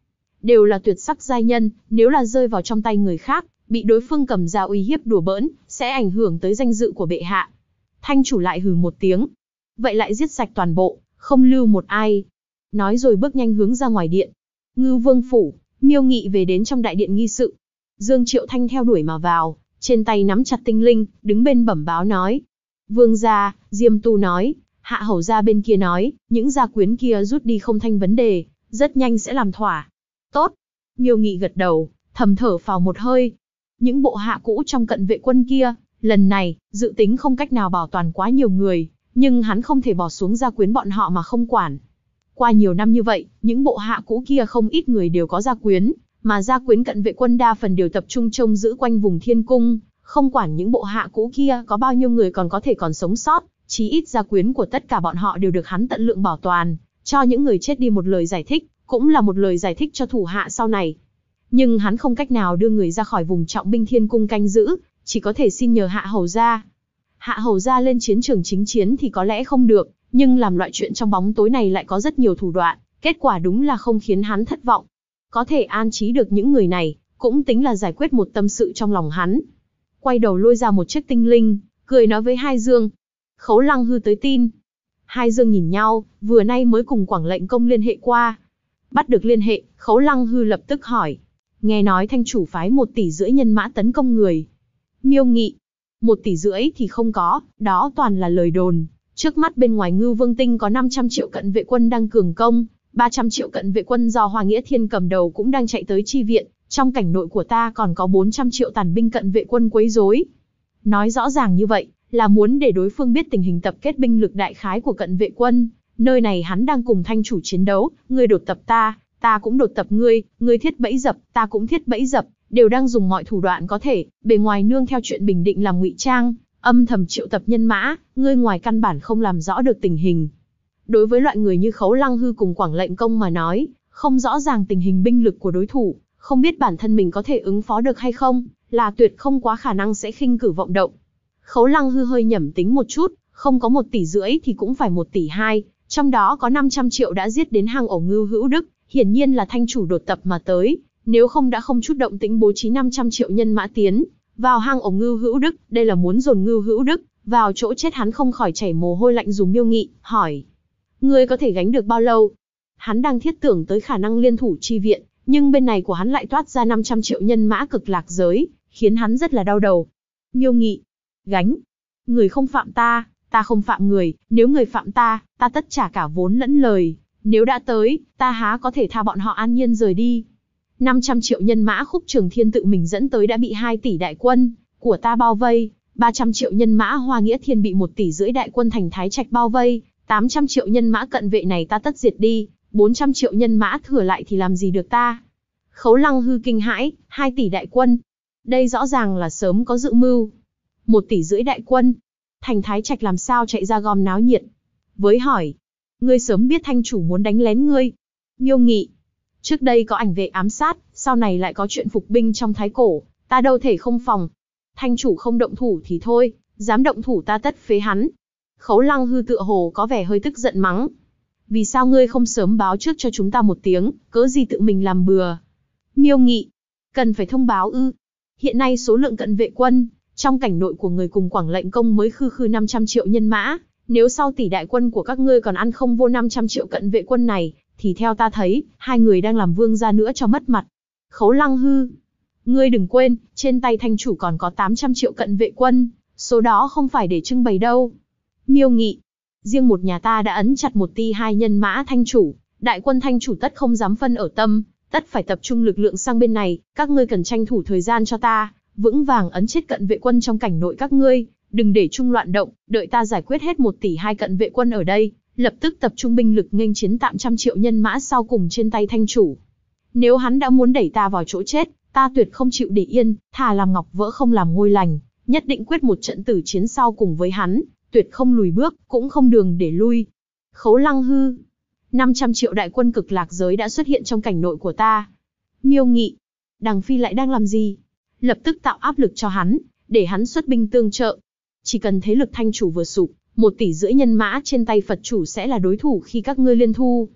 đều là tuyệt sắc giai nhân, nếu là rơi vào trong tay người khác, bị đối phương cầm ra uy hiếp đùa bỡn, sẽ ảnh hưởng tới danh dự của bệ hạ. Thanh chủ lại hừ một tiếng. Vậy lại giết sạch toàn bộ, không lưu một ai. Nói rồi bước nhanh hướng ra ngoài điện. Ngưu Vương phủ, Miêu Nghị về đến trong đại điện nghi sự. Dương Triệu Thanh theo đuổi mà vào, trên tay nắm chặt tinh linh, đứng bên bẩm báo nói. Vương gia, Diêm Tu nói, Hạ hầu gia bên kia nói, những gia quyến kia rút đi không thành vấn đề, rất nhanh sẽ làm thỏa. Tốt. Miêu Nghị gật đầu, thầm thở phào một hơi. Những bộ hạ cũ trong cận vệ quân kia, lần này, dự tính không cách nào bảo toàn quá nhiều người, nhưng hắn không thể bỏ xuống gia quyến bọn họ mà không quản. Qua nhiều năm như vậy, những bộ hạ cũ kia không ít người đều có gia quyến, mà gia quyến cận vệ quân đa phần đều tập trung trông giữ quanh vùng thiên cung, không quản những bộ hạ cũ kia có bao nhiêu người còn có thể còn sống sót, chí ít gia quyến của tất cả bọn họ đều được hắn tận lượng bảo toàn, cho những người chết đi một lời giải thích, cũng là một lời giải thích cho thủ hạ sau này. Nhưng hắn không cách nào đưa người ra khỏi vùng trọng binh thiên cung canh giữ, chỉ có thể xin nhờ Hạ hầu gia. Hạ hầu gia lên chiến trường chính chiến thì có lẽ không được, nhưng làm loại chuyện trong bóng tối này lại có rất nhiều thủ đoạn, kết quả đúng là không khiến hắn thất vọng. Có thể an trí được những người này, cũng tính là giải quyết một tâm sự trong lòng hắn. Quay đầu lôi ra một chiếc tinh linh, cười nói với Hai Dương. Khấu Lăng Hư tới tin. Hai Dương nhìn nhau, vừa nay mới cùng Quảng Lệnh Công liên hệ qua. Bắt được liên hệ, Khấu Lăng Hư lập tức hỏi. Nghe nói thanh chủ phái 1,5 tỷ nhân mã tấn công người. Miêu Nghị. 1,5 tỷ thì không có, đó toàn là lời đồn. Trước mắt bên ngoài Ngưu Vương Tinh có 500 triệu cận vệ quân đang cường công, 300 triệu cận vệ quân do Hoa Nghĩa Thiên cầm đầu cũng đang chạy tới chi viện, trong cảnh nội của ta còn có 400 triệu tàn binh cận vệ quân quấy rối. Nói rõ ràng như vậy, là muốn để đối phương biết tình hình tập kết binh lực đại khái của cận vệ quân, nơi này hắn đang cùng thanh chủ chiến đấu, ngươi đột tập ta, ta cũng đột tập ngươi thiết bẫy dập, ta cũng thiết bẫy dập, đều đang dùng mọi thủ đoạn có thể, bề ngoài nương theo chuyện bình định làm ngụy trang, âm thầm triệu tập nhân mã, ngươi ngoài căn bản không làm rõ được tình hình. Đối với loại người như Khấu Lăng Hư cùng Quảng Lệnh Công mà nói, không rõ ràng tình hình binh lực của đối thủ, không biết bản thân mình có thể ứng phó được hay không, là tuyệt không quá khả năng sẽ khinh cử vọng động. Khấu Lăng Hư hơi nhẩm tính một chút, không có 1,5 tỷ thì cũng phải 1,2 tỷ, trong đó có 500 triệu đã giết đến hang ổ Ngưu Hữu Đức, hiển nhiên là thanh chủ đột tập mà tới, nếu không đã không chút động tĩnh bố trí 500 triệu nhân mã tiến vào hang ổ Ngưu Hữu Đức, đây là muốn dồn Ngưu Hữu Đức vào chỗ chết. Hắn không khỏi chảy mồ hôi lạnh dùng Miêu Nghị, hỏi. Ngươi có thể gánh được bao lâu? Hắn đang thiết tưởng tới khả năng liên thủ chi viện, nhưng bên này của hắn lại toát ra 500 triệu nhân mã cực lạc giới, khiến hắn rất là đau đầu. Miêu Nghị. Gánh. Người không phạm ta, ta không phạm người, nếu người phạm ta, ta tất trả cả vốn lẫn lời. Nếu đã tới, ta há có thể tha bọn họ an nhiên rời đi. 500 triệu nhân mã Khúc Trường Thiên tự mình dẫn tới đã bị 2 tỷ đại quân của ta bao vây, 300 triệu nhân mã Hoa Nghĩa Thiên bị 1,5 tỷ đại quân thành Thái Trạch bao vây, 800 triệu nhân mã cận vệ này ta tất diệt đi, 400 triệu nhân mã thừa lại thì làm gì được ta. Khấu Lăng Hư kinh hãi, 2 tỷ đại quân. Đây rõ ràng là sớm có dự mưu. 1,5 tỷ đại quân. Thành Thái Trạch làm sao chạy ra gom náo nhiệt. Với hỏi. Ngươi sớm biết thanh chủ muốn đánh lén ngươi. Miêu Nghị. Trước đây có ảnh vệ ám sát, sau này lại có chuyện phục binh trong Thái Cổ, ta đâu thể không phòng. Thanh chủ không động thủ thì thôi, dám động thủ ta tất phế hắn. Khấu Lăng Hư tựa hồ có vẻ hơi tức giận mắng. Vì sao ngươi không sớm báo trước cho chúng ta một tiếng, cớ gì tự mình làm bừa? Miêu Nghị. Cần phải thông báo ư? Hiện nay số lượng cận vệ quân trong cảnh nội của người cùng Quảng Lệnh Công mới khư 500 triệu nhân mã, nếu sau tỷ đại quân của các ngươi còn ăn không vô 500 triệu cận vệ quân này, thì theo ta thấy, hai người đang làm vương gia nữa cho mất mặt. Khấu Lăng Hư. Ngươi đừng quên, trên tay thanh chủ còn có 800 triệu cận vệ quân, số đó không phải để trưng bày đâu. Miêu Nghị. Riêng một nhà ta đã ấn chặt 1,2 tỷ nhân mã thanh chủ, đại quân thanh chủ tất không dám phân ở tâm, tất phải tập trung lực lượng sang bên này, các ngươi cần tranh thủ thời gian cho ta, vững vàng ấn chết cận vệ quân trong cảnh nội các ngươi, đừng để trung loạn động, đợi ta giải quyết hết 1,2 tỷ cận vệ quân ở đây, lập tức tập trung binh lực nghênh chiến 800 triệu nhân mã sau cùng trên tay thanh chủ. Nếu hắn đã muốn đẩy ta vào chỗ chết, ta tuyệt không chịu để yên, thà làm ngọc vỡ không làm ngôi lành, nhất định quyết một trận tử chiến sau cùng với hắn, tuyệt không lùi bước, cũng không đường để lui. Khấu Lăng Hư. 500 triệu đại quân cực lạc giới đã xuất hiện trong cảnh nội của ta. Miêu Nghị. Đằng Phi lại đang làm gì? Lập tức tạo áp lực cho hắn, để hắn xuất binh tương trợ. Chỉ cần thế lực thanh chủ vừa sụp, 1,5 tỷ nhân mã trên tay Phật chủ sẽ là đối thủ khi các ngươi liên thu.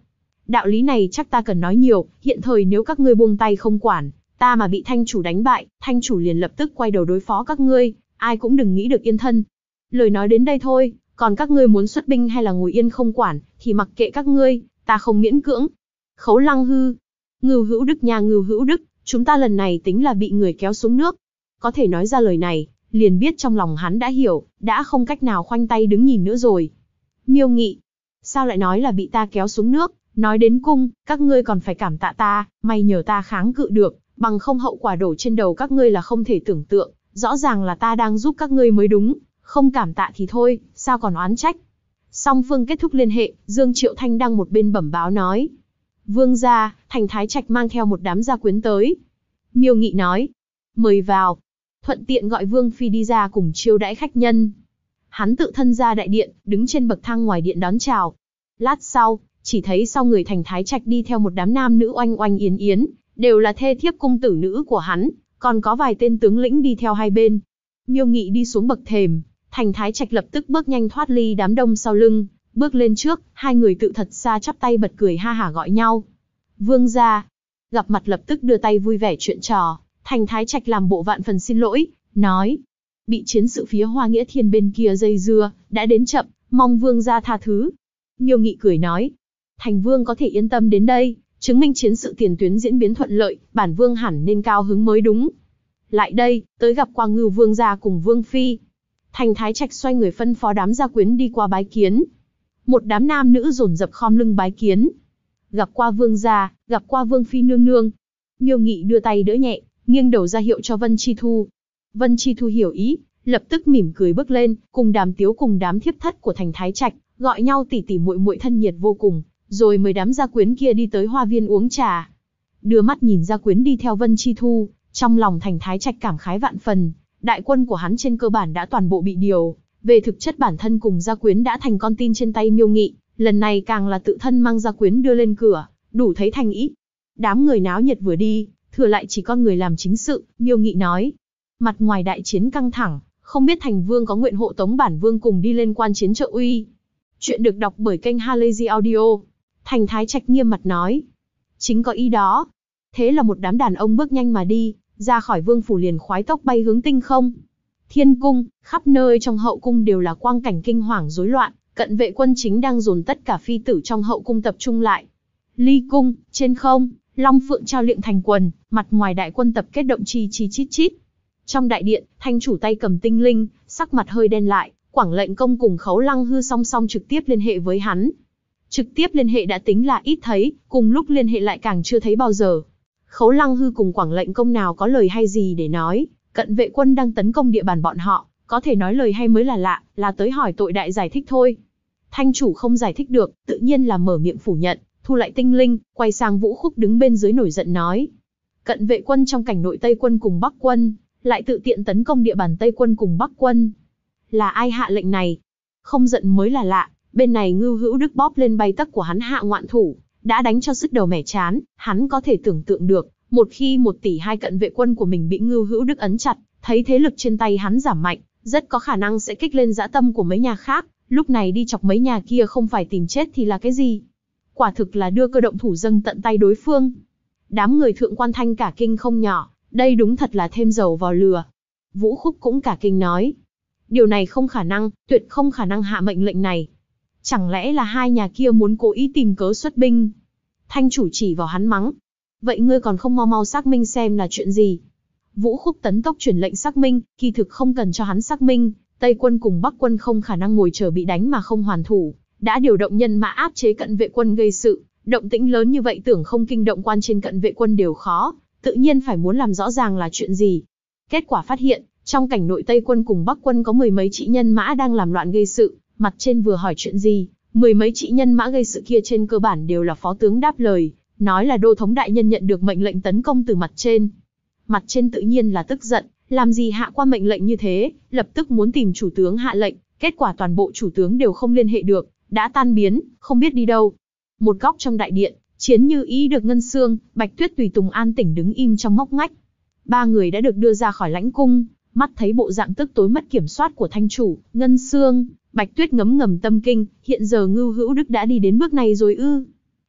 Đạo lý này chắc ta cần nói nhiều, hiện thời nếu các ngươi buông tay không quản, ta mà bị thanh chủ đánh bại, thanh chủ liền lập tức quay đầu đối phó các ngươi, ai cũng đừng nghĩ được yên thân. Lời nói đến đây thôi, còn các ngươi muốn xuất binh hay là ngồi yên không quản, thì mặc kệ các ngươi, ta không miễn cưỡng. Khấu Lăng Hư, Ngưu Hữu Đức nha, Ngưu Hữu Đức, chúng ta lần này tính là bị người kéo xuống nước. Có thể nói ra lời này, liền biết trong lòng hắn đã hiểu, đã không cách nào khoanh tay đứng nhìn nữa rồi. Miêu Nghị, sao lại nói là bị ta kéo xuống nước? Nói đến cung, các ngươi còn phải cảm tạ ta, may nhờ ta kháng cự được, bằng không hậu quả đổ trên đầu các ngươi là không thể tưởng tượng, rõ ràng là ta đang giúp các ngươi mới đúng, không cảm tạ thì thôi, sao còn oán trách. Song phương kết thúc liên hệ, Dương Triệu Thanh đang một bên bẩm báo nói. Vương gia, Thành Thái Trạch mang theo một đám gia quyến tới. Miêu Nghị nói, mời vào, thuận tiện gọi Vương Phi đi ra cùng chiêu đãi khách nhân. Hắn tự thân ra đại điện, đứng trên bậc thang ngoài điện đón chào. Lát sau, chỉ thấy sau người Thành Thái Trạch đi theo một đám nam nữ oanh oanh yến yến, đều là thê thiếp cung tử nữ của hắn, còn có vài tên tướng lĩnh đi theo hai bên. Miêu Nghị đi xuống bậc thềm, Thành Thái Trạch lập tức bước nhanh thoát ly đám đông sau lưng, bước lên trước, hai người tự thật xa chắp tay bật cười ha hả gọi nhau. Vương gia, gặp mặt lập tức đưa tay vui vẻ chuyện trò. Thành Thái Trạch làm bộ vạn phần xin lỗi, nói, bị chiến sự phía Hoa Nghĩa Thiên bên kia dây dưa, đã đến chậm, mong vương gia tha thứ. Miêu Nghị cười nói, Thành vương có thể yên tâm đến đây, chứng minh chiến sự tiền tuyến diễn biến thuận lợi, bản vương hẳn nên cao hứng mới đúng. Lại đây, tới gặp qua Ngưu vương gia cùng vương phi. Thành Thái Trạch xoay người phân phó đám gia quyến đi qua bái kiến. Một đám nam nữ dồn dập khom lưng bái kiến. Gặp qua vương gia, gặp qua vương phi nương nương. Miêu Nghị đưa tay đỡ nhẹ, nghiêng đầu ra hiệu cho Vân Chi Thu. Vân Chi Thu hiểu ý, lập tức mỉm cười bước lên, cùng Đàm Tiếu cùng đám thiếp thất của Thành Thái Trạch, gọi nhau tỉ tỉ muội muội thân nhiệt vô cùng, rồi mời đám gia quyến kia đi tới hoa viên uống trà. Đưa mắt nhìn gia quyến đi theo Vân Chi Thu, trong lòng Thành Thái Trạch cảm khái vạn phần, đại quân của hắn trên cơ bản đã toàn bộ bị điều, về thực chất bản thân cùng gia quyến đã thành con tin trên tay Miêu Nghị, lần này càng là tự thân mang gia quyến đưa lên cửa, đủ thấy thành ý. Đám người náo nhiệt vừa đi, thừa lại chỉ con người làm chính sự. Miêu Nghị nói, mặt ngoài đại chiến căng thẳng, không biết Thành vương có nguyện hộ tống bản vương cùng đi lên quan chiến trợ uy. Chuyện được đọc bởi kênh Halazy Audio. Thành Thái Trạch nghiêm mặt nói, chính có ý đó. Thế là một đám đàn ông bước nhanh mà đi, ra khỏi vương phủ liền khoái tốc bay hướng tinh không. Thiên cung, khắp nơi trong hậu cung đều là quang cảnh kinh hoàng rối loạn, cận vệ quân chính đang dồn tất cả phi tử trong hậu cung tập trung lại. Ly cung, trên không, Long Phượng trao liệng thành quần, mặt ngoài đại quân tập kết động chi chi chít chít. Trong đại điện, thanh chủ tay cầm tinh linh, sắc mặt hơi đen lại, Quảng Lệnh Công cùng Khấu Lăng Hư song song trực tiếp liên hệ với hắn. Trực tiếp liên hệ đã tính là ít thấy, cùng lúc liên hệ lại càng chưa thấy bao giờ. Khấu Lăng Hư cùng Quảng Lệnh Công nào có lời hay gì để nói, cận vệ quân đang tấn công địa bàn bọn họ, có thể nói lời hay mới là lạ, là tới hỏi tội đại giải thích thôi. Thanh chủ không giải thích được, tự nhiên là mở miệng phủ nhận, thu lại tinh linh, quay sang Vũ Khúc đứng bên dưới nổi giận nói. Cận vệ quân trong cảnh nội Tây quân cùng Bắc quân, lại tự tiện tấn công địa bàn Tây quân cùng Bắc quân. Là ai hạ lệnh này? Không giận mới là lạ, bên này Ngưu Hữu Đức bóp lên bay tấc của hắn hạ ngoạn thủ, đã đánh cho sứt đầu mẻ chán, hắn có thể tưởng tượng được, một khi 1 tỷ 2 cận vệ quân của mình bị Ngưu Hữu Đức ấn chặt, thấy thế lực trên tay hắn giảm mạnh, rất có khả năng sẽ kích lên dã tâm của mấy nhà khác, lúc này đi chọc mấy nhà kia không phải tìm chết thì là cái gì? Quả thực là đưa cơ động thủ dâng tận tay đối phương. Đám người Thượng Quan Thanh cả kinh không nhỏ, đây đúng thật là thêm dầu vào lửa. Vũ Khúc cũng cả kinh nói, điều này không khả năng, tuyệt không khả năng hạ mệnh lệnh này. Chẳng lẽ là hai nhà kia muốn cố ý tìm cớ xuất binh? Thanh chủ chỉ vào hắn mắng, vậy ngươi còn không mau mau xác minh xem là chuyện gì? Vũ Khúc tấn tốc truyền lệnh xác minh, kỳ thực không cần cho hắn xác minh, Tây quân cùng Bắc quân không khả năng ngồi chờ bị đánh mà không hoàn thủ, đã điều động nhân mã áp chế cận vệ quân gây sự, động tĩnh lớn như vậy tưởng không kinh động quan trên cận vệ quân đều khó, tự nhiên phải muốn làm rõ ràng là chuyện gì. Kết quả phát hiện, trong cảnh nội Tây quân cùng Bắc quân có 10 mấy trị nhân mã đang làm loạn gây sự, mặt trên vừa hỏi chuyện gì, 10 mấy trị nhân mã gây sự kia trên cơ bản đều là phó tướng đáp lời, nói là đô thống đại nhân nhận được mệnh lệnh tấn công từ mặt trên. Mặt trên tự nhiên là tức giận, làm gì hạ qua mệnh lệnh như thế, lập tức muốn tìm chủ tướng hạ lệnh, kết quả toàn bộ chủ tướng đều không liên hệ được, đã tan biến, không biết đi đâu. Một góc trong đại điện, Chiến Như Ý được Ngân Xương, Bạch Tuyết tùy tùng an tĩnh đứng im trong ngóc ngách. Ba người đã được đưa ra khỏi lãnh cung, mắt thấy bộ dạng tức tối mất kiểm soát của thanh chủ, Ngân Xương, Bạch Tuyết ngấm ngầm tâm kinh, hiện giờ Ngưu Hữu Đức đã đi đến bước này rồi ư?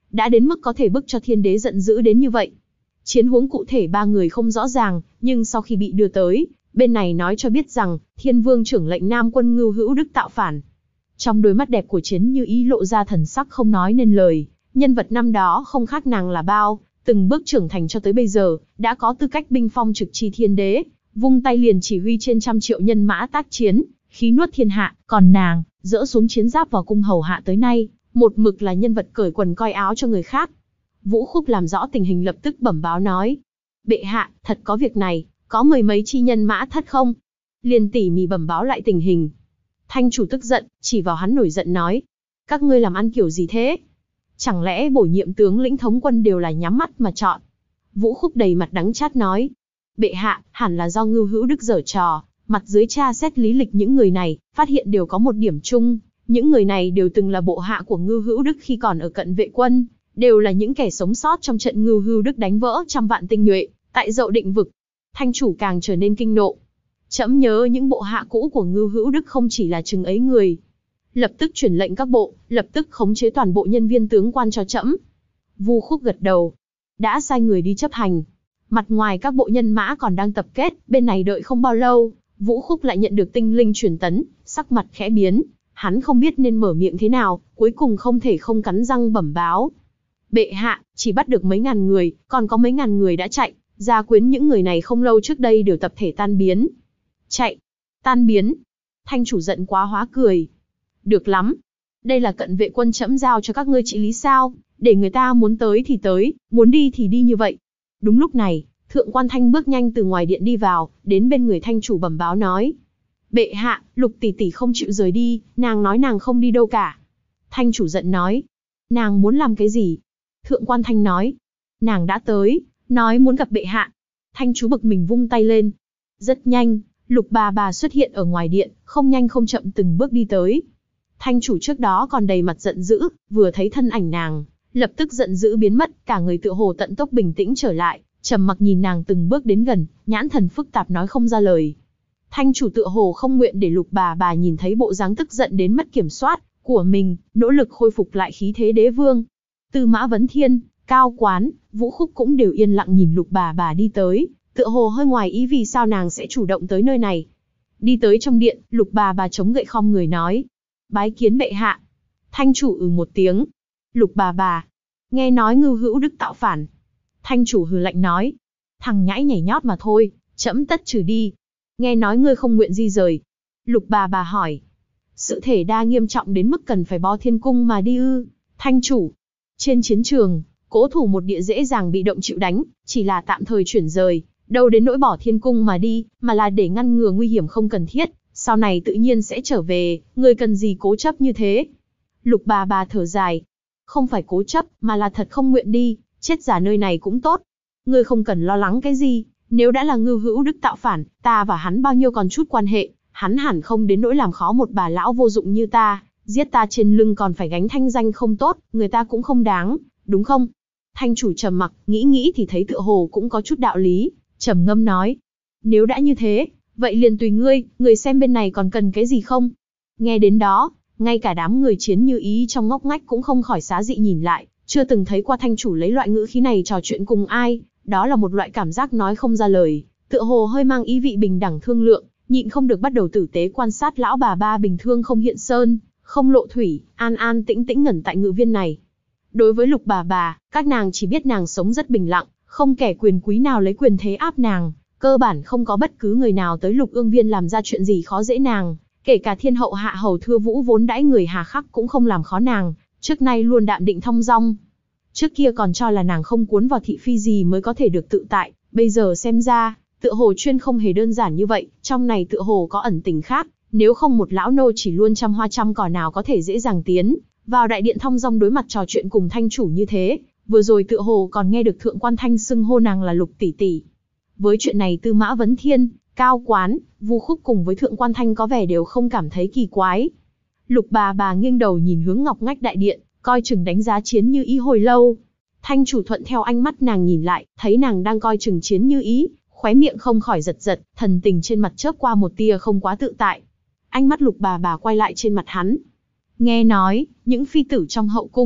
đã đến mức có thể bức cho thiên đế giận dữ đến như vậy. Chiến huống cụ thể ba người không rõ ràng, nhưng sau khi bị đưa tới, bên này nói cho biết rằng, Thiên Vương trưởng lệnh Nam Quân Ngưu Hữu Đức tạo phản. Trong đôi mắt đẹp của Chiến Như Ý lộ ra thần sắc không nói nên lời, nhân vật năm đó không khác nàng là bao, từng bước trưởng thành cho tới bây giờ, đã có tư cách binh phong trực chi thiên đế, vung tay liền chỉ huy trên trăm triệu nhân mã tác chiến, khí nuốt thiên hạ, còn nàng, dỡ xuống chiến giáp vào cung hầu hạ tới nay, một mực là nhân vật cởi quần coi áo cho người khác. Vũ Khúc làm rõ tình hình lập tức bẩm báo nói: bệ hạ, thật có việc này, có mười mấy chi nhân mã thất không? Liền tỉ mỉ bẩm báo lại tình hình. Thanh chủ tức giận, chỉ vào hắn nổi giận nói: các ngươi làm ăn kiểu gì thế? Chẳng lẽ bổ nhiệm tướng lĩnh thống quân đều là nhắm mắt mà chọn? Vũ Khúc đầy mặt đắng chát nói: bệ hạ, hẳn là do Ngưu Hữu Đức giở trò. Mặt dưới tra xét lý lịch những người này, phát hiện đều có một điểm chung, những người này đều từng là bộ hạ của Ngưu Hữu Đức khi còn ở cận vệ quân, đều là những kẻ sống sót trong trận Ngưu Hữu Đức đánh vỡ trăm vạn tinh nhuệ, tại Dậu Định vực. Thanh chủ càng trở nên kinh nộ. Trẫm nhớ những bộ hạ cũ của Ngưu Hữu Đức không chỉ là chừng ấy người. Lập tức truyền lệnh các bộ, lập tức khống chế toàn bộ nhân viên tướng quan cho trẫm. Vu Khúc gật đầu, đã sai người đi chấp hành. Mặt ngoài các bộ nhân mã còn đang tập kết, bên này đợi không bao lâu, Vũ Khúc lại nhận được tinh linh truyền tấn, sắc mặt khẽ biến, hắn không biết nên mở miệng thế nào, cuối cùng không thể không cắn răng bẩm báo: bệ hạ, chỉ bắt được mấy ngàn người, còn có mấy ngàn người đã chạy, gia quyến những người này không lâu trước đây đều tập thể tan biến. Chạy? Tan biến? Thanh chủ giận quá hóa cười. Được lắm, đây là cận vệ quân trẫm giao cho các ngươi trị lý sao, để người ta muốn tới thì tới, muốn đi thì đi như vậy. Đúng lúc này, Thượng quan Thanh bước nhanh từ ngoài điện đi vào, đến bên người thanh chủ bẩm báo nói: bệ hạ, Lục tỷ tỷ không chịu rời đi, nàng nói nàng không đi đâu cả. Thanh chủ giận nói: nàng muốn làm cái gì? Thượng quan Thanh nói: nàng đã tới, nói muốn gặp bệ hạ. Thanh chú bực mình vung tay lên. Rất nhanh, Lục bà bà xuất hiện ở ngoài điện, không nhanh không chậm từng bước đi tới. Thanh chủ trước đó còn đầy mặt giận dữ, vừa thấy thân ảnh nàng, lập tức giận dữ biến mất, cả người tựa hồ tận tốc bình tĩnh trở lại, trầm mặc nhìn nàng từng bước đến gần, nhãn thần phức tạp nói không ra lời. Thanh chủ tựa hồ không nguyện để Lục bà bà nhìn thấy bộ dáng tức giận đến mất kiểm soát của mình, nỗ lực khôi phục lại khí thế đế vương. Tư Mã Vấn Thiên, Cao Quán, Vũ Khúc cũng đều yên lặng nhìn Lục bà bà đi tới, tựa hồ hơi ngoài ý vì sao nàng sẽ chủ động tới nơi này. Đi tới trong điện, Lục bà bà chống gậy khom người nói: bái kiến bệ hạ. Thanh chủ một tiếng. Lục bà bà, nghe nói Ngưu Hữu Đức tạo phản. Thanh chủ hừ lạnh nói: thằng nhãi nhảy nhót mà thôi, trẫm tất trừ đi. Nghe nói ngươi không nguyện di rời. Lục bà bà hỏi: sự thể đa nghiêm trọng đến mức cần phải bo thiên cung mà đi ư? Thanh chủ: trên chiến trường, cố thủ một địa dễ dàng bị động chịu đánh, chỉ là tạm thời chuyển rời, đâu đến nỗi bỏ thiên cung mà đi, mà là để ngăn ngừa nguy hiểm không cần thiết, sau này tự nhiên sẽ trở về, ngươi cần gì cố chấp như thế? Lục bà bà thở dài: không phải cố chấp, mà là thật không nguyện đi, chết giả nơi này cũng tốt. Ngươi không cần lo lắng cái gì, nếu đã là Ngưu Hữu Đức tạo phản, ta và hắn bao nhiêu còn chút quan hệ, hắn hẳn không đến nỗi làm khó một bà lão vô dụng như ta, giết ta trên lưng còn phải gánh thanh danh không tốt, người ta cũng không đáng, đúng không? Thanh chủ trầm mặc, nghĩ thì thấy tựa hồ cũng có chút đạo lý, trầm ngâm nói: nếu đã như thế, vậy liền tùy ngươi, người xem bên này còn cần cái gì không? Nghe đến đó, ngay cả đám người Chiến Như Ý trong ngóc ngách cũng không khỏi xá dị nhìn lại, chưa từng thấy qua thanh chủ lấy loại ngữ khí này trò chuyện cùng ai, đó là một loại cảm giác nói không ra lời, tựa hồ hơi mang ý vị bình đẳng thương lượng, nhịn không được bắt đầu tử tế quan sát lão bà ba bình thường không hiện sơn, không lộ thủy, an an tĩnh tĩnh ngẩn tại ngự viên này. Đối với Lục bà bà, các nàng chỉ biết nàng sống rất bình lặng, không kẻ quyền quý nào lấy quyền thế áp nàng, cơ bản không có bất cứ người nào tới Lục Ương Viên làm ra chuyện gì khó dễ nàng, kể cả thiên hậu hạ hầu Thưa Vũ vốn đãi người hà khắc cũng không làm khó nàng, trước nay luôn đạm định thong dong. Trước kia còn cho là nàng không cuốn vào thị phi gì mới có thể được tự tại, bây giờ xem ra, tựa hồ chuyên không hề đơn giản như vậy, trong này tựa hồ có ẩn tình khác, nếu không một lão nô chỉ luôn chăm hoa trăm cỏ nào có thể dễ dàng tiến vào đại điện thong dong đối mặt trò chuyện cùng thanh chủ như thế, vừa rồi tựa hồ còn nghe được Thượng quan Thanh xưng hô nàng là Lục tỷ tỷ. Với chuyện này Tư Mã Vấn Thiên, Cao Quán, Vu Khúc cùng với Thượng quan Thanh có vẻ đều không cảm thấy kỳ quái. Lục bà bà nghiêng đầu nhìn hướng ngọc ngách đại điện, coi chừng đánh giá Chiến Như Ý hồi lâu. Thanh chủ thuận theo ánh mắt nàng nhìn lại, thấy nàng đang coi chừng Chiến Như Ý, khóe miệng không khỏi giật giật, thần tình trên mặt chớp qua một tia không quá tự tại. Ánh mắt Lục bà bà quay lại trên mặt hắn. Nghe nói, những phi tử trong hậu cung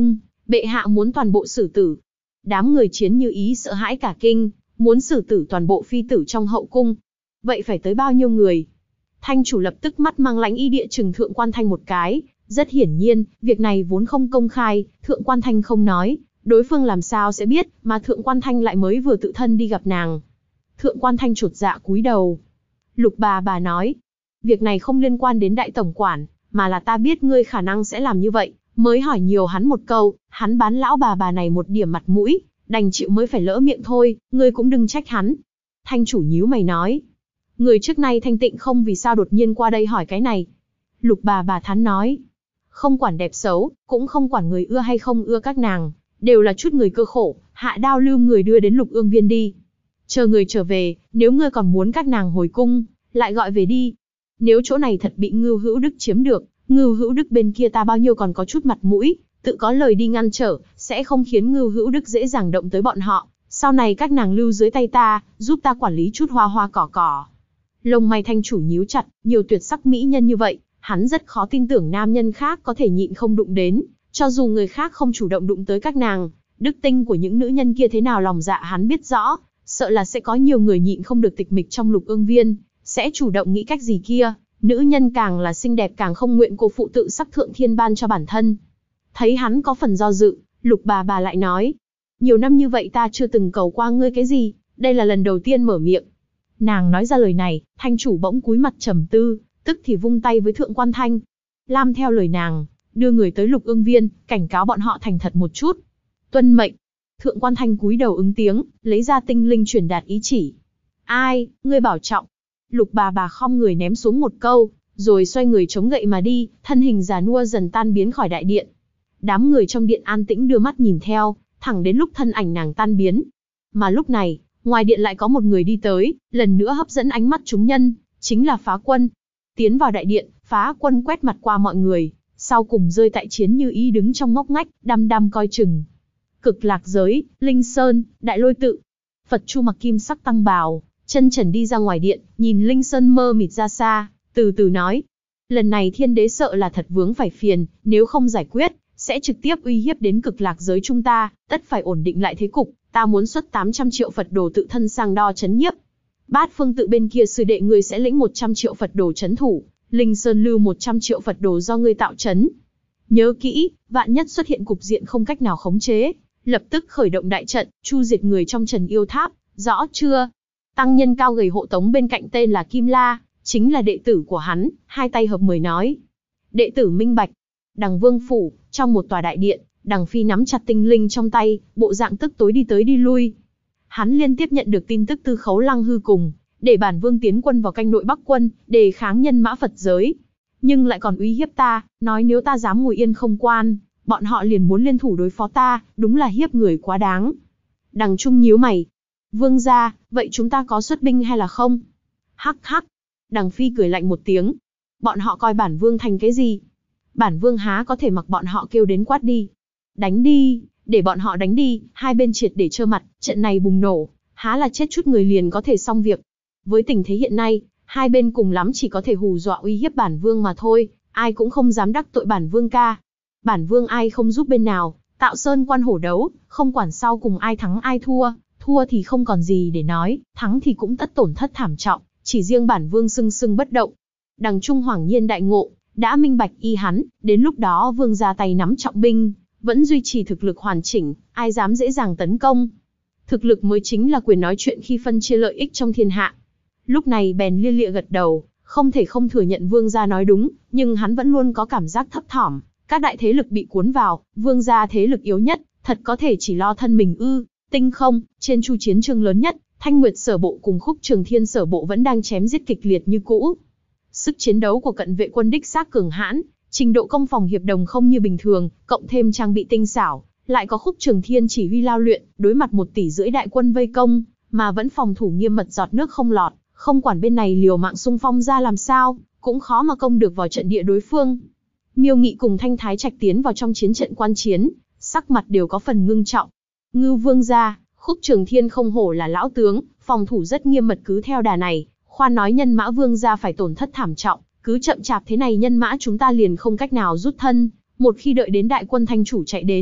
Bệ hạ muốn toàn bộ xử tử. Đám người Chiến Như Ý sợ hãi cả kinh, muốn xử tử toàn bộ phi tử trong hậu cung. Vậy phải tới bao nhiêu người? Thanh chủ lập tức mắt mang lãnh ý địa chừng Thượng Quan Thanh một cái. Rất hiển nhiên, việc này vốn không công khai, Thượng Quan Thanh không nói, đối phương làm sao sẽ biết, mà Thượng Quan Thanh lại mới vừa tự thân đi gặp nàng. Thượng Quan Thanh chột dạ cúi đầu. Lục bà nói, việc này không liên quan đến đại tổng quản, mà là ta biết ngươi khả năng sẽ làm như vậy, mới hỏi nhiều hắn một câu, hắn bán lão bà này một điểm mặt mũi, đành chịu mới phải lỡ miệng thôi, ngươi cũng đừng trách hắn. Thanh chủ nhíu mày nói, người trước nay thanh tịnh không vì sao đột nhiên qua đây hỏi cái này. Lục bà thán nói, không quản đẹp xấu, cũng không quản người ưa hay không ưa các nàng, đều là chút người cơ khổ, hạ đao lưu người đưa đến Lục Ương Viên đi. Chờ người trở về, nếu ngươi còn muốn các nàng hồi cung, lại gọi về đi. Nếu chỗ này thật bị Ngưu Hữu Đức chiếm được, Ngưu Hữu Đức bên kia ta bao nhiêu còn có chút mặt mũi, tự có lời đi ngăn trở, sẽ không khiến Ngưu Hữu Đức dễ dàng động tới bọn họ. Sau này các nàng lưu dưới tay ta, giúp ta quản lý chút hoa hoa cỏ cỏ. Lông mày thanh chủ nhíu chặt, nhiều tuyệt sắc mỹ nhân như vậy, hắn rất khó tin tưởng nam nhân khác có thể nhịn không đụng đến, cho dù người khác không chủ động đụng tới các nàng, đức tinh của những nữ nhân kia thế nào lòng dạ hắn biết rõ, sợ là sẽ có nhiều người nhịn không được tịch mịch trong Lục Ương Viên, sẽ chủ động nghĩ cách gì kia, nữ nhân càng là xinh đẹp càng không nguyện cô phụ tự sắc thượng thiên ban cho bản thân. Thấy hắn có phần do dự, Lục bà lại nói, nhiều năm như vậy ta chưa từng cầu qua ngươi cái gì, đây là lần đầu tiên mở miệng. Nàng nói ra lời này, thanh chủ bỗng cúi mặt trầm tư, tức thì vung tay với Thượng Quan Thanh. Lam theo lời nàng, đưa người tới Lục Ương Viên, cảnh cáo bọn họ thành thật một chút. Tuân mệnh. Thượng Quan Thanh cúi đầu ứng tiếng, lấy ra tinh linh truyền đạt ý chỉ. Ai, ngươi bảo trọng. Lục bà khom người ném xuống một câu, rồi xoay người chống gậy mà đi, thân hình già nua dần tan biến khỏi đại điện. Đám người trong điện an tĩnh đưa mắt nhìn theo, thẳng đến lúc thân ảnh nàng tan biến. Mà lúc này, ngoài điện lại có một người đi tới, lần nữa hấp dẫn ánh mắt chúng nhân, chính là Phá Quân. Tiến vào đại điện, Phá Quân quét mặt qua mọi người, sau cùng rơi tại Chiến Như Ý đứng trong ngóc ngách, đăm đăm coi chừng. Cực Lạc Giới, Linh Sơn, Đại Lôi Tự. Phật Chu mặc kim sắc tăng bào, chân trần đi ra ngoài điện, nhìn Linh Sơn mơ mịt ra xa, từ từ nói. Lần này Thiên Đế sợ là thật vướng phải phiền, nếu không giải quyết, sẽ trực tiếp uy hiếp đến Cực Lạc Giới chúng ta, tất phải ổn định lại thế cục, ta muốn xuất 800 triệu Phật đồ tự thân sang đo chấn nhiếp. Bát Phương Tự bên kia sư đệ ngươi sẽ lĩnh 100 triệu Phật đồ chấn thủ, Linh Sơn lưu 100 triệu Phật đồ do ngươi tạo chấn. Nhớ kỹ, vạn nhất xuất hiện cục diện không cách nào khống chế, lập tức khởi động đại trận, chu diệt người trong Trần Yêu Tháp, rõ chưa? Tăng nhân cao gầy hộ tống bên cạnh tên là Kim La, chính là đệ tử của hắn, hai tay hợp mười nói. Đệ tử minh bạch. Đằng Vương phủ, trong một tòa đại điện, Đằng Phi nắm chặt tinh linh trong tay, bộ dạng tức tối đi tới đi lui. Hắn liên tiếp nhận được tin tức từ Khấu Lăng Hư cùng, để bản vương tiến quân vào canh nội Bắc quân, đề kháng nhân mã Phật giới. Nhưng lại còn uy hiếp ta, nói nếu ta dám ngồi yên không quan, bọn họ liền muốn liên thủ đối phó ta, đúng là hiếp người quá đáng. Đằng Trung nhíu mày. Vương gia, vậy chúng ta có xuất binh hay là không? Hắc hắc. Đằng Phi cười lạnh một tiếng. Bọn họ coi bản vương thành cái gì? Bản vương há có thể mặc bọn họ kêu đến quát đi. Đánh đi, để bọn họ đánh đi, hai bên triệt để trơ mặt, trận này bùng nổ, há là chết chút người liền có thể xong việc. Với tình thế hiện nay, hai bên cùng lắm chỉ có thể hù dọa uy hiếp bản vương mà thôi, ai cũng không dám đắc tội bản vương ca. Bản vương ai không giúp bên nào, tạo sơn quan hổ đấu, không quản sau cùng ai thắng ai thua, thua thì không còn gì để nói, thắng thì cũng tất tổn thất thảm trọng, chỉ riêng bản vương sưng sưng bất động. Đằng Trung Hoàng Nhiên đại ngộ, đã minh bạch y hắn, đến lúc đó vương ra tay nắm trọng binh, vẫn duy trì thực lực hoàn chỉnh, ai dám dễ dàng tấn công. Thực lực mới chính là quyền nói chuyện khi phân chia lợi ích trong thiên hạ. Lúc này bèn lia lịa gật đầu, không thể không thừa nhận vương gia nói đúng, nhưng hắn vẫn luôn có cảm giác thấp thỏm. Các đại thế lực bị cuốn vào, vương gia thế lực yếu nhất, thật có thể chỉ lo thân mình ư? Tinh không, trên chu chiến trường lớn nhất, Thanh Nguyệt Sở Bộ cùng Khúc Trường Thiên Sở Bộ vẫn đang chém giết kịch liệt như cũ. Sức chiến đấu của cận vệ quân đích xác cường hãn, trình độ công phòng hiệp đồng không như bình thường, cộng thêm trang bị tinh xảo, lại có Khúc Trường Thiên chỉ huy lao luyện, đối mặt 1,5 tỷ đại quân vây công, mà vẫn phòng thủ nghiêm mật giọt nước không lọt, không quản bên này liều mạng xung phong ra làm sao, cũng khó mà công được vào trận địa đối phương. Miêu Nghị cùng Thanh Thái Trạch tiến vào trong chiến trận quan chiến, sắc mặt đều có phần ngưng trọng. Ngưu vương gia, Khúc Trường Thiên không hổ là lão tướng, phòng thủ rất nghiêm mật, cứ theo đà này, khoan nói nhân mã vương gia phải tổn thất thảm trọng, cứ chậm chạp thế này nhân mã chúng ta liền không cách nào rút thân, một khi đợi đến đại quân Thanh chủ chạy đến,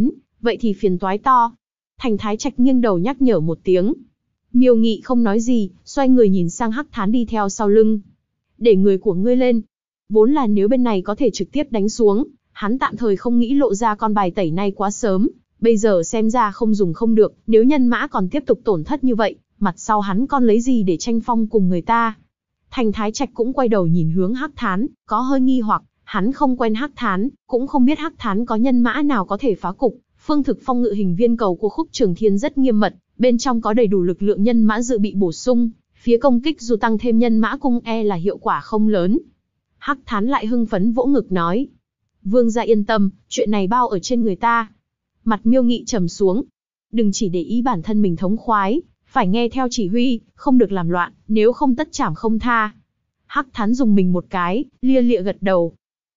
vậy thì phiền toái to. Thành Thái Trạch nghiêng đầu nhắc nhở một tiếng. Miêu Nghị không nói gì, xoay người nhìn sang Hắc Thán đi theo sau lưng. Để người của ngươi lên. Vốn là nếu bên này có thể trực tiếp đánh xuống, hắn tạm thời không nghĩ lộ ra con bài tẩy này quá sớm. Bây giờ xem ra không dùng không được, nếu nhân mã còn tiếp tục tổn thất như vậy, mặt sau hắn còn lấy gì để tranh phong cùng người ta. Thành Thái Trạch cũng quay đầu nhìn hướng Hắc Thán, có hơi nghi hoặc, hắn không quen Hắc Thán, cũng không biết Hắc Thán có nhân mã nào có thể phá cục. Phương thực phong ngự hình viên cầu của Khúc Trường Thiên rất nghiêm mật, bên trong có đầy đủ lực lượng nhân mã dự bị bổ sung, phía công kích dù tăng thêm nhân mã cung là hiệu quả không lớn. Hắc Thán lại hưng phấn vỗ ngực nói. Vương gia yên tâm, chuyện này bao ở trên người ta. Mặt Miêu Nghị trầm xuống. Đừng chỉ để ý bản thân mình thống khoái, phải nghe theo chỉ huy, không được làm loạn, nếu không tất trảm không tha. Hắc Thán dùng mình một cái, lia lịa gật đầu.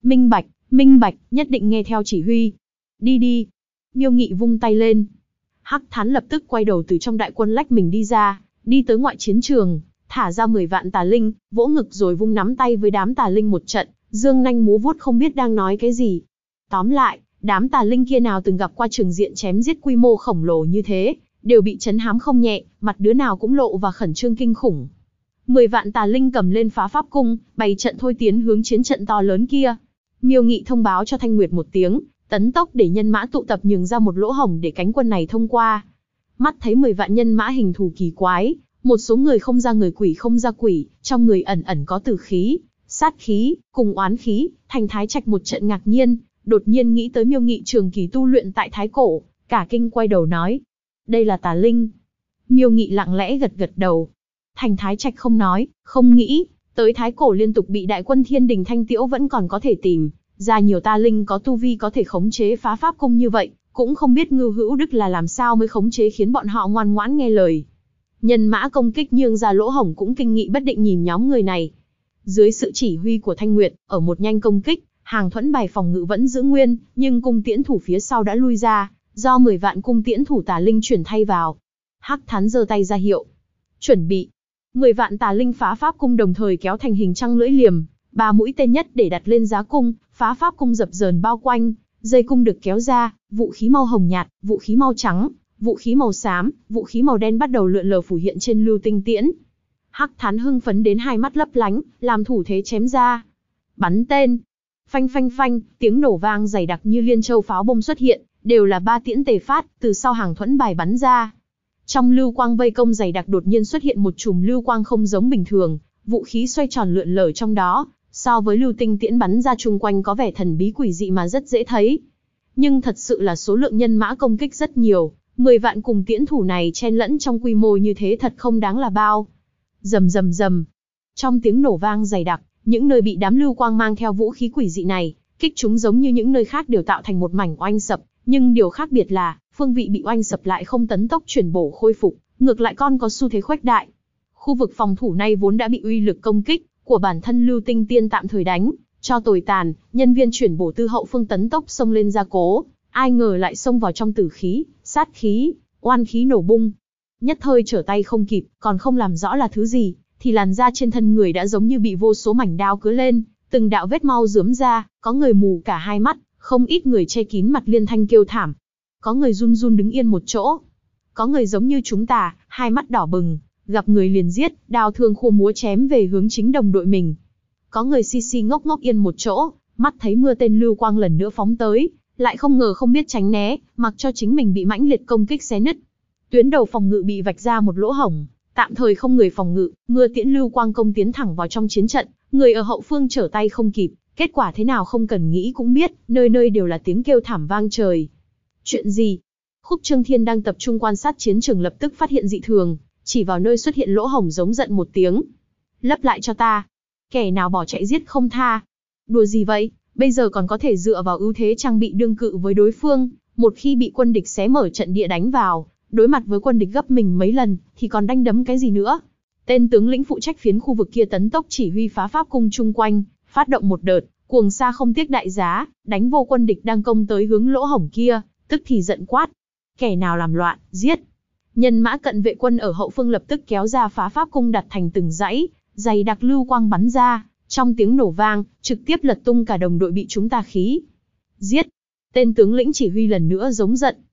Minh bạch, nhất định nghe theo chỉ huy. Đi đi. Miêu Nghị vung tay lên. Hắc Thán lập tức quay đầu từ trong đại quân lách mình đi ra, đi tới ngoại chiến trường, thả ra 10 vạn tà linh, vỗ ngực rồi vung nắm tay với đám tà linh một trận, dương nanh múa vuốt không biết đang nói cái gì. Tóm lại, đám tà linh kia nào từng gặp qua trường diện chém giết quy mô khổng lồ như thế, đều bị chấn hám không nhẹ, mặt đứa nào cũng lộ và khẩn trương kinh khủng. 10 vạn tà linh cầm lên phá pháp cung, bày trận thôi tiến hướng chiến trận to lớn kia. Miêu Nghị thông báo cho Thanh Nguyệt một tiếng, tấn tốc để nhân mã tụ tập nhường ra một lỗ hổng để cánh quân này thông qua. Mắt thấy 10 vạn nhân mã hình thù kỳ quái, một số người không ra người quỷ không ra quỷ, trong người ẩn ẩn có tử khí, sát khí, cùng oán khí. Thành Thái Trạch một trận ngạc nhiên, đột nhiên nghĩ tới Miêu Nghị trường kỳ tu luyện tại Thái Cổ, cả kinh quay đầu nói. Đây là tà linh. Miêu Nghị lặng lẽ gật gật đầu. Thành Thái Trạch không nói, không nghĩ, tới Thái Cổ liên tục bị đại quân Thiên Đình Thanh Tiễu vẫn còn có thể tìm ra nhiều tà linh có tu vi có thể khống chế phá pháp cung như vậy, cũng không biết Ngưu Hữu Đức là làm sao mới khống chế khiến bọn họ ngoan ngoãn nghe lời. Nhân mã công kích nhường ra lỗ hổng cũng kinh nghị bất định nhìn nhóm người này. Dưới sự chỉ huy của Thanh Nguyệt, ở một nhanh công kích, hàng thuẫn bài phòng ngự vẫn giữ nguyên, nhưng cung tiễn thủ phía sau đã lui ra, do 10 vạn cung tiễn thủ tà linh chuyển thay vào. Hắc Thán giơ tay ra hiệu. Chuẩn bị. 10 vạn tà linh phá pháp cung đồng thời kéo thành hình trăng lưỡi liềm, 3 mũi tên nhất để đặt lên giá cung, phá pháp cung dập dờn bao quanh, dây cung được kéo ra, vũ khí màu hồng nhạt, vũ khí màu trắng, vũ khí màu xám, vũ khí màu đen bắt đầu lượn lờ phủ hiện trên lưu tinh tiễn. Hắc Thán hưng phấn đến hai mắt lấp lánh, làm thủ thế chém ra. Bắn tên. Phanh phanh phanh, tiếng nổ vang dày đặc như liên châu pháo bông xuất hiện, đều là 3 tiễn tề phát, từ sau hàng thuẫn bài bắn ra. Trong lưu quang vây công dày đặc đột nhiên xuất hiện một chùm lưu quang không giống bình thường, vũ khí xoay tròn lượn lờ trong đó, so với lưu tinh tiễn bắn ra chung quanh có vẻ thần bí quỷ dị mà rất dễ thấy. Nhưng thật sự là số lượng nhân mã công kích rất nhiều, 10 vạn cùng tiễn thủ này chen lẫn trong quy mô như thế thật không đáng là bao. Rầm rầm rầm. Trong tiếng nổ vang dày đặc, những nơi bị đám lưu quang mang theo vũ khí quỷ dị này, kích chúng giống như những nơi khác đều tạo thành một mảnh oanh sập, nhưng điều khác biệt là, phương vị bị oanh sập lại không tấn tốc chuyển bổ khôi phục, ngược lại còn có xu thế khuếch đại. Khu vực phòng thủ này vốn đã bị uy lực công kích của bản thân Lưu Tinh Tiên tạm thời đánh cho tồi tàn, nhân viên chuyển bổ tư hậu phương tấn tốc xông lên gia cố, ai ngờ lại xông vào trong tử khí, sát khí, oan khí nổ bung. Nhất thời trở tay không kịp, còn không làm rõ là thứ gì, thì làn da trên thân người đã giống như bị vô số mảnh đao cứa lên, từng đạo vết mau rướm ra, có người mù cả hai mắt, không ít người che kín mặt liên thanh kêu thảm. Có người run run đứng yên một chỗ. Có người giống như chúng ta, hai mắt đỏ bừng, gặp người liền giết, đao thương khua múa chém về hướng chính đồng đội mình. Có người si si ngốc ngốc yên một chỗ, mắt thấy mưa tên lưu quang lần nữa phóng tới, lại không ngờ không biết tránh né, mặc cho chính mình bị mãnh liệt công kích xé nứt. Tuyến đầu phòng ngự bị vạch ra một lỗ hổng, tạm thời không người phòng ngự, mưa tiễn lưu quang công tiến thẳng vào trong chiến trận, người ở hậu phương trở tay không kịp, kết quả thế nào không cần nghĩ cũng biết, nơi nơi đều là tiếng kêu thảm vang trời. Chuyện gì? Khúc Trương Thiên đang tập trung quan sát chiến trường lập tức phát hiện dị thường, chỉ vào nơi xuất hiện lỗ hổng giống giận một tiếng. Lấp lại cho ta. Kẻ nào bỏ chạy giết không tha. Đùa gì vậy, bây giờ còn có thể dựa vào ưu thế trang bị đương cự với đối phương, một khi bị quân địch xé mở trận địa đánh vào, đối mặt với quân địch gấp mình mấy lần, thì còn đanh đấm cái gì nữa. Tên tướng lĩnh phụ trách phiến khu vực kia tấn tốc chỉ huy phá pháp cung chung quanh, phát động một đợt, cuồng sa không tiếc đại giá, đánh vô quân địch đang công tới hướng lỗ hổng kia, tức thì giận quát. Kẻ nào làm loạn, giết. Nhân mã cận vệ quân ở hậu phương lập tức kéo ra phá pháp cung đặt thành từng dãy, dày đặc lưu quang bắn ra, trong tiếng nổ vang, trực tiếp lật tung cả đồng đội bị chúng ta khí. Giết. Tên tướng lĩnh chỉ huy lần nữa giống giận.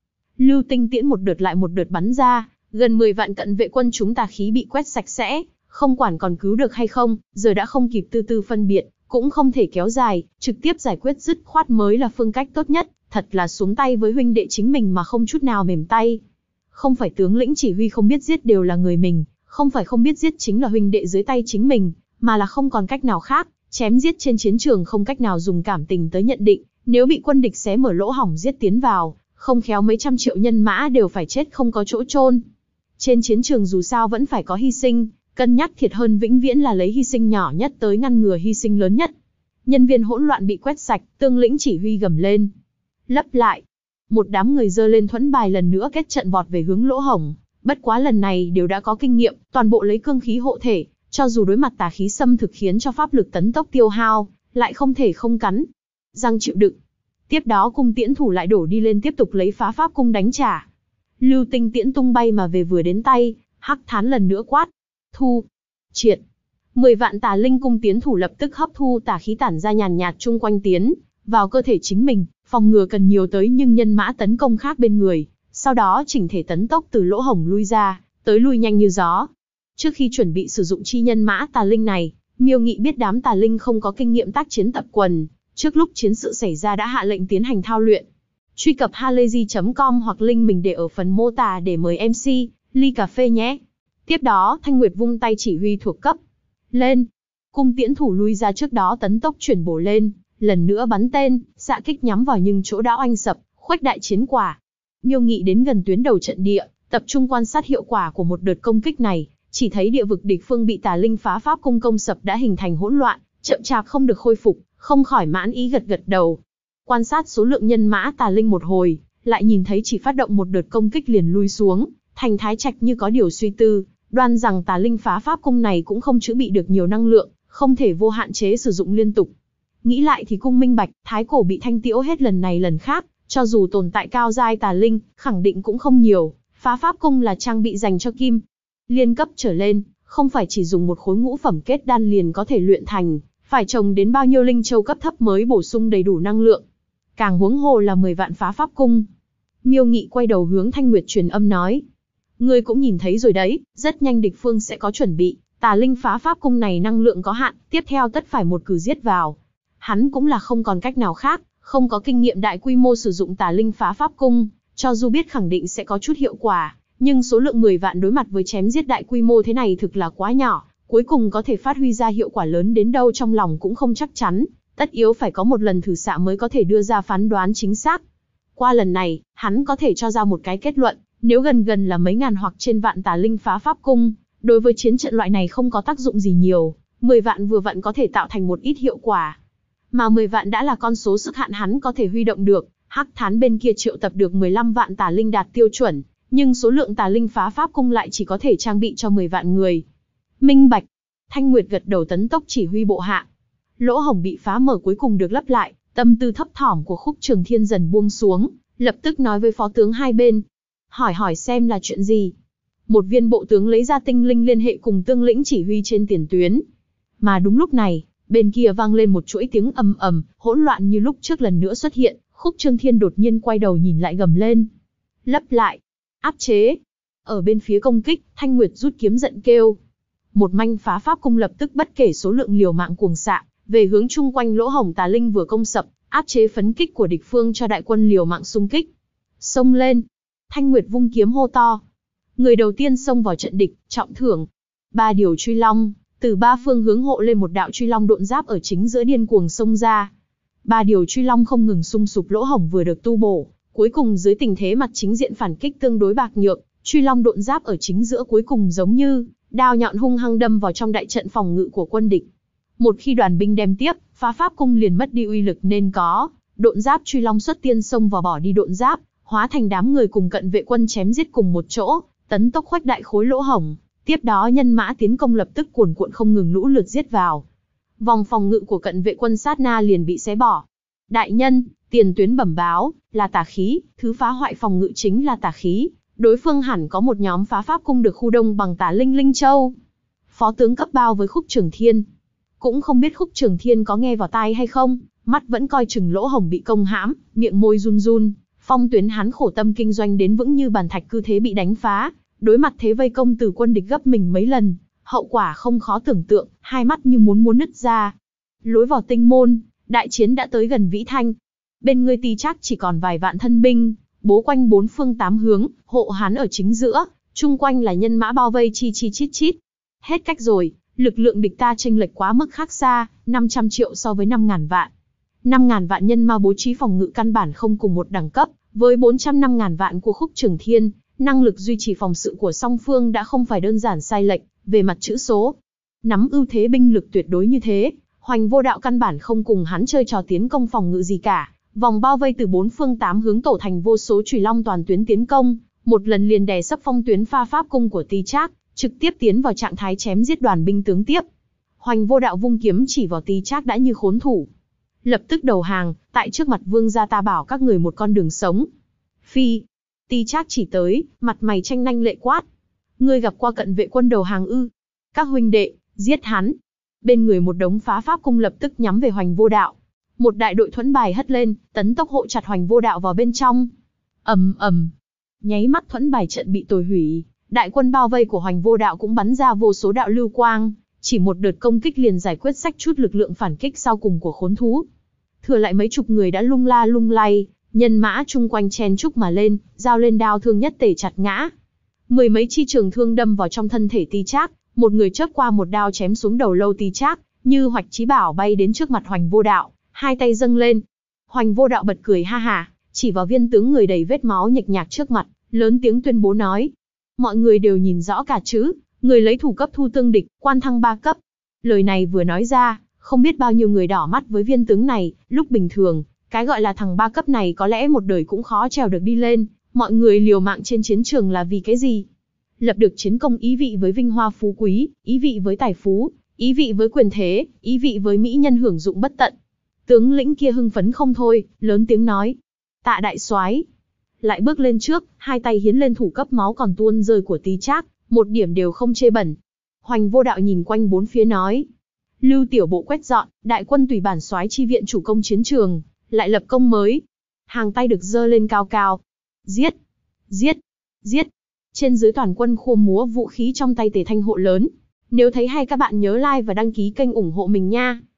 Lưu tinh tiễn một đợt lại một đợt bắn ra, gần 10 vạn cận vệ quân chúng tà khí bị quét sạch sẽ, không quản còn cứu được hay không, giờ đã không kịp từ từ phân biệt, cũng không thể kéo dài, trực tiếp giải quyết dứt khoát mới là phương cách tốt nhất, thật là xuống tay với huynh đệ chính mình mà không chút nào mềm tay. Không phải tướng lĩnh chỉ huy không biết giết đều là người mình, không phải không biết giết chính là huynh đệ dưới tay chính mình, mà là không còn cách nào khác, chém giết trên chiến trường không cách nào dùng cảm tình tới nhận định, nếu bị quân địch xé mở lỗ hổng giết tiến vào, không khéo mấy trăm triệu nhân mã đều phải chết không có chỗ chôn. Trên chiến trường dù sao vẫn phải có hy sinh, cân nhắc thiệt hơn vĩnh viễn là lấy hy sinh nhỏ nhất tới ngăn ngừa hy sinh lớn nhất. Nhân viên hỗn loạn bị quét sạch, tướng lĩnh chỉ huy gầm lên. Lấp lại. Một đám người giơ lên thuẫn bài lần nữa kết trận vọt về hướng lỗ hổng, bất quá lần này đều đã có kinh nghiệm, toàn bộ lấy cương khí hộ thể, cho dù đối mặt tà khí xâm thực khiến cho pháp lực tấn tốc tiêu hao, lại không thể không cắn răng chịu đựng. Tiếp đó cung tiễn thủ lại đổ đi lên tiếp tục lấy phá pháp cung đánh trả. Lưu tinh tiễn tung bay mà về vừa đến tay, Hắc Thán lần nữa quát. Thu. Triệt. 10 vạn tà linh cung tiến thủ lập tức hấp thu tà khí tản ra nhàn nhạt chung quanh tiến vào cơ thể chính mình, phòng ngừa cần nhiều tới nhưng nhân mã tấn công khác bên người, sau đó chỉnh thể tấn tốc từ lỗ hổng lui ra, tới lui nhanh như gió. Trước khi chuẩn bị sử dụng chi nhân mã tà linh này, Miêu Nghị biết đám tà linh không có kinh nghiệm tác chiến tập quần, trước lúc chiến sự xảy ra đã hạ lệnh tiến hành thao luyện. Truy cập halayzi.com hoặc link mình để ở phần mô tả để mời MC ly cà phê nhé. Tiếp đó Thanh Nguyệt vung tay chỉ huy thuộc cấp. Lên. Cung tiễn thủ lui ra trước đó tấn tốc chuyển bổ lên, lần nữa bắn tên, xạ kích nhắm vào nhưng chỗ đã oanh sập, khuếch đại chiến quả. Miêu Nghị đến gần tuyến đầu trận địa, tập trung quan sát hiệu quả của một đợt công kích này, chỉ thấy địa vực địch phương bị tà linh phá pháp cung công sập đã hình thành hỗn loạn, chậm chạp không được khôi phục, không khỏi mãn ý gật gật đầu. Quan sát số lượng nhân mã tà linh một hồi, lại nhìn thấy chỉ phát động một đợt công kích liền lui xuống, Thành Thái Trạch như có điều suy tư, đoan rằng tà linh phá pháp cung này cũng không chữa bị được nhiều năng lượng, không thể vô hạn chế sử dụng liên tục. Nghĩ lại thì cung minh bạch, thái cổ bị thanh tiễu hết lần này lần khác, cho dù tồn tại cao giai tà linh, khẳng định cũng không nhiều, phá pháp cung là trang bị dành cho kim liên cấp trở lên, không phải chỉ dùng một khối ngũ phẩm kết đan liền có thể luyện thành, phải trồng đến bao nhiêu linh châu cấp thấp mới bổ sung đầy đủ năng lượng. Càng huống hồ là 10 vạn phá pháp cung. Miêu Nghị quay đầu hướng Thanh Nguyệt truyền âm nói. Ngươi cũng nhìn thấy rồi đấy, rất nhanh địch phương sẽ có chuẩn bị, tà linh phá pháp cung này năng lượng có hạn, tiếp theo tất phải một cử giết vào. Hắn cũng là không còn cách nào khác, không có kinh nghiệm đại quy mô sử dụng tà linh phá pháp cung, cho dù biết khẳng định sẽ có chút hiệu quả, nhưng số lượng 10 vạn đối mặt với chém giết đại quy mô thế này thực là quá nhỏ, cuối cùng có thể phát huy ra hiệu quả lớn đến đâu trong lòng cũng không chắc chắn, tất yếu phải có một lần thử xạ mới có thể đưa ra phán đoán chính xác. Qua lần này, hắn có thể cho ra một cái kết luận, nếu gần là mấy ngàn hoặc trên vạn tà linh phá pháp cung, đối với chiến trận loại này không có tác dụng gì nhiều, 10 vạn vừa vặn có thể tạo thành một ít hiệu quả. Mà 10 vạn đã là con số sức hạn hắn có thể huy động được, Hắc Thán bên kia triệu tập được 15 vạn tà linh đạt tiêu chuẩn, nhưng số lượng tà linh phá pháp cung lại chỉ có thể trang bị cho 10 vạn người. Minh bạch. Thanh Nguyệt gật đầu tấn tốc chỉ huy bộ hạ. Lỗ hổng bị phá mở cuối cùng được lấp lại, tâm tư thấp thỏm của Khúc Trường Thiên dần buông xuống, lập tức nói với phó tướng hai bên. Hỏi xem là chuyện gì. Một viên bộ tướng lấy ra tinh linh liên hệ cùng tướng lĩnh chỉ huy trên tiền tuyến. Mà đúng lúc này, bên kia vang lên một chuỗi tiếng ầm ầm, hỗn loạn như lúc trước lần nữa xuất hiện. Khúc Trường Thiên đột nhiên quay đầu nhìn lại gầm lên. Lấp lại. Áp chế. Ở bên phía công kích, Thanh Nguyệt rút kiếm giận kêu. Một manh phá pháp cung lập tức bất kể số lượng liều mạng cuồng xạ, về hướng chung quanh lỗ hổng tà linh vừa công sập, áp chế phấn kích của địch phương cho đại quân liều mạng xung kích. Xông lên. Thanh Nguyệt vung kiếm hô to. Người đầu tiên xông vào trận địch, trọng thưởng. 3 điều truy long, từ 3 phương hướng hộ lên một đạo truy long độn giáp ở chính giữa điên cuồng xông ra. 3 điều truy long không ngừng xung sụp lỗ hổng vừa được tu bổ, cuối cùng dưới tình thế mặt chính diện phản kích tương đối bạc nhược, truy long độn giáp ở chính giữa cuối cùng giống như đao nhọn hung hăng đâm vào trong đại trận phòng ngự của quân địch. Một khi đoàn binh đem tiếp, phá pháp cung liền mất đi uy lực nên có, độn giáp truy long xuất tiên xông vào bỏ đi độn giáp, hóa thành đám người cùng cận vệ quân chém giết cùng một chỗ, tấn tốc khuếch đại khối lỗ hổng. Tiếp đó nhân mã tiến công lập tức cuồn cuộn không ngừng lũ lượt giết vào. Vòng phòng ngự của cận vệ quân sát na liền bị xé bỏ. Đại nhân, tiền tuyến bẩm báo, là tà khí, thứ phá hoại phòng ngự chính là tà khí. Đối phương hẳn có một nhóm phá pháp cung được khu đông bằng tà linh linh châu. Phó tướng cấp bao với Khúc Trường Thiên. Cũng không biết Khúc Trường Thiên có nghe vào tai hay không, mắt vẫn coi chừng lỗ hổng bị công hãm, miệng môi run run, Phong Tuyến hắn khổ tâm kinh doanh đến vững như bàn thạch cứ thế bị đánh phá, đối mặt thế vây công từ quân địch gấp mình mấy lần, hậu quả không khó tưởng tượng, hai mắt như muốn nứt ra. Lối vào Tinh Môn, đại chiến đã tới gần Vĩ Thanh. Bên ngươi Ti Trác chỉ còn vài vạn thân binh, bố quanh bốn phương tám hướng, hộ hắn ở chính giữa, chung quanh là nhân mã bao vây chi chít chít. Hết cách rồi, lực lượng địch ta chênh lệch quá mức khác xa, 500 triệu so với 5.000 vạn. 5.000 vạn nhân mã bố trí phòng ngự căn bản không cùng một đẳng cấp, với 405.000 vạn của Khúc Trường Thiên, năng lực duy trì phòng sự của song phương đã không phải đơn giản sai lệch về mặt chữ số. Nắm ưu thế binh lực tuyệt đối như thế, Hoành Vô Đạo căn bản không cùng hắn chơi trò tiến công phòng ngự gì cả, vòng bao vây từ bốn phương tám hướng tổ thành vô số chùy long toàn tuyến tiến công, một lần liền đè sấp Phong Tuyến pha pháp cung của Ti Trác, trực tiếp tiến vào trạng thái chém giết đoàn binh tướng tiếp. Hoành Vô Đạo vung kiếm chỉ vào Ti Trác đã như khốn thủ, lập tức đầu hàng, tại trước mặt vương gia ta bảo các người một con đường sống. Phi. Ti Trác chỉ tới, mặt mày tranh nhanh lệ quát. Ngươi gặp qua cận vệ quân đầu hàng ư? Các huynh đệ, giết hắn. Bên người một đống phá pháp cung lập tức nhắm về Hoành Vô Đạo. Một đại đội thuẫn bài hất lên, tấn tốc hộ chặt Hoành Vô Đạo vào bên trong. Ầm ầm. Nháy mắt thuẫn bài trận bị tồi hủy, đại quân bao vây của Hoành Vô Đạo cũng bắn ra vô số đạo lưu quang, chỉ một đợt công kích liền giải quyết xách chút lực lượng phản kích sau cùng của khốn thú. Thừa lại mấy chục người đã lung la lung lay, nhân mã chung quanh chen chúc mà lên, giao lên đao thương nhất tề chặt ngã. Mười mấy chi trường thương đâm vào trong thân thể Ti Trác, một người chớp qua một đao chém xuống đầu lâu Ti Trác, như Hoạch Chí Bảo bay đến trước mặt Hoành Vô Đạo, hai tay dâng lên. Hoành Vô Đạo bật cười ha hả, chỉ vào viên tướng người đầy vết máu nhệch nhạc trước mặt, lớn tiếng tuyên bố nói: mọi người đều nhìn rõ cả chứ, người lấy thủ cấp thu tương địch, quan thăng 3 cấp. Lời này vừa nói ra, không biết bao nhiêu người đỏ mắt với viên tướng này, lúc bình thường, cái gọi là thằng 3 cấp này có lẽ một đời cũng khó trèo được đi lên, mọi người liều mạng trên chiến trường là vì cái gì? Lập được chiến công ý vị với vinh hoa phú quý, ý vị với tài phú, ý vị với quyền thế, ý vị với mỹ nhân hưởng dụng bất tận. Tướng lĩnh kia hưng phấn không thôi, lớn tiếng nói: tạ đại soái. Lại bước lên trước, hai tay hiến lên thủ cấp máu còn tuôn rơi của Ti Trác, một điểm đều không chê bẩn. Hoành Vô Đạo nhìn quanh bốn phía nói: Lưu tiểu bộ quét dọn, đại quân tùy bản soái chi viện chủ công chiến trường, lại lập công mới. Hàng tay được giơ lên cao cao. Giết! Giết! Giết! Trên dưới toàn quân khua múa vũ khí trong tay tề thanh hộ lớn. Nếu thấy hay các bạn nhớ like và đăng ký kênh ủng hộ mình nha.